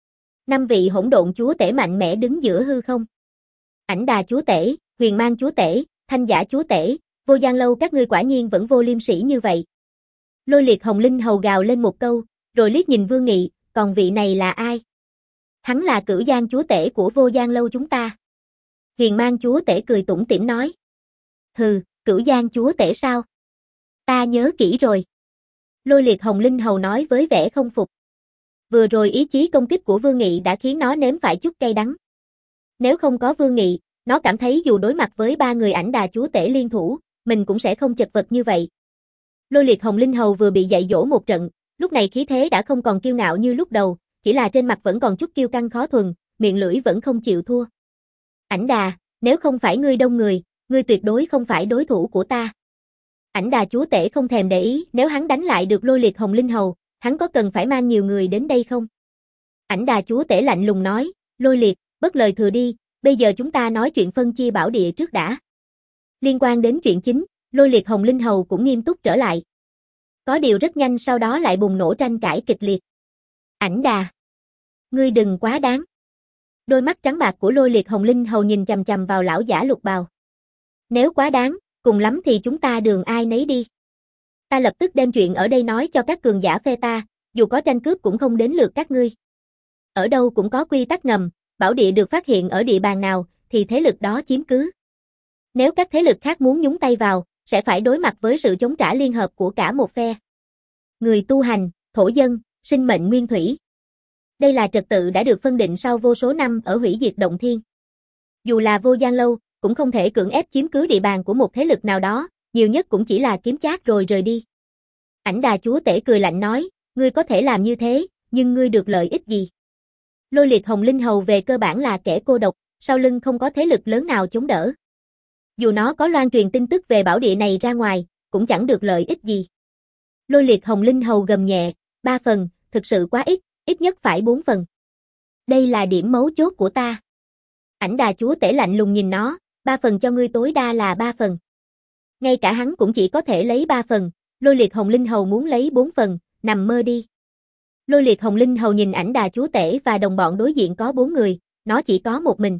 Năm vị hỗn độn chúa tể mạnh mẽ đứng giữa hư không. Ảnh Đà chúa tể, Huyền Mang chúa tể, Thanh Giả chúa tể, Vô Gian lâu các ngươi quả nhiên vẫn vô liêm sỉ như vậy. Lôi Liệt Hồng Linh Hầu gào lên một câu, rồi liếc nhìn Vương Nghị, còn vị này là ai? Hắn là Cửu Giang chúa tể của Vô Gian lâu chúng ta. Huyền Mang chúa tể cười tủm tỉm nói. Hừ, Cửu Giang chúa tể sao? Ta nhớ kỹ rồi. Lôi Liệt Hồng Linh Hầu nói với vẻ không phục. Vừa rồi ý chí công kích của Vương Nghị đã khiến nó nếm phải chút cay đắng. Nếu không có Vương Nghị, nó cảm thấy dù đối mặt với ba người Ảnh Đà chúa tể liên thủ, mình cũng sẽ không chật vật như vậy. Lôi Liệt Hồng Linh Hầu vừa bị dạy dỗ một trận, lúc này khí thế đã không còn kiêu ngạo như lúc đầu, chỉ là trên mặt vẫn còn chút kiêu căng khó thuần, miệng lưỡi vẫn không chịu thua. Ảnh Đà, nếu không phải ngươi đông người, ngươi tuyệt đối không phải đối thủ của ta. Ảnh Đà chúa tể không thèm để ý, nếu hắn đánh lại được Lôi Liệt Hồng Linh Hầu, hắn có cần phải mang nhiều người đến đây không? Ảnh Đà chúa tể lạnh lùng nói, Lôi Liệt, bất lời thừa đi, bây giờ chúng ta nói chuyện phân chia bảo địa trước đã. Liên quan đến chuyện chính, Lôi Liệt Hồng Linh Hầu cũng nghiêm túc trở lại. Có điều rất nhanh sau đó lại bùng nổ tranh cãi kịch liệt. Ảnh Đà, ngươi đừng quá đáng. Đôi mắt trắng bạc của Lôi Liệt Hồng Linh Hầu nhìn chằm chằm vào lão giả lục bào. Nếu quá đáng, cùng lắm thì chúng ta đường ai nấy đi. Ta lập tức đem chuyện ở đây nói cho các cường giả phe ta, dù có tranh cướp cũng không đến lượt các ngươi. Ở đâu cũng có quy tắc ngầm, bảo địa được phát hiện ở địa bàn nào, thì thế lực đó chiếm cứ. Nếu các thế lực khác muốn nhúng tay vào, sẽ phải đối mặt với sự chống trả liên hợp của cả một phe. Người tu hành, thổ dân, sinh mệnh nguyên thủy. Đây là trật tự đã được phân định sau vô số năm ở hủy diệt động thiên. Dù là vô gian lâu, cũng không thể cưỡng ép chiếm cứ địa bàn của một thế lực nào đó, nhiều nhất cũng chỉ là kiếm trác rồi rời đi. Ảnh Đà chúa tể cười lạnh nói, ngươi có thể làm như thế, nhưng ngươi được lợi ích gì? Lôi Liệt Hồng Linh Hầu về cơ bản là kẻ cô độc, sau lưng không có thế lực lớn nào chống đỡ. Dù nó có loan truyền tin tức về bảo địa này ra ngoài, cũng chẳng được lợi ích gì. Lôi Liệt Hồng Linh Hầu gầm nhẹ, ba phần, thực sự quá ít, ít nhất phải bốn phần. Đây là điểm mấu chốt của ta. Ảnh Đà chúa tể lạnh lùng nhìn nó, ba phần cho ngươi tối đa là ba phần. Ngay cả hắn cũng chỉ có thể lấy ba phần, Lôi Liệt Hồng Linh Hầu muốn lấy bốn phần, nằm mơ đi. Lôi Liệt Hồng Linh Hầu nhìn Ảnh Đà chúa tể và đồng bọn đối diện có bốn người, nó chỉ có một mình.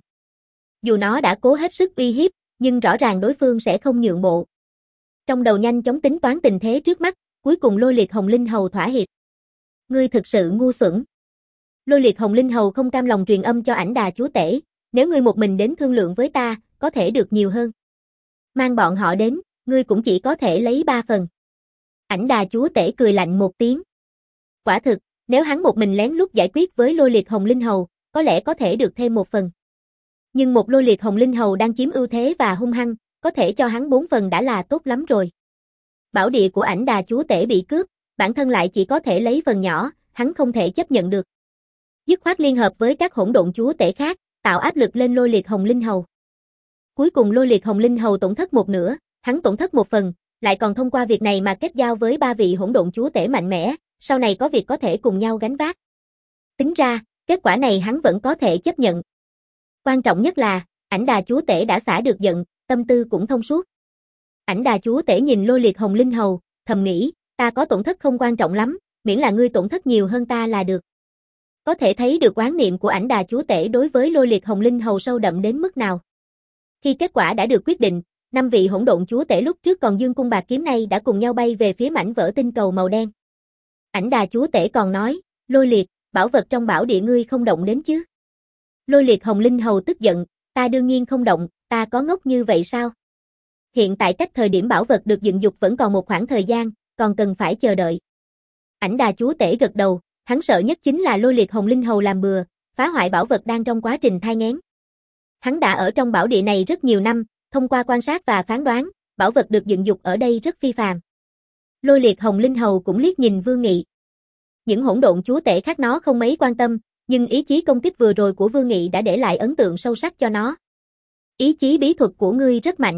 Dù nó đã cố hết sức uy hiếp, nhưng rõ ràng đối phương sẽ không nhượng bộ. Trong đầu nhanh chóng tính toán tình thế trước mắt, cuối cùng Lôi Liệt Hồng Linh Hầu thỏa hiệp. Ngươi thực sự ngu xuẩn. Lôi Liệt Hồng Linh Hầu không cam lòng truyền âm cho Ảnh Đà chúa tể, nếu ngươi một mình đến thương lượng với ta, có thể được nhiều hơn. Mang bọn họ đến, ngươi cũng chỉ có thể lấy ba phần. Ảnh Đà chúa tể cười lạnh một tiếng. Quả thực, nếu hắn một mình lén lút giải quyết với Lôi Liệt Hồng Linh Hầu, có lẽ có thể được thêm một phần. Nhưng một Lôi Liệt Hồng Linh Hầu đang chiếm ưu thế và hung hăng, có thể cho hắn bốn phần đã là tốt lắm rồi. Bảo địa của Ảnh Đà chúa tể bị cướp, bản thân lại chỉ có thể lấy phần nhỏ, hắn không thể chấp nhận được. Dứt khoát liên hợp với các hỗn độn chúa tể khác, tạo áp lực lên Lôi Liệt Hồng Linh Hầu. Cuối cùng Lôi Liệt Hồng Linh Hầu tổn thất một nửa, hắn tổn thất một phần, lại còn thông qua việc này mà kết giao với ba vị hỗn độn chúa tể mạnh mẽ, sau này có việc có thể cùng nhau gánh vác. Tính ra, kết quả này hắn vẫn có thể chấp nhận. Quan trọng nhất là, Ảnh Đà chúa tể đã xả được giận, tâm tư cũng thông suốt. Ảnh Đà chúa tể nhìn Lôi Liệt Hồng Linh Hầu, thầm nghĩ, ta có tổn thất không quan trọng lắm, miễn là ngươi tổn thất nhiều hơn ta là được. Có thể thấy được oán niệm của Ảnh Đà chúa tể đối với Lôi Liệt Hồng Linh Hầu sâu đậm đến mức nào. Khi kết quả đã được quyết định, năm vị hỗn độn chúa tể lúc trước còn dương cung bạc kiếm này đã cùng nhau bay về phía mảnh vỡ tinh cầu màu đen. Ảnh Đà chúa tể còn nói, Lôi Liệt, bảo vật trong bảo địa ngươi không động đến chứ? Lôi Liệt Hồng Linh Hầu tức giận, ta đương nhiên không động, ta có ngốc như vậy sao? Hiện tại cách thời điểm bảo vật được dựng dục vẫn còn một khoảng thời gian, còn cần phải chờ đợi. Ảnh Đà chúa tể gật đầu, hắn sợ nhất chính là Lôi Liệt Hồng Linh Hầu làm bừa, phá hoại bảo vật đang trong quá trình thai nghén. Hắn đã ở trong bảo địa này rất nhiều năm, thông qua quan sát và phán đoán, bảo vật được dựng dục ở đây rất phi phàm. Lôi Liệt Hồng Linh Hầu cũng liếc nhìn Vương Nghị. Những hỗn độn chúa tể khác nó không mấy quan tâm, nhưng ý chí công kích vừa rồi của Vương Nghị đã để lại ấn tượng sâu sắc cho nó. Ý chí bí thuật của ngươi rất mạnh.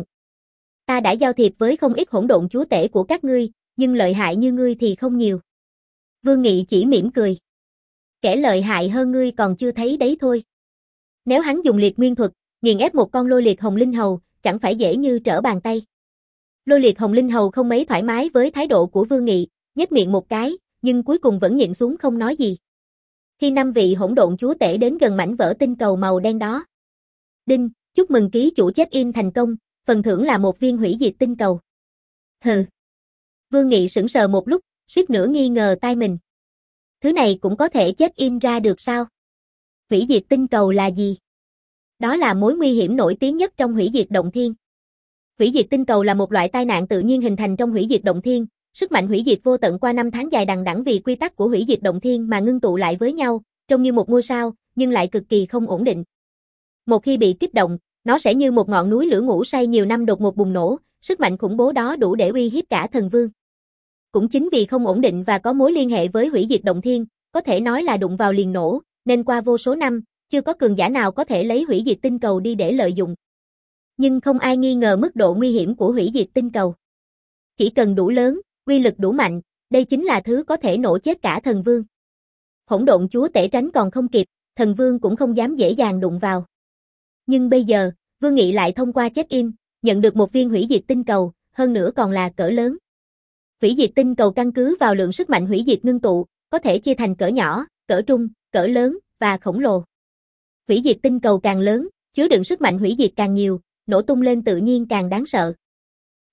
Ta đã giao thiệp với không ít hỗn độn chúa tể của các ngươi, nhưng lợi hại như ngươi thì không nhiều. Vương Nghị chỉ mỉm cười. Kẻ lợi hại hơn ngươi còn chưa thấy đấy thôi. Nếu hắn dùng liệt nguyên thuật, nghiền ép một con Lôi Liệt Hồng Linh Hầu, chẳng phải dễ như trở bàn tay. Lôi Liệt Hồng Linh Hầu không mấy thoải mái với thái độ của Vương Nghị, nhếch miệng một cái, nhưng cuối cùng vẫn nhịn xuống không nói gì. Khi năm vị hỗn độn chúa tể đến gần mảnh vỡ tinh cầu màu đen đó. Đinh, chúc mừng ký chủ check-in thành công, phần thưởng là một viên hủy diệt tinh cầu. Hừ. Vương Nghị sững sờ một lúc, suýt nữa nghi ngờ tai mình. Thứ này cũng có thể check-in ra được sao? Hủy diệt tinh cầu là gì? Đó là mối nguy hiểm nổi tiếng nhất trong hủy diệt động thiên. Hủy diệt tinh cầu là một loại tai nạn tự nhiên hình thành trong hủy diệt động thiên, sức mạnh hủy diệt vô tận qua năm tháng dài đằng đẵng vì quy tắc của hủy diệt động thiên mà ngưng tụ lại với nhau, trông như một ngôi sao, nhưng lại cực kỳ không ổn định. Một khi bị kích động, nó sẽ như một ngọn núi lửa ngủ say nhiều năm đột ngột bùng nổ, sức mạnh khủng bố đó đủ để uy hiếp cả thần vương. Cũng chính vì không ổn định và có mối liên hệ với hủy diệt động thiên, có thể nói là đụng vào liền nổ, nên qua vô số năm, chưa có cường giả nào có thể lấy hủy diệt tinh cầu đi để lợi dụng. Nhưng không ai nghi ngờ mức độ nguy hiểm của hủy diệt tinh cầu. Chỉ cần đủ lớn, uy lực đủ mạnh, đây chính là thứ có thể nổ chết cả thần vương. Hỗn độn chúa tể tránh còn không kịp, thần vương cũng không dám dễ dàng đụng vào. Nhưng bây giờ, Vương Nghị lại thông qua check-in, nhận được một viên hủy diệt tinh cầu, hơn nữa còn là cỡ lớn. Hủy diệt tinh cầu căn cứ vào lượng sức mạnh hủy diệt ngưng tụ, có thể chia thành cỡ nhỏ, cỡ trung, cỡ lớn, và khổng lồ. Hủy diệt tinh cầu càng lớn, chứa đựng sức mạnh hủy diệt càng nhiều, nổ tung lên tự nhiên càng đáng sợ.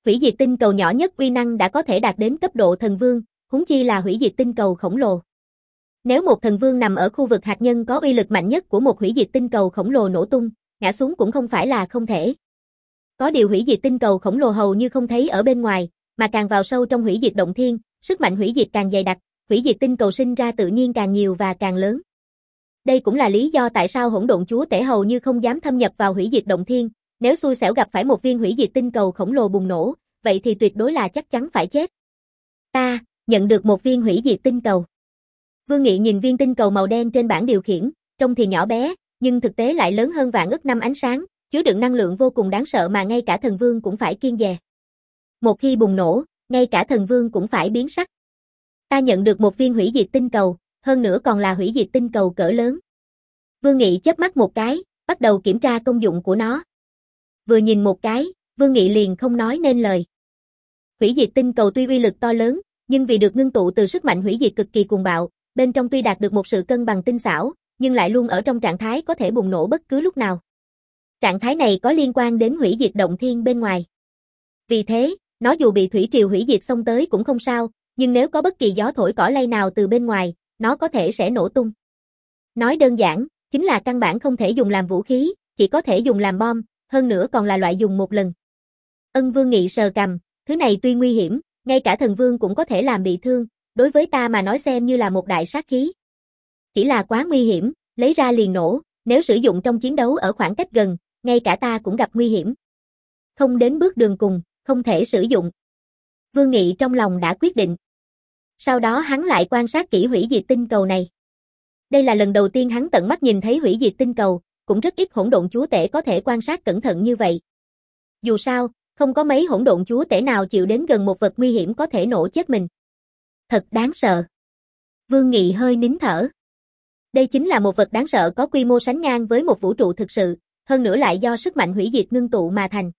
Hủy diệt tinh cầu nhỏ nhất uy năng đã có thể đạt đến cấp độ thần vương, huống chi là hủy diệt tinh cầu khổng lồ. Nếu một thần vương nằm ở khu vực hạt nhân có uy lực mạnh nhất của một hủy diệt tinh cầu khổng lồ nổ tung, ngã xuống cũng không phải là không thể. Có điều hủy diệt tinh cầu khổng lồ hầu như không thấy ở bên ngoài, mà càng vào sâu trong hủy diệt động thiên, sức mạnh hủy diệt càng dày đặc, hủy diệt tinh cầu sinh ra tự nhiên càng nhiều và càng lớn. Đây cũng là lý do tại sao hỗn độn chúa tể hầu như không dám thâm nhập vào hủy diệt động thiên, nếu xui xẻo gặp phải một viên hủy diệt tinh cầu khổng lồ bùng nổ, vậy thì tuyệt đối là chắc chắn phải chết. Ta, nhận được một viên hủy diệt tinh cầu. Vương Nghị nhìn viên tinh cầu màu đen trên bảng điều khiển, trông thì nhỏ bé, nhưng thực tế lại lớn hơn vạn ức năm ánh sáng, chứa đựng năng lượng vô cùng đáng sợ mà ngay cả thần vương cũng phải kiêng dè. Một khi bùng nổ, ngay cả thần vương cũng phải biến sắc. Ta nhận được một viên hủy diệt tinh cầu, hơn nữa còn là hủy diệt tinh cầu cỡ lớn. Vương Nghị chớp mắt một cái, bắt đầu kiểm tra công dụng của nó. Vừa nhìn một cái, Vương Nghị liền không nói nên lời. Hủy diệt tinh cầu tuy uy lực to lớn, nhưng vì được ngưng tụ từ sức mạnh hủy diệt cực kỳ cuồng bạo, bên trong tuy đạt được một sự cân bằng tinh xảo, nhưng lại luôn ở trong trạng thái có thể bùng nổ bất cứ lúc nào. Trạng thái này có liên quan đến hủy diệt động thiên bên ngoài. Vì thế, nó dù bị thủy triều hủy diệt xông tới cũng không sao, nhưng nếu có bất kỳ gió thổi cỏ lay nào từ bên ngoài, nó có thể sẽ nổ tung. Nói đơn giản, chính là căn bản không thể dùng làm vũ khí, chỉ có thể dùng làm bom, hơn nữa còn là loại dùng một lần. Ân Vương Nghị sờ cằm, thứ này tuy nguy hiểm, ngay cả thần vương cũng có thể làm bị thương, đối với ta mà nói xem như là một đại sát khí. Chỉ là quá nguy hiểm, lấy ra liền nổ, nếu sử dụng trong chiến đấu ở khoảng cách gần, ngay cả ta cũng gặp nguy hiểm. Không đến bước đường cùng, không thể sử dụng. Vương Nghị trong lòng đã quyết định. Sau đó hắn lại quan sát kỹ hủy diệt tinh cầu này. Đây là lần đầu tiên hắn tận mắt nhìn thấy hủy diệt tinh cầu, cũng rất ít hỗn độn chúa tể có thể quan sát cẩn thận như vậy. Dù sao, không có mấy hỗn độn chúa tể nào chịu đến gần một vật nguy hiểm có thể nổ chết mình. Thật đáng sợ. Vương Nghị hơi nín thở. Đây chính là một vật đáng sợ có quy mô sánh ngang với một vũ trụ thực sự, hơn nữa lại do sức mạnh hủy diệt ngưng tụ mà thành.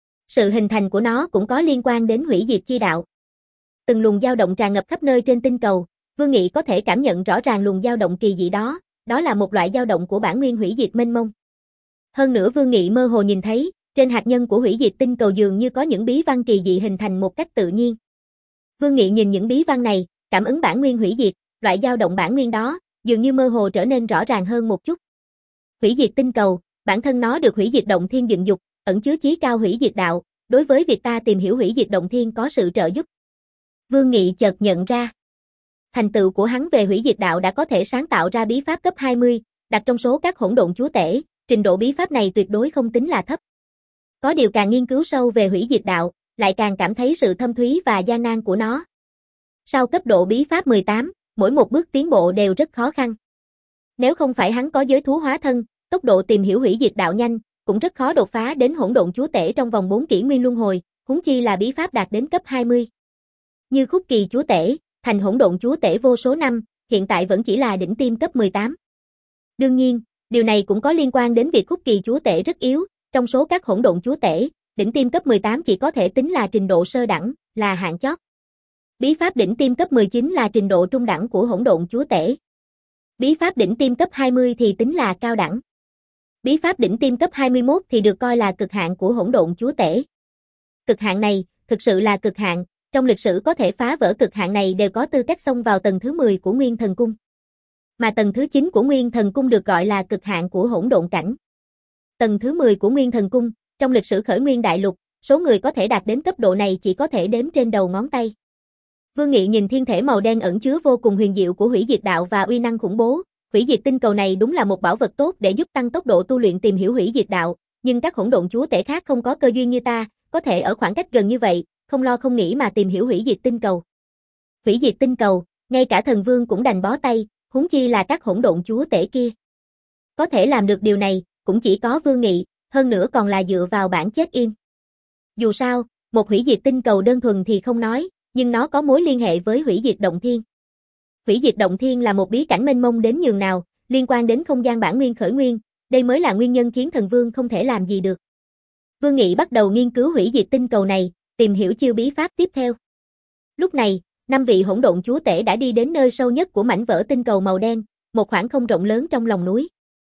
Sự hình thành của nó cũng có liên quan đến hủy diệt chi đạo. Từng luồng dao động tràn ngập khắp nơi trên tinh cầu, Vương Nghị có thể cảm nhận rõ ràng luồng dao động kỳ dị đó, đó là một loại dao động của bản nguyên hủy diệt mênh mông. Hơn nữa Vương Nghị mơ hồ nhìn thấy, trên hạt nhân của hủy diệt tinh cầu dường như có những bí văn kỳ dị hình thành một cách tự nhiên. Vương Nghị nhìn những bí văn này, cảm ứng bản nguyên hủy diệt, loại dao động bản nguyên đó, dường như mơ hồ trở nên rõ ràng hơn một chút. Hủy diệt tinh cầu, bản thân nó được hủy diệt động thiên dựng dục, ẩn chứa chí cao hủy diệt đạo, đối với việc ta tìm hiểu hủy diệt động thiên có sự trợ giúp. Vương Nghị chợt nhận ra, thành tựu của hắn về hủy diệt đạo đã có thể sáng tạo ra bí pháp cấp hai mươi, đặt trong số các hỗn độn chúa tể, trình độ bí pháp này tuyệt đối không tính là thấp. Có điều càng nghiên cứu sâu về hủy diệt đạo, lại càng cảm thấy sự thâm thúy và gian nan của nó. Sau cấp độ bí pháp mười tám, mỗi một bước tiến bộ đều rất khó khăn. Nếu không phải hắn có giới thú hóa thân, tốc độ tìm hiểu hủy diệt đạo nhanh, cũng rất khó đột phá đến hỗn độn chúa tể trong vòng bốn kỷ nguyên luân hồi, huống chi là bí pháp đạt đến cấp hai mươi. Như Khúc Kỳ chúa tể, thành hỗn độn chúa tể vô số năm, hiện tại vẫn chỉ là đỉnh tiêm cấp mười tám. Đương nhiên, điều này cũng có liên quan đến việc Khúc Kỳ chúa tể rất yếu, trong số các hỗn độn chúa tể, đỉnh tiêm cấp mười tám chỉ có thể tính là trình độ sơ đẳng, là hạng chót. Bí pháp đỉnh tiêm cấp mười chín là trình độ trung đẳng của hỗn độn chúa tể. Bí pháp đỉnh tiêm cấp hai mươi thì tính là cao đẳng. Bí pháp đỉnh tiêm cấp hai mươi mốt thì được coi là cực hạn của hỗn độn chúa tể. Cực hạn này, thực sự là cực hạn, trong lịch sử có thể phá vỡ cực hạn này đều có tư cách xông vào tầng thứ mười của Nguyên Thần Cung. Mà tầng thứ chín của Nguyên Thần Cung được gọi là cực hạn của hỗn độn cảnh. Tầng thứ mười của Nguyên Thần Cung, trong lịch sử khởi nguyên đại lục, số người có thể đạt đến cấp độ này chỉ có thể đếm trên đầu ngón tay. Vương Nghị nhìn thiên thể màu đen ẩn chứa vô cùng huyền diệu của hủy diệt đạo và uy năng khủng bố, hủy diệt tinh cầu này đúng là một bảo vật tốt để giúp tăng tốc độ tu luyện tìm hiểu hủy diệt đạo, nhưng các hỗn độn chúa tể khác không có cơ duyên như ta, có thể ở khoảng cách gần như vậy, không lo không nghĩ mà tìm hiểu hủy diệt tinh cầu. Hủy diệt tinh cầu, ngay cả thần vương cũng đành bó tay, huống chi là các hỗn độn chúa tể kia. Có thể làm được điều này, cũng chỉ có Vương Nghị, hơn nữa còn là dựa vào bản chết im. Dù sao, một hủy diệt tinh cầu đơn thuần thì không nói, nhưng nó có mối liên hệ với hủy diệt động thiên. Hủy diệt động thiên là một bí cảnh mênh mông đến nhường nào, liên quan đến không gian bản nguyên khởi nguyên, đây mới là nguyên nhân khiến thần vương không thể làm gì được. Vương Nghị bắt đầu nghiên cứu hủy diệt tinh cầu này, tìm hiểu chiêu bí pháp tiếp theo. Lúc này, năm vị hỗn độn chúa tể đã đi đến nơi sâu nhất của mảnh vỡ tinh cầu màu đen, một khoảng không rộng lớn trong lòng núi.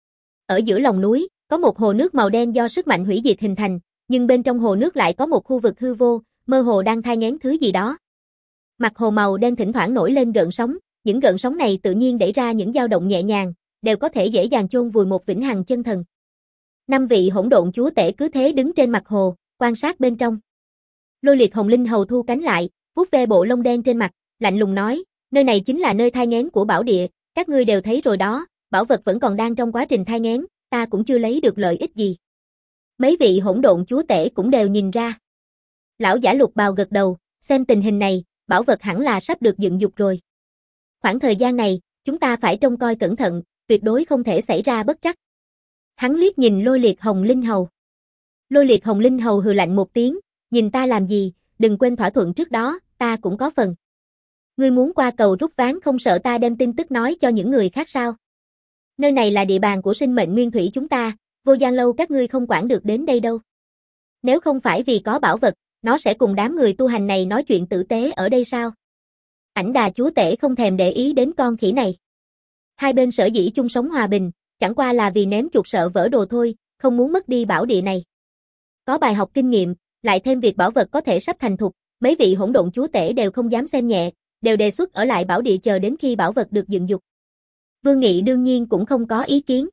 Ở giữa lòng núi, có một hồ nước màu đen do sức mạnh hủy diệt hình thành, nhưng bên trong hồ nước lại có một khu vực hư vô, mơ hồ đang thai nghén thứ gì đó. Mặt hồ màu đen thỉnh thoảng nổi lên gợn sóng, những gợn sóng này tự nhiên đẩy ra những dao động nhẹ nhàng, đều có thể dễ dàng chôn vùi một vĩnh hằng chân thần. Năm vị hỗn độn chúa tể cứ thế đứng trên mặt hồ, quan sát bên trong. Lôi Liệt Hồng Linh Hầu thu cánh lại, vuốt ve bộ lông đen trên mặt, lạnh lùng nói, nơi này chính là nơi thai nghén của bảo địa, các ngươi đều thấy rồi đó, bảo vật vẫn còn đang trong quá trình thai nghén, ta cũng chưa lấy được lợi ích gì. Mấy vị hỗn độn chúa tể cũng đều nhìn ra. Lão giả Lục Bào gật đầu, xem tình hình này, bảo vật hẳn là sắp được dựng dục rồi. Khoảng thời gian này, chúng ta phải trông coi cẩn thận, tuyệt đối không thể xảy ra bất trắc. Hắn liếc nhìn Lôi Liệt Hồng Linh Hầu. Lôi Liệt Hồng Linh Hầu hừ lạnh một tiếng, nhìn ta làm gì, đừng quên thỏa thuận trước đó, ta cũng có phần. Ngươi muốn qua cầu rút ván không sợ ta đem tin tức nói cho những người khác sao? Nơi này là địa bàn của sinh mệnh nguyên thủy chúng ta, Vô Gian Lâu các ngươi không quản được đến đây đâu. Nếu không phải vì có bảo vật, nó sẽ cùng đám người tu hành này nói chuyện tử tế ở đây sao? Ảnh Đà chúa tể không thèm để ý đến con khỉ này. Hai bên sở dĩ chung sống hòa bình, chẳng qua là vì ném chuột sợ vỡ đồ thôi, không muốn mất đi bảo địa này. Có bài học kinh nghiệm, lại thêm việc bảo vật có thể sắp thành thục, mấy vị hỗn độn chúa tể đều không dám xem nhẹ, đều đề xuất ở lại bảo địa chờ đến khi bảo vật được dựng dục. Vương Nghị đương nhiên cũng không có ý kiến.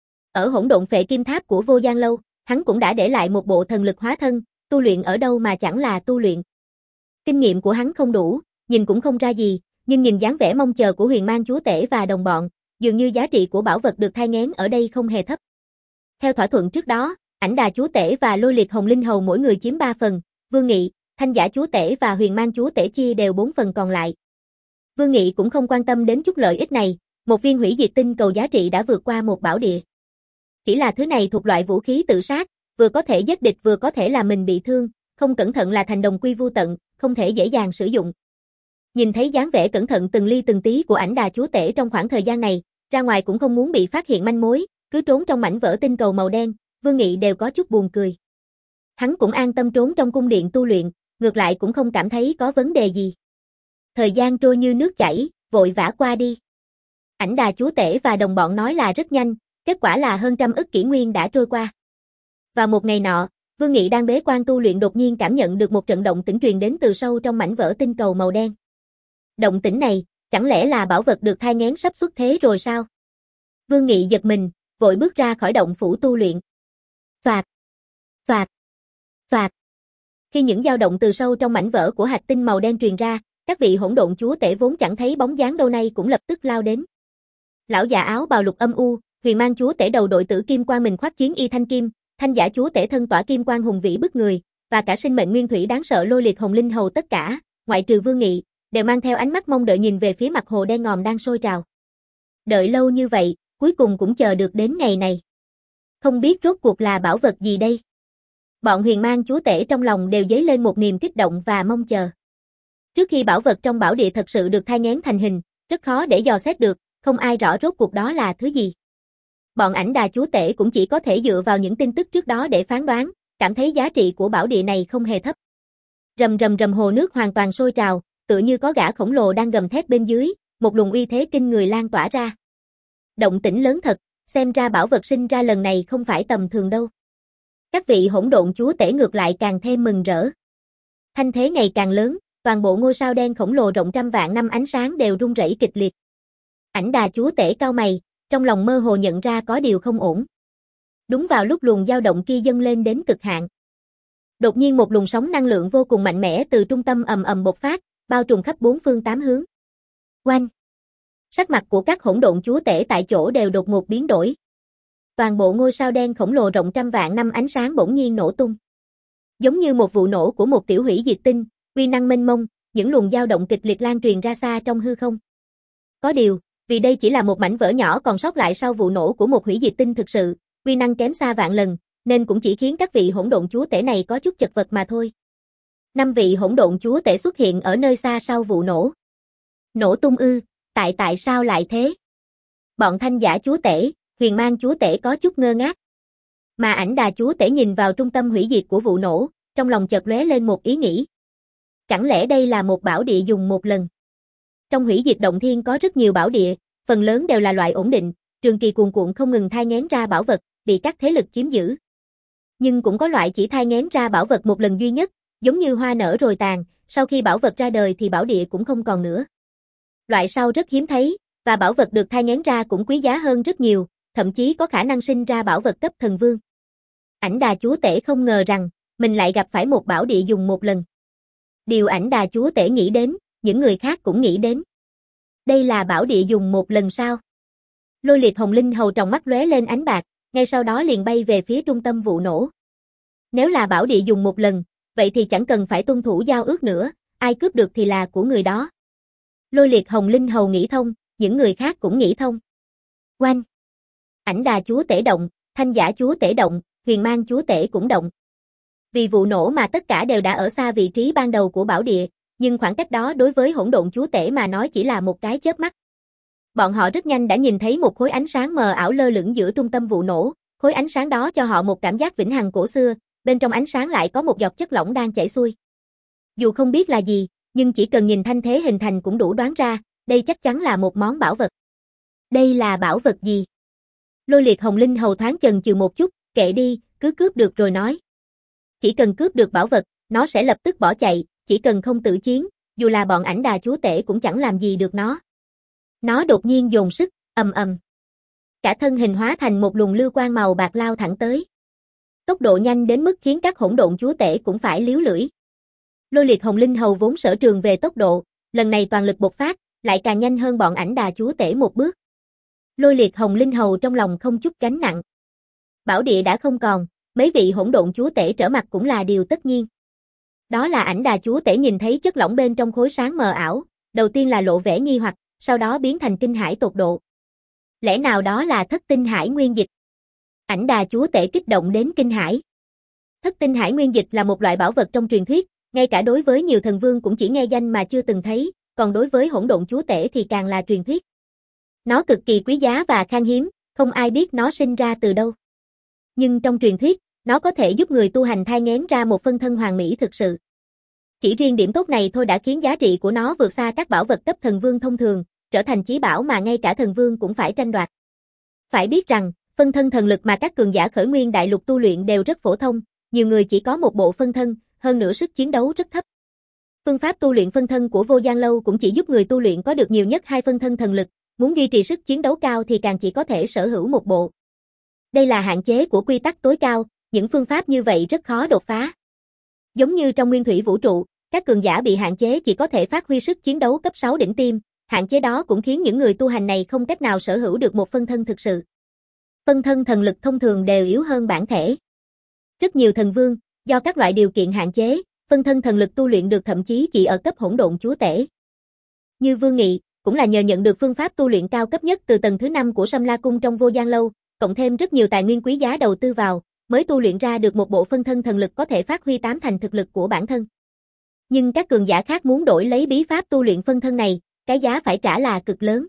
Ở hỗn độn phệ kim tháp của Vô Gian Lâu, hắn cũng đã để lại một bộ thần lực hóa thân, tu luyện ở đâu mà chẳng là tu luyện. Kinh nghiệm của hắn không đủ, nhìn cũng không ra gì, nhưng nhìn dáng vẻ mong chờ của Huyền Mang chúa tể và đồng bọn, dường như giá trị của bảo vật được thai nghén ở đây không hề thấp. Theo thỏa thuận trước đó, Ảnh Đà chúa tể và Lôi Liệt Hồng Linh Hầu mỗi người chiếm ba phần, Vương Nghị, Thanh Giả chúa tể và Huyền Mang chúa tể chia đều bốn phần còn lại. Vương Nghị cũng không quan tâm đến chút lợi ích này, một viên hủy diệt tinh cầu giá trị đã vượt qua một bảo địa. Chỉ là thứ này thuộc loại vũ khí tự sát, vừa có thể giết địch vừa có thể làm mình bị thương, không cẩn thận là thành đồng quy vu tận, không thể dễ dàng sử dụng. Nhìn thấy dáng vẻ cẩn thận từng ly từng tí của Ảnh Đà chúa tể trong khoảng thời gian này, ra ngoài cũng không muốn bị phát hiện manh mối, cứ trốn trong mảnh vỡ tinh cầu màu đen, Vương Nghị đều có chút buồn cười. Hắn cũng an tâm trốn trong cung điện tu luyện, ngược lại cũng không cảm thấy có vấn đề gì. Thời gian trôi như nước chảy, vội vã qua đi. Ảnh Đà chúa tể và đồng bọn nói là rất nhanh, kết quả là hơn trăm ức kỷ nguyên đã trôi qua. Vào một ngày nọ, Vương Nghị đang bế quan tu luyện đột nhiên cảm nhận được một trận động tĩnh truyền đến từ sâu trong mảnh vỡ tinh cầu màu đen. Động tĩnh này, chẳng lẽ là bảo vật được thai nghén sắp xuất thế rồi sao? Vương Nghị giật mình, vội bước ra khỏi động phủ tu luyện. Phạt, phạt, phạt. Khi những dao động từ sâu trong mảnh vỡ của hạch tinh màu đen truyền ra, các vị hỗn độn chúa tể vốn chẳng thấy bóng dáng đâu nay cũng lập tức lao đến. Lão già áo bào lục âm u, Huyền Mang chúa tể đầu đội tử kim quang mình khoác chiến y thanh kim, Thanh Giả chúa tể thân tỏa kim quang hùng vĩ bức người, và cả sinh mệnh nguyên thủy đáng sợ Lôi Liệt Hồng Linh Hầu tất cả, ngoại trừ Vương Nghị, đều mang theo ánh mắt mong đợi nhìn về phía mặt hồ đen ngòm đang sôi trào. Đợi lâu như vậy, cuối cùng cũng chờ được đến ngày này. Không biết rốt cuộc là bảo vật gì đây? Bọn Huyền Mang chúa tể trong lòng đều dấy lên một niềm kích động và mong chờ. Trước khi bảo vật trong bảo địa thật sự được thai nghén thành hình, rất khó để dò xét được, không ai rõ rốt cuộc đó là thứ gì. Bọn Ảnh Đà chúa tể cũng chỉ có thể dựa vào những tin tức trước đó để phán đoán, cảm thấy giá trị của bảo địa này không hề thấp. Rầm rầm rầm hồ nước hoàn toàn sôi trào, tựa như có gã khổng lồ đang gầm thét bên dưới, một luồng uy thế kinh người lan tỏa ra. Động tĩnh lớn thật, xem ra bảo vật sinh ra lần này không phải tầm thường đâu. Các vị hỗn độn chúa tể ngược lại càng thêm mừng rỡ. Thanh thế ngày càng lớn, toàn bộ ngôi sao đen khổng lồ rộng trăm vạn năm ánh sáng đều rung rẩy kịch liệt. Ảnh Đà chúa tể cau mày, trong lòng mơ hồ nhận ra có điều không ổn. Đúng vào lúc luồng dao động kia dâng lên đến cực hạn. Đột nhiên một luồng sóng năng lượng vô cùng mạnh mẽ từ trung tâm ầm ầm bộc phát, bao trùm khắp bốn phương tám hướng. Oanh! Sắc mặt của các hỗn độn chúa tể tại chỗ đều đột ngột biến đổi. Toàn bộ ngôi sao đen khổng lồ rộng trăm vạn năm ánh sáng bỗng nhiên nổ tung. Giống như một vụ nổ của một tiểu hủy diệt tinh, uy năng mênh mông, những luồng dao động kịch liệt lan truyền ra xa trong hư không. Có điều, vì đây chỉ là một mảnh vỡ nhỏ còn sót lại sau vụ nổ của một hủy diệt tinh thực sự, uy năng kém xa vạn lần, nên cũng chỉ khiến các vị hỗn độn chúa tể này có chút chật vật mà thôi. Năm vị hỗn độn chúa tể xuất hiện ở nơi xa sau vụ nổ. Nổ tung ư, tại tại sao lại thế? Bọn Thanh Giả chúa tể, Huyền Mang chúa tể có chút ngơ ngác. Mà Ảnh Đà chúa tể nhìn vào trung tâm hủy diệt của vụ nổ, trong lòng chợt lóe lên một ý nghĩ. Chẳng lẽ đây là một bảo địa dùng một lần? Trong hủy diệt động thiên có rất nhiều bảo địa, phần lớn đều là loại ổn định, trường kỳ cuồn cuộn không ngừng thai nghén ra bảo vật, bị các thế lực chiếm giữ. Nhưng cũng có loại chỉ thai nghén ra bảo vật một lần duy nhất, Giống như hoa nở rồi tàn, sau khi bảo vật ra đời thì bảo địa cũng không còn nữa. Loại sau rất hiếm thấy, và bảo vật được thai nghén ra cũng quý giá hơn rất nhiều, thậm chí có khả năng sinh ra bảo vật cấp thần vương. Ảnh Đà chúa tể không ngờ rằng, mình lại gặp phải một bảo địa dùng một lần. Điều Ảnh Đà chúa tể nghĩ đến, những người khác cũng nghĩ đến. Đây là bảo địa dùng một lần sao? Lôi Liệt Hồng Linh Hầu trong mắt lóe lên ánh bạc, ngay sau đó liền bay về phía trung tâm vụ nổ. Nếu là bảo địa dùng một lần, vậy thì chẳng cần phải tuân thủ giao ước nữa, ai cướp được thì là của người đó. Lôi Liệt Hồng Linh Hầu nghĩ thông, những người khác cũng nghĩ thông. Oanh! Ảnh Đà chúa tể động, Thanh Giả chúa tể động, Huyền Mang chúa tể cũng động. Vì vụ nổ mà tất cả đều đã ở xa vị trí ban đầu của bảo địa, nhưng khoảng cách đó đối với Hỗn Độn chúa tể mà nói chỉ là một cái chớp mắt. Bọn họ rất nhanh đã nhìn thấy một khối ánh sáng mờ ảo lơ lửng giữa trung tâm vụ nổ, khối ánh sáng đó cho họ một cảm giác vĩnh hằng cổ xưa, bên trong ánh sáng lại có một giọt chất lỏng đang chảy xuôi. Dù không biết là gì, nhưng chỉ cần nhìn thanh thế hình thành cũng đủ đoán ra, đây chắc chắn là một món bảo vật. Đây là bảo vật gì? Lôi Liệt Hồng Linh Hầu thoáng chần chừ một chút, kệ đi, cứ cướp được rồi nói. Chỉ cần cướp được bảo vật, nó sẽ lập tức bỏ chạy, chỉ cần không tự chiến, dù là bọn Ảnh Đà chúa tể cũng chẳng làm gì được nó. Nó đột nhiên dồn sức, ầm ầm. Cả thân hình hóa thành một luồng lưu quang màu bạc lao thẳng tới. Tốc độ nhanh đến mức khiến các Hỗn Độn chúa tể cũng phải líu lưỡi. Lôi Liệt Hồng Linh Hầu vốn sở trường về tốc độ, lần này toàn lực bộc phát, lại càng nhanh hơn bọn Ảnh Đà chúa tể một bước. Lôi Liệt Hồng Linh Hầu trong lòng không chút gánh nặng. Bảo địa đã không còn, mấy vị Hỗn Độn chúa tể trở mặt cũng là điều tất nhiên. Đó là Ảnh Đà chúa tể nhìn thấy chất lỏng bên trong khối sáng mờ ảo, đầu tiên là lộ vẻ nghi hoặc, sau đó biến thành kinh hãi tột độ. Lẽ nào đó là Thất Tinh Hải Nguyên Dịch? Ảnh Đà chúa tể kích động đến kinh hãi. Thất Tinh Hải Nguyên Dịch là một loại bảo vật trong truyền thuyết, ngay cả đối với nhiều thần vương cũng chỉ nghe danh mà chưa từng thấy, còn đối với Hỗn Độn chúa tể thì càng là truyền thuyết. Nó cực kỳ quý giá và khan hiếm, không ai biết nó sinh ra từ đâu. Nhưng trong truyền thuyết, nó có thể giúp người tu hành thai nghén ra một phân thân hoàn mỹ thực sự. Chỉ riêng điểm tốt này thôi đã khiến giá trị của nó vượt xa các bảo vật cấp thần vương thông thường, trở thành chí bảo mà ngay cả thần vương cũng phải tranh đoạt. Phải biết rằng, phân thân thần lực mà các cường giả khởi nguyên đại lục tu luyện đều rất phổ thông, nhiều người chỉ có một bộ phân thân, hơn nữa sức chiến đấu rất thấp. Phương pháp tu luyện phân thân của Vô Gian Lâu cũng chỉ giúp người tu luyện có được nhiều nhất hai phân thân thần lực, muốn duy trì sức chiến đấu cao thì càng chỉ có thể sở hữu một bộ. Đây là hạn chế của quy tắc tối cao, những phương pháp như vậy rất khó đột phá. Giống như trong nguyên thủy vũ trụ, các cường giả bị hạn chế chỉ có thể phát huy sức chiến đấu cấp sáu đỉnh tiêm, hạn chế đó cũng khiến những người tu hành này không cách nào sở hữu được một phân thân thực sự. Phân thân thần lực thông thường đều yếu hơn bản thể. Rất nhiều thần vương, do các loại điều kiện hạn chế, phân thân thần lực tu luyện được thậm chí chỉ ở cấp Hỗn Độn chúa tể. Như Vương Nghị, cũng là nhờ nhận được phương pháp tu luyện cao cấp nhất từ tầng thứ năm của Sâm La Cung trong Vô Gian Lâu, cộng thêm rất nhiều tài nguyên quý giá đầu tư vào, mới tu luyện ra được một bộ phân thân thần lực có thể phát huy tám thành thực lực của bản thân. Nhưng các cường giả khác muốn đổi lấy bí pháp tu luyện phân thân này, cái giá phải trả là cực lớn.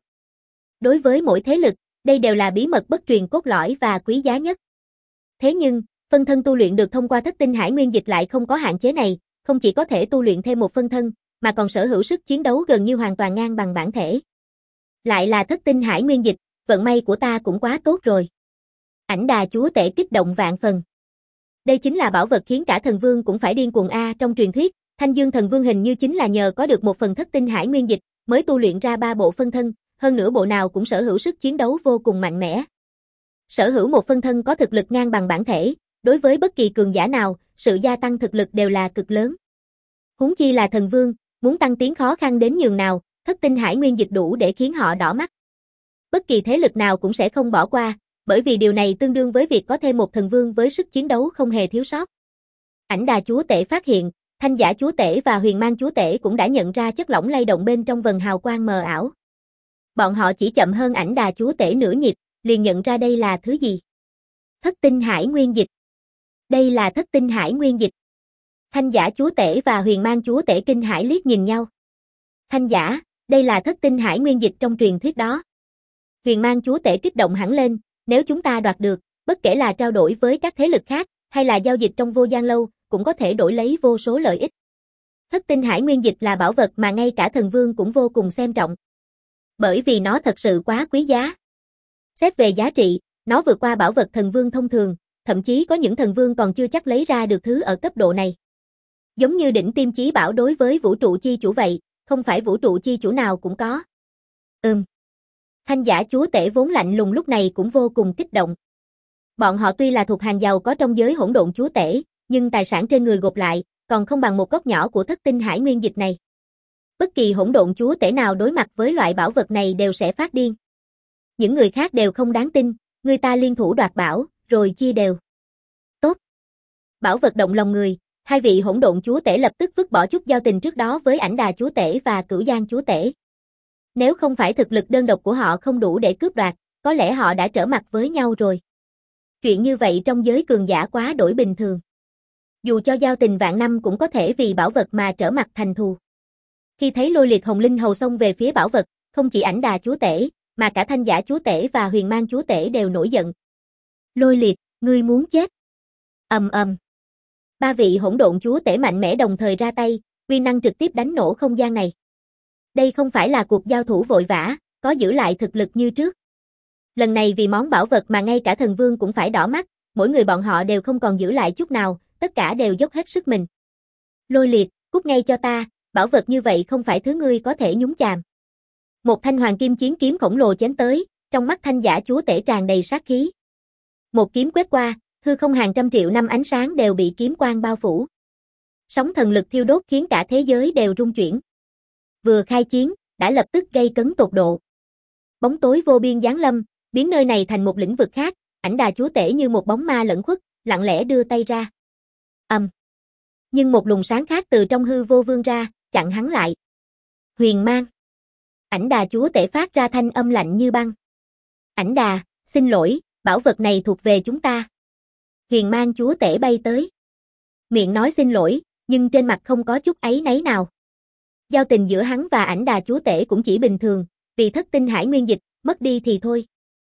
Đối với mỗi thế lực, đây đều là bí mật bất truyền cốt lõi và quý giá nhất. Thế nhưng, phân thân tu luyện được thông qua Thất Tinh Hải Nguyên Dịch lại không có hạn chế này, không chỉ có thể tu luyện thêm một phân thân, mà còn sở hữu sức chiến đấu gần như hoàn toàn ngang bằng bản thể. Lại là Thất Tinh Hải Nguyên Dịch, vận may của ta cũng quá tốt rồi. Ảnh Đà chúa tể kích động vạn phần. Đây chính là bảo vật khiến cả thần vương cũng phải điên cuồng a, trong truyền thuyết, Thanh Dương thần vương hình như chính là nhờ có được một phần Thất Tinh Hải Nguyên Dịch, mới tu luyện ra ba bộ phân thân, hơn nữa bộ nào cũng sở hữu sức chiến đấu vô cùng mạnh mẽ. Sở hữu một phân thân có thực lực ngang bằng bản thể, đối với bất kỳ cường giả nào, sự gia tăng thực lực đều là cực lớn. Huống chi là thần vương, muốn tăng tiến khó khăn đến nhường nào, Thất Tinh Hải Nguyên Dịch đủ để khiến họ đỏ mắt. Bất kỳ thế lực nào cũng sẽ không bỏ qua, bởi vì điều này tương đương với việc có thêm một thần vương với sức chiến đấu không hề thiếu sót. Ảnh Đà chúa tể phát hiện, Thanh Giả chúa tể và Huyền Mang chúa tể cũng đã nhận ra chất lỏng lay động bên trong vần hào quang mờ ảo. Bọn họ chỉ chậm hơn Ảnh Đà chúa tể nửa nhịp, liền nhận ra đây là thứ gì. Thất Tinh Hải Nguyên Dịch. Đây là Thất Tinh Hải Nguyên Dịch. Thanh Giả chúa tể và Huyền Mang chúa tể kinh hãi liếc nhìn nhau. Thanh Giả, đây là Thất Tinh Hải Nguyên Dịch trong truyền thuyết đó. Huyền Mang chúa tể kích động hẳn lên, nếu chúng ta đoạt được, bất kể là trao đổi với các thế lực khác, hay là giao dịch trong Vô Gian Lâu, cũng có thể đổi lấy vô số lợi ích. Thất Tinh Hải Nguyên Dịch là bảo vật mà ngay cả thần vương cũng vô cùng xem trọng. Bởi vì nó thật sự quá quý giá. Xét về giá trị, nó vượt qua bảo vật thần vương thông thường, thậm chí có những thần vương còn chưa chắc lấy ra được thứ ở cấp độ này. Giống như đỉnh tiêm chí bảo đối với vũ trụ chi chủ vậy, không phải vũ trụ chi chủ nào cũng có. Ừm. Thanh giả chúa tể vốn lạnh lùng lúc này cũng vô cùng kích động. Bọn họ tuy là thuộc hàng giàu có trong giới hỗn độn chúa tể, nhưng tài sản trên người gộp lại, còn không bằng một góc nhỏ của thất tinh hải nguyên dịch này. Bất kỳ hỗn độn chúa tể nào đối mặt với loại bảo vật này đều sẽ phát điên. Những người khác đều không đáng tin, người ta liên thủ đoạt bảo, rồi chia đều. Tốt. Bảo vật động lòng người, hai vị hỗn độn chúa tể lập tức vứt bỏ chút giao tình trước đó với Ảnh Đà chúa tể và Cửu Giang chúa tể. Nếu không phải thực lực đơn độc của họ không đủ để cướp đoạt, có lẽ họ đã trở mặt với nhau rồi. Chuyện như vậy trong giới cường giả quá đổi bình thường. Dù cho giao tình vạn năm cũng có thể vì bảo vật mà trở mặt thành thù. Khi thấy Lôi Liệt Hồng Linh Hầu xông về phía bảo vật, không chỉ Ảnh Đà chúa tể, mà cả Thanh giả chúa tể và Huyền Mang chúa tể đều nổi giận. Lôi Liệt, ngươi muốn chết. Ầm ầm. Ba vị hỗn độn chúa tể mạnh mẽ đồng thời ra tay, uy năng trực tiếp đánh nổ không gian này. Đây không phải là cuộc giao thủ vội vã, có giữ lại thực lực như trước. Lần này vì món bảo vật mà ngay cả thần vương cũng phải đỏ mắt, mỗi người bọn họ đều không còn giữ lại chút nào, tất cả đều dốc hết sức mình. Lôi Liệt, cút ngay cho ta, bảo vật như vậy không phải thứ ngươi có thể nhúng chàm. Một thanh hoàng kim chiến kiếm khổng lồ chém tới, trong mắt thanh giả chúa tể tràn đầy sát khí. Một kiếm quét qua, hư không hàng trăm triệu năm ánh sáng đều bị kiếm quang bao phủ. Sóng thần lực thiêu đốt khiến cả thế giới đều rung chuyển. Vừa khai chiến, đã lập tức gây cấn tột độ. Bóng tối vô biên giáng lâm, biến nơi này thành một lĩnh vực khác, Ảnh Đà chúa tể như một bóng ma lẩn khuất, lặng lẽ đưa tay ra. Ầm. Um. Nhưng một luồng sáng khác từ trong hư vô vươn ra, chặn hắn lại. Huyền Mang. Ảnh Đà chúa tể phát ra thanh âm lạnh như băng. Ảnh Đà, xin lỗi, bảo vật này thuộc về chúng ta. Huyền Mang chúa tể bay tới. Miệng nói xin lỗi, nhưng trên mặt không có chút áy náy nào. Giao tình giữa hắn và Ảnh Đà chúa tể cũng chỉ bình thường, vì thất tinh hải nguyên dịch, mất đi thì thôi.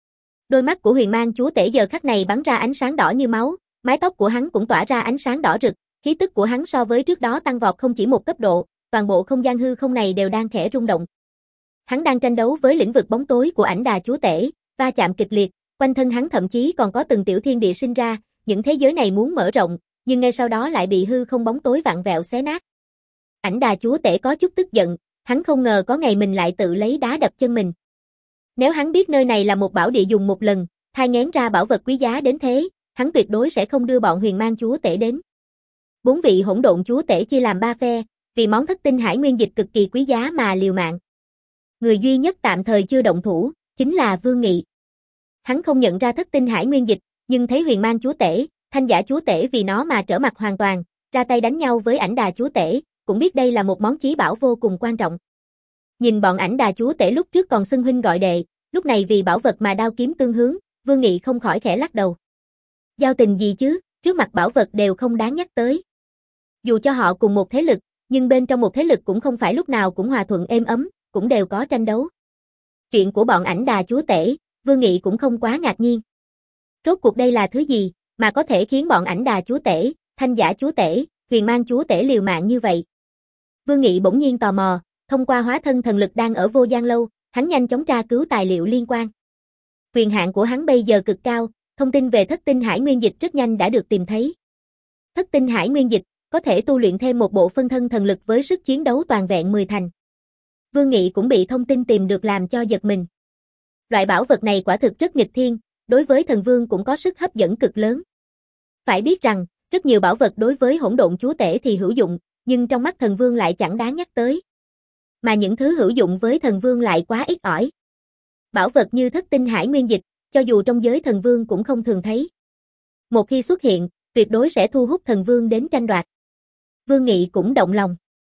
Đôi mắt của Huyền Mang chúa tể giờ khắc này bắn ra ánh sáng đỏ như máu, mái tóc của hắn cũng tỏa ra ánh sáng đỏ rực, khí tức của hắn so với trước đó tăng vọt không chỉ một cấp độ, toàn bộ không gian hư không này đều đang khẽ rung động. Hắn đang tranh đấu với lĩnh vực bóng tối của Ảnh Đà chúa tể, va chạm kịch liệt, quanh thân hắn thậm chí còn có từng tiểu thiên địa sinh ra, những thế giới này muốn mở rộng, nhưng ngay sau đó lại bị hư không bóng tối vặn vẹo xé nát. Ảnh Đà chúa tể có chút tức giận, hắn không ngờ có ngày mình lại tự lấy đá đập chân mình. Nếu hắn biết nơi này là một bảo địa dùng một lần, thai nghén ra bảo vật quý giá đến thế, hắn tuyệt đối sẽ không đưa bọn Huyền Mang chúa tể đến. Bốn vị hỗn độn chúa tể chia làm ba phe, vì món thất tinh hải nguyên dịch cực kỳ quý giá mà liều mạng. Người duy nhất tạm thời chưa động thủ, chính là Vương Nghị. Hắn không nhận ra thất tinh hải nguyên dịch, nhưng thấy Huyền Mang chúa tể, Thanh giả chúa tể vì nó mà trở mặt hoàn toàn, ra tay đánh nhau với Ảnh Đà chúa tể, cũng biết đây là một món chí bảo vô cùng quan trọng. Nhìn bọn Ảnh Đà chúa tể lúc trước còn xưng huynh gọi đệ, lúc này vì bảo vật mà đao kiếm tương hướng, Vương Nghị không khỏi khẽ lắc đầu. Giao tình gì chứ, trước mặt bảo vật đều không đáng nhắc tới. Dù cho họ cùng một thế lực, nhưng bên trong một thế lực cũng không phải lúc nào cũng hòa thuận êm ấm, cũng đều có tranh đấu. Chuyện của bọn Ảnh Đà chúa tể, Vương Nghị cũng không quá ngạc nhiên. Rốt cuộc đây là thứ gì, mà có thể khiến bọn Ảnh Đà chúa tể, Thanh giả chúa tể, Huyền Mang chúa tể liều mạng như vậy? Vương Nghị bỗng nhiên tò mò, thông qua hóa thân thần lực đang ở Vô Gian Lâu, hắn nhanh chóng tra cứu tài liệu liên quan. Quyền hạn của hắn bây giờ cực cao, thông tin về thất tinh hải nguyên dịch rất nhanh đã được tìm thấy. Thất tinh hải nguyên dịch có thể tu luyện thêm một bộ phân thân thần lực với sức chiến đấu toàn vẹn mười thành. Vương Nghị cũng bị thông tin tìm được làm cho giật mình. Loại bảo vật này quả thực rất nghịch thiên, đối với thần vương cũng có sức hấp dẫn cực lớn. Phải biết rằng, rất nhiều bảo vật đối với hỗn độn chúa tể thì hữu dụng, nhưng trong mắt thần vương lại chẳng đáng nhắc tới. Mà những thứ hữu dụng với thần vương lại quá ít ỏi. Bảo vật như thất tinh hải nguyên dịch, cho dù trong giới thần vương cũng không thường thấy. Một khi xuất hiện, tuyệt đối sẽ thu hút thần vương đến tranh đoạt. Vương Nghị cũng động lòng.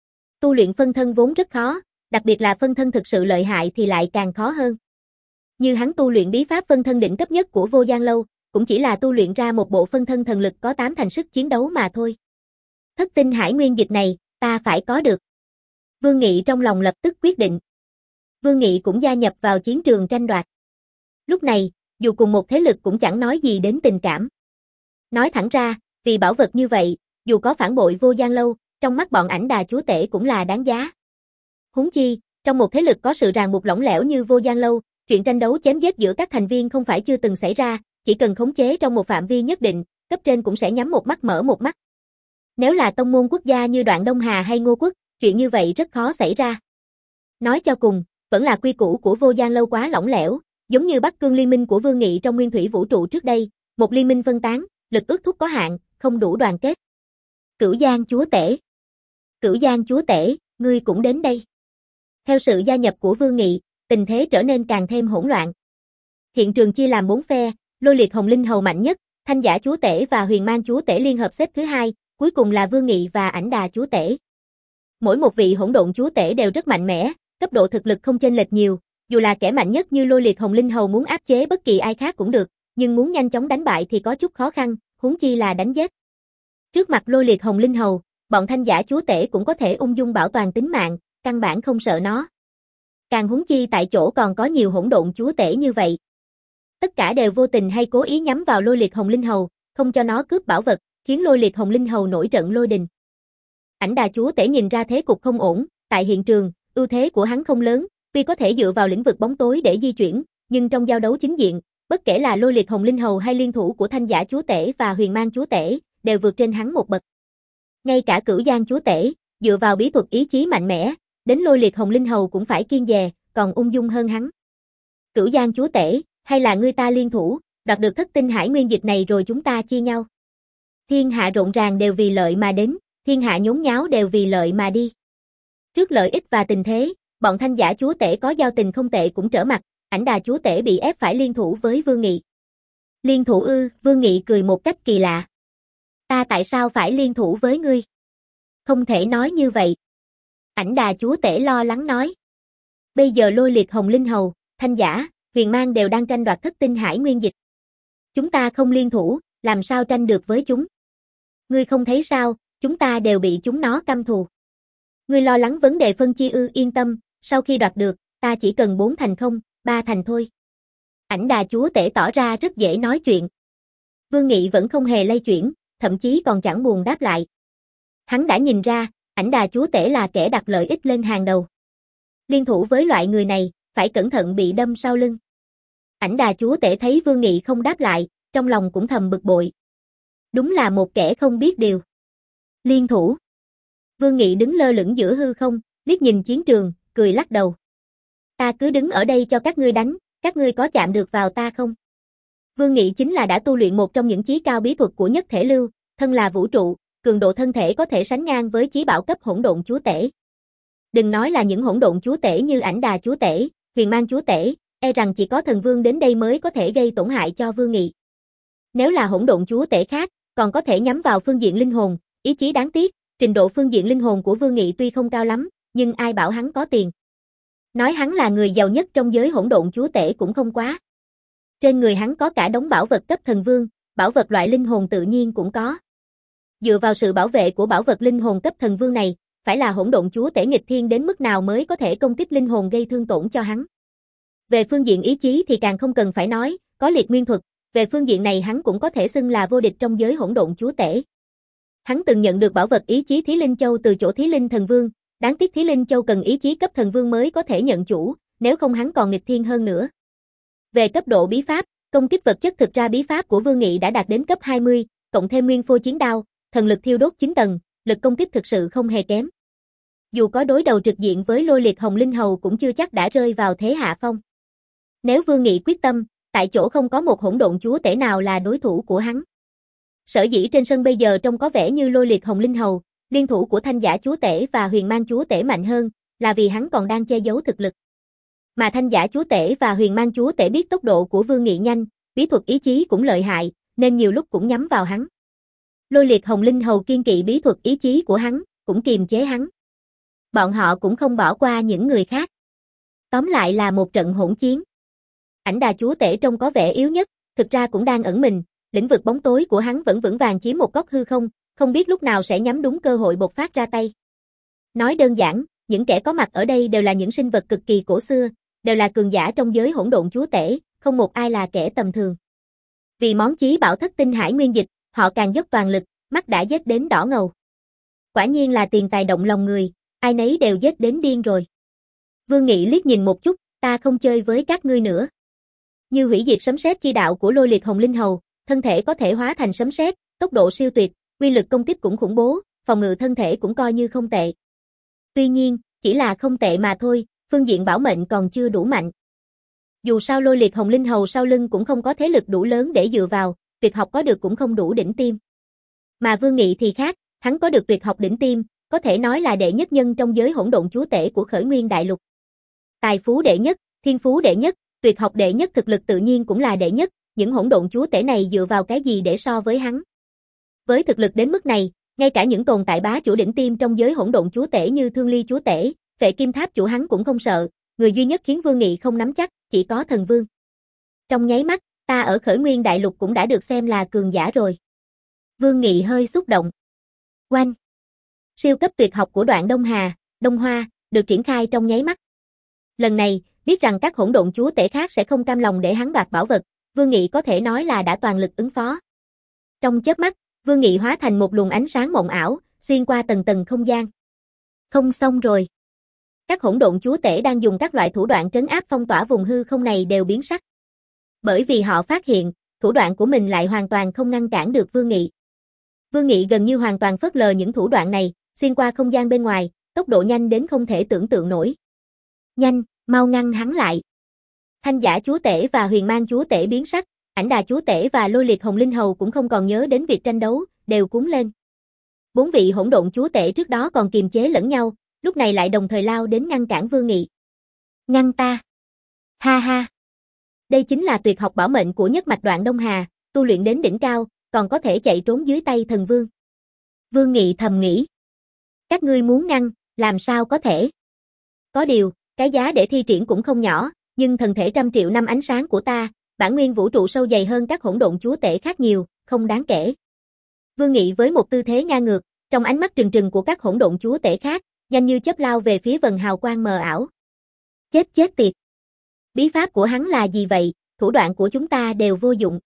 Tu luyện phân thân vốn rất khó, đặc biệt là phân thân thực sự lợi hại thì lại càng khó hơn. Như hắn tu luyện bí pháp phân thân đỉnh cấp nhất của Vô Gian Lâu, cũng chỉ là tu luyện ra một bộ phân thân thần lực có tám thành sức chiến đấu mà thôi. Thất tinh hải nguyên dịch này, ta phải có được. Vương Nghị trong lòng lập tức quyết định. Vương Nghị cũng gia nhập vào chiến trường tranh đoạt. Lúc này, dù cùng một thế lực cũng chẳng nói gì đến tình cảm. Nói thẳng ra, vì bảo vật như vậy, dù có phản bội Vô Gian Lâu, trong mắt bọn Ảnh Đà chúa tể cũng là đáng giá. Huống chi, trong một thế lực có sự ràng buộc lỏng lẻo như Vô Gian Lâu, chuyện tranh đấu chém giết giữa các thành viên không phải chưa từng xảy ra, chỉ cần khống chế trong một phạm vi nhất định, cấp trên cũng sẽ nhắm một mắt mở một mắt. Nếu là tông môn quốc gia như Đoạn Đông Hà hay Ngô Quốc, chuyện như vậy rất khó xảy ra. Nói cho cùng, vẫn là quy củ của Vô Gian Lâu quá lỏng lẻo, giống như Bắc Cương liên minh của Vương Nghị trong Nguyên Thủy Vũ Trụ trước đây, một liên minh phân tán, lực ước thúc có hạn, không đủ đoàn kết. Cửu Giang chúa tể. Cửu Giang chúa tể, ngươi cũng đến đây. Theo sự gia nhập của Vương Nghị, tình thế trở nên càng thêm hỗn loạn. Hiện trường chia làm bốn phe, Lôi Liệt Hồng Linh Hầu mạnh nhất, Thanh Giả chúa tể và Huyền Mang chúa tể liên hợp xếp thứ hai, cuối cùng là Vương Nghị và Ảnh Đà chúa tể. Mỗi một vị hỗn độn chúa tể đều rất mạnh mẽ, cấp độ thực lực không chênh lệch nhiều, dù là kẻ mạnh nhất như Lôi Liệt Hồng Linh Hầu muốn áp chế bất kỳ ai khác cũng được, nhưng muốn nhanh chóng đánh bại thì có chút khó khăn, huống chi là đánh giết. Trước mặt Lôi Liệt Hồng Linh Hầu, bọn Thanh Giả chúa tể cũng có thể ung dung bảo toàn tính mạng, căn bản không sợ nó. Càng huống chi tại chỗ còn có nhiều hỗn độn chúa tể như vậy. Tất cả đều vô tình hay cố ý nhắm vào Lôi Liệt Hồng Linh Hầu, không cho nó cướp bảo vật, khiến Lôi Liệt Hồng Linh Hầu nổi trận lôi đình. Ảnh Đà chúa tể nhìn ra thế cục không ổn, tại hiện trường, ưu thế của hắn không lớn, tuy có thể dựa vào lĩnh vực bóng tối để di chuyển, nhưng trong giao đấu chính diện, bất kể là Lôi Liệt Hồng Linh Hầu hay liên thủ của Thanh Giả chúa tể và Huyền Mang chúa tể, đều vượt trên hắn một bậc. Ngay cả Cửu Giang chúa tể, dựa vào bí thuật ý chí mạnh mẽ, đến Lôi Liệt Hồng Linh Hầu cũng phải kiêng dè, còn ung dung hơn hắn. Cửu Giang chúa tể, hay là ngươi ta liên thủ, đoạt được thất tinh hải nguyên dịch này rồi chúng ta chia nhau. Thiên hạ rộn ràng đều vì lợi mà đến, thiên hạ nhốn nháo đều vì lợi mà đi. Trước lợi ích và tình thế, bọn Thanh Giả chúa tể có giao tình không tệ cũng trở mặt, Ảnh Đà chúa tể bị ép phải liên thủ với Vương Nghị. Liên thủ ư? Vương Nghị cười một cách kỳ lạ. Ta tại sao phải liên thủ với ngươi? Không thể nói như vậy. Ảnh Đà chúa tể lo lắng nói. Bây giờ Lôi Liệt Hồng Linh Hầu, Thanh Giả, Huyền Mang đều đang tranh đoạt thất tinh hải nguyên dịch. Chúng ta không liên thủ, làm sao tranh được với chúng? Ngươi không thấy sao, chúng ta đều bị chúng nó căm thù. Ngươi lo lắng vấn đề phân chia ư? Yên tâm, sau khi đoạt được, ta chỉ cần bốn thành không, ba thành thôi. Ảnh Đà chúa tể tỏ ra rất dễ nói chuyện. Vương Nghị vẫn không hề lay chuyển, thậm chí còn chẳng buồn đáp lại. Hắn đã nhìn ra, Ảnh Đà chúa tể là kẻ đặt lợi ích lên hàng đầu. Liên thủ với loại người này, phải cẩn thận bị đâm sau lưng. Ảnh Đà chúa tể thấy Vương Nghị không đáp lại, trong lòng cũng thầm bực bội. Đúng là một kẻ không biết điều. Liên thủ. Vương Nghị đứng lơ lửng giữa hư không, liếc nhìn chiến trường, cười lắc đầu. Ta cứ đứng ở đây cho các ngươi đánh, các ngươi có chạm được vào ta không? Vương Nghị chính là đã tu luyện một trong những chí cao bí thuật của nhất thể lưu, thân là vũ trụ, cường độ thân thể có thể sánh ngang với chí bảo cấp hỗn độn chúa tể. Đừng nói là những hỗn độn chúa tể như Ảnh Đà chúa tể, Huyền Mang chúa tể, e rằng chỉ có thần vương đến đây mới có thể gây tổn hại cho Vương Nghị. Nếu là hỗn độn chúa tể khác, còn có thể nhắm vào phương diện linh hồn, ý chí đáng tiếc, trình độ phương diện linh hồn của Vương Nghị tuy không cao lắm, nhưng ai bảo hắn có tiền. Nói hắn là người giàu nhất trong giới hỗn độn chúa tể cũng không quá. Trên người hắn có cả đống bảo vật cấp thần vương, bảo vật loại linh hồn tự nhiên cũng có. Dựa vào sự bảo vệ của bảo vật linh hồn cấp thần vương này, phải là hỗn độn chúa tể nghịch thiên đến mức nào mới có thể công kích linh hồn gây thương tổn cho hắn. Về phương diện ý chí thì càng không cần phải nói, có liệt nguyên thuật, về phương diện này hắn cũng có thể xưng là vô địch trong giới hỗn độn chúa tể. Hắn từng nhận được bảo vật ý chí Thí Linh Châu từ chỗ Thí Linh Thần Vương, đáng tiếc Thí Linh Châu cần ý chí cấp thần vương mới có thể nhận chủ, nếu không hắn còn nghịch thiên hơn nữa. Về cấp độ bí pháp, công kích vật chất thực ra bí pháp của Vương Nghị đã đạt đến cấp hai mươi, cộng thêm nguyên phô chiến đao, thần lực thiêu đốt chín tầng, lực công kích thực sự không hề kém. Dù có đối đầu trực diện với Lôi Liệt Hồng Linh Hầu cũng chưa chắc đã rơi vào thế hạ phong. Nếu Vương Nghị quyết tâm, tại chỗ không có một hỗn độn chúa tể nào là đối thủ của hắn. Sở dĩ trên sân bây giờ trông có vẻ như Lôi Liệt Hồng Linh Hầu, liên thủ của Thanh Giả chúa tể và Huyền Mang chúa tể mạnh hơn, là vì hắn còn đang che giấu thực lực. Mà Thanh Giả chúa tể và Huyền Mang chúa tể biết tốc độ của Vương Nghị nhanh, bí thuật ý chí cũng lợi hại, nên nhiều lúc cũng nhắm vào hắn. Lôi Liệt Hồng Linh Hầu kiên kỵ bí thuật ý chí của hắn, cũng kiềm chế hắn. Bọn họ cũng không bỏ qua những người khác. Tóm lại là một trận hỗn chiến. Ảnh Đà chúa tể trông có vẻ yếu nhất, thực ra cũng đang ẩn mình, lĩnh vực bóng tối của hắn vẫn vững vàng chiếm một góc hư không, không biết lúc nào sẽ nhắm đúng cơ hội bộc phát ra tay. Nói đơn giản, những kẻ có mặt ở đây đều là những sinh vật cực kỳ cổ xưa, đều là cường giả trong giới hỗn độn chúa tể, không một ai là kẻ tầm thường. Vì món chí bảo thất tinh hải nguyên dịch, họ càng dốc toàn lực, mắt đã giết đến đỏ ngầu. Quả nhiên là tiền tài động lòng người, ai nấy đều giết đến điên rồi. Vương Nghị liếc nhìn một chút, ta không chơi với các ngươi nữa. Như hủy diệt sấm sét chi đạo của Lôi Liệt Hồng Linh Hầu, thân thể có thể hóa thành sấm sét, tốc độ siêu tuyệt, uy lực công kích cũng khủng bố, phòng ngự thân thể cũng coi như không tệ. Tuy nhiên, chỉ là không tệ mà thôi, phương diện bảo mệnh còn chưa đủ mạnh. Dù sao Lôi Liệt Hồng Linh Hầu sau lưng cũng không có thế lực đủ lớn để dựa vào, tuyệt học có được cũng không đủ đỉnh tiêm. Mà Vương Nghị thì khác, hắn có được tuyệt học đỉnh tiêm, có thể nói là đệ nhất nhân trong giới hỗn độn chúa tể của Khởi Nguyên Đại Lục. Tài phú đệ nhất, thiên phú đệ nhất, tuyệt học đệ nhất, thực lực tự nhiên cũng là đệ nhất, những hỗn độn chúa tể này dựa vào cái gì để so với hắn. Với thực lực đến mức này, ngay cả những tồn tại bá chủ đỉnh tiêm trong giới hỗn độn chúa tể như Thương Ly chúa tể, Phệ Kim Tháp chủ hắn cũng không sợ, người duy nhất khiến Vương Nghị không nắm chắc, chỉ có Thần Vương. Trong nháy mắt, ta ở Khởi Nguyên Đại Lục cũng đã được xem là cường giả rồi. Vương Nghị hơi xúc động. Oanh! Siêu cấp tuyệt học của Đoạn Đông Hà, Đông Hoa, được triển khai trong nháy mắt. Lần này, biết rằng các hỗn độn chúa tể khác sẽ không cam lòng để hắn đoạt bảo vật, Vương Nghị có thể nói là đã toàn lực ứng phó. Trong chớp mắt, Vương Nghị hóa thành một luồng ánh sáng mộng ảo, xuyên qua tầng tầng không gian. Không xong rồi. Các hỗn độn chúa tể đang dùng các loại thủ đoạn trấn áp phong tỏa vùng hư không này đều biến sắc. Bởi vì họ phát hiện, thủ đoạn của mình lại hoàn toàn không ngăn cản được Vương Nghị. Vương Nghị gần như hoàn toàn phớt lờ những thủ đoạn này, xuyên qua không gian bên ngoài, tốc độ nhanh đến không thể tưởng tượng nổi. Nhanh, mau ngăn hắn lại. Thanh Giả chúa tể và Huyền Mang chúa tể biến sắc, Ảnh Đà chúa tể và Lôi Liệt Hồng Linh Hầu cũng không còn nhớ đến việc tranh đấu, đều cuống lên. Bốn vị hỗn độn chúa tể trước đó còn kiềm chế lẫn nhau, lúc này lại đồng thời lao đến ngăn cản Vương Nghị. Ngăn ta. Ha ha. Đây chính là tuyệt học bảo mệnh của nhất mạch Đoạn Đông Hà, tu luyện đến đỉnh cao, còn có thể chạy trốn dưới tay thần vương. Vương Nghị thầm nghĩ. Các ngươi muốn ngăn, làm sao có thể. Có điều, cái giá để thi triển cũng không nhỏ, nhưng thần thể trăm triệu năm ánh sáng của ta, bản nguyên vũ trụ sâu dày hơn các hỗn độn chúa tể khác nhiều, không đáng kể. Vương Nghị với một tư thế ngang ngược, trong ánh mắt trừng trừng của các hỗn độn chúa tể khác, nhanh như chớp lao về phía vần hào quang mờ ảo. Chết chết tiệt. Bí pháp của hắn là gì vậy, thủ đoạn của chúng ta đều vô dụng.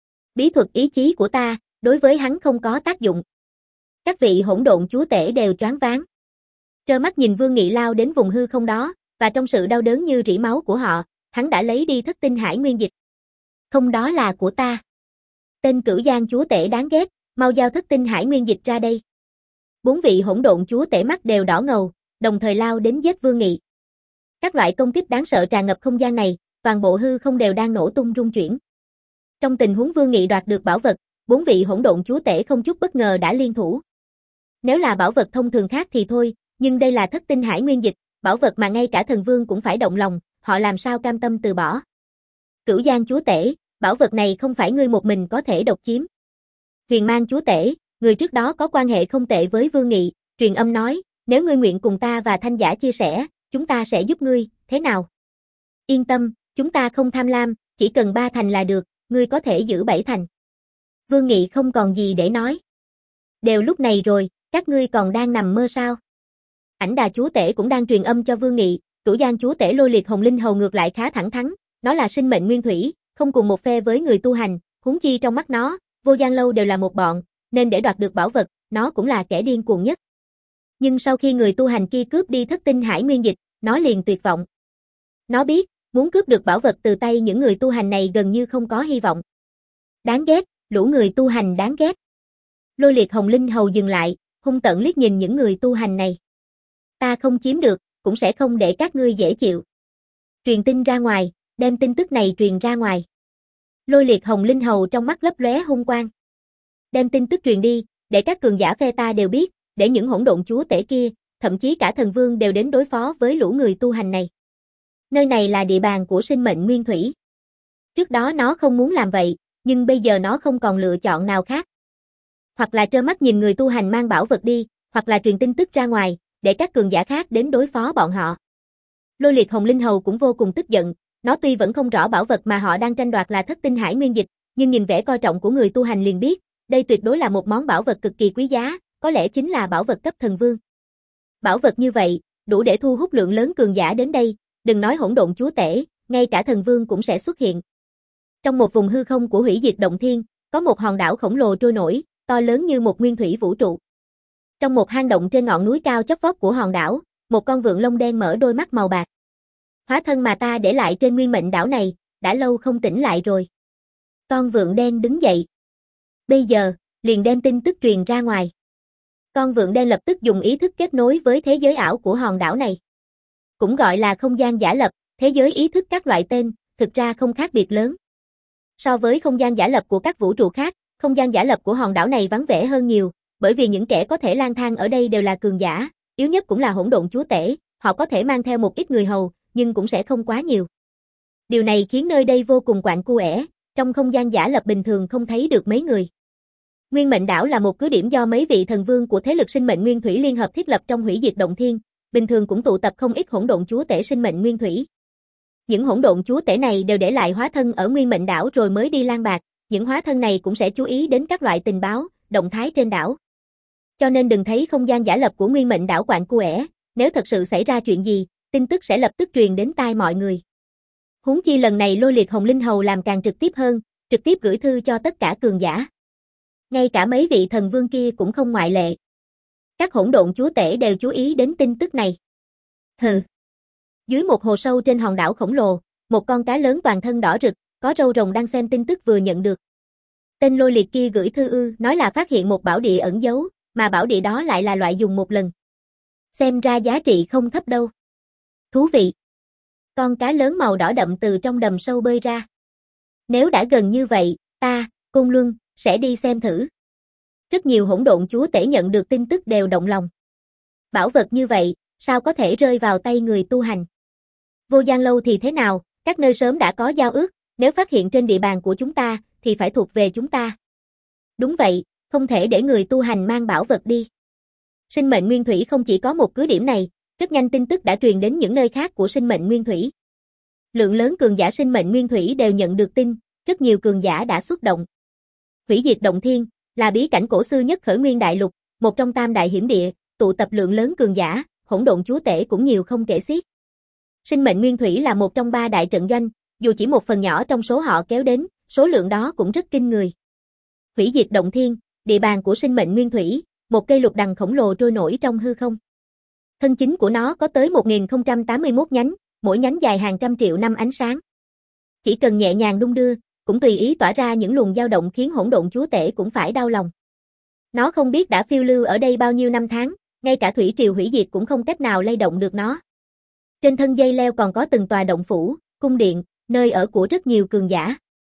Bí thuật ý chí của ta, đối với hắn không có tác dụng. Các vị hỗn độn chúa tể đều choáng váng. Trơ mắt nhìn Vương Nghị lao đến vùng hư không đó, và trong sự đau đớn như rỉ máu của họ, hắn đã lấy đi thất tinh hải nguyên dịch. Không, đó là của ta. Tên Cửu Giang chúa tể đáng ghét, mau giao thất tinh hải nguyên dịch ra đây. Bốn vị hỗn độn chúa tể mắt đều đỏ ngầu, đồng thời lao đến giết Vương Nghị. Các loại công kích đáng sợ tràn ngập không gian này, toàn bộ hư không đều đang nổ tung rung chuyển. Trong tình huống Vương Nghị đoạt được bảo vật, bốn vị hỗn độn chúa tể không chút bất ngờ đã liên thủ. Nếu là bảo vật thông thường khác thì thôi, nhưng đây là thất tinh hải nguyên dịch, bảo vật mà ngay cả thần vương cũng phải động lòng, họ làm sao cam tâm từ bỏ. Cửu Giang chúa tể, bảo vật này không phải ngươi một mình có thể độc chiếm. Huyền Mang chúa tể, người trước đó có quan hệ không tệ với Vương Nghị, truyền âm nói, nếu ngươi nguyện cùng ta và Thanh Giả chia sẻ, chúng ta sẽ giúp ngươi, thế nào? Yên tâm, chúng ta không tham lam, chỉ cần ba thành là được, ngươi có thể giữ bảy thành. Vương Nghị không còn gì để nói. Đều lúc này rồi, các ngươi còn đang nằm mơ sao? Ảnh Đà chúa tể cũng đang truyền âm cho Vương Nghị, Cửu Giang chúa tể Lôi Liệt Hồng Linh Hầu ngược lại khá thẳng thắn, nó là sinh mệnh nguyên thủy, không cùng một phe với người tu hành, huống chi trong mắt nó, Vô Gian Lâu đều là một bọn, nên để đoạt được bảo vật, nó cũng là kẻ điên cuồng nhất. Nhưng sau khi người tu hành kia cướp đi thất tinh hải nguyên dịch, nó liền tuyệt vọng. Nó biết, muốn cướp được bảo vật từ tay những người tu hành này gần như không có hy vọng. Đáng ghét, lũ người tu hành đáng ghét. Lôi Liệt Hồng Linh Hầu dừng lại, hung tợn liếc nhìn những người tu hành này. Ta không chiếm được, cũng sẽ không để các ngươi dễ chịu. Truyền tin ra ngoài, đem tin tức này truyền ra ngoài. Lôi Liệt Hồng Linh Hầu trong mắt lấp lóe hung quang. Đem tin tức truyền đi, để các cường giả phe ta đều biết, để những hỗn độn chúa tể kia, thậm chí cả thần vương đều đến đối phó với lũ người tu hành này. Nơi này là địa bàn của sinh mệnh nguyên thủy. Trước đó nó không muốn làm vậy, nhưng bây giờ nó không còn lựa chọn nào khác. Hoặc là trơ mắt nhìn người tu hành mang bảo vật đi, hoặc là truyền tin tức ra ngoài, để các cường giả khác đến đối phó bọn họ. Lôi Liệt Hồng Linh Hầu cũng vô cùng tức giận, nó tuy vẫn không rõ bảo vật mà họ đang tranh đoạt là thất tinh hải nguyên dịch, nhưng nhìn vẻ coi trọng của người tu hành liền biết, đây tuyệt đối là một món bảo vật cực kỳ quý giá, có lẽ chính là bảo vật cấp thần vương. Bảo vật như vậy, đủ để thu hút lượng lớn cường giả đến đây, đừng nói hỗn độn chúa tể, ngay cả thần vương cũng sẽ xuất hiện. Trong một vùng hư không của hủy diệt động thiên, có một hòn đảo khổng lồ trôi nổi, to lớn như một nguyên thủy vũ trụ. Trong một hang động trên ngọn núi cao chót vót của hòn đảo, một con vượn lông đen mở đôi mắt màu bạc. Hóa thân mà ta để lại trên nguyên mệnh đảo này, đã lâu không tỉnh lại rồi. Con vượn đen đứng dậy. Bây giờ, liền đem tin tức truyền ra ngoài. Con vượn đen lập tức dùng ý thức kết nối với thế giới ảo của hòn đảo này. Cũng gọi là không gian giả lập, thế giới ý thức các loại tên, thực ra không khác biệt lớn. So với không gian giả lập của các vũ trụ khác, không gian giả lập của hòn đảo này vắng vẻ hơn nhiều, bởi vì những kẻ có thể lang thang ở đây đều là cường giả, yếu nhất cũng là hỗn độn chúa tể, họ có thể mang theo một ít người hầu, nhưng cũng sẽ không quá nhiều. Điều này khiến nơi đây vô cùng quạnh cua, trong không gian giả lập bình thường không thấy được mấy người. Nguyên Mệnh đảo là một cứ điểm do mấy vị thần vương của thế lực sinh mệnh nguyên thủy liên hợp thiết lập trong hủy diệt động thiên, bình thường cũng tụ tập không ít hỗn độn chúa tể sinh mệnh nguyên thủy. Những hỗn độn chúa tể này đều để lại hóa thân ở Nguyên Mệnh đảo rồi mới đi lang bạt, những hóa thân này cũng sẽ chú ý đến các loại tình báo, động thái trên đảo. Cho nên đừng thấy không gian giả lập của Nguyên Mệnh đảo quạnh cua, nếu thật sự xảy ra chuyện gì, tin tức sẽ lập tức truyền đến tai mọi người. Huống chi lần này Lôi Liệt Hồng Linh Hầu làm càng trực tiếp hơn, trực tiếp gửi thư cho tất cả cường giả. Ngay cả mấy vị thần vương kia cũng không ngoại lệ. Các hỗn độn chúa tể đều chú ý đến tin tức này. Hừ. Dưới một hồ sâu trên hòn đảo khổng lồ, một con cá lớn toàn thân đỏ rực, có râu rồng đang xem tin tức vừa nhận được. Tên Lôi Liệt kia gửi thư ư, nói là phát hiện một bảo địa ẩn giấu, mà bảo địa đó lại là loại dùng một lần. Xem ra giá trị không thấp đâu. Thú vị. Con cá lớn màu đỏ đậm từ trong đầm sâu bơi ra. Nếu đã gần như vậy, ta, Côn Luân, sẽ đi xem thử. Rất nhiều hỗn độn chúa tể nhận được tin tức đều động lòng. Bảo vật như vậy, sao có thể rơi vào tay người tu hành? Vô Gian Lâu thì thế nào, các nơi sớm đã có giao ước, nếu phát hiện trên địa bàn của chúng ta, thì phải thuộc về chúng ta. Đúng vậy, không thể để người tu hành mang bảo vật đi. Sinh mệnh nguyên thủy không chỉ có một cứ điểm này, rất nhanh tin tức đã truyền đến những nơi khác của sinh mệnh nguyên thủy. Lượng lớn cường giả sinh mệnh nguyên thủy đều nhận được tin, rất nhiều cường giả đã xuất động. Hủy diệt động thiên là bí cảnh cổ xưa nhất khởi nguyên đại lục, một trong tam đại hiểm địa, tụ tập lượng lớn cường giả, hỗn độn chúa tể cũng nhiều không kể xiết. Sinh mệnh nguyên thủy là một trong ba đại trận doanh, dù chỉ một phần nhỏ trong số họ kéo đến, số lượng đó cũng rất kinh người. Hủy diệt động thiên, địa bàn của sinh mệnh nguyên thủy, một cây lục đằng khổng lồ trôi nổi trong hư không. Thân chính của nó có tới một nghìn không trăm tám mươi mốt nhánh, mỗi nhánh dài hàng trăm triệu năm ánh sáng. Chỉ cần nhẹ nhàng đung đưa, cũng tùy ý tỏa ra những luồng dao động khiến hỗn độn chúa tể cũng phải đau lòng. Nó không biết đã phiêu lưu ở đây bao nhiêu năm tháng, ngay cả thủy triều hủy diệt cũng không cách nào lay động được nó. Trên thân dây leo còn có từng tòa động phủ, cung điện, nơi ở của rất nhiều cường giả.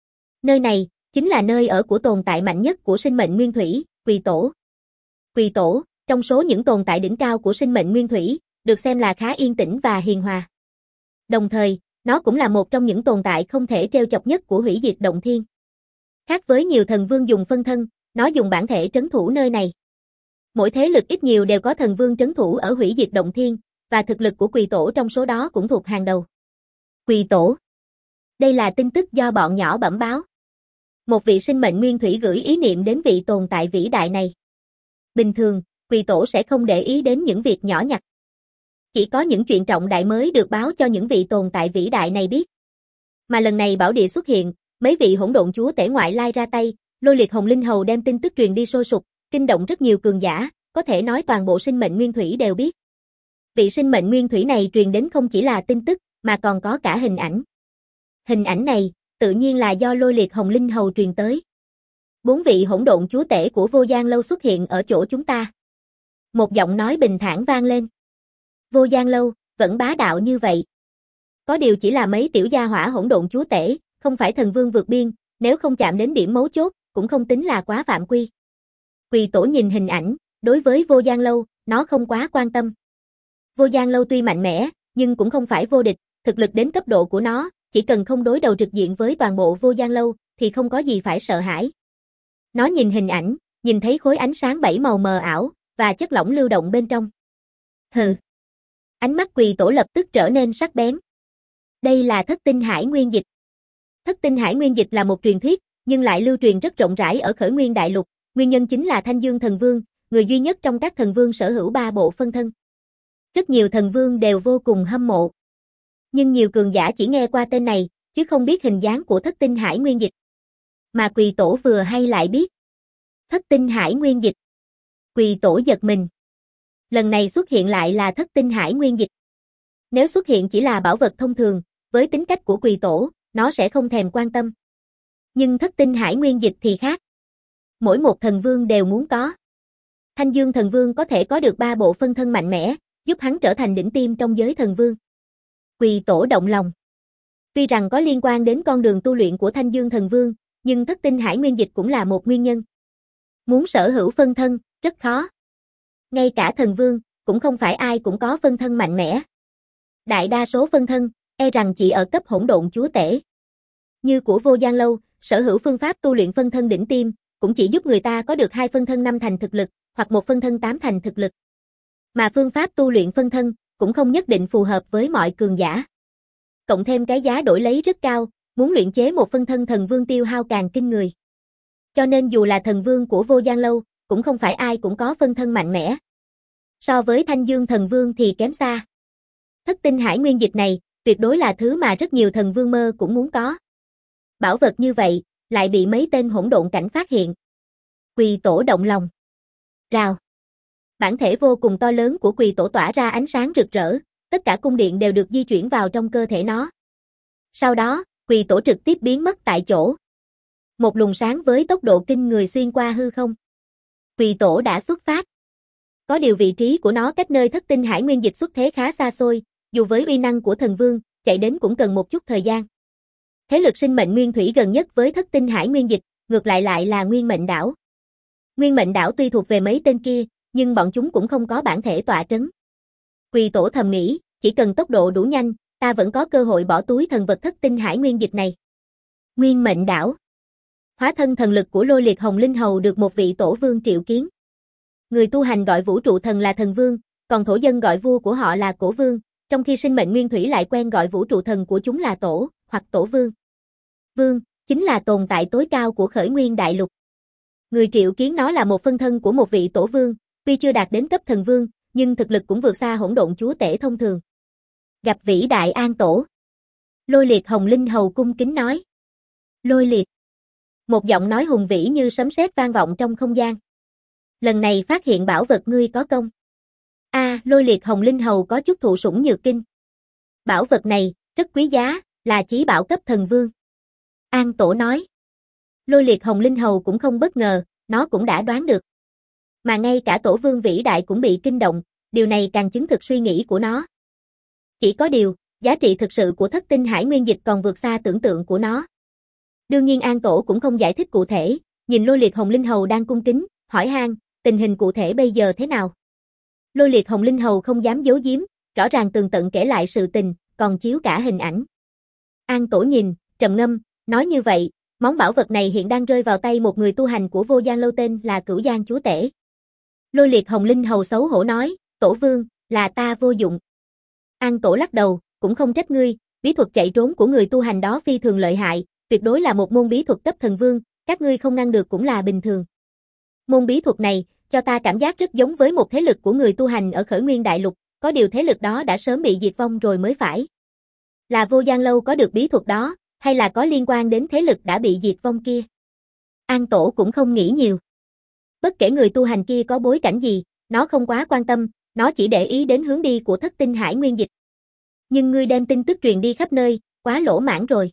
Nơi này chính là nơi ở của tồn tại mạnh nhất của sinh mệnh nguyên thủy, Quỳ Tổ. Quỳ Tổ, trong số những tồn tại đỉnh cao của sinh mệnh nguyên thủy, được xem là khá yên tĩnh và hiền hòa. Đồng thời, nó cũng là một trong những tồn tại không thể trêu chọc nhất của hủy diệt động thiên. Khác với nhiều thần vương dùng phân thân, nó dùng bản thể trấn thủ nơi này. Mỗi thế lực ít nhiều đều có thần vương trấn thủ ở hủy diệt động thiên, và thực lực của Quỳ Tổ trong số đó cũng thuộc hàng đầu. Quỳ Tổ. Đây là tin tức do bọn nhỏ bẩm báo. Một vị sinh mệnh nguyên thủy gửi ý niệm đến vị tồn tại vĩ đại này. Bình thường, Quỳ Tổ sẽ không để ý đến những việc nhỏ nhặt. Chỉ có những chuyện trọng đại mới được báo cho những vị tồn tại vĩ đại này biết. Mà lần này bảo địa xuất hiện, mấy vị hỗn độn chúa tể ngoại lai ra tay, Lôi Liệt Hồng Linh Hầu đem tin tức truyền đi sôi sục, kinh động rất nhiều cường giả, có thể nói toàn bộ sinh mệnh nguyên thủy đều biết. Vị sinh mệnh nguyên thủy này truyền đến không chỉ là tin tức, mà còn có cả hình ảnh. Hình ảnh này, tự nhiên là do Lôi Liệt Hồng Linh Hầu truyền tới. Bốn vị hỗn độn chúa tể của Vô Gian Lâu xuất hiện ở chỗ chúng ta. Một giọng nói bình thản vang lên. Vô Gian Lâu, vẫn bá đạo như vậy. Có điều chỉ là mấy tiểu gia hỏa hỗn độn chúa tể, không phải thần vương vượt biên, nếu không chạm đến điểm mấu chốt, cũng không tính là quá phạm quy. Quỳ Tổ nhìn hình ảnh, đối với Vô Gian Lâu, nó không quá quan tâm. Vô Gian Lâu tuy mạnh mẽ, nhưng cũng không phải vô địch, thực lực đến cấp độ của nó, chỉ cần không đối đầu trực diện với toàn bộ Vô Gian Lâu, thì không có gì phải sợ hãi. Nó nhìn hình ảnh, nhìn thấy khối ánh sáng bảy màu mờ ảo, và chất lỏng lưu động bên trong. Hừ. Ánh mắt Quỳ Tổ lập tức trở nên sắc bén. Đây là Thất Tinh Hải Nguyên Dịch. Thất Tinh Hải Nguyên Dịch là một truyền thuyết, nhưng lại lưu truyền rất rộng rãi ở khởi nguyên đại lục, nguyên nhân chính là Thanh Dương Thần Vương, người duy nhất trong các thần vương sở hữu ba bộ phân thân. Rất nhiều thần vương đều vô cùng hâm mộ. Nhưng nhiều cường giả chỉ nghe qua tên này, chứ không biết hình dáng của Thất Tinh Hải Nguyên Dịch. Mà Quỳ Tổ vừa hay lại biết. Thất Tinh Hải Nguyên Dịch. Quỳ Tổ giật mình. Lần này xuất hiện lại là Thất Tinh Hải Nguyên Dịch. Nếu xuất hiện chỉ là bảo vật thông thường, với tính cách của Quỳ Tổ, nó sẽ không thèm quan tâm. Nhưng Thất Tinh Hải Nguyên Dịch thì khác. Mỗi một thần vương đều muốn có. Thanh Dương thần vương có thể có được ba bộ phân thân mạnh mẽ, giúp hắn trở thành đỉnh tiêm trong giới thần vương. Quỳ Tổ động lòng. Tuy rằng có liên quan đến con đường tu luyện của Thanh Dương thần vương, nhưng thất tinh hải nguyên dịch cũng là một nguyên nhân. Muốn sở hữu phân thân, rất khó. Ngay cả thần vương, cũng không phải ai cũng có phân thân mạnh mẽ. Đại đa số phân thân, e rằng chỉ ở cấp hỗn độn chúa tể. Như của Vô Gian Lâu, sở hữu phương pháp tu luyện phân thân đỉnh tiêm, cũng chỉ giúp người ta có được hai phân thân năm thành thực lực, hoặc một phân thân tám thành thực lực. Mà phương pháp tu luyện phân thân, cũng không nhất định phù hợp với mọi cường giả. Cộng thêm cái giá đổi lấy rất cao, muốn luyện chế một phân thân thần vương tiêu hao càng kinh người. Cho nên dù là thần vương của Vô Gian Lâu, cũng không phải ai cũng có phân thân mạnh mẽ. So với Thanh Dương thần vương thì kém xa. Thất tinh hải nguyên dịch này, tuyệt đối là thứ mà rất nhiều thần vương mơ cũng muốn có. Bảo vật như vậy, lại bị mấy tên hỗn độn cảnh phát hiện. Quỳ Tổ động lòng. Rào. Bản thể vô cùng to lớn của Quỳ Tổ tỏa ra ánh sáng rực rỡ, tất cả cung điện đều được di chuyển vào trong cơ thể nó. Sau đó, Quỳ Tổ trực tiếp biến mất tại chỗ. Một luồng sáng với tốc độ kinh người xuyên qua hư không. Quỳ Tổ đã xuất phát. Có điều vị trí của nó cách nơi thất tinh hải nguyên dịch xuất thế khá xa xôi, dù với uy năng của thần vương, chạy đến cũng cần một chút thời gian. Thế lực sinh mệnh nguyên thủy gần nhất với thất tinh hải nguyên dịch, ngược lại lại là Nguyên Mệnh Đảo. Nguyên Mệnh Đảo tuy thuộc về mấy tên kia, nhưng bọn chúng cũng không có bản thể tọa trấn. Quỳ Tổ thầm nghĩ, chỉ cần tốc độ đủ nhanh, ta vẫn có cơ hội bỏ túi thần vật thất tinh hải nguyên dịch này. Nguyên Mệnh Đảo. Hóa thân thần lực của Lôi Liệt Hồng Linh Hầu được một vị tổ vương triệu kiến. Người tu hành gọi vũ trụ thần là thần vương, còn thổ dân gọi vua của họ là cổ vương, trong khi sinh mệnh nguyên thủy lại quen gọi vũ trụ thần của chúng là tổ, hoặc tổ vương. Vương, chính là tồn tại tối cao của khởi nguyên đại lục. Người triệu kiến nó là một phân thân của một vị tổ vương, tuy chưa đạt đến cấp thần vương, nhưng thực lực cũng vượt xa hỗn độn chúa tể thông thường. Gặp vĩ đại An Tổ. Lôi Liệt Hồng Linh Hầu cung kính nói. Lôi Liệt. Một giọng nói hùng vĩ như sấm sét vang vọng trong không gian. Lần này phát hiện bảo vật ngươi có công. A, à, Lôi Liệt Hồng Linh Hầu có chút thụ sủng nhược kinh. Bảo vật này, rất quý giá, là chí bảo cấp thần vương. An Tổ nói. Lôi Liệt Hồng Linh Hầu cũng không bất ngờ, nó cũng đã đoán được. Mà ngay cả tổ vương vĩ đại cũng bị kinh động, điều này càng chứng thực suy nghĩ của nó. Chỉ có điều, giá trị thực sự của thất tinh hải nguyên dịch còn vượt xa tưởng tượng của nó. Đương nhiên An Tổ cũng không giải thích cụ thể, nhìn Lôi Liệt Hồng Linh Hầu đang cung kính, hỏi han, tình hình cụ thể bây giờ thế nào? Lôi Liệt Hồng Linh Hầu không dám giấu giếm, rõ ràng tường tận kể lại sự tình, còn chiếu cả hình ảnh. An Tổ nhìn, trầm ngâm, nói như vậy, món bảo vật này hiện đang rơi vào tay một người tu hành của Vô Gian Lâu tên là Cửu Giang Chúa Tể. Lôi Liệt Hồng Linh Hầu xấu hổ nói, Tổ vương, là ta vô dụng. An Tổ lắc đầu, cũng không trách ngươi, bí thuật chạy trốn của người tu hành đó phi thường lợi hại, tuyệt đối là một môn bí thuật cấp thần vương, các ngươi không ngăn được cũng là bình thường. Môn bí thuật này, cho ta cảm giác rất giống với một thế lực của người tu hành ở khởi nguyên đại lục, có điều thế lực đó đã sớm bị diệt vong rồi mới phải. Là Vô Gian Lâu có được bí thuật đó, hay là có liên quan đến thế lực đã bị diệt vong kia? An Tổ cũng không nghĩ nhiều. Bất kể người tu hành kia có bối cảnh gì, nó không quá quan tâm, nó chỉ để ý đến hướng đi của thất tinh hải nguyên dịch. Nhưng ngươi đem tin tức truyền đi khắp nơi, quá lỗ mãn rồi.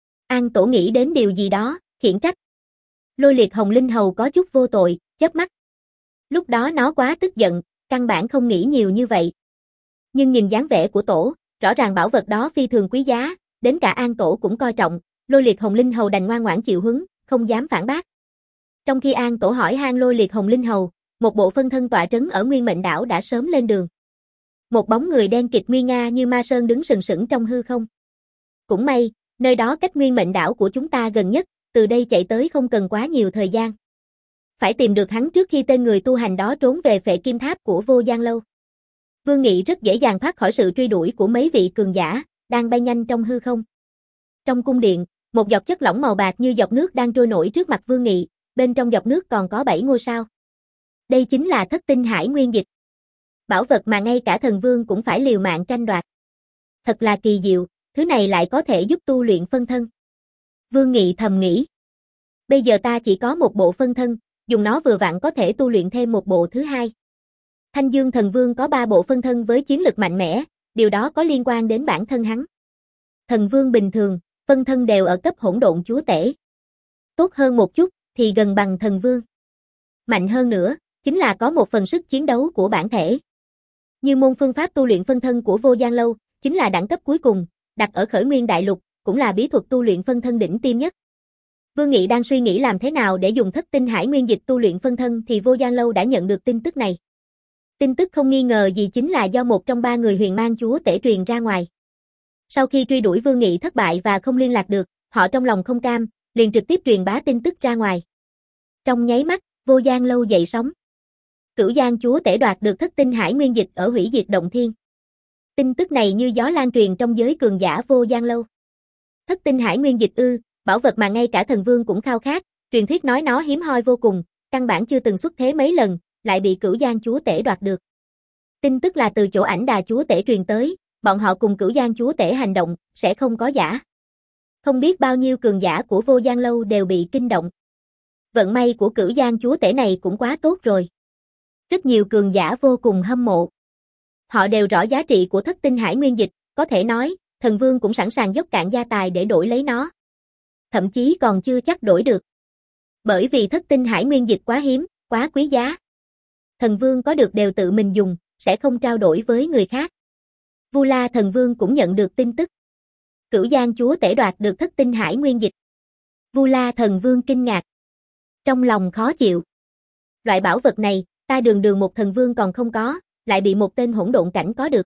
An Tổ nghĩ đến điều gì đó, khiển trách. Lôi Liệt Hồng Linh Hầu có chút vô tội, chớp mắt. Lúc đó nó quá tức giận, căn bản không nghĩ nhiều như vậy. Nhưng nhìn dáng vẻ của Tổ, rõ ràng bảo vật đó phi thường quý giá, đến cả An Tổ cũng coi trọng, Lôi Liệt Hồng Linh Hầu đành ngoan ngoãn chịu huấn, không dám phản bác. Trong khi An Tổ hỏi han Lôi Liệt Hồng Linh Hầu, một bộ phân thân tọa trấn ở Nguyên Mệnh Đảo đã sớm lên đường. Một bóng người đen kịt nguy nga như ma sơn đứng sừng sững trong hư không. Cũng may, nơi đó cách Nguyên Mệnh Đảo của chúng ta gần nhất, từ đây chạy tới không cần quá nhiều thời gian. Phải tìm được hắn trước khi tên người tu hành đó trốn về Phệ Kim Tháp của Vô Gian Lâu. Vương Nghị rất dễ dàng thoát khỏi sự truy đuổi của mấy vị cường giả, đang bay nhanh trong hư không. Trong cung điện, một giọt chất lỏng màu bạc như giọt nước đang trôi nổi trước mặt Vương Nghị, bên trong giọt nước còn có bảy ngôi sao. Đây chính là thất tinh hải nguyên dịch. Bảo vật mà ngay cả thần vương cũng phải liều mạng tranh đoạt. Thật là kỳ diệu, thứ này lại có thể giúp tu luyện phân thân. Vương Nghị thầm nghĩ. Bây giờ ta chỉ có một bộ phân thân, dùng nó vừa vặn có thể tu luyện thêm một bộ thứ hai. Thanh Dương thần vương có ba bộ phân thân với chiến lực mạnh mẽ, điều đó có liên quan đến bản thân hắn. Thần vương bình thường, phân thân đều ở cấp hỗn độn chúa tể. Tốt hơn một chút, thì gần bằng thần vương. Mạnh hơn nữa, chính là có một phần sức chiến đấu của bản thể. Như môn phương pháp tu luyện phân thân của Vô Gian Lâu, chính là đẳng cấp cuối cùng, đặt ở Khởi Nguyên Đại Lục, cũng là bí thuật tu luyện phân thân đỉnh tiêm nhất. Vương Nghị đang suy nghĩ làm thế nào để dùng Thất Tinh Hải Nguyên Dịch tu luyện phân thân thì Vô Gian Lâu đã nhận được tin tức này. Tin tức không nghi ngờ gì chính là do một trong ba người Huyền Mang Chúa Tể truyền ra ngoài. Sau khi truy đuổi Vương Nghị thất bại và không liên lạc được, họ trong lòng không cam, liền trực tiếp truyền bá tin tức ra ngoài. Trong nháy mắt, Vô Gian Lâu dậy sóng. Cửu Giang Chúa Tể đoạt được Thất Tinh Hải Nguyên Dịch ở Hủy Diệt Động Thiên. Tin tức này như gió lan truyền trong giới cường giả Vô Gian Lâu. Thất Tinh Hải Nguyên Dịch ư, bảo vật mà ngay cả thần vương cũng khao khát, truyền thuyết nói nó hiếm hoi vô cùng, căn bản chưa từng xuất thế mấy lần, lại bị Cửu Giang Chúa Tể đoạt được. Tin tức là từ chỗ Ảnh Đà Chúa Tể truyền tới, bọn họ cùng Cửu Giang Chúa Tể hành động, sẽ không có giả. Không biết bao nhiêu cường giả của Vô Gian Lâu đều bị kinh động. Vận may của Cửu Giang Chúa Tể này cũng quá tốt rồi. Rất nhiều cường giả vô cùng hâm mộ. Họ đều rõ giá trị của Thất Tinh Hải Nguyên Dịch, có thể nói, thần vương cũng sẵn sàng dốc cạn gia tài để đổi lấy nó. Thậm chí còn chưa chắc đổi được. Bởi vì Thất Tinh Hải Nguyên Dịch quá hiếm, quá quý giá. Thần vương có được đều tự mình dùng, sẽ không trao đổi với người khác. Vu La thần vương cũng nhận được tin tức. Cửu Giang Chúa Tể đoạt được Thất Tinh Hải Nguyên Dịch. Vu La thần vương kinh ngạc. Trong lòng khó chịu. Loại bảo vật này, ta đường đường một thần vương còn không có, lại bị một tên hỗn độn cảnh có được.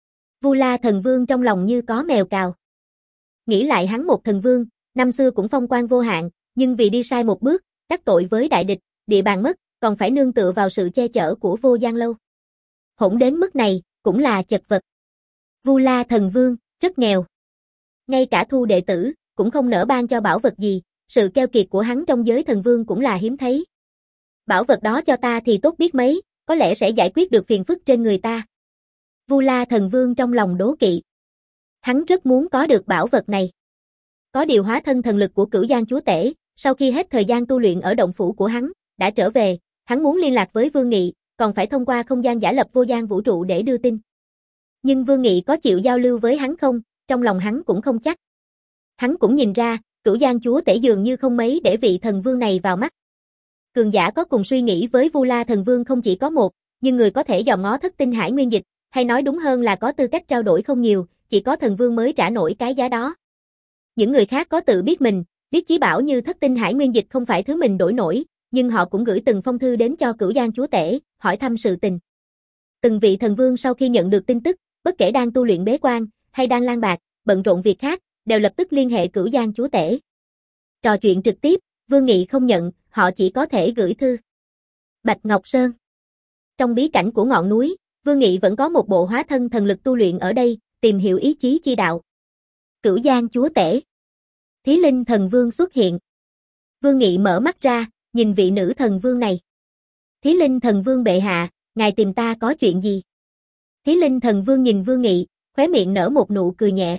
Vu La thần vương trong lòng như có mèo cào. Nghĩ lại hắn một thần vương, năm xưa cũng phong quang vô hạn, nhưng vì đi sai một bước, đắc tội với đại địch, địa bàn mất, còn phải nương tựa vào sự che chở của Vô Gian Lâu. Hỗn đến mức này, cũng là chật vật. Vu La thần vương, rất nghèo. Ngay cả thu đệ tử, cũng không nỡ ban cho bảo vật gì, sự keo kiệt của hắn trong giới thần vương cũng là hiếm thấy. Bảo vật đó cho ta thì tốt biết mấy, có lẽ sẽ giải quyết được phiền phức trên người ta. Vu La thần vương trong lòng đố kỵ. Hắn rất muốn có được bảo vật này. Có điều hóa thân thần lực của Cửu Giang Chúa Tể, sau khi hết thời gian tu luyện ở động phủ của hắn, đã trở về, hắn muốn liên lạc với Vương Nghị, còn phải thông qua không gian giả lập vô gian vũ trụ để đưa tin. Nhưng Vương Nghị có chịu giao lưu với hắn không, trong lòng hắn cũng không chắc. Hắn cũng nhìn ra, Cửu Giang Chúa Tể dường như không mấy để vị thần vương này vào mắt. Cường giả có cùng suy nghĩ với Vu La thần vương không chỉ có một, nhưng người có thể dòm ngó Thất Tinh Hải Nguyên Dịch, hay nói đúng hơn là có tư cách trao đổi không nhiều, chỉ có thần vương mới trả nổi cái giá đó. Những người khác có tự biết mình, biết chí bảo như Thất Tinh Hải Nguyên Dịch không phải thứ mình đổi nổi, nhưng họ cũng gửi từng phong thư đến cho Cửu Giang Chúa Tể, hỏi thăm sự tình. Từng vị thần vương sau khi nhận được tin tức, bất kể đang tu luyện bế quan, hay đang lang bạc, bận rộn việc khác, đều lập tức liên hệ Cửu Giang Chúa Tể. Trò chuyện trực tiếp, Vương Nghị không nhận, họ chỉ có thể gửi thư. Bạch Ngọc Sơn. Trong bí cảnh của ngọn núi, Vương Nghị vẫn có một bộ hóa thân thần lực tu luyện ở đây, tìm hiểu ý chí chi đạo. Cửu Giang Chúa Tể. Thí Linh thần vương xuất hiện. Vương Nghị mở mắt ra, nhìn vị nữ thần vương này. Thí Linh thần vương bệ hạ, ngài tìm ta có chuyện gì? Thí Linh thần vương nhìn Vương Nghị, khóe miệng nở một nụ cười nhẹ.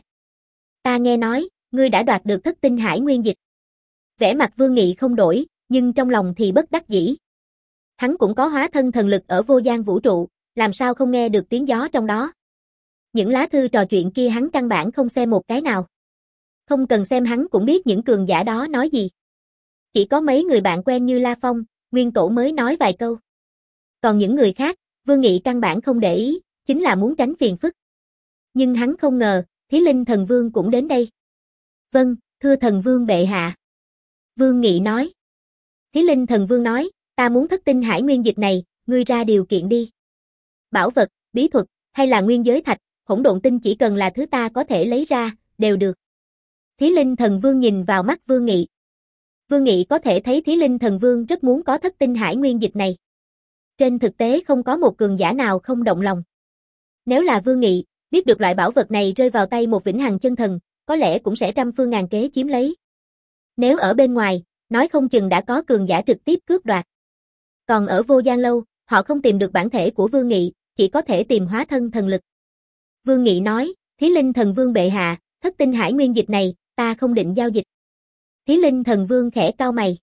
Ta nghe nói, ngươi đã đoạt được Thất Tinh Hải Nguyên Dịch. Vẻ mặt Vương Nghị không đổi, nhưng trong lòng thì bất đắc dĩ. Hắn cũng có hóa thân thần lực ở vô gian vũ trụ, làm sao không nghe được tiếng gió trong đó. Những lá thư trò chuyện kia hắn căn bản không xem một cái nào. Không cần xem hắn cũng biết những cường giả đó nói gì. Chỉ có mấy người bạn quen như La Phong, Nguyên Tổ mới nói vài câu. Còn những người khác, Vương Nghị căn bản không để ý, chính là muốn tránh phiền phức. Nhưng hắn không ngờ, Thí Linh thần vương cũng đến đây. Vâng, thưa thần vương bệ hạ. Vương Nghị nói. Thí Linh thần vương nói, ta muốn Thất Tinh Hải Nguyên Dịch này, ngươi ra điều kiện đi. Bảo vật, bí thuật, hay là nguyên giới thạch, hỗn độn tinh chỉ cần là thứ ta có thể lấy ra, đều được. Thí Linh thần vương nhìn vào mắt Vương Nghị. Vương Nghị có thể thấy Thí Linh thần vương rất muốn có Thất Tinh Hải Nguyên Dịch này. Trên thực tế không có một cường giả nào không động lòng. Nếu là Vương Nghị, biết được loại bảo vật này rơi vào tay một vĩnh hằng chân thần, có lẽ cũng sẽ trăm phương ngàn kế chiếm lấy. Nếu ở bên ngoài, nói không chừng đã có cường giả trực tiếp cướp đoạt. Còn ở Vô Gian Lâu, họ không tìm được bản thể của Vương Nghị, chỉ có thể tìm hóa thân thần lực. Vương Nghị nói, Thí Linh thần vương bệ hạ, Thất Tinh Hải Nguyên Dịch này, ta không định giao dịch. Thí Linh thần vương khẽ cau mày.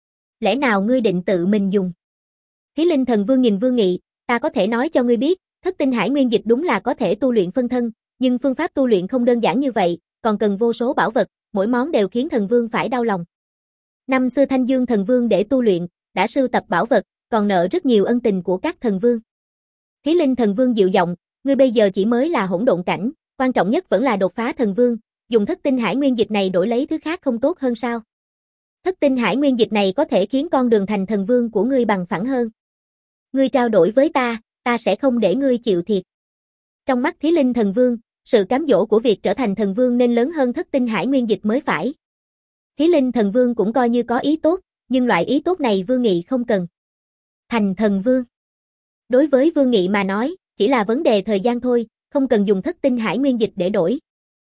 Lẽ nào ngươi định tự mình dùng? Thí Linh thần vương nhìn Vương Nghị, ta có thể nói cho ngươi biết, Thất Tinh Hải Nguyên Dịch đúng là có thể tu luyện phân thân, nhưng phương pháp tu luyện không đơn giản như vậy, còn cần vô số bảo vật, mỗi món đều khiến thần vương phải đau lòng. Năm xưa Thanh Dương Thần Vương để tu luyện, đã sưu tập bảo vật, còn nợ rất nhiều ân tình của các thần vương. Thí Linh Thần Vương dịu giọng, ngươi bây giờ chỉ mới là hỗn độn cảnh, quan trọng nhất vẫn là đột phá thần vương, dùng thất tinh hải nguyên dịch này đổi lấy thứ khác không tốt hơn sao? Thất tinh hải nguyên dịch này có thể khiến con đường thành thần vương của ngươi bằng phẳng hơn. Ngươi trao đổi với ta, ta sẽ không để ngươi chịu thiệt. Trong mắt Thí Linh Thần Vương, sự cám dỗ của việc trở thành thần vương nên lớn hơn thất tinh hải nguyên dịch mới phải. Thí Linh Thần Vương cũng coi như có ý tốt, nhưng loại ý tốt này Vương Nghị không cần. Thành thần vương. Đối với Vương Nghị mà nói, chỉ là vấn đề thời gian thôi, không cần dùng thất tinh hải nguyên dịch để đổi.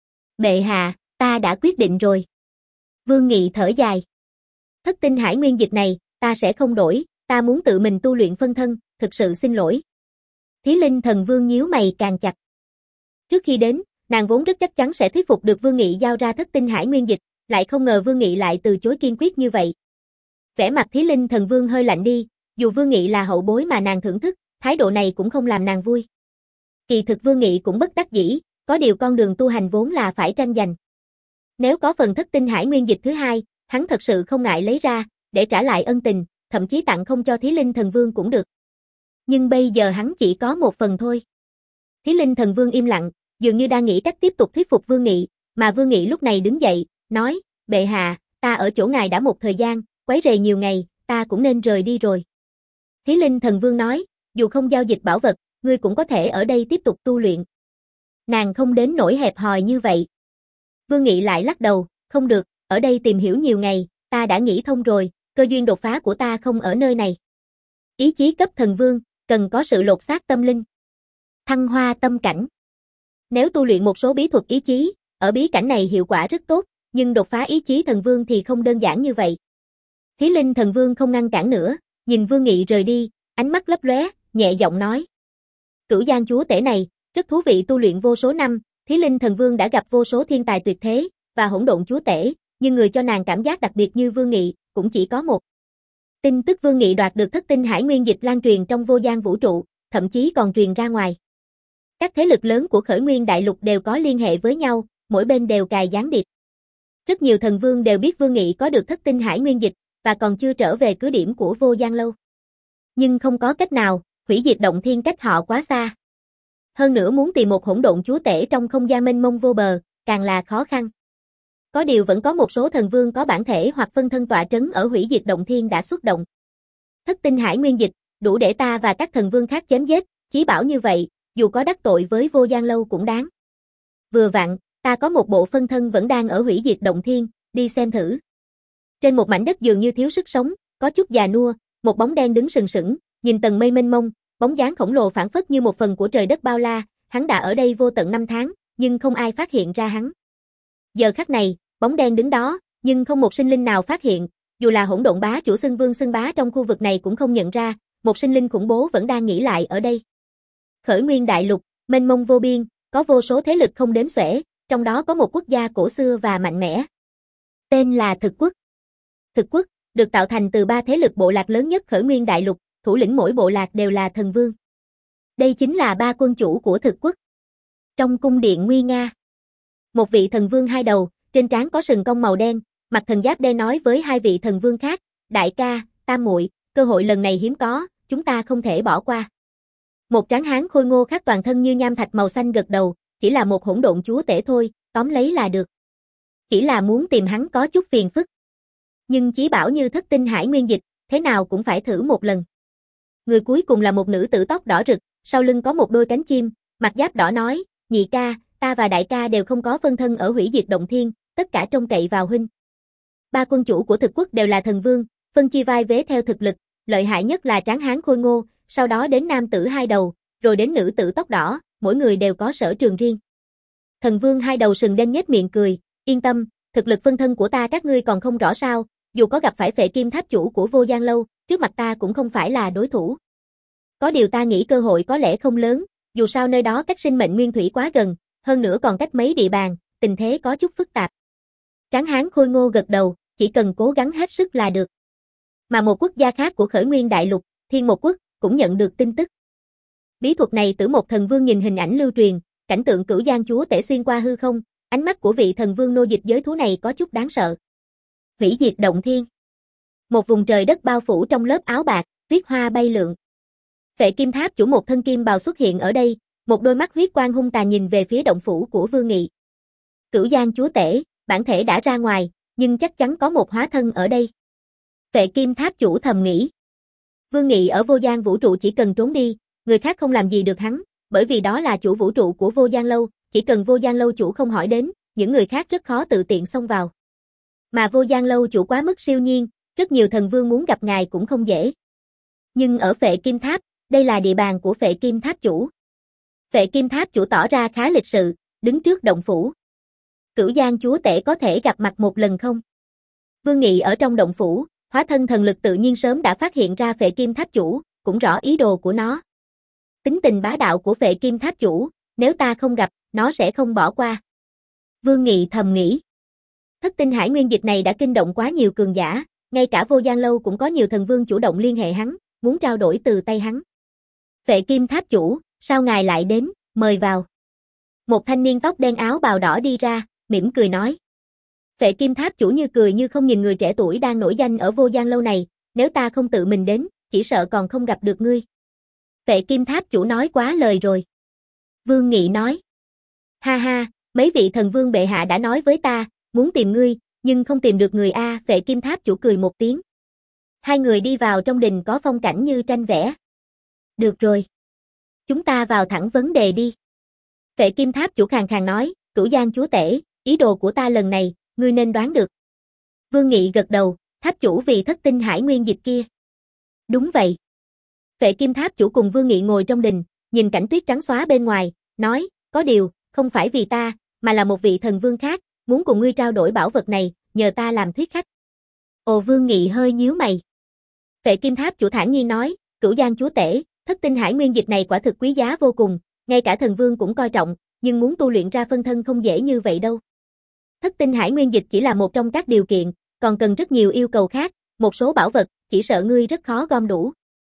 Bệ hạ, ta đã quyết định rồi. Vương Nghị thở dài. Thất tinh hải nguyên dịch này, ta sẽ không đổi, ta muốn tự mình tu luyện phân thân, thực sự xin lỗi. Thí Linh Thần Vương nhíu mày càng chặt. Trước khi đến, nàng vốn rất chắc chắn sẽ thuyết phục được Vương Nghị giao ra thất tinh hải nguyên dịch, lại không ngờ Vương Nghị lại từ chối kiên quyết như vậy. Vẻ mặt Thí Linh Thần Vương hơi lạnh đi, dù Vương Nghị là hậu bối mà nàng thưởng thức, thái độ này cũng không làm nàng vui. Kỳ thực Vương Nghị cũng bất đắc dĩ, có điều con đường tu hành vốn là phải tranh giành. Nếu có phần thất tinh hải nguyên dịch thứ hai, hắn thật sự không ngại lấy ra, để trả lại ân tình, thậm chí tặng không cho Thí Linh Thần Vương cũng được. Nhưng bây giờ hắn chỉ có một phần thôi. Thí Linh Thần Vương im lặng, dường như đang nghĩ cách tiếp tục thuyết phục Vương Nghị, mà Vương Nghị lúc này đứng dậy, nói, bệ hạ, ta ở chỗ ngài đã một thời gian, quấy rầy nhiều ngày, ta cũng nên rời đi rồi. Thí Linh Thần Vương nói, dù không giao dịch bảo vật, ngươi cũng có thể ở đây tiếp tục tu luyện. Nàng không đến nỗi hẹp hòi như vậy. Vương Nghị lại lắc đầu, không được, ở đây tìm hiểu nhiều ngày, ta đã nghĩ thông rồi, cơ duyên đột phá của ta không ở nơi này. Ý chí cấp thần vương, cần có sự lột xác tâm linh. Thăng hoa tâm cảnh. Nếu tu luyện một số bí thuật ý chí, ở bí cảnh này hiệu quả rất tốt, nhưng đột phá ý chí thần vương thì không đơn giản như vậy. Thí Linh Thần Vương không ngăn cản nữa, nhìn Vương Nghị rời đi, ánh mắt lấp lóe, nhẹ giọng nói. Cửu Giang chúa tể này, rất thú vị, tu luyện vô số năm, Thí Linh Thần Vương đã gặp vô số thiên tài tuyệt thế, và hỗn độn chúa tể, nhưng người cho nàng cảm giác đặc biệt như Vương Nghị, cũng chỉ có một. Tin tức Vương Nghị đoạt được thất tinh hải nguyên dịch lan truyền trong vô gian vũ trụ, thậm chí còn truyền ra ngoài. Các thế lực lớn của Khởi Nguyên Đại Lục đều có liên hệ với nhau, mỗi bên đều cài gián điệp. Rất nhiều thần vương đều biết Vương Nghị có được thất tinh hải nguyên dịch, và còn chưa trở về cứ điểm của vô gian lâu. Nhưng không có cách nào, hủy diệt động thiên cách họ quá xa. Hơn nữa muốn tìm một hỗn độn chúa tể trong không gian mênh mông vô bờ, càng là khó khăn. Có điều vẫn có một số thần vương có bản thể hoặc phân thân tọa trấn ở hủy diệt động thiên đã xuất động. Thất tinh hải nguyên dịch, đủ để ta và các thần vương khác chém giết, chí bảo như vậy, dù có đắc tội với vô gian lâu cũng đáng. Vừa vặn, ta có một bộ phân thân vẫn đang ở hủy diệt động thiên, đi xem thử. Trên một mảnh đất dường như thiếu sức sống, có chút già nua, một bóng đen đứng sừng sững, nhìn tầng mây mênh mông, bóng dáng khổng lồ phảng phất như một phần của trời đất bao la, hắn đã ở đây vô tận năm tháng, nhưng không ai phát hiện ra hắn. Giờ khắc này, bóng đen đứng đó, nhưng không một sinh linh nào phát hiện, dù là hỗn độn bá chủ xưng vương xưng bá trong khu vực này cũng không nhận ra, một sinh linh khủng bố vẫn đang nghỉ lại ở đây. Khởi Nguyên Đại Lục, mênh mông vô biên, có vô số thế lực không đếm xuể, trong đó có một quốc gia cổ xưa và mạnh mẽ. Tên là Thực Quốc. Thực Quốc, được tạo thành từ ba thế lực bộ lạc lớn nhất Khởi Nguyên Đại Lục, thủ lĩnh mỗi bộ lạc đều là thần vương. Đây chính là ba quân chủ của Thực Quốc. Trong cung điện nguy nga, một vị thần vương hai đầu, trên trán có sừng cong màu đen, mặc thần giáp đen nói với hai vị thần vương khác, đại ca, tam muội, cơ hội lần này hiếm có, chúng ta không thể bỏ qua. Một tráng hán khôi ngô khác toàn thân như nham thạch màu xanh gật đầu, chỉ là một hỗn độn chúa tể thôi, tóm lấy là được. Chỉ là muốn tìm hắn có chút phiền phức. Nhưng chí bảo như thất tinh hải nguyên dịch, thế nào cũng phải thử một lần. Người cuối cùng là một nữ tử tóc đỏ rực, sau lưng có một đôi cánh chim, mặt giáp đỏ nói, nhị ca, ta và đại ca đều không có phân thân ở hủy diệt động thiên, tất cả trông cậy vào huynh. Ba quân chủ của Thực Quốc đều là thần vương, phân chia vai vế theo thực lực, lợi hại nhất là tráng hán khôi ngô, sau đó đến nam tử hai đầu, rồi đến nữ tử tóc đỏ, mỗi người đều có sở trường riêng. Thần vương hai đầu sừng đen nhếch miệng cười, yên tâm, thực lực phân thân của ta các ngươi còn không rõ sao, dù có gặp phải Phệ Kim Tháp chủ của vô gian lâu, trước mặt ta cũng không phải là đối thủ. Có điều ta nghĩ cơ hội có lẽ không lớn, dù sao nơi đó cách sinh mệnh nguyên thủy quá gần, hơn nữa còn cách mấy địa bàn, tình thế có chút phức tạp. Tráng hán khôi ngô gật đầu, chỉ cần cố gắng hết sức là được. Mà một quốc gia khác của Khởi Nguyên Đại Lục, Thiên Một Quốc, cũng nhận được tin tức. Bí thuật này Tử Một thần vương nhìn hình ảnh lưu truyền, cảnh tượng Cửu Giang chúa tể xuyên qua hư không, ánh mắt của vị thần vương nô dịch giới thú này có chút đáng sợ. Hủy diệt động thiên. Một vùng trời đất bao phủ trong lớp áo bạc, tuyết hoa bay lượn. Phệ Kim Tháp chủ một thân kim bào xuất hiện ở đây, một đôi mắt huyết quang hung tàn nhìn về phía động phủ của Vương Nghị. Cửu Giang chúa tể, bản thể đã ra ngoài, nhưng chắc chắn có một hóa thân ở đây. Phệ Kim Tháp chủ thầm nghĩ. Vương Nghị ở vô gian vũ trụ chỉ cần trốn đi, người khác không làm gì được hắn, bởi vì đó là chủ vũ trụ của vô gian lâu, chỉ cần vô gian lâu chủ không hỏi đến, những người khác rất khó tự tiện xông vào. Mà vô gian lâu chủ quá mức siêu nhiên, rất nhiều thần vương muốn gặp ngài cũng không dễ. Nhưng ở Phệ Kim Tháp, đây là địa bàn của Phệ Kim Tháp chủ. Phệ Kim Tháp chủ tỏ ra khá lịch sự, đứng trước động phủ. Cửu Giang chúa tể có thể gặp mặt một lần không? Vương Nghị ở trong động phủ, hóa thân thần lực tự nhiên sớm đã phát hiện ra Phệ Kim Tháp chủ, cũng rõ ý đồ của nó. Tính tình bá đạo của Phệ Kim Tháp chủ, nếu ta không gặp, nó sẽ không bỏ qua. Vương Nghị thầm nghĩ. Thất tinh hải nguyên dịch này đã kinh động quá nhiều cường giả, ngay cả vô gian lâu cũng có nhiều thần vương chủ động liên hệ hắn, muốn trao đổi từ tay hắn. Phệ Kim Tháp chủ, sao ngài lại đến, mời vào. Một thanh niên tóc đen áo bào đỏ đi ra, mỉm cười nói. Phệ Kim Tháp chủ như cười như không nhìn người trẻ tuổi đang nổi danh ở vô gian lâu này, nếu ta không tự mình đến, chỉ sợ còn không gặp được ngươi. Phệ Kim Tháp chủ nói quá lời rồi. Vương Nghị nói. Ha ha, mấy vị thần vương bệ hạ đã nói với ta, muốn tìm ngươi, nhưng không tìm được người a. Phệ Kim Tháp chủ cười một tiếng. Hai người đi vào trong đình có phong cảnh như tranh vẽ. Được rồi. Chúng ta vào thẳng vấn đề đi. Phệ Kim Tháp chủ khàn khàn nói, Cửu Giang chúa tể, ý đồ của ta lần này, ngươi nên đoán được. Vương Nghị gật đầu, tháp chủ vì thất tinh hải nguyên dịch kia. Đúng vậy. Phệ Kim Tháp chủ cùng Vương Nghị ngồi trong đình, nhìn cảnh tuyết trắng xóa bên ngoài, nói, có điều, không phải vì ta, mà là một vị thần vương khác, muốn cùng ngươi trao đổi bảo vật này, nhờ ta làm thuyết khách. Ồ. Vương Nghị hơi nhíu mày. Phệ Kim Tháp chủ thản nhiên nói, Cửu Giang chúa tể, thất tinh hải nguyên dịch này quả thực quý giá vô cùng, ngay cả thần vương cũng coi trọng, nhưng muốn tu luyện ra phân thân không dễ như vậy đâu. Thất tinh hải nguyên dịch chỉ là một trong các điều kiện, còn cần rất nhiều yêu cầu khác, một số bảo vật, chỉ sợ ngươi rất khó gom đủ.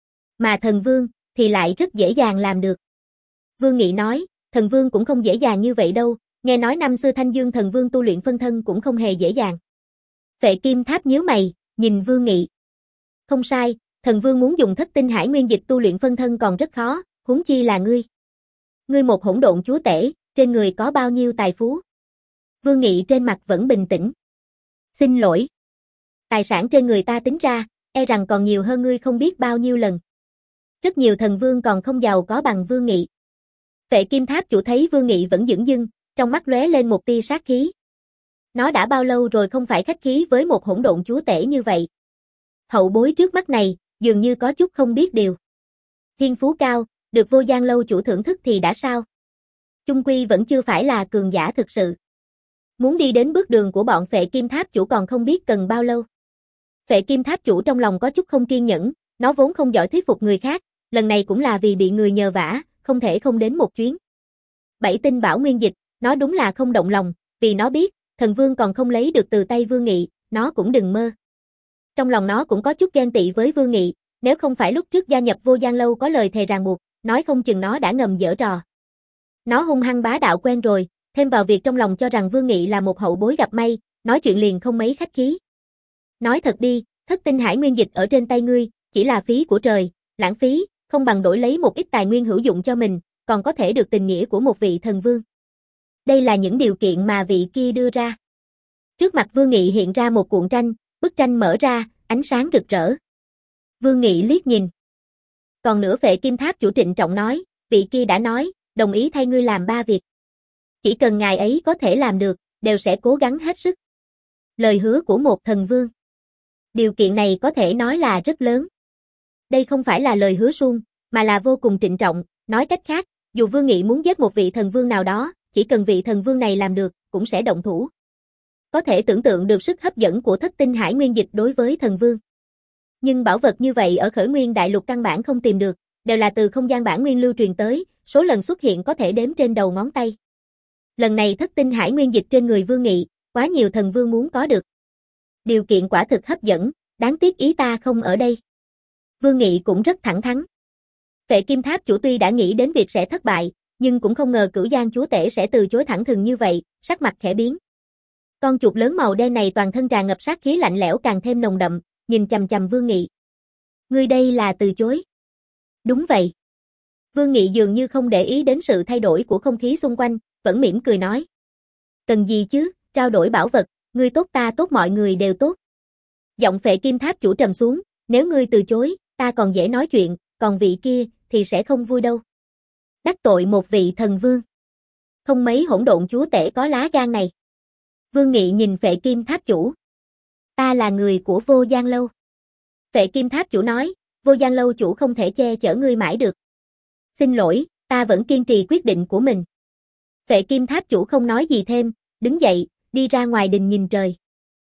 Mà thần vương, thì lại rất dễ dàng làm được. Vương Nghị nói, thần vương cũng không dễ dàng như vậy đâu, nghe nói năm xưa Thanh Dương thần vương tu luyện phân thân cũng không hề dễ dàng. Phệ Kim Tháp nhíu mày, nhìn Vương Nghị. Không sai, thần vương muốn dùng thất tinh hải nguyên dịch tu luyện phân thân còn rất khó, huống chi là ngươi. Ngươi một hỗn độn chúa tể, trên người có bao nhiêu tài phú? Vương Nghị trên mặt vẫn bình tĩnh. Xin lỗi. Tài sản trên người ta tính ra, e rằng còn nhiều hơn ngươi không biết bao nhiêu lần. Rất nhiều thần vương còn không giàu có bằng Vương Nghị. Phệ Kim Tháp chủ thấy Vương Nghị vẫn dửng dưng, trong mắt lóe lên một tia sát khí. Nó đã bao lâu rồi không phải khách khí với một hỗn độn chúa tể như vậy? Hậu bối trước mắt này, dường như có chút không biết điều. Thiên phú cao, được vô gian lâu chủ thưởng thức thì đã sao? Chung quy vẫn chưa phải là cường giả thực sự. Muốn đi đến bước đường của bọn Phệ Kim Tháp chủ còn không biết cần bao lâu. Phệ Kim Tháp chủ trong lòng có chút không kiên nhẫn, nó vốn không giỏi thuyết phục người khác, lần này cũng là vì bị người nhờ vả, không thể không đến một chuyến. Bảy tinh bảo nguyên dịch, nó đúng là không động lòng, vì nó biết, thần vương còn không lấy được từ tay Vương Nghị, nó cũng đừng mơ. Trong lòng nó cũng có chút ghen tị với Vương Nghị, nếu không phải lúc trước gia nhập vô gian lâu có lời thề ràng buộc, nói không chừng nó đã ngầm giở trò. Nó hung hăng bá đạo quen rồi, thêm vào việc trong lòng cho rằng Vương Nghị là một hậu bối gặp may, nói chuyện liền không mấy khách khí. Nói thật đi, thất tinh hải nguyên dịch ở trên tay ngươi, chỉ là phí của trời, lãng phí, không bằng đổi lấy một ít tài nguyên hữu dụng cho mình, còn có thể được tình nghĩa của một vị thần vương. Đây là những điều kiện mà vị kia đưa ra. Trước mặt Vương Nghị hiện ra một cuộn tranh, bức tranh mở ra, ánh sáng rực rỡ. Vương Nghị liếc nhìn. Còn nữa Phệ Kim Tháp chủ trịnh trọng nói, vị kia đã nói, đồng ý thay ngươi làm ba việc. Chỉ cần ngài ấy có thể làm được, đều sẽ cố gắng hết sức. Lời hứa của một thần vương. Điều kiện này có thể nói là rất lớn. Đây không phải là lời hứa suông, mà là vô cùng trịnh trọng, nói cách khác, dù Vương Nghị muốn giết một vị thần vương nào đó, chỉ cần vị thần vương này làm được, cũng sẽ động thủ. Có thể tưởng tượng được sức hấp dẫn của thất tinh hải nguyên dịch đối với thần vương. Nhưng bảo vật như vậy ở Khởi Nguyên Đại Lục căn bản không tìm được, đều là từ không gian bản nguyên lưu truyền tới, số lần xuất hiện có thể đếm trên đầu ngón tay. Lần này thất tinh hải nguyên dịch trên người Vương Nghị, quá nhiều thần vương muốn có được. Điều kiện quả thực hấp dẫn, đáng tiếc ý ta không ở đây. Vương Nghị cũng rất thẳng thắn. Phệ Kim Tháp chủ tuy đã nghĩ đến việc sẽ thất bại, nhưng cũng không ngờ Cửu Giang chúa tể sẽ từ chối thẳng thừng như vậy, sắc mặt khẽ biến. Con chuột lớn màu đen này toàn thân tràn ngập sát khí lạnh lẽo càng thêm nồng đậm, nhìn chằm chằm Vương Nghị. Ngươi đây là từ chối. Đúng vậy. Vương Nghị dường như không để ý đến sự thay đổi của không khí xung quanh, vẫn mỉm cười nói. Cần gì chứ, trao đổi bảo vật, ngươi tốt ta tốt mọi người đều tốt. Giọng Phệ Kim Tháp chủ trầm xuống, nếu ngươi từ chối, ta còn dễ nói chuyện, còn vị kia, thì sẽ không vui đâu. Đắc tội một vị thần vương. Không mấy hỗn độn chúa tể có lá gan này. Vương Nghị nhìn Phệ Kim Tháp chủ. Ta là người của Vô Gian Lâu. Phệ Kim Tháp chủ nói, Vô Gian Lâu chủ không thể che chở ngươi mãi được. Xin lỗi, ta vẫn kiên trì quyết định của mình. Phệ Kim Tháp chủ không nói gì thêm, đứng dậy, đi ra ngoài đình nhìn trời.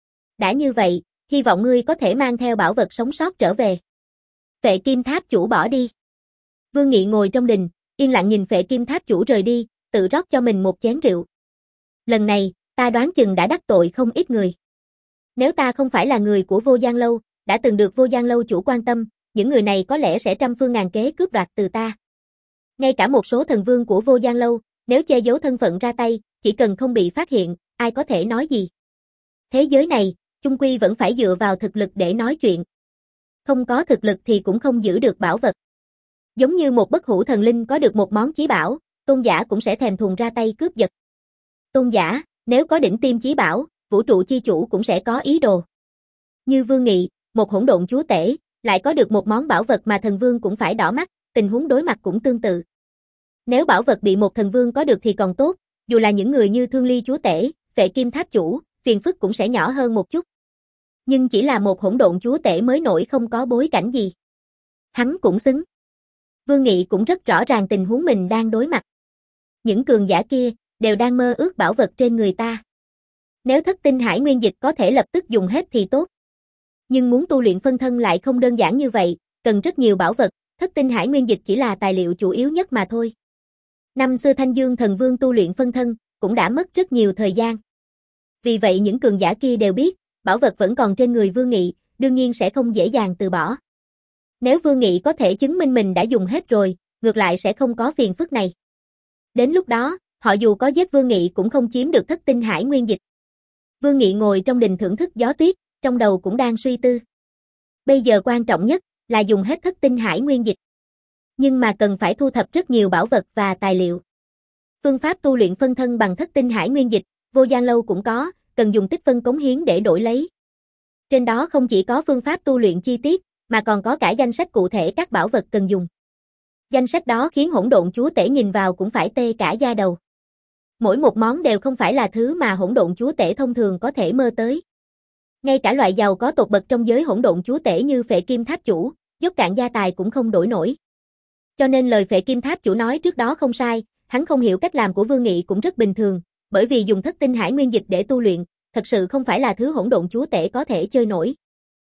Đã như vậy, hy vọng ngươi có thể mang theo bảo vật sống sót trở về. Phệ Kim Tháp chủ bỏ đi. Vương Nghị ngồi trong đình, yên lặng nhìn Phệ Kim Tháp chủ rời đi, tự rót cho mình một chén rượu. Lần này, ta đoán chừng đã đắc tội không ít người. Nếu ta không phải là người của Vô Gian Lâu, đã từng được Vô Gian Lâu chủ quan tâm, những người này có lẽ sẽ trăm phương ngàn kế cướp đoạt từ ta. Ngay cả một số thần vương của Vô Gian Lâu, nếu che giấu thân phận ra tay, chỉ cần không bị phát hiện, ai có thể nói gì. Thế giới này, chung quy vẫn phải dựa vào thực lực để nói chuyện. Không có thực lực thì cũng không giữ được bảo vật. Giống như một bất hủ thần linh có được một món chí bảo, tôn giả cũng sẽ thèm thuồng ra tay cướp giật. Tôn giả, nếu có đỉnh tiêm chí bảo, vũ trụ chi chủ cũng sẽ có ý đồ. Như Vương Nghị, một hỗn độn chúa tể, lại có được một món bảo vật mà thần vương cũng phải đỏ mắt, tình huống đối mặt cũng tương tự. Nếu bảo vật bị một thần vương có được thì còn tốt, dù là những người như Thương Ly chúa tể, Phệ Kim Tháp chủ, phiền phức cũng sẽ nhỏ hơn một chút. Nhưng chỉ là một hỗn độn chúa tể mới nổi không có bối cảnh gì. Hắn cũng xứng. Vương Nghị cũng rất rõ ràng tình huống mình đang đối mặt. Những cường giả kia, đều đang mơ ước bảo vật trên người ta. Nếu thất tinh hải nguyên dịch có thể lập tức dùng hết thì tốt. Nhưng muốn tu luyện phân thân lại không đơn giản như vậy, cần rất nhiều bảo vật, thất tinh hải nguyên dịch chỉ là tài liệu chủ yếu nhất mà thôi. Năm xưa Thanh Dương thần vương tu luyện phân thân, cũng đã mất rất nhiều thời gian. Vì vậy những cường giả kia đều biết, bảo vật vẫn còn trên người Vương Nghị, đương nhiên sẽ không dễ dàng từ bỏ. Nếu Vương Nghị có thể chứng minh mình đã dùng hết rồi, ngược lại sẽ không có phiền phức này. Đến lúc đó, họ dù có giết Vương Nghị cũng không chiếm được thất tinh hải nguyên dịch. Vương Nghị ngồi trong đình thưởng thức gió tuyết, trong đầu cũng đang suy tư. Bây giờ quan trọng nhất là dùng hết thất tinh hải nguyên dịch. Nhưng mà cần phải thu thập rất nhiều bảo vật và tài liệu. Phương pháp tu luyện phân thân bằng thất tinh hải nguyên dịch, Vô Gian Lâu cũng có, cần dùng tích phân cống hiến để đổi lấy. Trên đó không chỉ có phương pháp tu luyện chi tiết, mà còn có cả danh sách cụ thể các bảo vật cần dùng. Danh sách đó khiến hỗn độn chúa tể nhìn vào cũng phải tê cả da đầu. Mỗi một món đều không phải là thứ mà hỗn độn chúa tể thông thường có thể mơ tới. Ngay cả loại giàu có tột bậc trong giới hỗn độn chúa tể như Phệ Kim Tháp chủ, dốc cạn gia tài cũng không đổi nổi. Cho nên lời Phệ Kim Tháp chủ nói trước đó không sai, hắn không hiểu cách làm của Vương Nghị cũng rất bình thường, bởi vì dùng thất tinh hải nguyên dịch để tu luyện, thật sự không phải là thứ hỗn độn chúa tể có thể chơi nổi.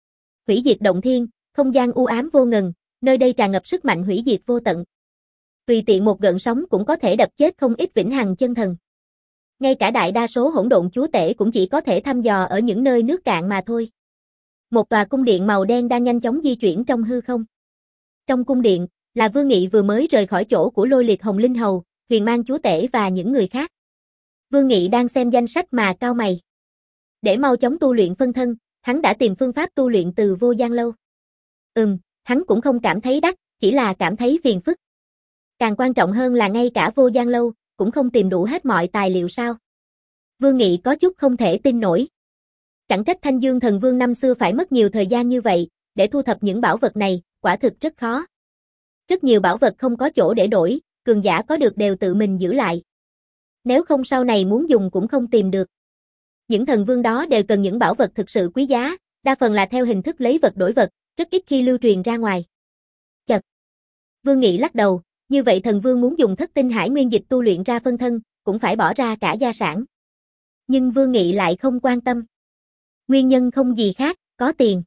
Hủy diệt động thiên, không gian u ám vô ngần, nơi đây tràn ngập sức mạnh hủy diệt vô tận. Tùy tiện một gợn sóng cũng có thể đập chết không ít vĩnh hằng chân thần. Ngay cả đại đa số hỗn độn chúa tể cũng chỉ có thể thăm dò ở những nơi nước cạn mà thôi. Một tòa cung điện màu đen đang nhanh chóng di chuyển trong hư không. Trong cung điện, là Vương Nghị vừa mới rời khỏi chỗ của Lôi Liệt Hồng Linh Hầu, Huyền Mang chúa tể và những người khác. Vương Nghị đang xem danh sách mà cau mày. Để mau chóng tu luyện phân thân, hắn đã tìm phương pháp tu luyện từ Vô Gian Lâu. Ừm, hắn cũng không cảm thấy đắt, chỉ là cảm thấy phiền phức. Càng quan trọng hơn là ngay cả Vô Gian Lâu, cũng không tìm đủ hết mọi tài liệu sao. Vương Nghị có chút không thể tin nổi. Chẳng trách Thanh Dương thần vương năm xưa phải mất nhiều thời gian như vậy, để thu thập những bảo vật này, quả thực rất khó. Rất nhiều bảo vật không có chỗ để đổi, cường giả có được đều tự mình giữ lại. Nếu không sau này muốn dùng cũng không tìm được. Những thần vương đó đều cần những bảo vật thực sự quý giá, đa phần là theo hình thức lấy vật đổi vật, rất ít khi lưu truyền ra ngoài. Chật. Vương Nghị lắc đầu, như vậy thần vương muốn dùng thất tinh hải nguyên dịch tu luyện ra phân thân, cũng phải bỏ ra cả gia sản. Nhưng Vương Nghị lại không quan tâm. Nguyên nhân không gì khác, có tiền.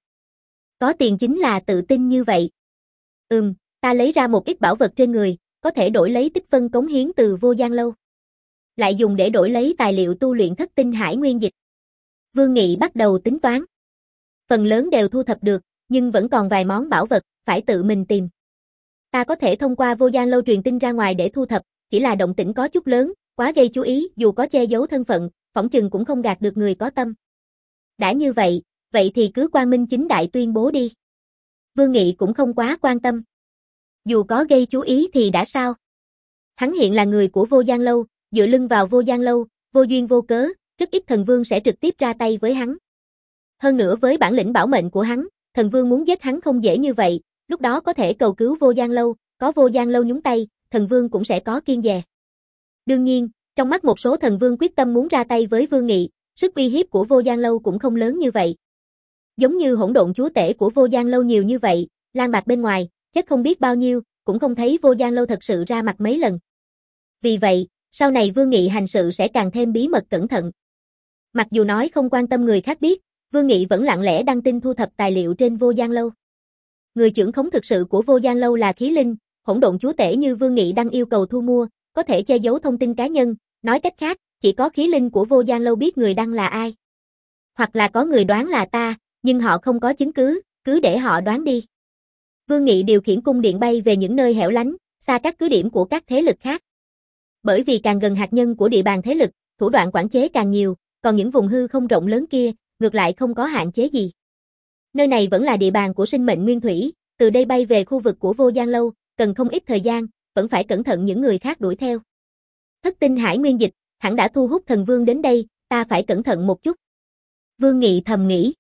Có tiền chính là tự tin như vậy. Ừm, ta lấy ra một ít bảo vật trên người, có thể đổi lấy tích phân cống hiến từ Vô Gian Lâu. Lại dùng để đổi lấy tài liệu tu luyện thất tinh hải nguyên dịch. Vương Nghị bắt đầu tính toán. Phần lớn đều thu thập được, nhưng vẫn còn vài món bảo vật, phải tự mình tìm. Ta có thể thông qua Vô Gian Lâu truyền tin ra ngoài để thu thập, chỉ là động tĩnh có chút lớn, quá gây chú ý, dù có che giấu thân phận, phỏng chừng cũng không gạt được người có tâm. Đã như vậy, Vậy thì cứ quang minh chính đại tuyên bố đi. Vương Nghị cũng không quá quan tâm. Dù có gây chú ý thì đã sao? Hắn hiện là người của Vô Gian Lâu, dựa lưng vào Vô Gian Lâu, vô duyên vô cớ, rất ít thần vương sẽ trực tiếp ra tay với hắn. Hơn nữa với bản lĩnh bảo mệnh của hắn, thần vương muốn giết hắn không dễ như vậy, lúc đó có thể cầu cứu Vô Gian Lâu, có Vô Gian Lâu nhúng tay, thần vương cũng sẽ có kiêng dè. Đương nhiên, trong mắt một số thần vương quyết tâm muốn ra tay với Vương Nghị, sức uy hiếp của Vô Gian Lâu cũng không lớn như vậy. Giống như hỗn độn chúa tể của Vô Gian Lâu nhiều như vậy, lang bạc bên ngoài, chắc không biết bao nhiêu, cũng không thấy Vô Gian Lâu thật sự ra mặt mấy lần. Vì vậy, sau này Vương Nghị hành sự sẽ càng thêm bí mật cẩn thận. Mặc dù nói không quan tâm người khác biết, Vương Nghị vẫn lặng lẽ đăng tin thu thập tài liệu trên Vô Gian Lâu. Người trưởng khống thực sự của Vô Gian Lâu là khí linh, hỗn độn chúa tể như Vương Nghị đang yêu cầu thu mua, có thể che giấu thông tin cá nhân, nói cách khác, chỉ có khí linh của Vô Gian Lâu biết người đăng là ai. Hoặc là có người đoán là ta, nhưng họ không có chứng cứ, cứ để họ đoán đi. Vương Nghị điều khiển cung điện bay về những nơi hẻo lánh, xa các cứ điểm của các thế lực khác. Bởi vì càng gần hạt nhân của địa bàn thế lực, thủ đoạn quản chế càng nhiều, còn những vùng hư không rộng lớn kia, ngược lại không có hạn chế gì. Nơi này vẫn là địa bàn của sinh mệnh nguyên thủy, từ đây bay về khu vực của Vô Gian Lâu, cần không ít thời gian, vẫn phải cẩn thận những người khác đuổi theo. Thất tinh hải nguyên dịch, hẳn đã thu hút thần vương đến đây, ta phải cẩn thận một chút. Vương Nghị thầm nghĩ.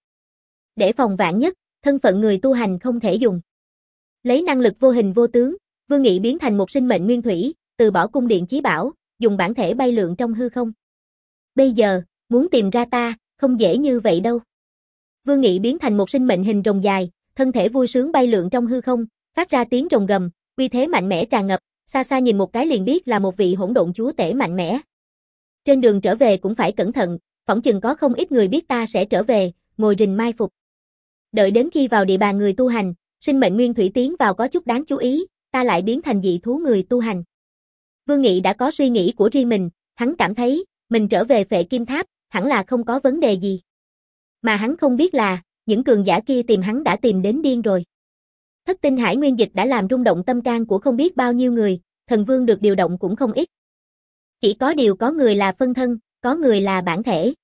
Để phòng vạn nhất, thân phận người tu hành không thể dùng. Lấy năng lực vô hình vô tướng, Vương Nghị biến thành một sinh mệnh nguyên thủy, từ bỏ cung điện chí bảo, dùng bản thể bay lượn trong hư không. Bây giờ, muốn tìm ra ta, không dễ như vậy đâu. Vương Nghị biến thành một sinh mệnh hình rồng dài, thân thể vui sướng bay lượn trong hư không, phát ra tiếng rồng gầm, uy thế mạnh mẽ tràn ngập, xa xa nhìn một cái liền biết là một vị hỗn độn chúa tể mạnh mẽ. Trên đường trở về cũng phải cẩn thận, phỏng chừng có không ít người biết ta sẽ trở về, ngồi rình mai phục. Đợi đến khi vào địa bàn người tu hành, sinh mệnh nguyên thủy tiến vào có chút đáng chú ý, ta lại biến thành dị thú người tu hành. Vương Nghị đã có suy nghĩ của riêng mình, hắn cảm thấy, mình trở về Phệ Kim Tháp, hẳn là không có vấn đề gì. Mà hắn không biết là, những cường giả kia tìm hắn đã tìm đến điên rồi. Thất tinh hải nguyên dịch đã làm rung động tâm can của không biết bao nhiêu người, thần vương được điều động cũng không ít. Chỉ có điều có người là phân thân, có người là bản thể.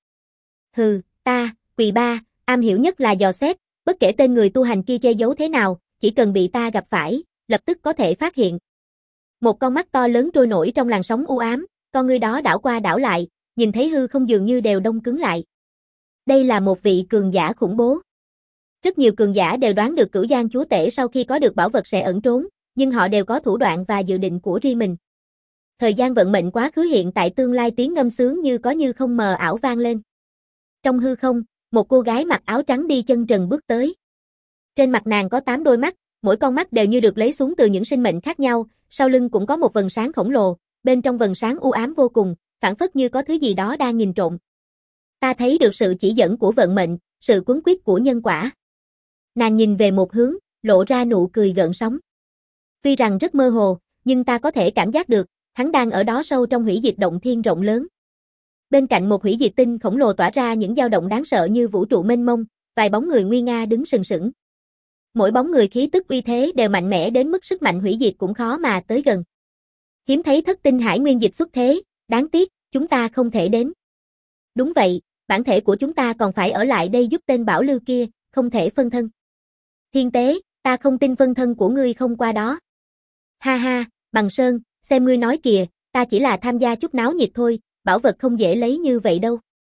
Hừ, ta, Quỳ Ba, am hiểu nhất là dò xét, bất kể tên người tu hành kia che giấu thế nào, chỉ cần bị ta gặp phải, lập tức có thể phát hiện. Một con mắt to lớn trôi nổi trong làn sóng u ám, con người đó đảo qua đảo lại, nhìn thấy hư không dường như đều đông cứng lại. Đây là một vị cường giả khủng bố. Rất nhiều cường giả đều đoán được Cửu Giang chúa tể sau khi có được bảo vật sẽ ẩn trốn, nhưng họ đều có thủ đoạn và dự định của riêng mình. Thời gian vận mệnh quá khứ hiện tại tương lai tiếng ngâm sướng như có như không mờ ảo vang lên. Trong hư không, một cô gái mặc áo trắng đi chân trần bước tới. Trên mặt nàng có tám đôi mắt, mỗi con mắt đều như được lấy xuống từ những sinh mệnh khác nhau, sau lưng cũng có một vầng sáng khổng lồ, bên trong vầng sáng u ám vô cùng, phảng phất như có thứ gì đó đang nhìn trộm. Ta thấy được sự chỉ dẫn của vận mệnh, sự cuốn quyết của nhân quả. Nàng nhìn về một hướng, lộ ra nụ cười gợn sóng. Tuy rằng rất mơ hồ, nhưng ta có thể cảm giác được, hắn đang ở đó sâu trong hủy diệt động thiên rộng lớn. Bên cạnh một hủy diệt tinh khổng lồ tỏa ra những dao động đáng sợ như vũ trụ mênh mông, vài bóng người nguy nga đứng sừng sững. Mỗi bóng người khí tức uy thế đều mạnh mẽ đến mức sức mạnh hủy diệt cũng khó mà tới gần. Hiếm thấy thất tinh hải nguyên dịch xuất thế, đáng tiếc, chúng ta không thể đến. Đúng vậy, bản thể của chúng ta còn phải ở lại đây giúp tên bảo lưu kia, không thể phân thân. Thiên Tế, ta không tin phân thân của ngươi không qua đó. Ha ha, Bằng Sơn, xem ngươi nói kìa, ta chỉ là tham gia chút náo nhiệt thôi, bảo vật không dễ lấy như vậy đâu.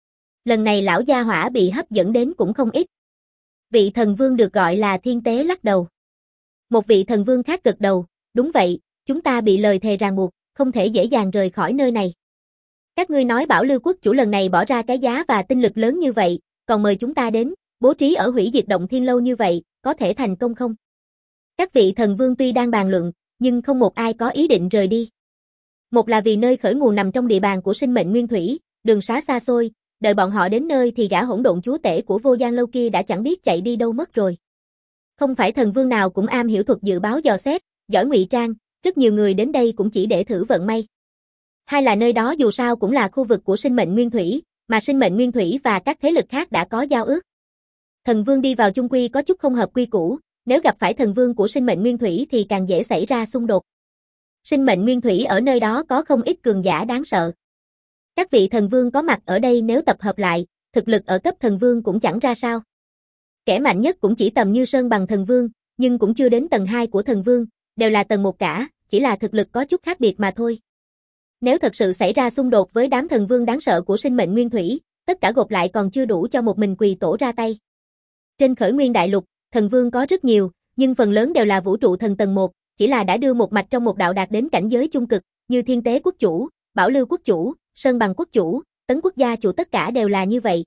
Lần này lão gia hỏa bị hấp dẫn đến cũng không ít. Vị thần vương được gọi là Thiên Tế lắc đầu. Một vị thần vương khác gật đầu, đúng vậy, chúng ta bị lời thề ràng buộc, không thể dễ dàng rời khỏi nơi này. Các ngươi nói bảo lưu quốc chủ lần này bỏ ra cái giá và tinh lực lớn như vậy, còn mời chúng ta đến, bố trí ở hủy diệt động thiên lâu như vậy, có thể thành công không? Các vị thần vương tuy đang bàn luận, nhưng không một ai có ý định rời đi. Một là vì nơi khởi nguồn nằm trong địa bàn của sinh mệnh nguyên thủy, đường xá xa xôi, đợi bọn họ đến nơi thì gã hỗn độn chúa tể của Vô Gian Lâu kia đã chẳng biết chạy đi đâu mất rồi. Không phải thần vương nào cũng am hiểu thuật dự báo dò xét, giỏi ngụy trang, rất nhiều người đến đây cũng chỉ để thử vận may. Hai là nơi đó dù sao cũng là khu vực của sinh mệnh nguyên thủy, mà sinh mệnh nguyên thủy và các thế lực khác đã có giao ước. Thần vương đi vào chung quy có chút không hợp quy củ, nếu gặp phải thần vương của sinh mệnh nguyên thủy thì càng dễ xảy ra xung đột. Sinh mệnh nguyên thủy ở nơi đó có không ít cường giả đáng sợ. Các vị thần vương có mặt ở đây nếu tập hợp lại, thực lực ở cấp thần vương cũng chẳng ra sao. Kẻ mạnh nhất cũng chỉ tầm như Sơn Bằng thần vương, nhưng cũng chưa đến tầng hai của thần vương, đều là tầng một cả, chỉ là thực lực có chút khác biệt mà thôi. Nếu thật sự xảy ra xung đột với đám thần vương đáng sợ của sinh mệnh nguyên thủy, tất cả gộp lại còn chưa đủ cho một mình quỳ tổ ra tay. Trên khởi nguyên đại lục, thần vương có rất nhiều, nhưng phần lớn đều là vũ trụ thần tầng một, chỉ là đã đưa một mạch trong một đạo đạt đến cảnh giới chung cực, như Thiên Tế quốc chủ, Bảo Lưu quốc chủ, Sơn Bằng quốc chủ, Tấn quốc gia chủ tất cả đều là như vậy.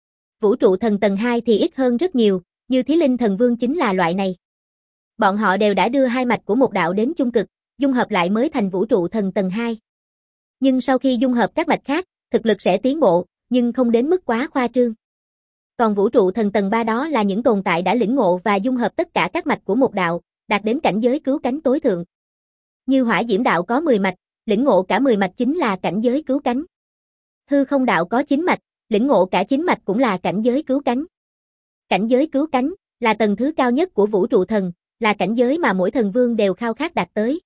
Vũ trụ thần tầng hai thì ít hơn rất nhiều, như Thí Linh thần vương chính là loại này. Bọn họ đều đã đưa hai mạch của một đạo đến chung cực, dung hợp lại mới thành vũ trụ thần tầng hai. Nhưng sau khi dung hợp các mạch khác, thực lực sẽ tiến bộ, nhưng không đến mức quá khoa trương. Còn vũ trụ thần tầng ba đó là những tồn tại đã lĩnh ngộ và dung hợp tất cả các mạch của một đạo, đạt đến cảnh giới cứu cánh tối thượng. Như Hỏa Diễm đạo có mười mạch, lĩnh ngộ cả mười mạch chính là cảnh giới cứu cánh. Hư Không đạo có chín mạch, lĩnh ngộ cả chín mạch cũng là cảnh giới cứu cánh. Cảnh giới cứu cánh là tầng thứ cao nhất của vũ trụ thần, là cảnh giới mà mỗi thần vương đều khao khát đạt tới.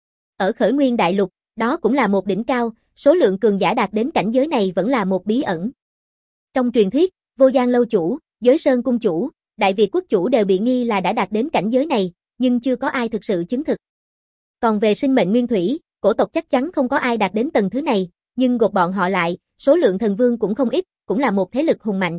Ở khởi nguyên đại lục, đó cũng là một đỉnh cao, số lượng cường giả đạt đến cảnh giới này vẫn là một bí ẩn. Trong truyền thuyết, Vô Giang lâu chủ, Giới Sơn cung chủ, Đại Việt quốc chủ đều bị nghi là đã đạt đến cảnh giới này, nhưng chưa có ai thực sự chứng thực. Còn về sinh mệnh nguyên thủy, cổ tộc chắc chắn không có ai đạt đến tầng thứ này, nhưng gộp bọn họ lại, số lượng thần vương cũng không ít, cũng là một thế lực hùng mạnh.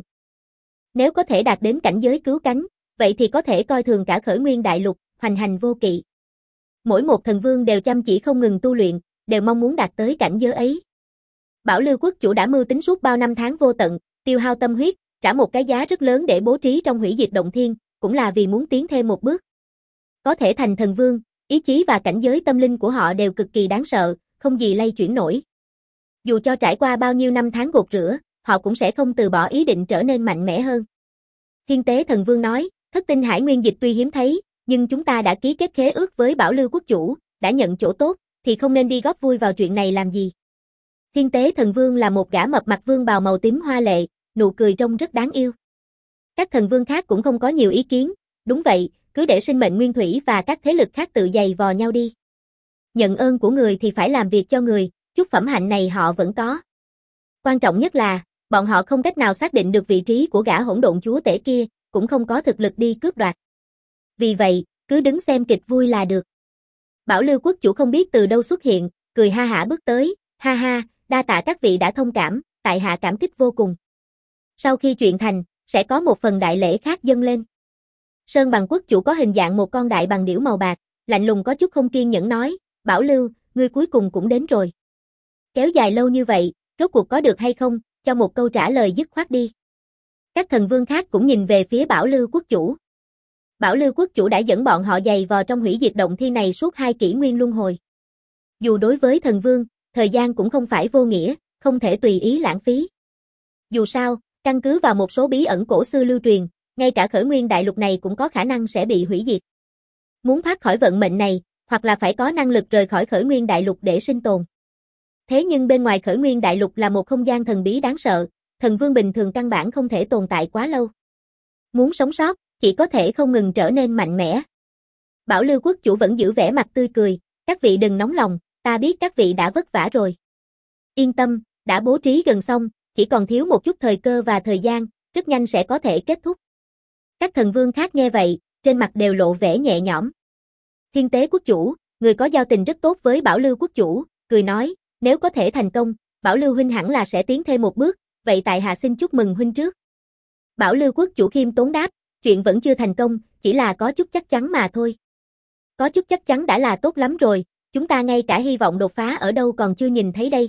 Nếu có thể đạt đến cảnh giới cứu cánh, vậy thì có thể coi thường cả khởi nguyên đại lục, hoành hành vô kỵ. Mỗi một thần vương đều chăm chỉ không ngừng tu luyện, đều mong muốn đạt tới cảnh giới ấy. Bảo Lưu quốc chủ đã mưu tính suốt bao năm tháng vô tận, tiêu hao tâm huyết, trả một cái giá rất lớn để bố trí trong hủy diệt động thiên, cũng là vì muốn tiến thêm một bước. Có thể thành thần vương, ý chí và cảnh giới tâm linh của họ đều cực kỳ đáng sợ, không gì lay chuyển nổi. Dù cho trải qua bao nhiêu năm tháng gột rửa, họ cũng sẽ không từ bỏ ý định trở nên mạnh mẽ hơn. Thiên Tế thần vương nói, thất tinh hải nguyên dịch tuy hiếm thấy, nhưng chúng ta đã ký kết khế ước với Bảo Lưu quốc chủ, đã nhận chỗ tốt, thì không nên đi góp vui vào chuyện này làm gì. Thiên Tế thần vương là một gã mập mặt vương bào màu tím hoa lệ, nụ cười trông rất đáng yêu. Các thần vương khác cũng không có nhiều ý kiến, đúng vậy, cứ để sinh mệnh nguyên thủy và các thế lực khác tự giày vò nhau đi. Nhận ơn của người thì phải làm việc cho người, chút phẩm hạnh này họ vẫn có. Quan trọng nhất là, bọn họ không cách nào xác định được vị trí của gã hỗn độn chúa tể kia, cũng không có thực lực đi cướp đoạt. Vì vậy, cứ đứng xem kịch vui là được. Bảo Lưu quốc chủ không biết từ đâu xuất hiện, cười ha hả bước tới, ha ha, đa tạ các vị đã thông cảm, tại hạ cảm kích vô cùng. Sau khi chuyện thành, sẽ có một phần đại lễ khác dâng lên. Sơn Bằng quốc chủ có hình dạng một con đại bằng điểu màu bạc, lạnh lùng có chút không kiên nhẫn nói, Bảo Lưu, ngươi cuối cùng cũng đến rồi. Kéo dài lâu như vậy, rốt cuộc có được hay không, cho một câu trả lời dứt khoát đi. Các thần vương khác cũng nhìn về phía Bảo Lưu quốc chủ. Bảo Lưu quốc chủ đã dẫn bọn họ giày vò trong hủy diệt động thiên này suốt hai kỷ nguyên luân hồi. Dù đối với thần vương, thời gian cũng không phải vô nghĩa, không thể tùy ý lãng phí. Dù sao, căn cứ vào một số bí ẩn cổ xưa lưu truyền, ngay cả khởi nguyên đại lục này cũng có khả năng sẽ bị hủy diệt. Muốn thoát khỏi vận mệnh này, hoặc là phải có năng lực rời khỏi khởi nguyên đại lục để sinh tồn. Thế nhưng bên ngoài khởi nguyên đại lục là một không gian thần bí đáng sợ, thần vương bình thường căn bản không thể tồn tại quá lâu. Muốn sống sót, chỉ có thể không ngừng trở nên mạnh mẽ. Bảo Lưu quốc chủ vẫn giữ vẻ mặt tươi cười, các vị đừng nóng lòng, ta biết các vị đã vất vả rồi. Yên tâm, đã bố trí gần xong, chỉ còn thiếu một chút thời cơ và thời gian, rất nhanh sẽ có thể kết thúc. Các thần vương khác nghe vậy, trên mặt đều lộ vẻ nhẹ nhõm. Thiên Tế quốc chủ, người có giao tình rất tốt với Bảo Lưu quốc chủ, cười nói, nếu có thể thành công, Bảo Lưu huynh hẳn là sẽ tiến thêm một bước, vậy tại hạ xin chúc mừng huynh trước. Bảo Lưu quốc chủ khiêm tốn đáp, chuyện vẫn chưa thành công, chỉ là có chút chắc chắn mà thôi. Có chút chắc chắn đã là tốt lắm rồi, chúng ta ngay cả hy vọng đột phá ở đâu còn chưa nhìn thấy đây.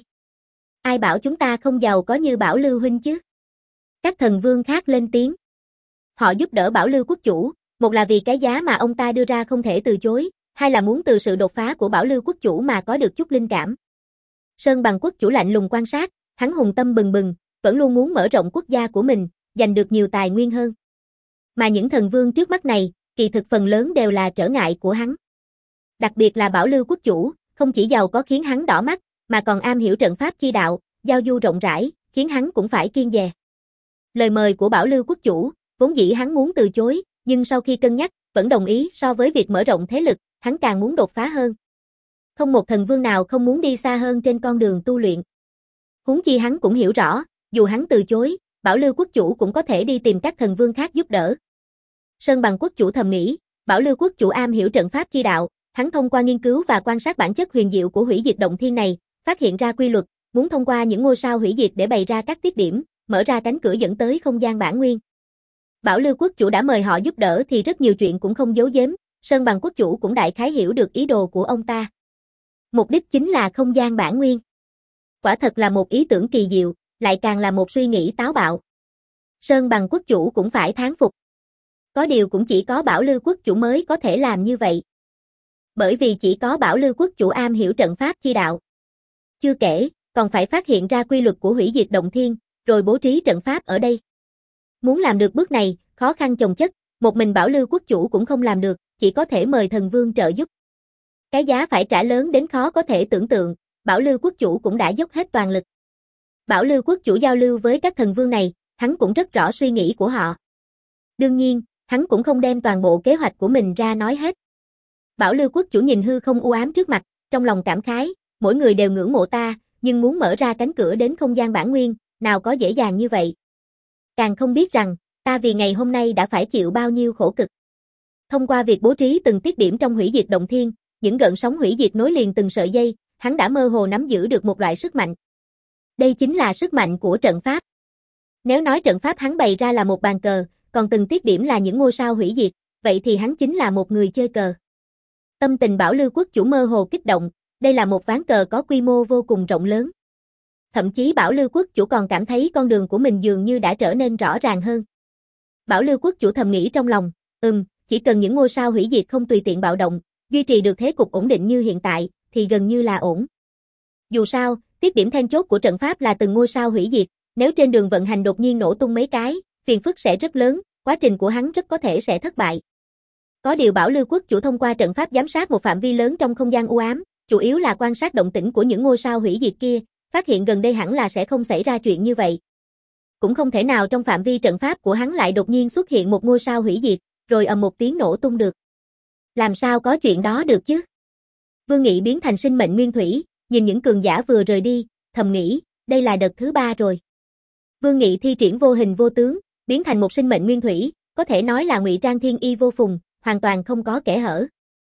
Ai bảo chúng ta không giàu có như Bảo Lưu huynh chứ? Các thần vương khác lên tiếng. Họ giúp đỡ Bảo Lưu quốc chủ, một là vì cái giá mà ông ta đưa ra không thể từ chối, hai là muốn từ sự đột phá của Bảo Lưu quốc chủ mà có được chút linh cảm. Sơn Bằng quốc chủ lạnh lùng quan sát, hắn hùng tâm bừng bừng, vẫn luôn muốn mở rộng quốc gia của mình, giành được nhiều tài nguyên hơn. Mà những thần vương trước mắt này, kỳ thực phần lớn đều là trở ngại của hắn. Đặc biệt là Bảo Lưu quốc chủ, không chỉ giàu có khiến hắn đỏ mắt, mà còn am hiểu trận pháp chi đạo, giao du rộng rãi, khiến hắn cũng phải kiêng dè. Lời mời của Bảo Lưu quốc chủ, vốn dĩ hắn muốn từ chối, nhưng sau khi cân nhắc, vẫn đồng ý. So với việc mở rộng thế lực, hắn càng muốn đột phá hơn. Không một thần vương nào không muốn đi xa hơn trên con đường tu luyện. Huống chi hắn cũng hiểu rõ, dù hắn từ chối, Bảo Lưu quốc chủ cũng có thể đi tìm các thần vương khác giúp đỡ. Sơn Bằng quốc chủ thầm nghĩ, Bảo Lưu quốc chủ am hiểu trận pháp chi đạo, hắn thông qua nghiên cứu và quan sát bản chất huyền diệu của hủy diệt động thiên này, phát hiện ra quy luật, muốn thông qua những ngôi sao hủy diệt để bày ra các tiết điểm, mở ra cánh cửa dẫn tới không gian bản nguyên. Bảo Lưu quốc chủ đã mời họ giúp đỡ thì rất nhiều chuyện cũng không giấu giếm, Sơn Bằng quốc chủ cũng đại khái hiểu được ý đồ của ông ta. Mục đích chính là không gian bản nguyên. Quả thật là một ý tưởng kỳ diệu, lại càng là một suy nghĩ táo bạo. Sơn Bằng quốc chủ cũng phải thán phục. Có điều cũng chỉ có Bảo Lưu quốc chủ mới có thể làm như vậy. Bởi vì chỉ có Bảo Lưu quốc chủ am hiểu trận pháp chi đạo. Chưa kể, còn phải phát hiện ra quy luật của hủy diệt động thiên, rồi bố trí trận pháp ở đây. Muốn làm được bước này, khó khăn chồng chất, một mình Bảo Lưu quốc chủ cũng không làm được, chỉ có thể mời thần vương trợ giúp. Cái giá phải trả lớn đến khó có thể tưởng tượng, Bảo Lưu quốc chủ cũng đã dốc hết toàn lực. Bảo Lưu quốc chủ giao lưu với các thần vương này, hắn cũng rất rõ suy nghĩ của họ. Đương nhiên, hắn cũng không đem toàn bộ kế hoạch của mình ra nói hết. Bảo Lưu quốc chủ nhìn hư không u ám trước mặt, trong lòng cảm khái, mỗi người đều ngưỡng mộ ta, nhưng muốn mở ra cánh cửa đến không gian bản nguyên, nào có dễ dàng như vậy. Càng không biết rằng, ta vì ngày hôm nay đã phải chịu bao nhiêu khổ cực. Thông qua việc bố trí từng tiết điểm trong hủy diệt động thiên, những gợn sóng hủy diệt nối liền từng sợi dây, hắn đã mơ hồ nắm giữ được một loại sức mạnh. Đây chính là sức mạnh của trận pháp. Nếu nói trận pháp hắn bày ra là một bàn cờ, còn từng tiết điểm là những ngôi sao hủy diệt, vậy thì hắn chính là một người chơi cờ. Tâm tình Bảo Lưu quốc chủ mơ hồ kích động, đây là một ván cờ có quy mô vô cùng rộng lớn. Thậm chí Bảo Lưu quốc chủ còn cảm thấy con đường của mình dường như đã trở nên rõ ràng hơn. Bảo Lưu quốc chủ thầm nghĩ trong lòng, ừm, chỉ cần những ngôi sao hủy diệt không tùy tiện bạo động, duy trì được thế cục ổn định như hiện tại, thì gần như là ổn. Dù sao, tiết điểm then chốt của trận pháp là từng ngôi sao hủy diệt, nếu trên đường vận hành đột nhiên nổ tung mấy cái, phiền phức sẽ rất lớn, quá trình của hắn rất có thể sẽ thất bại. Có điều Bảo Lưu quốc chủ thông qua trận pháp giám sát một phạm vi lớn trong không gian u ám, chủ yếu là quan sát động tĩnh của những ngôi sao hủy diệt kia, phát hiện gần đây hẳn là sẽ không xảy ra chuyện như vậy. Cũng không thể nào trong phạm vi trận pháp của hắn lại đột nhiên xuất hiện một ngôi sao hủy diệt, rồi ầm một tiếng nổ tung được. Làm sao có chuyện đó được chứ? Vương Nghị biến thành sinh mệnh nguyên thủy, nhìn những cường giả vừa rời đi, thầm nghĩ, đây là đợt thứ ba rồi. Vương Nghị thi triển vô hình vô tướng, biến thành một sinh mệnh nguyên thủy, có thể nói là ngụy trang thiên y vô phùng, hoàn toàn không có kẽ hở.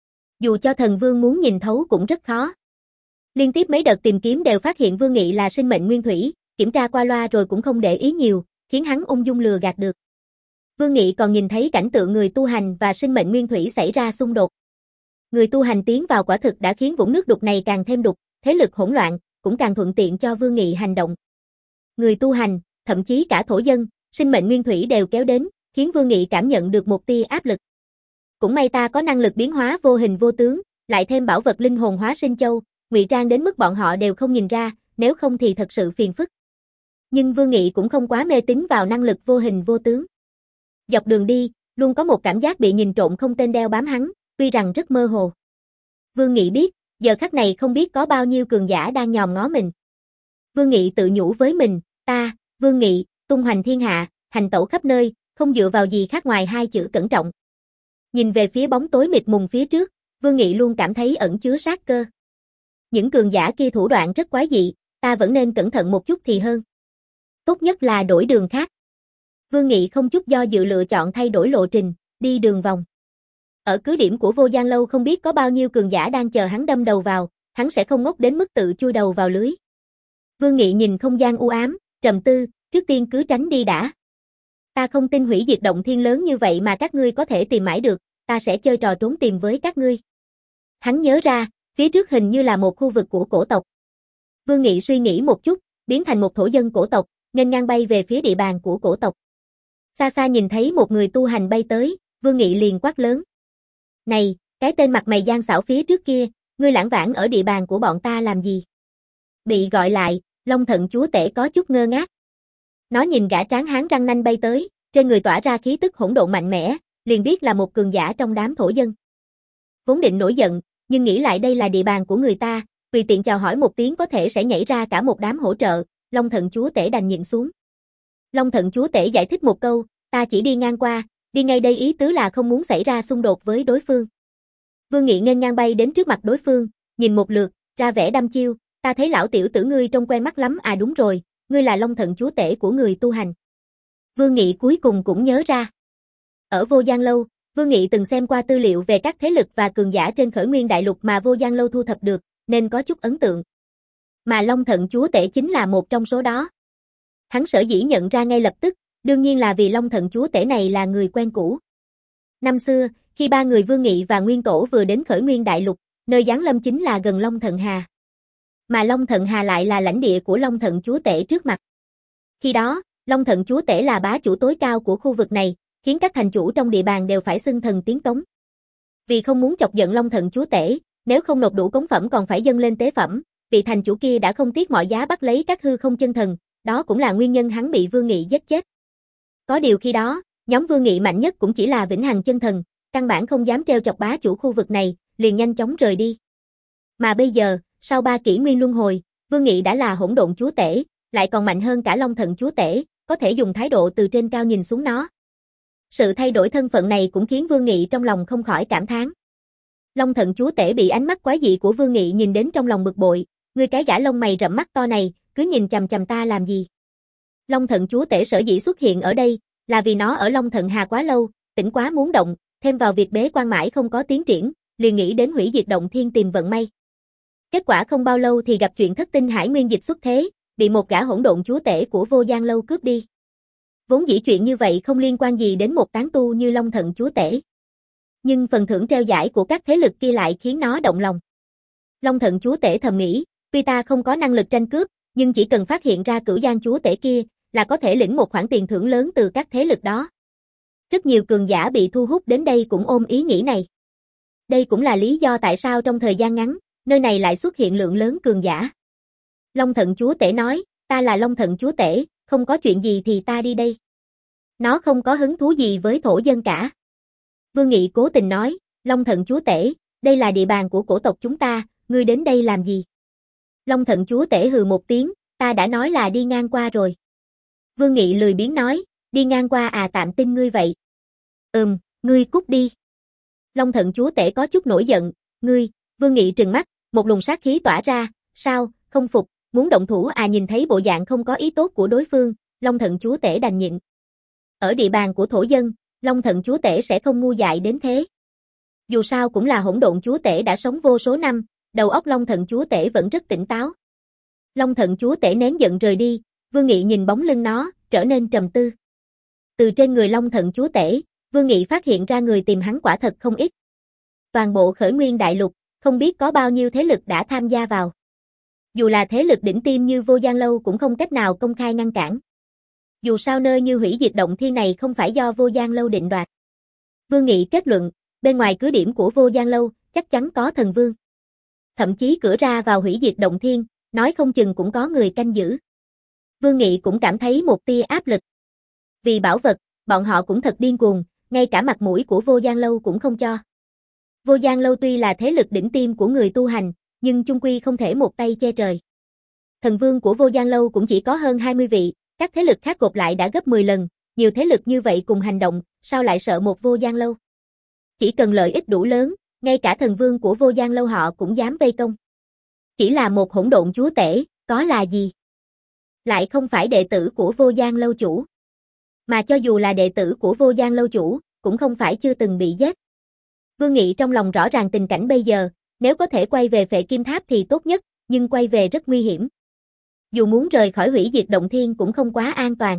Dù cho thần vương muốn nhìn thấu cũng rất khó. Liên tiếp mấy đợt tìm kiếm đều phát hiện Vương Nghị là sinh mệnh nguyên thủy, kiểm tra qua loa rồi cũng không để ý nhiều, khiến hắn ung dung lừa gạt được. Vương Nghị còn nhìn thấy cảnh tượng người tu hành và sinh mệnh nguyên thủy xảy ra xung đột. Người tu hành tiến vào quả thực đã khiến vũng nước đục này càng thêm đục, thế lực hỗn loạn, cũng càng thuận tiện cho Vương Nghị hành động. Người tu hành, thậm chí cả thổ dân, sinh mệnh nguyên thủy đều kéo đến, khiến Vương Nghị cảm nhận được một tia áp lực. Cũng may ta có năng lực biến hóa vô hình vô tướng, lại thêm bảo vật linh hồn hóa sinh châu, ngụy trang đến mức bọn họ đều không nhìn ra, nếu không thì thật sự phiền phức. Nhưng Vương Nghị cũng không quá mê tín vào năng lực vô hình vô tướng. Dọc đường đi, luôn có một cảm giác bị nhìn trộm không tên đeo bám hắn, tuy rằng rất mơ hồ. Vương Nghị biết, giờ khắc này không biết có bao nhiêu cường giả đang nhòm ngó mình. Vương Nghị tự nhủ với mình, ta, Vương Nghị, tung hoành thiên hạ, hành tẩu khắp nơi, không dựa vào gì khác ngoài hai chữ cẩn trọng. Nhìn về phía bóng tối mịt mùng phía trước, Vương Nghị luôn cảm thấy ẩn chứa sát cơ. Những cường giả kia thủ đoạn rất quái dị, ta vẫn nên cẩn thận một chút thì hơn. Tốt nhất là đổi đường khác. Vương Nghị không chút do dự lựa chọn thay đổi lộ trình, đi đường vòng. Ở cứ điểm của Vô Gian Lâu không biết có bao nhiêu cường giả đang chờ hắn đâm đầu vào, hắn sẽ không ngốc đến mức tự chui đầu vào lưới. Vương Nghị nhìn không gian u ám, trầm tư, trước tiên cứ tránh đi đã. Ta không tin hủy diệt động thiên lớn như vậy mà các ngươi có thể tìm mãi được, ta sẽ chơi trò trốn tìm với các ngươi. Hắn nhớ ra, phía trước hình như là một khu vực của cổ tộc. Vương Nghị suy nghĩ một chút, biến thành một thổ dân cổ tộc, nghênh ngang bay về phía địa bàn của cổ tộc. Xa xa nhìn thấy một người tu hành bay tới, Vương Nghị liền quát lớn. Này, cái tên mặt mày gian xảo phía trước kia, ngươi lãng vãng ở địa bàn của bọn ta làm gì? Bị gọi lại, Long Thận chúa tể có chút ngơ ngác. Nó nhìn gã tráng hán răng nanh bay tới, trên người tỏa ra khí tức hỗn độn mạnh mẽ, liền biết là một cường giả trong đám thổ dân. Vốn định nổi giận, nhưng nghĩ lại đây là địa bàn của người ta, vì tiện chào hỏi một tiếng có thể sẽ nhảy ra cả một đám hỗ trợ, Long Thận chúa tể đành nhịn xuống. Long Thận chúa tể giải thích một câu, ta chỉ đi ngang qua, đi ngay đây ý tứ là không muốn xảy ra xung đột với đối phương. Vương Nghị nghênh ngang bay đến trước mặt đối phương, nhìn một lượt, ra vẻ đăm chiêu, ta thấy lão tiểu tử ngươi trông quen mắt lắm à đúng rồi, ngươi là Long Thận chúa tể của người tu hành. Vương Nghị cuối cùng cũng nhớ ra. Ở Vô Giang Lâu, Vương Nghị từng xem qua tư liệu về các thế lực và cường giả trên Khởi Nguyên Đại Lục mà Vô Giang Lâu thu thập được, nên có chút ấn tượng. Mà Long Thận Chúa Tể chính là một trong số đó. Hắn sở dĩ nhận ra ngay lập tức, đương nhiên là vì Long Thận Chúa Tể này là người quen cũ. Năm xưa, khi ba người Vương Nghị và Nguyên Tổ vừa đến Khởi Nguyên Đại Lục, nơi giáng lâm chính là gần Long Thận Hà. Mà Long Thận Hà lại là lãnh địa của Long Thận Chúa Tể trước mặt. Khi đó, Long Thận Chúa Tể là bá chủ tối cao của khu vực này, khiến các thành chủ trong địa bàn đều phải xưng thần tiếng cống. Vì không muốn chọc giận Long Thận Chúa Tể, nếu không nộp đủ cống phẩm còn phải dâng lên tế phẩm, vị thành chủ kia đã không tiếc mọi giá bắt lấy các hư không chân thần, đó cũng là nguyên nhân hắn bị Vương Nghị giết chết. Có điều khi đó, nhóm Vương Nghị mạnh nhất cũng chỉ là Vĩnh Hằng chân thần, căn bản không dám trêu chọc bá chủ khu vực này, liền nhanh chóng rời đi. Mà bây giờ, sau ba kỷ nguyên luân hồi, Vương Nghị đã là hỗn độn chúa tể, lại còn mạnh hơn cả Long Thận chúa tể, có thể dùng thái độ từ trên cao nhìn xuống nó. Sự thay đổi thân phận này cũng khiến Vương Nghị trong lòng không khỏi cảm thán. Long Thận chúa tể bị ánh mắt quái dị của Vương Nghị nhìn đến trong lòng bực bội, ngươi cái gã lông mày rậm mắt to này, cứ nhìn chằm chằm ta làm gì? Long Thận chúa tể sở dĩ xuất hiện ở đây, là vì nó ở Long Thận Hà quá lâu, tỉnh quá muốn động, thêm vào việc bế quan mãi không có tiến triển, liền nghĩ đến hủy diệt động thiên tìm vận may. Kết quả không bao lâu thì gặp chuyện thất tinh hải nguyên dịch xuất thế, bị một gã hỗn độn chúa tể của Vô Giang Lâu cướp đi. Vốn dĩ chuyện như vậy không liên quan gì đến một tán tu như Long Thận chúa tể. Nhưng phần thưởng treo giải của các thế lực kia lại khiến nó động lòng. Long Thận chúa tể thầm nghĩ, tuy ta không có năng lực tranh cướp, nhưng chỉ cần phát hiện ra Cửu Giang chúa tể kia, là có thể lĩnh một khoản tiền thưởng lớn từ các thế lực đó. Rất nhiều cường giả bị thu hút đến đây cũng ôm ý nghĩ này. Đây cũng là lý do tại sao trong thời gian ngắn, nơi này lại xuất hiện lượng lớn cường giả. Long Thận chúa tể nói, ta là Long Thận chúa tể, không có chuyện gì thì ta đi đây. Nó không có hứng thú gì với thổ dân cả. Vương Nghị cố tình nói, Long Thận chúa tể, đây là địa bàn của cổ tộc chúng ta, ngươi đến đây làm gì? Long Thận chúa tể hừ một tiếng, ta đã nói là đi ngang qua rồi. Vương Nghị lười biếng nói, đi ngang qua à, tạm tin ngươi vậy. Ừm, ngươi cút đi. Long Thận chúa tể có chút nổi giận, ngươi, Vương Nghị trừng mắt, một luồng sát khí tỏa ra, sao, không phục, muốn động thủ à? Nhìn thấy bộ dạng không có ý tốt của đối phương, Long Thận chúa tể đành nhịn. Ở địa bàn của thổ dân, Long Thận chúa tể sẽ không ngu dại đến thế. Dù sao cũng là hỗn độn chúa tể đã sống vô số năm, đầu óc Long Thận chúa tể vẫn rất tỉnh táo. Long Thận chúa tể nén giận rời đi, Vương Nghị nhìn bóng lưng nó, trở nên trầm tư. Từ trên người Long Thận chúa tể, Vương Nghị phát hiện ra người tìm hắn quả thật không ít. Toàn bộ Khởi Nguyên Đại Lục, không biết có bao nhiêu thế lực đã tham gia vào. Dù là thế lực đỉnh tiêm như Vô Giang Lâu cũng không cách nào công khai ngăn cản. Dù sao nơi như hủy diệt động thiên này không phải do Vô Giang Lâu định đoạt. Vương Nghị kết luận, bên ngoài cứ điểm của Vô Giang Lâu, chắc chắn có thần vương. Thậm chí cửa ra vào hủy diệt động thiên, nói không chừng cũng có người canh giữ. Vương Nghị cũng cảm thấy một tia áp lực. Vì bảo vật, bọn họ cũng thật điên cuồng, ngay cả mặt mũi của Vô Giang Lâu cũng không cho. Vô Giang Lâu tuy là thế lực đỉnh tiêm của người tu hành, nhưng chung quy không thể một tay che trời. Thần vương của Vô Giang Lâu cũng chỉ có hơn hai mươi vị, các thế lực khác gộp lại đã gấp mười lần, nhiều thế lực như vậy cùng hành động, sao lại sợ một Vô Giang Lâu? Chỉ cần lợi ích đủ lớn, ngay cả thần vương của Vô Giang Lâu họ cũng dám vây công. Chỉ là một hỗn độn chúa tể, có là gì? Lại không phải đệ tử của Vô Giang Lâu chủ. Mà cho dù là đệ tử của Vô Giang Lâu chủ, cũng không phải chưa từng bị giết. Vương Nghị trong lòng rõ ràng tình cảnh bây giờ, nếu có thể quay về Phệ Kim Tháp thì tốt nhất, nhưng quay về rất nguy hiểm. Dù muốn rời khỏi hủy diệt động thiên cũng không quá an toàn.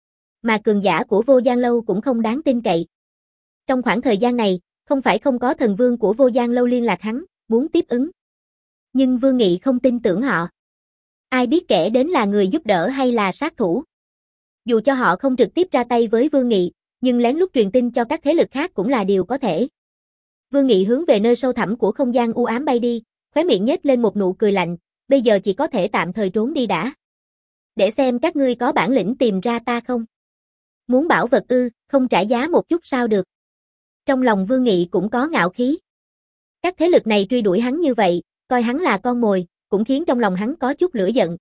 Mà cường giả của Vô Giang Lâu cũng không đáng tin cậy. Trong khoảng thời gian này, không phải không có thần vương của Vô Giang Lâu liên lạc hắn, muốn tiếp ứng. Nhưng Vương Nghị không tin tưởng họ. Ai biết kẻ đến là người giúp đỡ hay là sát thủ. Dù cho họ không trực tiếp ra tay với Vương Nghị, nhưng lén lút truyền tin cho các thế lực khác cũng là điều có thể. Vương Nghị hướng về nơi sâu thẳm của không gian u ám bay đi, khóe miệng nhếch lên một nụ cười lạnh, bây giờ chỉ có thể tạm thời trốn đi đã. Để xem các ngươi có bản lĩnh tìm ra ta không. Muốn bảo vật ư, không trả giá một chút sao được. Trong lòng Vương Nghị cũng có ngạo khí. Các thế lực này truy đuổi hắn như vậy, coi hắn là con mồi, cũng khiến trong lòng hắn có chút lửa giận.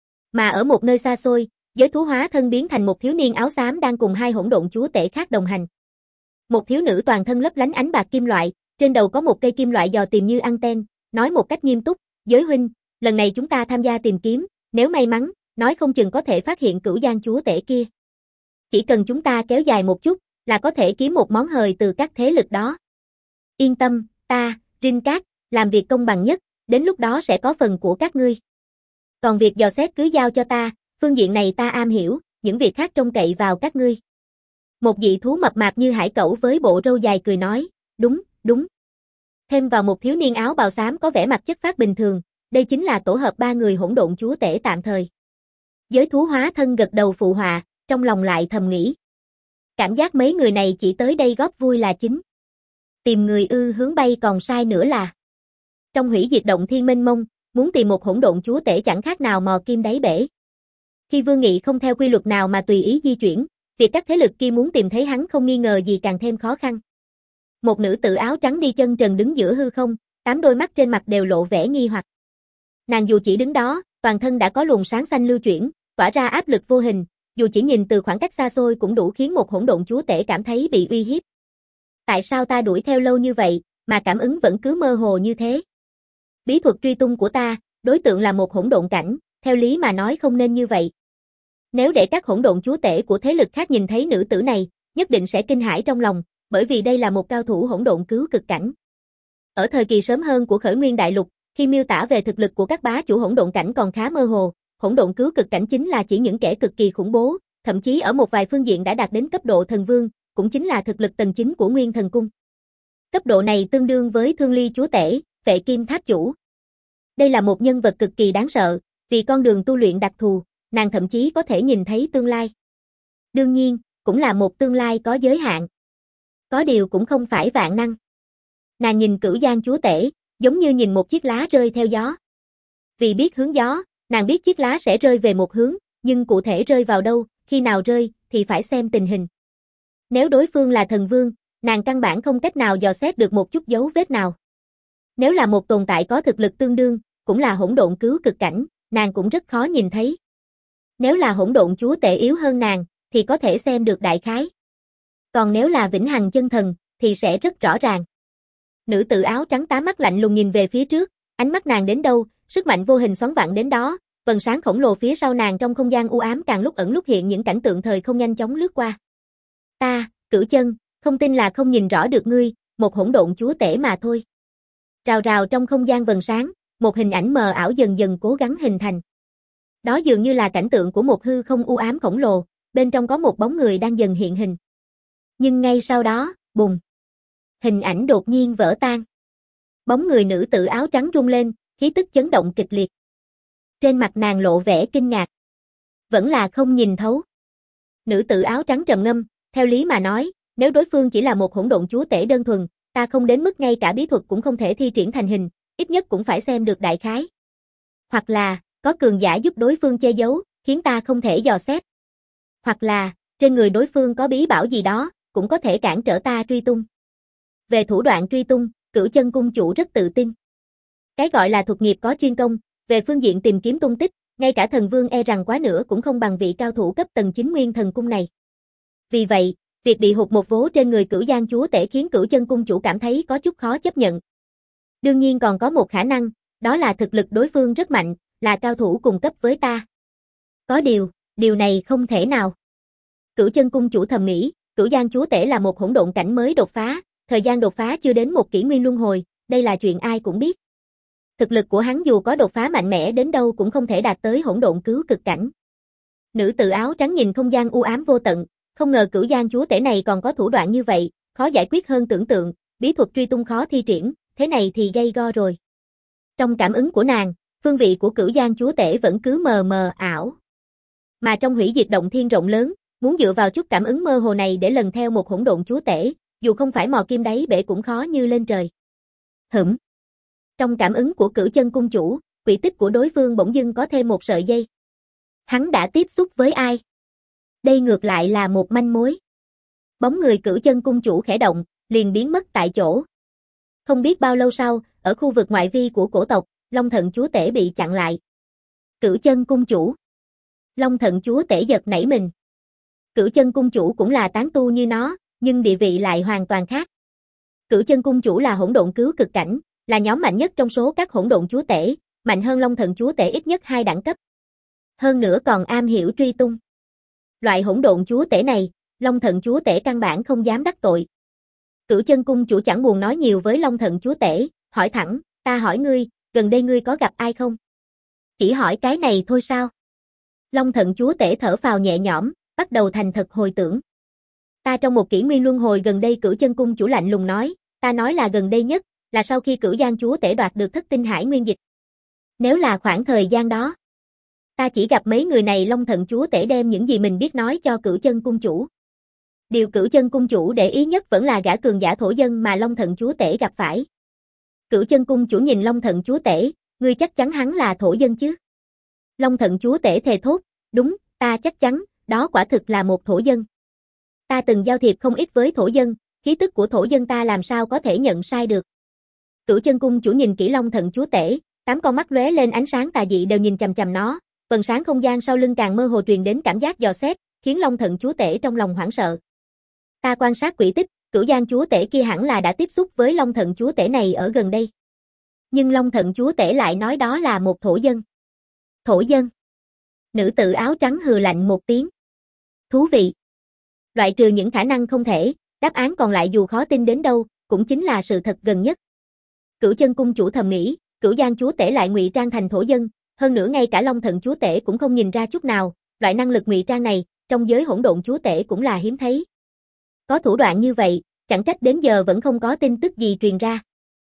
Mà ở một nơi xa xôi, giới thú hóa thân biến thành một thiếu niên áo xám đang cùng hai hỗn độn chúa tể khác đồng hành. Một thiếu nữ toàn thân lấp lánh ánh bạc kim loại, trên đầu có một cây kim loại dò tìm như anten, nói một cách nghiêm túc, giới huynh, lần này chúng ta tham gia tìm kiếm, nếu may mắn, nói không chừng có thể phát hiện Cửu Giang chúa tể kia. Chỉ cần chúng ta kéo dài một chút, là có thể kiếm một món hời từ các thế lực đó. Yên tâm, ta, Rin Cát, làm việc công bằng nhất, đến lúc đó sẽ có phần của các ngươi. Còn việc dò xét cứ giao cho ta, phương diện này ta am hiểu, những việc khác trông cậy vào các ngươi. Một dị thú mập mạp như hải cẩu với bộ râu dài cười nói, đúng, đúng. Thêm vào một thiếu niên áo bào xám có vẻ mặt chất phác bình thường, đây chính là tổ hợp ba người hỗn độn chúa tể tạm thời. Giới thú hóa thân gật đầu phụ họa, trong lòng lại thầm nghĩ. Cảm giác mấy người này chỉ tới đây góp vui là chính. Tìm người ư hướng bay còn sai nữa là. Trong hủy diệt động thiên mênh mông, muốn tìm một hỗn độn chúa tể chẳng khác nào mò kim đáy bể. Khi Vương Nghị không theo quy luật nào mà tùy ý di chuyển, việc các thế lực kia muốn tìm thấy hắn không nghi ngờ gì càng thêm khó khăn. Một nữ tử áo trắng đi chân trần đứng giữa hư không, tám đôi mắt trên mặt đều lộ vẻ nghi hoặc. Nàng dù chỉ đứng đó, toàn thân đã có luồng sáng xanh lưu chuyển, tỏa ra áp lực vô hình, dù chỉ nhìn từ khoảng cách xa xôi cũng đủ khiến một hỗn độn chúa tể cảm thấy bị uy hiếp. Tại sao ta đuổi theo lâu như vậy, mà cảm ứng vẫn cứ mơ hồ như thế? Bí thuật truy tung của ta, đối tượng là một hỗn độn cảnh, theo lý mà nói không nên như vậy. Nếu để các hỗn độn chúa tể của thế lực khác nhìn thấy nữ tử này, nhất định sẽ kinh hãi trong lòng, bởi vì đây là một cao thủ hỗn độn cứu cực cảnh. Ở thời kỳ sớm hơn của Khởi Nguyên Đại Lục, khi miêu tả về thực lực của các bá chủ hỗn độn cảnh còn khá mơ hồ, hỗn độn cứu cực cảnh chính là chỉ những kẻ cực kỳ khủng bố, thậm chí ở một vài phương diện đã đạt đến cấp độ thần vương, cũng chính là thực lực tầng chín của Nguyên Thần Cung. Cấp độ này tương đương với Thương Ly chúa tể, Vệ Kim tháp chủ. Đây là một nhân vật cực kỳ đáng sợ, vì con đường tu luyện đặc thù, nàng thậm chí có thể nhìn thấy tương lai. Đương nhiên, cũng là một tương lai có giới hạn. Có điều cũng không phải vạn năng. Nàng nhìn Cửu Giang chúa tể, giống như nhìn một chiếc lá rơi theo gió. Vì biết hướng gió, nàng biết chiếc lá sẽ rơi về một hướng, nhưng cụ thể rơi vào đâu, khi nào rơi, thì phải xem tình hình. Nếu đối phương là thần vương, nàng căn bản không cách nào dò xét được một chút dấu vết nào. Nếu là một tồn tại có thực lực tương đương, cũng là hỗn độn cứu cực cảnh, nàng cũng rất khó nhìn thấy. Nếu là hỗn độn chúa tể yếu hơn nàng, thì có thể xem được đại khái. Còn nếu là vĩnh hằng chân thần, thì sẽ rất rõ ràng. Nữ tử áo trắng tá mắt lạnh lùng nhìn về phía trước, ánh mắt nàng đến đâu, sức mạnh vô hình xoắn vặn đến đó, vầng sáng khổng lồ phía sau nàng trong không gian u ám càng lúc ẩn lúc hiện những cảnh tượng thời không nhanh chóng lướt qua. Ta, Cửu Chân, không tin là không nhìn rõ được ngươi, một hỗn độn chúa tể mà thôi. Rào rào trong không gian vầng sáng, một hình ảnh mờ ảo dần dần cố gắng hình thành. Đó dường như là cảnh tượng của một hư không u ám khổng lồ, bên trong có một bóng người đang dần hiện hình. Nhưng ngay sau đó, bùng, hình ảnh đột nhiên vỡ tan. Bóng người nữ tử áo trắng rung lên, khí tức chấn động kịch liệt. Trên mặt nàng lộ vẻ kinh ngạc. Vẫn là không nhìn thấu. Nữ tử áo trắng trầm ngâm, theo lý mà nói, nếu đối phương chỉ là một hỗn độn chúa tể đơn thuần, ta không đến mức ngay cả bí thuật cũng không thể thi triển thành hình, ít nhất cũng phải xem được đại khái. Hoặc là, có cường giả giúp đối phương che giấu, khiến ta không thể dò xét. Hoặc là, trên người đối phương có bí bảo gì đó, cũng có thể cản trở ta truy tung. Về thủ đoạn truy tung, Cửu Chân cung chủ rất tự tin. Cái gọi là thuật nghiệp có chuyên công, về phương diện tìm kiếm tung tích, ngay cả thần vương e rằng quá nữa cũng không bằng vị cao thủ cấp tầng chín Nguyên Thần cung này. Vì vậy, việc bị hụt một vố trên người Cửu Giang chúa tể khiến Cửu Chân cung chủ cảm thấy có chút khó chấp nhận. Đương nhiên còn có một khả năng, đó là thực lực đối phương rất mạnh, là cao thủ cùng cấp với ta. Có điều, điều này không thể nào. Cửu Chân cung chủ thầm nghĩ, Cửu Giang chúa tể là một hỗn độn cảnh mới đột phá, thời gian đột phá chưa đến một kỷ nguyên luân hồi, đây là chuyện ai cũng biết. Thực lực của hắn dù có đột phá mạnh mẽ đến đâu cũng không thể đạt tới hỗn độn cứu cực cảnh. Nữ tử áo trắng nhìn không gian u ám vô tận, không ngờ Cửu Giang chúa tể này còn có thủ đoạn như vậy, khó giải quyết hơn tưởng tượng, bí thuật truy tung khó thi triển, thế này thì gây go rồi. Trong cảm ứng của nàng, phương vị của Cửu Giang chúa tể vẫn cứ mờ mờ ảo. Mà trong hủy diệt động thiên rộng lớn, muốn dựa vào chút cảm ứng mơ hồ này để lần theo một hỗn độn chúa tể, dù không phải mò kim đáy bể cũng khó như lên trời. Hửm. Trong cảm ứng của Cửu Chân cung chủ, quỹ tích của đối phương bỗng dưng có thêm một sợi dây. Hắn đã tiếp xúc với ai? Đây ngược lại là một manh mối. Bóng người Cửu Chân cung chủ khẽ động, liền biến mất tại chỗ. Không biết bao lâu sau, ở khu vực ngoại vi của cổ tộc, Long Thận chúa tể bị chặn lại. Cửu Chân cung chủ. Long Thận chúa tể giật nảy mình. Cửu Chân cung chủ cũng là tán tu như nó, nhưng địa vị lại hoàn toàn khác. Cửu Chân cung chủ là hỗn độn cứu cực cảnh, là nhóm mạnh nhất trong số các hỗn độn chúa tể, mạnh hơn Long Thần chúa tể ít nhất hai đẳng cấp. Hơn nữa còn am hiểu truy tung. Loại hỗn độn chúa tể này, Long Thần Chúa Tể căn bản không dám đắc tội. Cửu Chân Cung chủ chẳng buồn nói nhiều với Long Thần Chúa Tể, hỏi thẳng, ta hỏi ngươi, gần đây ngươi có gặp ai không? Chỉ hỏi cái này thôi sao? Long Thần Chúa Tể thở phào nhẹ nhõm, bắt đầu thành thật hồi tưởng. Ta trong một kỷ nguyên luân hồi gần đây, Cửu Chân Cung chủ lạnh lùng nói, ta nói là gần đây nhất, là sau khi Cửu Giang Chúa Tể đoạt được Thất Tinh Hải Nguyên Dịch. Nếu là khoảng thời gian đó, ta chỉ gặp mấy người này. Long Thần Chúa Tể đem những gì mình biết nói cho Cửu Chân Cung chủ. Điều Cửu Chân Cung chủ để ý nhất vẫn là gã cường giả thổ dân mà Long Thần Chúa Tể gặp phải. Cửu Chân Cung chủ nhìn Long Thần Chúa Tể, ngươi chắc chắn hắn là thổ dân chứ? Long Thần Chúa Tể thề thốt, đúng, ta chắc chắn, đó quả thực là một thổ dân. Ta từng giao thiệp không ít với thổ dân, khí tức của thổ dân ta làm sao có thể nhận sai được. Cửu Chân Cung chủ nhìn kỹ Long Thần Chúa Tể, tám con mắt lóe lên ánh sáng tà dị đều nhìn chằm chằm nó, vầng sáng không gian sau lưng càng mơ hồ truyền đến cảm giác dò xét, khiến Long Thần Chúa Tể trong lòng hoảng sợ. Ta quan sát quỹ tích, Cửu Giang Chúa Tể kia hẳn là đã tiếp xúc với Long Thần Chúa Tể này ở gần đây. Nhưng Long Thần Chúa Tể lại nói đó là một thổ dân. Thổ dân? Nữ tử áo trắng hừ lạnh một tiếng. Thú vị. Loại trừ những khả năng không thể, đáp án còn lại dù khó tin đến đâu, cũng chính là sự thật gần nhất. Cửu Chân Cung chủ thầm nghĩ, Cửu Giang Chúa Tể lại ngụy trang thành thổ dân, hơn nữa ngay cả Long Thần Chúa Tể cũng không nhìn ra chút nào, loại năng lực ngụy trang này, trong giới hỗn độn chúa tể cũng là hiếm thấy. Có thủ đoạn như vậy, chẳng trách đến giờ vẫn không có tin tức gì truyền ra.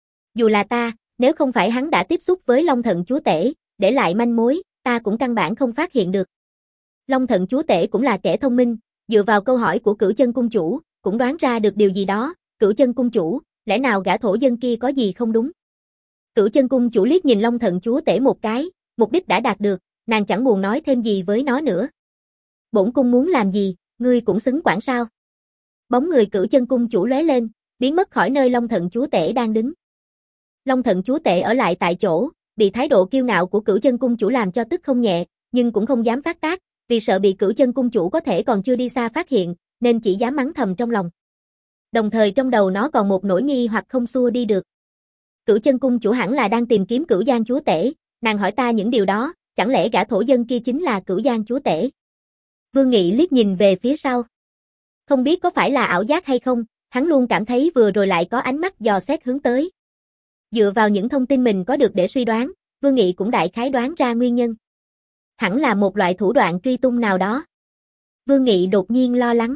Dù là ta, nếu không phải hắn đã tiếp xúc với Long Thần Chúa Tể, để lại manh mối, ta cũng căn bản không phát hiện được. Long Thần Chúa Tể cũng là kẻ thông minh, dựa vào câu hỏi của Cửu Chân Cung chủ, cũng đoán ra được điều gì đó. Cửu Chân Cung chủ, lẽ nào gã thổ dân kia có gì không đúng? Cửu Chân Cung chủ liếc nhìn Long Thần Chúa Tể một cái, mục đích đã đạt được, nàng chẳng buồn nói thêm gì với nó nữa. Bổn cung muốn làm gì, ngươi cũng xứng quản sao? Bóng người Cửu Chân Cung chủ lóe lên, biến mất khỏi nơi Long Thần Chúa Tể đang đứng. Long Thần Chúa Tể ở lại tại chỗ, bị thái độ kiêu ngạo của Cửu Chân Cung chủ làm cho tức không nhẹ, nhưng cũng không dám phát tác, vì sợ bị Cửu Chân Cung chủ có thể còn chưa đi xa phát hiện, nên chỉ dám mắng thầm trong lòng. Đồng thời trong đầu nó còn một nỗi nghi hoặc không xua đi được. Cửu Chân Cung chủ hẳn là đang tìm kiếm Cửu Giang Chúa Tể, nàng hỏi ta những điều đó, chẳng lẽ gã thổ dân kia chính là Cửu Giang Chúa Tể? Vương Nghị liếc nhìn về phía sau. Không biết có phải là ảo giác hay không, hắn luôn cảm thấy vừa rồi lại có ánh mắt dò xét hướng tới. Dựa vào những thông tin mình có được để suy đoán, Vương Nghị cũng đại khái đoán ra nguyên nhân. Hẳn là một loại thủ đoạn truy tung nào đó. Vương Nghị đột nhiên lo lắng.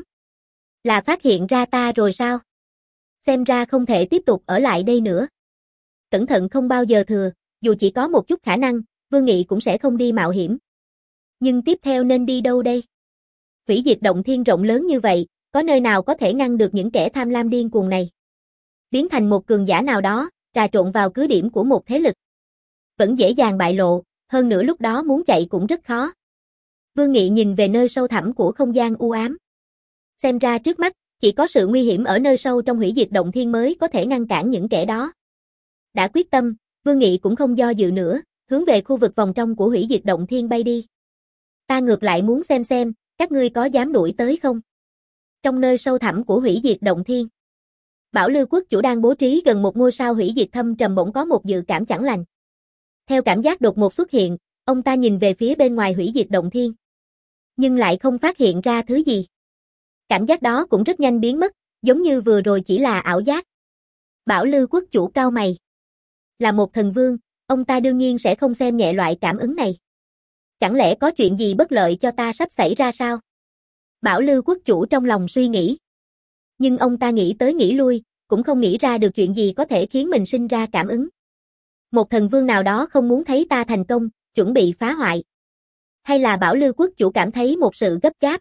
Là phát hiện ra ta rồi sao? Xem ra không thể tiếp tục ở lại đây nữa. Cẩn thận không bao giờ thừa, dù chỉ có một chút khả năng, Vương Nghị cũng sẽ không đi mạo hiểm. Nhưng tiếp theo nên đi đâu đây? Hủy diệt động thiên rộng lớn như vậy, có nơi nào có thể ngăn được những kẻ tham lam điên cuồng này? Biến thành một cường giả nào đó, trà trộn vào cứ điểm của một thế lực. Vẫn dễ dàng bại lộ, hơn nữa lúc đó muốn chạy cũng rất khó. Vương Nghị nhìn về nơi sâu thẳm của không gian u ám. Xem ra trước mắt, chỉ có sự nguy hiểm ở nơi sâu trong hủy diệt động thiên mới có thể ngăn cản những kẻ đó. Đã quyết tâm, Vương Nghị cũng không do dự nữa, hướng về khu vực vòng trong của hủy diệt động thiên bay đi. Ta ngược lại muốn xem xem, các ngươi có dám đuổi tới không? Trong nơi sâu thẳm của hủy diệt động thiên, Bảo Lưu Quốc chủ đang bố trí gần một ngôi sao hủy diệt thâm trầm bỗng có một dự cảm chẳng lành. Theo cảm giác đột ngột xuất hiện, ông ta nhìn về phía bên ngoài hủy diệt động thiên. Nhưng lại không phát hiện ra thứ gì. Cảm giác đó cũng rất nhanh biến mất, giống như vừa rồi chỉ là ảo giác. Bảo Lưu Quốc chủ cau mày. Là một thần vương, ông ta đương nhiên sẽ không xem nhẹ loại cảm ứng này. Chẳng lẽ có chuyện gì bất lợi cho ta sắp xảy ra sao? Bảo Lưu Quốc chủ trong lòng suy nghĩ. Nhưng ông ta nghĩ tới nghĩ lui, cũng không nghĩ ra được chuyện gì có thể khiến mình sinh ra cảm ứng. Một thần vương nào đó không muốn thấy ta thành công, chuẩn bị phá hoại. Hay là Bảo Lưu Quốc chủ cảm thấy một sự gấp gáp.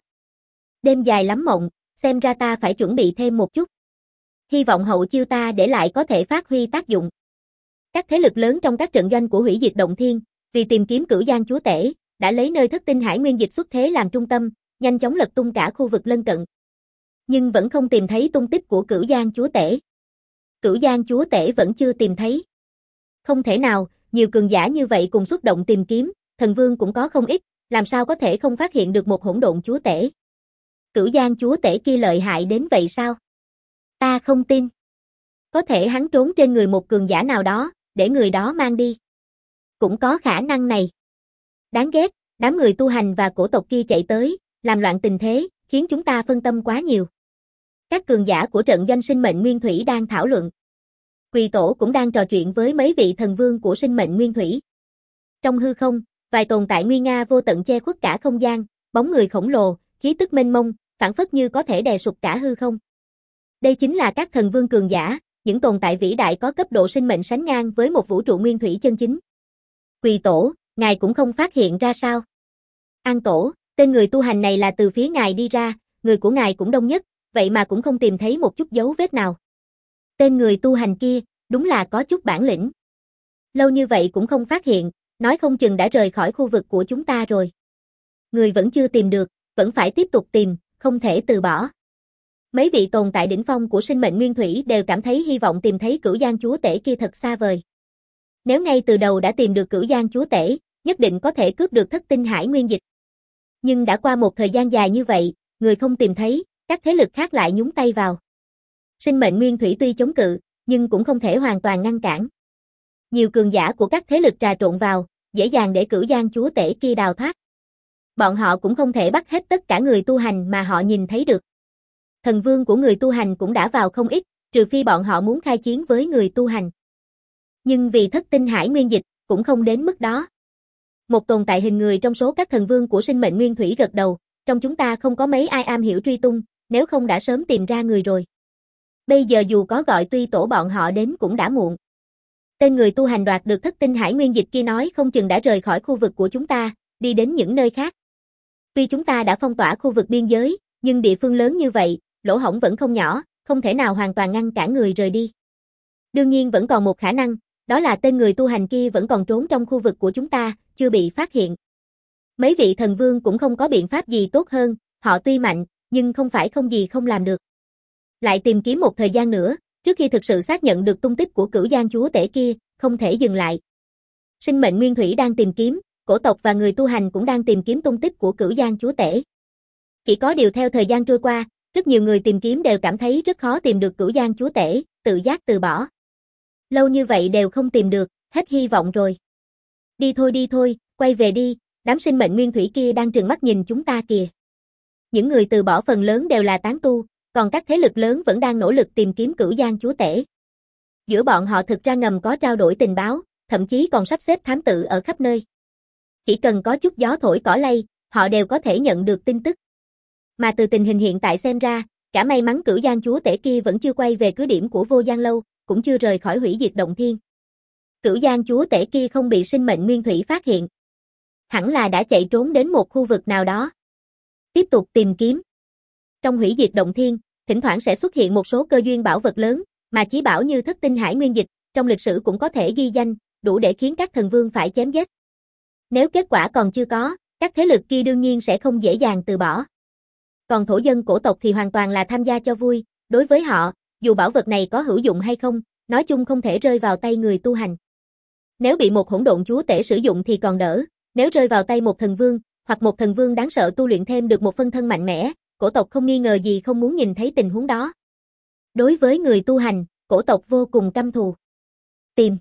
Đêm dài lắm mộng, xem ra ta phải chuẩn bị thêm một chút. Hy vọng hậu chiêu ta để lại có thể phát huy tác dụng. Các thế lực lớn trong các trận doanh của hủy diệt động thiên, vì tìm kiếm Cửu Giang Chúa Tể, đã lấy nơi Thất Tinh Hải Nguyên Dịch xuất thế làm trung tâm, nhanh chóng lật tung cả khu vực lân cận. Nhưng vẫn không tìm thấy tung tích của Cửu Giang Chúa Tể. Cửu Giang Chúa Tể vẫn chưa tìm thấy. Không thể nào, nhiều cường giả như vậy cùng xuất động tìm kiếm, thần vương cũng có không ít, làm sao có thể không phát hiện được một hỗn độn chúa tể. Cửu Giang Chúa Tể kia lợi hại đến vậy sao? Ta không tin. Có thể hắn trốn trên người một cường giả nào đó, để người đó mang đi. Cũng có khả năng này. Đáng ghét, đám người tu hành và cổ tộc kia chạy tới, làm loạn tình thế, khiến chúng ta phân tâm quá nhiều. Các cường giả của trận doanh sinh mệnh nguyên thủy đang thảo luận. Quỳ tổ cũng đang trò chuyện với mấy vị thần vương của sinh mệnh nguyên thủy. Trong hư không, vài tồn tại nguy nga vô tận che khuất cả không gian, bóng người khổng lồ, khí tức mênh mông, phảng phất như có thể đè sụp cả hư không. Đây chính là các thần vương cường giả, những tồn tại vĩ đại có cấp độ sinh mệnh sánh ngang với một vũ trụ nguyên thủy chân chính. Quỳ tổ, ngài cũng không phát hiện ra sao? An tổ, tên người tu hành này là từ phía ngài đi ra, người của ngài cũng đông nhất, vậy mà cũng không tìm thấy một chút dấu vết nào. Tên người tu hành kia, đúng là có chút bản lĩnh. Lâu như vậy cũng không phát hiện, nói không chừng đã rời khỏi khu vực của chúng ta rồi. Người vẫn chưa tìm được, vẫn phải tiếp tục tìm, không thể từ bỏ. Mấy vị tồn tại đỉnh phong của sinh mệnh nguyên thủy đều cảm thấy hy vọng tìm thấy Cửu Giang chúa tể kia thật xa vời. Nếu ngay từ đầu đã tìm được Cửu Giang chúa tể, nhất định có thể cướp được thất tinh hải nguyên dịch. Nhưng đã qua một thời gian dài như vậy, người không tìm thấy, các thế lực khác lại nhúng tay vào. Sinh mệnh nguyên thủy tuy chống cự, nhưng cũng không thể hoàn toàn ngăn cản. Nhiều cường giả của các thế lực trà trộn vào, dễ dàng để Cửu Giang chúa tể kia đào thoát. Bọn họ cũng không thể bắt hết tất cả người tu hành mà họ nhìn thấy được. Thần vương của người tu hành cũng đã vào không ít, trừ phi bọn họ muốn khai chiến với người tu hành. Nhưng vì thất tinh hải nguyên dịch, cũng không đến mức đó. Một tồn tại hình người trong số các thần vương của sinh mệnh nguyên thủy gật đầu, trong chúng ta không có mấy ai am hiểu truy tung, nếu không đã sớm tìm ra người rồi. Bây giờ dù có gọi tuy tổ bọn họ đến cũng đã muộn. Tên người tu hành đoạt được thất tinh hải nguyên dịch kia nói không chừng đã rời khỏi khu vực của chúng ta, đi đến những nơi khác. Tuy chúng ta đã phong tỏa khu vực biên giới, nhưng địa phương lớn như vậy, lỗ hổng vẫn không nhỏ, không thể nào hoàn toàn ngăn cản người rời đi. Đương nhiên vẫn còn một khả năng, đó là tên người tu hành kia vẫn còn trốn trong khu vực của chúng ta, chưa bị phát hiện. Mấy vị thần vương cũng không có biện pháp gì tốt hơn, họ tuy mạnh, nhưng không phải không gì không làm được. Lại tìm kiếm một thời gian nữa, trước khi thực sự xác nhận được tung tích của Cửu Giang chúa tể kia, không thể dừng lại. Sinh mệnh nguyên thủy đang tìm kiếm, cổ tộc và người tu hành cũng đang tìm kiếm tung tích của Cửu Giang chúa tể. Chỉ có điều theo thời gian trôi qua, rất nhiều người tìm kiếm đều cảm thấy rất khó tìm được Cửu Giang chúa tể, tự giác từ bỏ. Lâu như vậy đều không tìm được, hết hy vọng rồi. Đi thôi đi thôi, quay về đi, đám sinh mệnh nguyên thủy kia đang trừng mắt nhìn chúng ta kìa. Những người từ bỏ phần lớn đều là tán tu, còn các thế lực lớn vẫn đang nỗ lực tìm kiếm Cửu Giang chúa tể. Giữa bọn họ thực ra ngầm có trao đổi tình báo, thậm chí còn sắp xếp thám tử ở khắp nơi. Chỉ cần có chút gió thổi cỏ lay, họ đều có thể nhận được tin tức. Mà từ tình hình hiện tại xem ra, cả may mắn Cửu Giang chúa tể kia vẫn chưa quay về cứ điểm của Vô Giang Lâu, cũng chưa rời khỏi hủy diệt động thiên. Cửu Giang chúa tể kia không bị sinh mệnh nguyên thủy phát hiện. Hẳn là đã chạy trốn đến một khu vực nào đó. Tiếp tục tìm kiếm. Trong hủy diệt động thiên, thỉnh thoảng sẽ xuất hiện một số cơ duyên bảo vật lớn, mà chí bảo như thất tinh hải nguyên dịch, trong lịch sử cũng có thể ghi danh, đủ để khiến các thần vương phải chém giết. Nếu kết quả còn chưa có, các thế lực kia đương nhiên sẽ không dễ dàng từ bỏ. Còn thổ dân cổ tộc thì hoàn toàn là tham gia cho vui, đối với họ, dù bảo vật này có hữu dụng hay không, nói chung không thể rơi vào tay người tu hành. Nếu bị một hỗn độn chúa tể sử dụng thì còn đỡ, nếu rơi vào tay một thần vương, hoặc một thần vương đáng sợ tu luyện thêm được một phân thân mạnh mẽ, cổ tộc không nghi ngờ gì không muốn nhìn thấy tình huống đó. Đối với người tu hành, cổ tộc vô cùng căm thù. Tìm.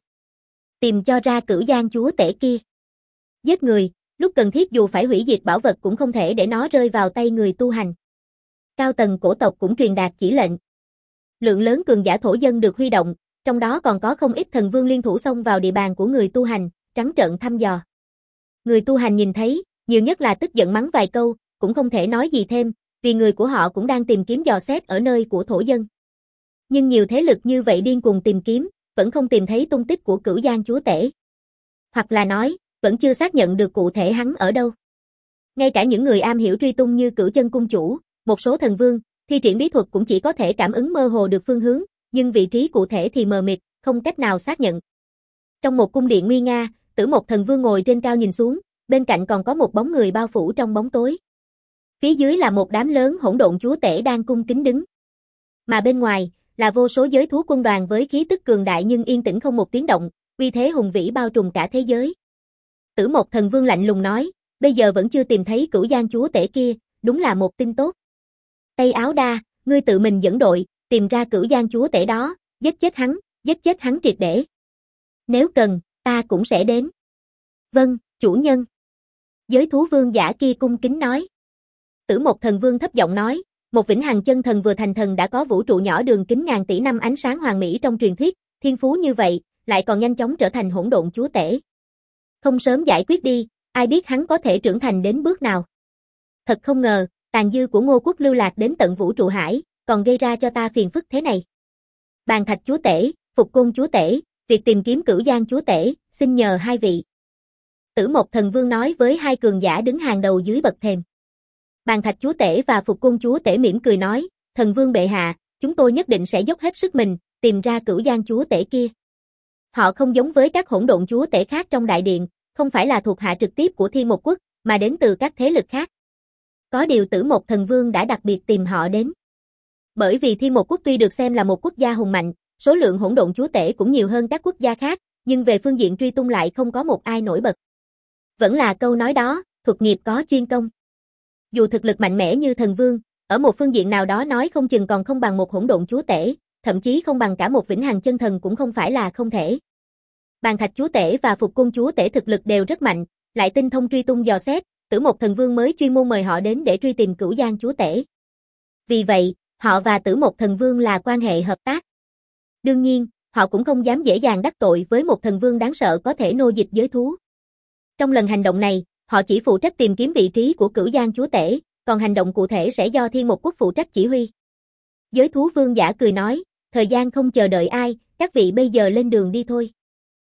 Tìm cho ra Cửu Giang chúa tể kia. Giết người, lúc cần thiết dù phải hủy diệt bảo vật cũng không thể để nó rơi vào tay người tu hành. Cao tầng cổ tộc cũng truyền đạt chỉ lệnh. Lượng lớn cường giả thổ dân được huy động, trong đó còn có không ít thần vương liên thủ xông vào địa bàn của người tu hành, trắng trợn thăm dò. Người tu hành nhìn thấy, nhiều nhất là tức giận mắng vài câu, cũng không thể nói gì thêm, vì người của họ cũng đang tìm kiếm dò xét ở nơi của thổ dân. Nhưng nhiều thế lực như vậy điên cuồng tìm kiếm, vẫn không tìm thấy tung tích của Cửu Giang chúa tể. Hoặc là nói, vẫn chưa xác nhận được cụ thể hắn ở đâu. Ngay cả những người am hiểu truy tung như Cửu Chân cung chủ, một số thần vương, thi triển bí thuật cũng chỉ có thể cảm ứng mơ hồ được phương hướng, nhưng vị trí cụ thể thì mờ mịt, không cách nào xác nhận. Trong một cung điện nguy nga, Tử Mộc thần vương ngồi trên cao nhìn xuống, bên cạnh còn có một bóng người bao phủ trong bóng tối. Phía dưới là một đám lớn hỗn độn chúa tể đang cung kính đứng. Mà bên ngoài, là vô số giới thú quân đoàn với khí tức cường đại nhưng yên tĩnh không một tiếng động, uy thế hùng vĩ bao trùm cả thế giới. Tử Mộc thần vương lạnh lùng nói, bây giờ vẫn chưa tìm thấy Cửu Giang chúa tể kia, đúng là một tin tốt. Tây Áo Đa, ngươi tự mình dẫn đội, tìm ra Cửu Giang chúa tể đó, giết chết hắn, giết chết hắn triệt để. Nếu cần, ta cũng sẽ đến. Vâng, chủ nhân. Giới thú vương giả kia cung kính nói. Tử Mộc Thần Vương thấp giọng nói, một vĩnh hằng chân thần vừa thành thần đã có vũ trụ nhỏ đường kính ngàn tỷ năm ánh sáng hoàn mỹ trong truyền thuyết, thiên phú như vậy, lại còn nhanh chóng trở thành hỗn độn chúa tể. Không sớm giải quyết đi, ai biết hắn có thể trưởng thành đến bước nào. Thật không ngờ, tàn dư của Ngô Quốc lưu lạc đến tận vũ trụ hải, còn gây ra cho ta phiền phức thế này. Bàn Thạch chúa tể, Phục Côn chúa tể, việc tìm kiếm Cửu Giang chúa tể, xin nhờ hai vị. Tử Mộc Thần Vương nói với hai cường giả đứng hàng đầu dưới bậc thềm. Bàn Thạch chúa tể và Phục Côn chúa tể mỉm cười nói, Thần Vương bệ hạ, chúng tôi nhất định sẽ dốc hết sức mình, tìm ra Cửu Giang chúa tể kia. Họ không giống với các hỗn độn chúa tể khác trong đại điện, không phải là thuộc hạ trực tiếp của Thiên Một Quốc, mà đến từ các thế lực khác. Có điều Tử Mộc Thần Vương đã đặc biệt tìm họ đến. Bởi vì Thiên Một Quốc tuy được xem là một quốc gia hùng mạnh, số lượng hỗn độn chúa tể cũng nhiều hơn các quốc gia khác, nhưng về phương diện truy tung lại không có một ai nổi bật. Vẫn là câu nói đó, thuật nghiệp có chuyên công. Dù thực lực mạnh mẽ như Thần Vương, ở một phương diện nào đó nói không chừng còn không bằng một hỗn độn chúa tể, thậm chí không bằng cả một vĩnh hằng chân thần cũng không phải là không thể. Bàn Thạch chúa tể và Phục Côn chúa tể thực lực đều rất mạnh, lại tinh thông truy tung dò xét, Tử Mộc Thần Vương mới chuyên môn mời họ đến để truy tìm Cửu Giang chúa tể. Vì vậy, họ và Tử Mộc Thần Vương là quan hệ hợp tác. Đương nhiên, họ cũng không dám dễ dàng đắc tội với một thần vương đáng sợ có thể nô dịch giới thú. Trong lần hành động này, họ chỉ phụ trách tìm kiếm vị trí của Cửu Giang chúa tể, còn hành động cụ thể sẽ do Thiên Một Quốc phụ trách chỉ huy. Giới thú vương giả cười nói, thời gian không chờ đợi ai, các vị bây giờ lên đường đi thôi.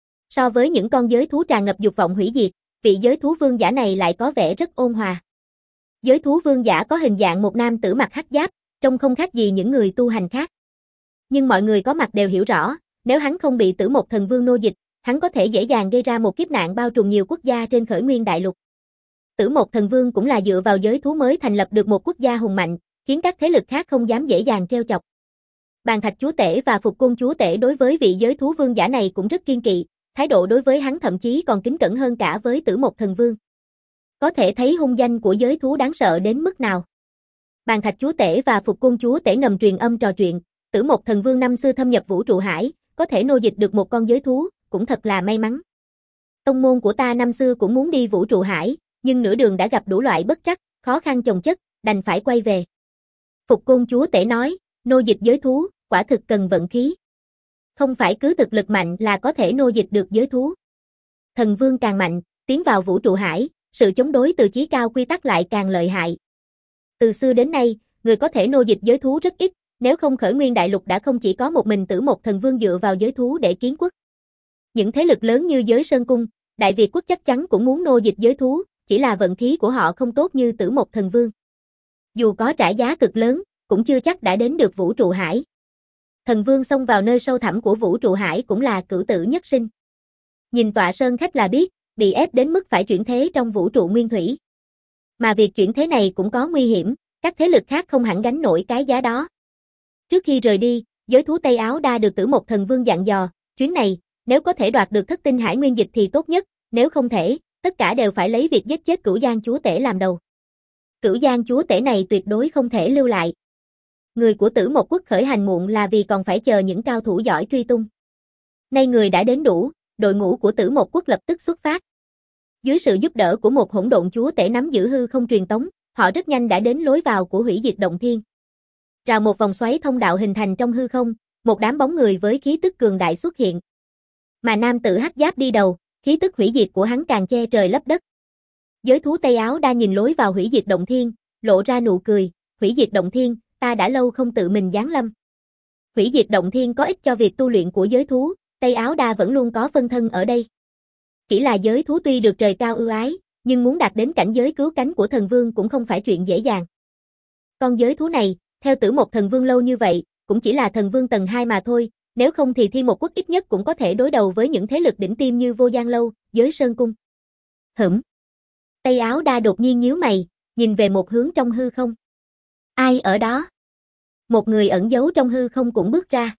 So với những con giới thú tràn ngập dục vọng hủy diệt, vị giới thú vương giả này lại có vẻ rất ôn hòa. Giới thú vương giả có hình dạng một nam tử mặc hắc giáp, trông không khác gì những người tu hành khác. Nhưng mọi người có mặt đều hiểu rõ, nếu hắn không bị Tử Mộc Thần Vương nô dịch, hắn có thể dễ dàng gây ra một kiếp nạn bao trùm nhiều quốc gia trên khởi nguyên đại lục. Tử Mộc Thần Vương cũng là dựa vào giới thú mới thành lập được một quốc gia hùng mạnh, khiến các thế lực khác không dám dễ dàng trêu chọc. Bàn Thạch chúa tể và Phục Côn chúa tể đối với vị giới thú vương giả này cũng rất kiên kỵ, thái độ đối với hắn thậm chí còn kính cẩn hơn cả với Tử Mộc Thần Vương. Có thể thấy hung danh của giới thú đáng sợ đến mức nào. Bàn Thạch chúa tể và Phục Côn chúa tể ngầm truyền âm trò chuyện, Tử Mộc Thần Vương năm xưa thâm nhập vũ trụ hải, có thể nô dịch được một con giới thú, cũng thật là may mắn. Tông môn của ta năm xưa cũng muốn đi vũ trụ hải, nhưng nửa đường đã gặp đủ loại bất trắc, khó khăn chồng chất, đành phải quay về. Phục Côn chúa tể nói, nô dịch giới thú, quả thực cần vận khí. Không phải cứ thực lực mạnh là có thể nô dịch được giới thú. Thần vương càng mạnh, tiến vào vũ trụ hải, sự chống đối từ chí cao quy tắc lại càng lợi hại. Từ xưa đến nay, người có thể nô dịch giới thú rất ít, nếu không khởi nguyên đại lục đã không chỉ có một mình Tử Mộc Thần Vương dựa vào giới thú để kiến quốc. Những thế lực lớn như giới Sơn Cung, Đại Việt quốc chắc chắn cũng muốn nô dịch giới thú, chỉ là vận khí của họ không tốt như Tử Mộc Thần Vương. Dù có trả giá cực lớn, cũng chưa chắc đã đến được vũ trụ hải. Thần Vương xông vào nơi sâu thẳm của vũ trụ hải cũng là cửu tử nhất sinh. Nhìn tọa sơn khách là biết, bị ép đến mức phải chuyển thế trong vũ trụ nguyên thủy. Mà việc chuyển thế này cũng có nguy hiểm, các thế lực khác không hẳn gánh nổi cái giá đó. Trước khi rời đi, giới thú Tây Áo Đa được Tử Mộc Thần Vương dặn dò, chuyến này, nếu có thể đoạt được thất tinh hải nguyên dịch thì tốt nhất, nếu không thể, tất cả đều phải lấy việc giết chết Cửu Giang chúa tể làm đầu. Cửu Giang chúa tể này tuyệt đối không thể lưu lại. Người của Tử Mộc Quốc khởi hành muộn là vì còn phải chờ những cao thủ giỏi truy tung. Nay người đã đến đủ, đội ngũ của Tử Mộc Quốc lập tức xuất phát. Dưới sự giúp đỡ của một hỗn độn chúa tể nắm giữ hư không truyền tống, họ rất nhanh đã đến lối vào của hủy diệt động thiên. Rào một vòng xoáy thông đạo hình thành trong hư không, một đám bóng người với khí tức cường đại xuất hiện. Mà nam tử hắc giáp đi đầu, khí tức hủy diệt của hắn càng che trời lấp đất. Giới thú Tây Áo Đa nhìn lối vào hủy diệt động thiên, lộ ra nụ cười, hủy diệt động thiên, ta đã lâu không tự mình giáng lâm. Hủy diệt động thiên có ích cho việc tu luyện của giới thú, Tây Áo Đa vẫn luôn có phân thân ở đây. Chỉ là giới thú tuy được trời cao ưu ái, nhưng muốn đạt đến cảnh giới cứu cánh của thần vương cũng không phải chuyện dễ dàng. Con giới thú này, theo Tử Mộc Thần Vương lâu như vậy, cũng chỉ là thần vương tầng hai mà thôi, nếu không thì Thiên Một Quốc ít nhất cũng có thể đối đầu với những thế lực đỉnh tiêm như Vô Gian Lâu, giới Sơn Cung. Hửm. Tây Áo Đa đột nhiên nhíu mày, nhìn về một hướng trong hư không. Ai ở đó? Một người ẩn giấu trong hư không cũng bước ra.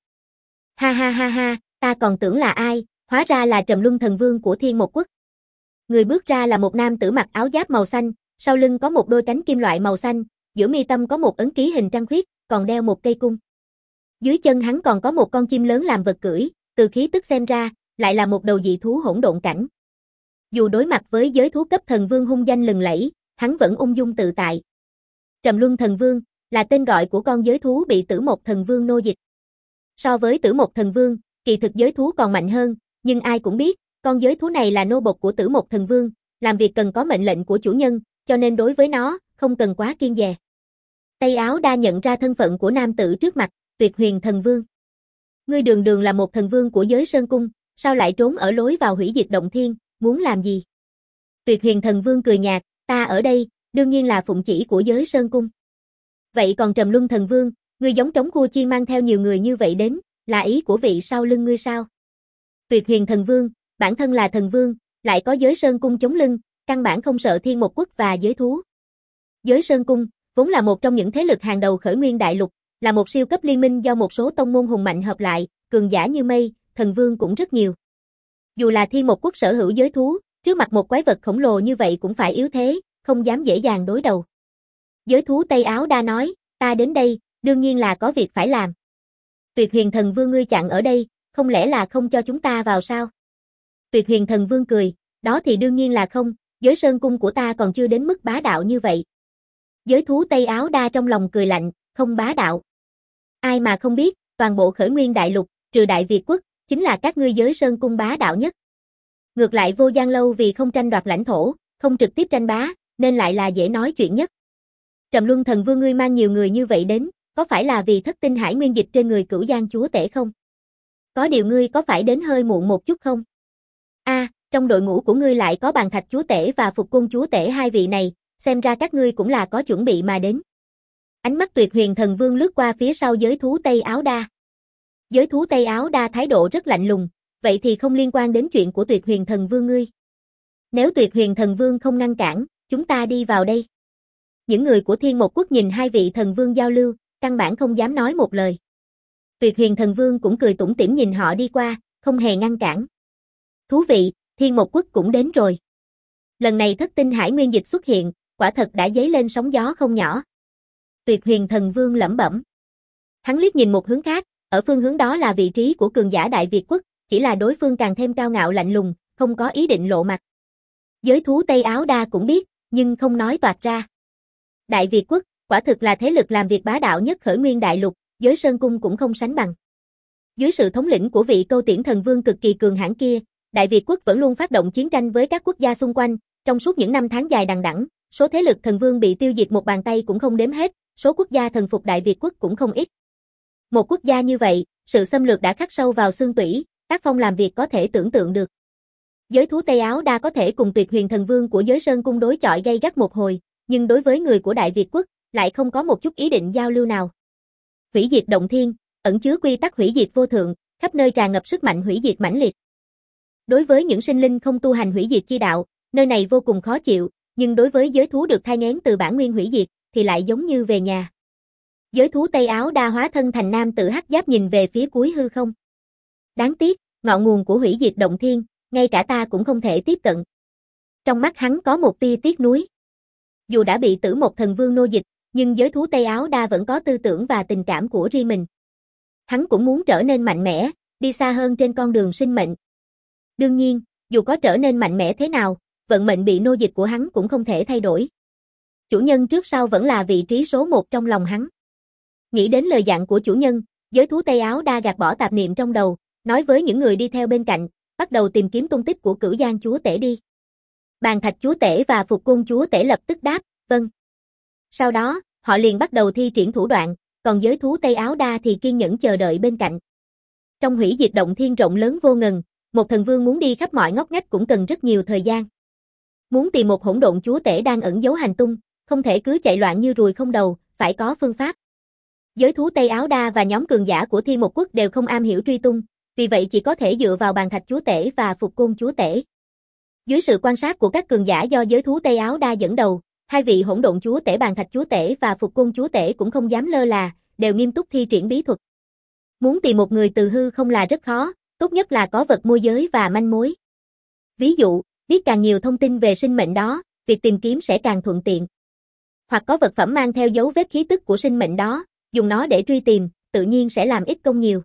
Ha ha ha ha, ta còn tưởng là ai, hóa ra là Trầm Luân Thần Vương của Thiên Một Quốc. Người bước ra là một nam tử mặc áo giáp màu xanh, sau lưng có một đôi cánh kim loại màu xanh, giữa mi tâm có một ấn ký hình trăng khuyết, còn đeo một cây cung. Dưới chân hắn còn có một con chim lớn làm vật cưỡi, từ khí tức xem ra, lại là một đầu dị thú hỗn độn cảnh. Dù đối mặt với giới thú cấp thần vương hung danh lừng lẫy, hắn vẫn ung dung tự tại. Trầm Luân Thần Vương là tên gọi của con giới thú bị Tử Mộc Thần Vương nô dịch. So với Tử Mộc Thần Vương, kỳ thực giới thú còn mạnh hơn, nhưng ai cũng biết, con giới thú này là nô bộc của Tử Mộc Thần Vương, làm việc cần có mệnh lệnh của chủ nhân, cho nên đối với nó, không cần quá kiêng dè. Tây Áo Đa nhận ra thân phận của nam tử trước mặt, Tuyệt Huyền Thần Vương. Ngươi đường đường là một thần vương của giới Sơn Cung, sao lại trốn ở lối vào hủy diệt động thiên, muốn làm gì? Tuyệt Huyền Thần Vương cười nhạt, ta ở đây, đương nhiên là phụng chỉ của giới Sơn Cung. Vậy còn Trầm Luân Thần Vương, ngươi giống trống khua chiên mang theo nhiều người như vậy đến, là ý của vị sau lưng ngươi sao? Tuyệt Huyền Thần Vương, bản thân là thần vương, lại có giới Sơn Cung chống lưng, căn bản không sợ Thiên Một Quốc và giới thú. Giới Sơn Cung, vốn là một trong những thế lực hàng đầu khởi nguyên đại lục, là một siêu cấp liên minh do một số tông môn hùng mạnh hợp lại, cường giả như mây, thần vương cũng rất nhiều. Dù là Thiên Một Quốc sở hữu giới thú, trước mặt một quái vật khổng lồ như vậy cũng phải yếu thế, không dám dễ dàng đối đầu. Giới thú Tây Áo Đa nói, ta đến đây, đương nhiên là có việc phải làm. Tuyệt Huyền Thần Vương ngươi chặn ở đây, không lẽ là không cho chúng ta vào sao? Tuyệt Huyền Thần Vương cười, đó thì đương nhiên là không, giới Sơn Cung của ta còn chưa đến mức bá đạo như vậy. Giới thú Tây Áo Đa trong lòng cười lạnh, không bá đạo. Ai mà không biết, toàn bộ khởi nguyên đại lục, trừ Đại Việt Quốc, chính là các ngươi giới Sơn Cung bá đạo nhất. Ngược lại Vô Gian Lâu vì không tranh đoạt lãnh thổ, không trực tiếp tranh bá, nên lại là dễ nói chuyện nhất. Trầm Luân Thần Vương ngươi mang nhiều người như vậy đến, có phải là vì thất tinh hải nguyên dịch trên người Cửu Giang chúa tể không? Có điều ngươi có phải đến hơi muộn một chút không? A, à, trong đội ngũ của ngươi lại có Bàn Thạch chúa tể và Phục Côn chúa tể hai vị này, xem ra các ngươi cũng là có chuẩn bị mà đến. Ánh mắt Tuyệt Huyền Thần Vương lướt qua phía sau giới thú Tây Áo Đa. Giới thú Tây Áo Đa thái độ rất lạnh lùng, vậy thì không liên quan đến chuyện của Tuyệt Huyền Thần Vương ngươi. Nếu Tuyệt Huyền Thần Vương không ngăn cản, chúng ta đi vào đây. Những người của Thiên Một Quốc nhìn hai vị thần vương giao lưu, căn bản không dám nói một lời. Tuyệt Huyền Thần Vương cũng cười tủm tỉm nhìn họ đi qua, không hề ngăn cản. Thú vị, Thiên Một Quốc cũng đến rồi. Lần này thất tinh hải nguyên dịch xuất hiện, quả thật đã dấy lên sóng gió không nhỏ. Tuyệt Huyền Thần Vương lẩm bẩm. Hắn liếc nhìn một hướng khác, ở phương hướng đó là vị trí của cường giả Đại Việt Quốc, chỉ là đối phương càng thêm cao ngạo lạnh lùng, không có ý định lộ mặt. Giới thú Tây Áo Đa cũng biết, nhưng không nói toạc ra. Đại Việt Quốc, quả thực là thế lực làm việc bá đạo nhất khởi nguyên đại lục, giới Sơn Cung cũng không sánh bằng. Dưới sự thống lĩnh của vị Câu Tiễn Thần Vương cực kỳ cường hãn kia, Đại Việt Quốc vẫn luôn phát động chiến tranh với các quốc gia xung quanh, trong suốt những năm tháng dài đằng đẵng, số thế lực thần vương bị tiêu diệt một bàn tay cũng không đếm hết, số quốc gia thần phục Đại Việt Quốc cũng không ít. Một quốc gia như vậy, sự xâm lược đã khắc sâu vào xương tủy, tác phong làm việc có thể tưởng tượng được. Giới thú Tây Áo Đa có thể cùng Tuyệt Huyền Thần Vương của giới Sơn Cung đối chọi gay gắt một hồi, nhưng đối với người của Đại Việt Quốc, lại không có một chút ý định giao lưu nào. Hủy diệt động thiên, ẩn chứa quy tắc hủy diệt vô thượng, khắp nơi tràn ngập sức mạnh hủy diệt mãnh liệt. Đối với những sinh linh không tu hành hủy diệt chi đạo, nơi này vô cùng khó chịu, nhưng đối với giới thú được thai nghén từ bản nguyên hủy diệt, thì lại giống như về nhà. Giới thú Tây Áo Đa hóa thân thành nam tử hắc giáp nhìn về phía cuối hư không. Đáng tiếc, ngọn nguồn của hủy diệt động thiên, ngay cả ta cũng không thể tiếp cận. Trong mắt hắn có một tia tiếc nuối. Dù đã bị Tử Mộc Thần Vương nô dịch, nhưng giới thú Tây Áo Đa vẫn có tư tưởng và tình cảm của riêng mình. Hắn cũng muốn trở nên mạnh mẽ, đi xa hơn trên con đường sinh mệnh. Đương nhiên, dù có trở nên mạnh mẽ thế nào, vận mệnh bị nô dịch của hắn cũng không thể thay đổi. Chủ nhân trước sau vẫn là vị trí số một trong lòng hắn. Nghĩ đến lời dặn của chủ nhân, giới thú Tây Áo Đa gạt bỏ tạp niệm trong đầu, nói với những người đi theo bên cạnh, bắt đầu tìm kiếm tung tích của Cửu Giang chúa tể đi. Bàn Thạch chúa tể và Phục Côn chúa tể lập tức đáp, vâng. Sau đó, họ liền bắt đầu thi triển thủ đoạn, còn giới thú Tây Áo Đa thì kiên nhẫn chờ đợi bên cạnh. Trong hủy diệt động thiên rộng lớn vô ngần, một thần vương muốn đi khắp mọi ngóc ngách cũng cần rất nhiều thời gian. Muốn tìm một hỗn độn chúa tể đang ẩn giấu hành tung, không thể cứ chạy loạn như ruồi không đầu, phải có phương pháp. Giới thú Tây Áo Đa và nhóm cường giả của Thiên Một Quốc đều không am hiểu truy tung, vì vậy chỉ có thể dựa vào Bàn Thạch chúa tể và Phục Côn chúa tể. Dưới sự quan sát của các cường giả do giới thú Tây Áo Đa dẫn đầu, hai vị hỗn độn chúa tể Bàn Thạch chúa tể và Phục Côn chúa tể cũng không dám lơ là, đều nghiêm túc thi triển bí thuật. Muốn tìm một người từ hư không là rất khó, tốt nhất là có vật môi giới và manh mối. Ví dụ, biết càng nhiều thông tin về sinh mệnh đó, việc tìm kiếm sẽ càng thuận tiện. Hoặc có vật phẩm mang theo dấu vết khí tức của sinh mệnh đó, dùng nó để truy tìm, tự nhiên sẽ làm ít công nhiều.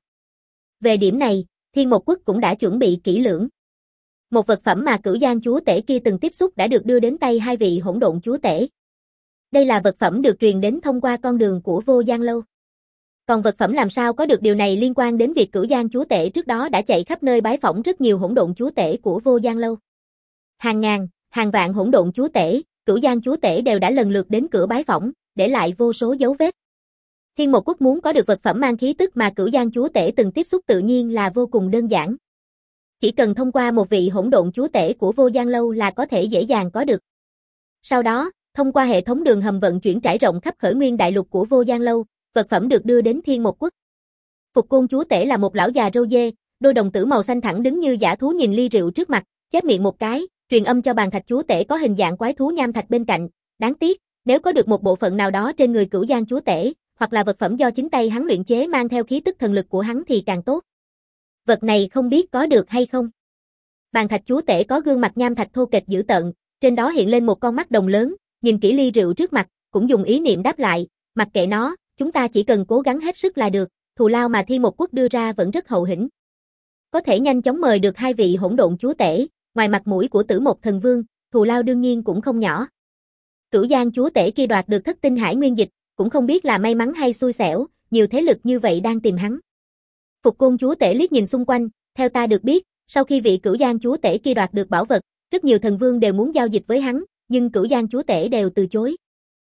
Về điểm này, Thiên Một Quốc cũng đã chuẩn bị kỹ lưỡng. Một vật phẩm mà Cửu Giang chúa tể kia từng tiếp xúc đã được đưa đến tay hai vị hỗn độn chúa tể. Đây là vật phẩm được truyền đến thông qua con đường của Vô Gian Lâu. Còn vật phẩm làm sao có được điều này liên quan đến việc Cửu Giang chúa tể trước đó đã chạy khắp nơi bái phỏng rất nhiều hỗn độn chúa tể của Vô Gian Lâu. Hàng ngàn, hàng vạn hỗn độn chúa tể, Cửu Giang chúa tể đều đã lần lượt đến cửa bái phỏng, để lại vô số dấu vết. Thiên Một Quốc muốn có được vật phẩm mang khí tức mà Cửu Giang chúa tể từng tiếp xúc tự nhiên là vô cùng đơn giản. Chỉ cần thông qua một vị hỗn độn chúa tể của Vô Gian Lâu là có thể dễ dàng có được. Sau đó, thông qua hệ thống đường hầm vận chuyển trải rộng khắp khởi nguyên đại lục của Vô Gian Lâu, vật phẩm được đưa đến Thiên Một Quốc. Phục Côn chúa tể là một lão già râu dê, đôi đồng tử màu xanh thẳng đứng như dã thú nhìn ly rượu trước mặt, chép miệng một cái, truyền âm cho Bàn Thạch chúa tể có hình dạng quái thú nham thạch bên cạnh. Đáng tiếc, nếu có được một bộ phận nào đó trên người Cửu Giang chúa tể, hoặc là vật phẩm do chính tay hắn luyện chế mang theo khí tức thần lực của hắn thì càng tốt. Vật này không biết có được hay không. Bàn Thạch chúa tể có gương mặt nham thạch thô kệch dữ tợn, trên đó hiện lên một con mắt đồng lớn, nhìn kỹ ly rượu trước mặt, cũng dùng ý niệm đáp lại, mặc kệ nó, chúng ta chỉ cần cố gắng hết sức là được, thù lao mà Thiên Một Quốc đưa ra vẫn rất hậu hĩnh. Có thể nhanh chóng mời được hai vị hỗn độn chúa tể, ngoài mặt mũi của Tử Mộc Thần Vương, thù lao đương nhiên cũng không nhỏ. Cửu Giang chúa tể kia đoạt được thất tinh hải nguyên dịch, cũng không biết là may mắn hay xui xẻo, nhiều thế lực như vậy đang tìm hắn. Phục Côn chúa tể liếc nhìn xung quanh, theo ta được biết, sau khi vị Cửu Giang chúa tể kia đoạt được bảo vật, rất nhiều thần vương đều muốn giao dịch với hắn, nhưng Cửu Giang chúa tể đều từ chối.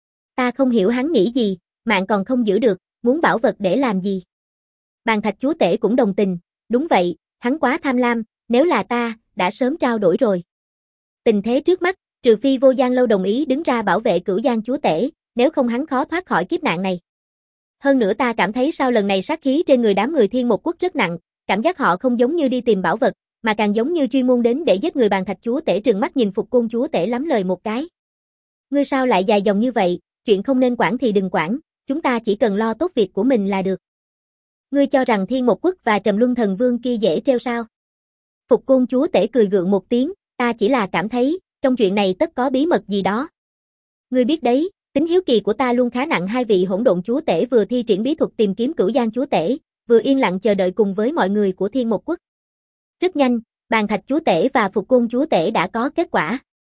Ta không hiểu hắn nghĩ gì, mạng còn không giữ được, muốn bảo vật để làm gì? Bàn Thạch chúa tể cũng đồng tình, đúng vậy, hắn quá tham lam, nếu là ta, đã sớm trao đổi rồi. Tình thế trước mắt, trừ phi Vô Gian Lâu đồng ý đứng ra bảo vệ Cửu Giang chúa tể, nếu không hắn khó thoát khỏi kiếp nạn này. Hơn nữa ta cảm thấy sau lần này sát khí trên người đám người Thiên Một Quốc rất nặng, cảm giác họ không giống như đi tìm bảo vật, mà càng giống như chuyên môn đến để giết người. Bàn Thạch chúa tể trừng mắt nhìn Phục Côn chúa tể lắm lời một cái. Ngươi sao lại dài dòng như vậy, chuyện không nên quản thì đừng quản, chúng ta chỉ cần lo tốt việc của mình là được. Ngươi cho rằng Thiên Một Quốc và Trầm Luân Thần Vương kia dễ trêu sao? Phục Côn chúa tể cười gượng một tiếng, ta chỉ là cảm thấy, trong chuyện này tất có bí mật gì đó. Ngươi biết đấy, tính hiếu kỳ của ta luôn khá nặng. Hai vị hỗn độn chúa tể vừa thi triển bí thuật tìm kiếm Cửu Giang chúa tể, vừa yên lặng chờ đợi cùng với mọi người của Thiên Một Quốc. Rất nhanh, Bàn Thạch chúa tể và Phục Côn chúa tể đã có kết quả.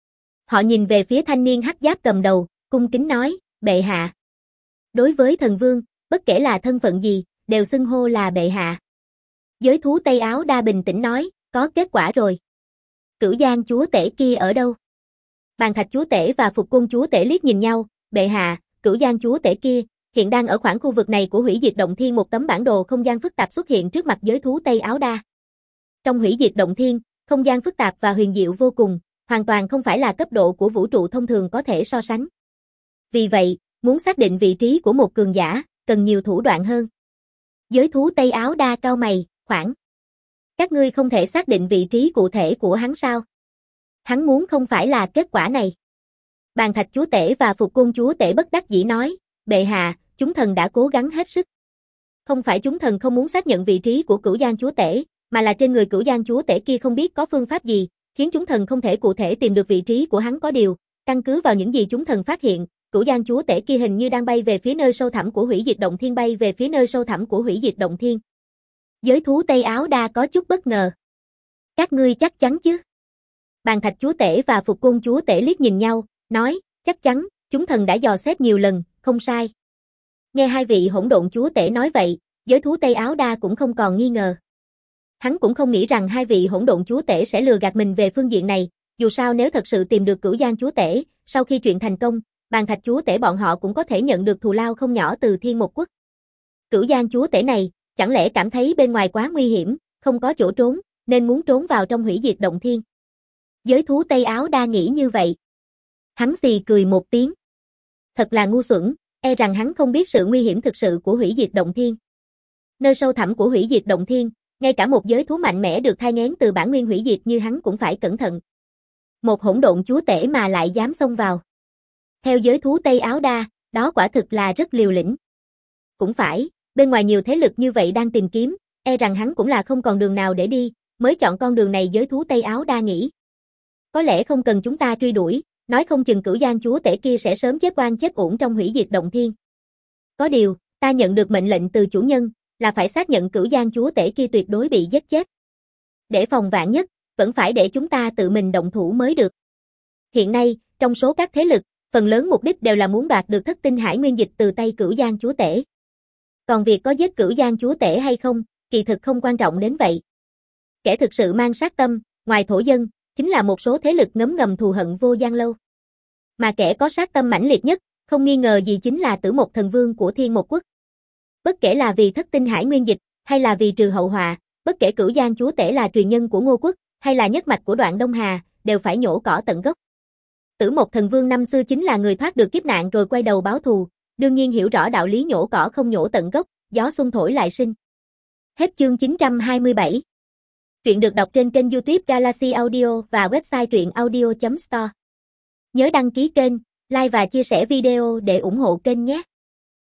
Họ nhìn về phía thanh niên hắc giáp cầm đầu, cung kính nói, bệ hạ. Đối với thần vương, bất kể là thân phận gì, đều xưng hô là bệ hạ. Giới thú Tây Áo Đa bình tĩnh nói, có kết quả rồi. Cửu Giang chúa tể kia ở đâu? Bàn Thạch chúa tể và Phục Côn chúa tể liếc nhìn nhau, bệ hạ, Cửu Giang chúa tể kia, hiện đang ở khoảng khu vực này của Hủy Diệt Động Thiên. Một tấm bản đồ không gian phức tạp xuất hiện trước mặt giới thú Tây Áo Đa. Trong Hủy Diệt Động Thiên, không gian phức tạp và huyền diệu vô cùng, hoàn toàn không phải là cấp độ của vũ trụ thông thường có thể so sánh. Vì vậy, muốn xác định vị trí của một cường giả, cần nhiều thủ đoạn hơn. Giới thú Tây Áo Đa cau mày, khoảng. Các ngươi không thể xác định vị trí cụ thể của hắn sao? Hắn muốn không phải là kết quả này. Bàn Thạch chúa tể và Phục Côn chúa tể bất đắc dĩ nói, bệ hạ, chúng thần đã cố gắng hết sức. Không phải chúng thần không muốn xác nhận vị trí của Cửu Giang chúa tể, mà là trên người Cửu Giang chúa tể kia không biết có phương pháp gì, khiến chúng thần không thể cụ thể tìm được vị trí của hắn. Có điều, căn cứ vào những gì chúng thần phát hiện, Cửu Giang chúa tể kia hình như đang bay về phía nơi sâu thẳm của Hủy Diệt Động Thiên, bay về phía nơi sâu thẳm của Hủy Diệt Động Thiên. Giới thú Tây Áo Đa có chút bất ngờ. Các ngươi chắc chắn chứ? Bàn Thạch chúa tể và Phục Côn chúa tể liếc nhìn nhau, nói, chắc chắn, chúng thần đã dò xét nhiều lần, không sai. Nghe hai vị hỗn độn chúa tể nói vậy, giới thú Tây Áo Đa cũng không còn nghi ngờ. Hắn cũng không nghĩ rằng hai vị hỗn độn chúa tể sẽ lừa gạt mình về phương diện này, dù sao nếu thật sự tìm được Cửu Giang chúa tể, sau khi chuyện thành công, Bàn Thạch chúa tể bọn họ cũng có thể nhận được thù lao không nhỏ từ Thiên Một Quốc. Cửu Giang chúa tể này, chẳng lẽ cảm thấy bên ngoài quá nguy hiểm, không có chỗ trốn, nên muốn trốn vào trong Hủy Diệt Động Thiên. Giới thú Tây Áo Đa nghĩ như vậy. Hắn xì cười một tiếng. Thật là ngu xuẩn, e rằng hắn không biết sự nguy hiểm thực sự của Hủy Diệt Động Thiên. Nơi sâu thẳm của Hủy Diệt Động Thiên, ngay cả một giới thú mạnh mẽ được thai nghén từ bản nguyên hủy diệt như hắn cũng phải cẩn thận. Một hỗn độn chúa tể mà lại dám xông vào. Theo giới thú Tây Áo Đa, đó quả thực là rất liều lĩnh. Cũng phải, bên ngoài nhiều thế lực như vậy đang tìm kiếm, e rằng hắn cũng là không còn đường nào để đi, mới chọn con đường này. Giới thú Tây Áo Đa nghĩ. Có lẽ không cần chúng ta truy đuổi, nói không chừng Cửu Giang chúa tể kia sẽ sớm chết oan chết uổng trong Hủy Diệt Động Thiên. Có điều, ta nhận được mệnh lệnh từ chủ nhân, là phải xác nhận Cửu Giang chúa tể kia tuyệt đối bị giết chết. Để phòng vạn nhất, vẫn phải để chúng ta tự mình động thủ mới được. Hiện nay, trong số các thế lực, Phần lớn mục đích đều là muốn đoạt được thất tinh hải nguyên dịch từ tay Cửu Giang chúa tể. Còn việc có giết Cửu Giang chúa tể hay không, kỳ thực không quan trọng đến vậy. Kẻ thực sự mang sát tâm, ngoài thổ dân, chính là một số thế lực ngấm ngầm thù hận vô gian lâu. Mà kẻ có sát tâm mãnh liệt nhất, không nghi ngờ gì chính là Tử Mộc Thần Vương của Thiên Mộc Quốc. Bất kể là vì thất tinh hải nguyên dịch, hay là vì trừ hậu họa, bất kể Cửu Giang chúa tể là truyền nhân của Ngô Quốc, hay là nhất mạch của Đoạn Đông Hà, đều phải nhổ cỏ tận gốc. Tử Mộc Thần Vương năm xưa chính là người thoát được kiếp nạn rồi quay đầu báo thù, đương nhiên hiểu rõ đạo lý nhổ cỏ không nhổ tận gốc, gió xuân thổi lại sinh. Hết chương chín trăm hai mươi bảy. Truyện được đọc trên kênh YouTube Galaxy Audio và website truyện audio chấm store. Nhớ đăng ký kênh, like và chia sẻ video để ủng hộ kênh nhé.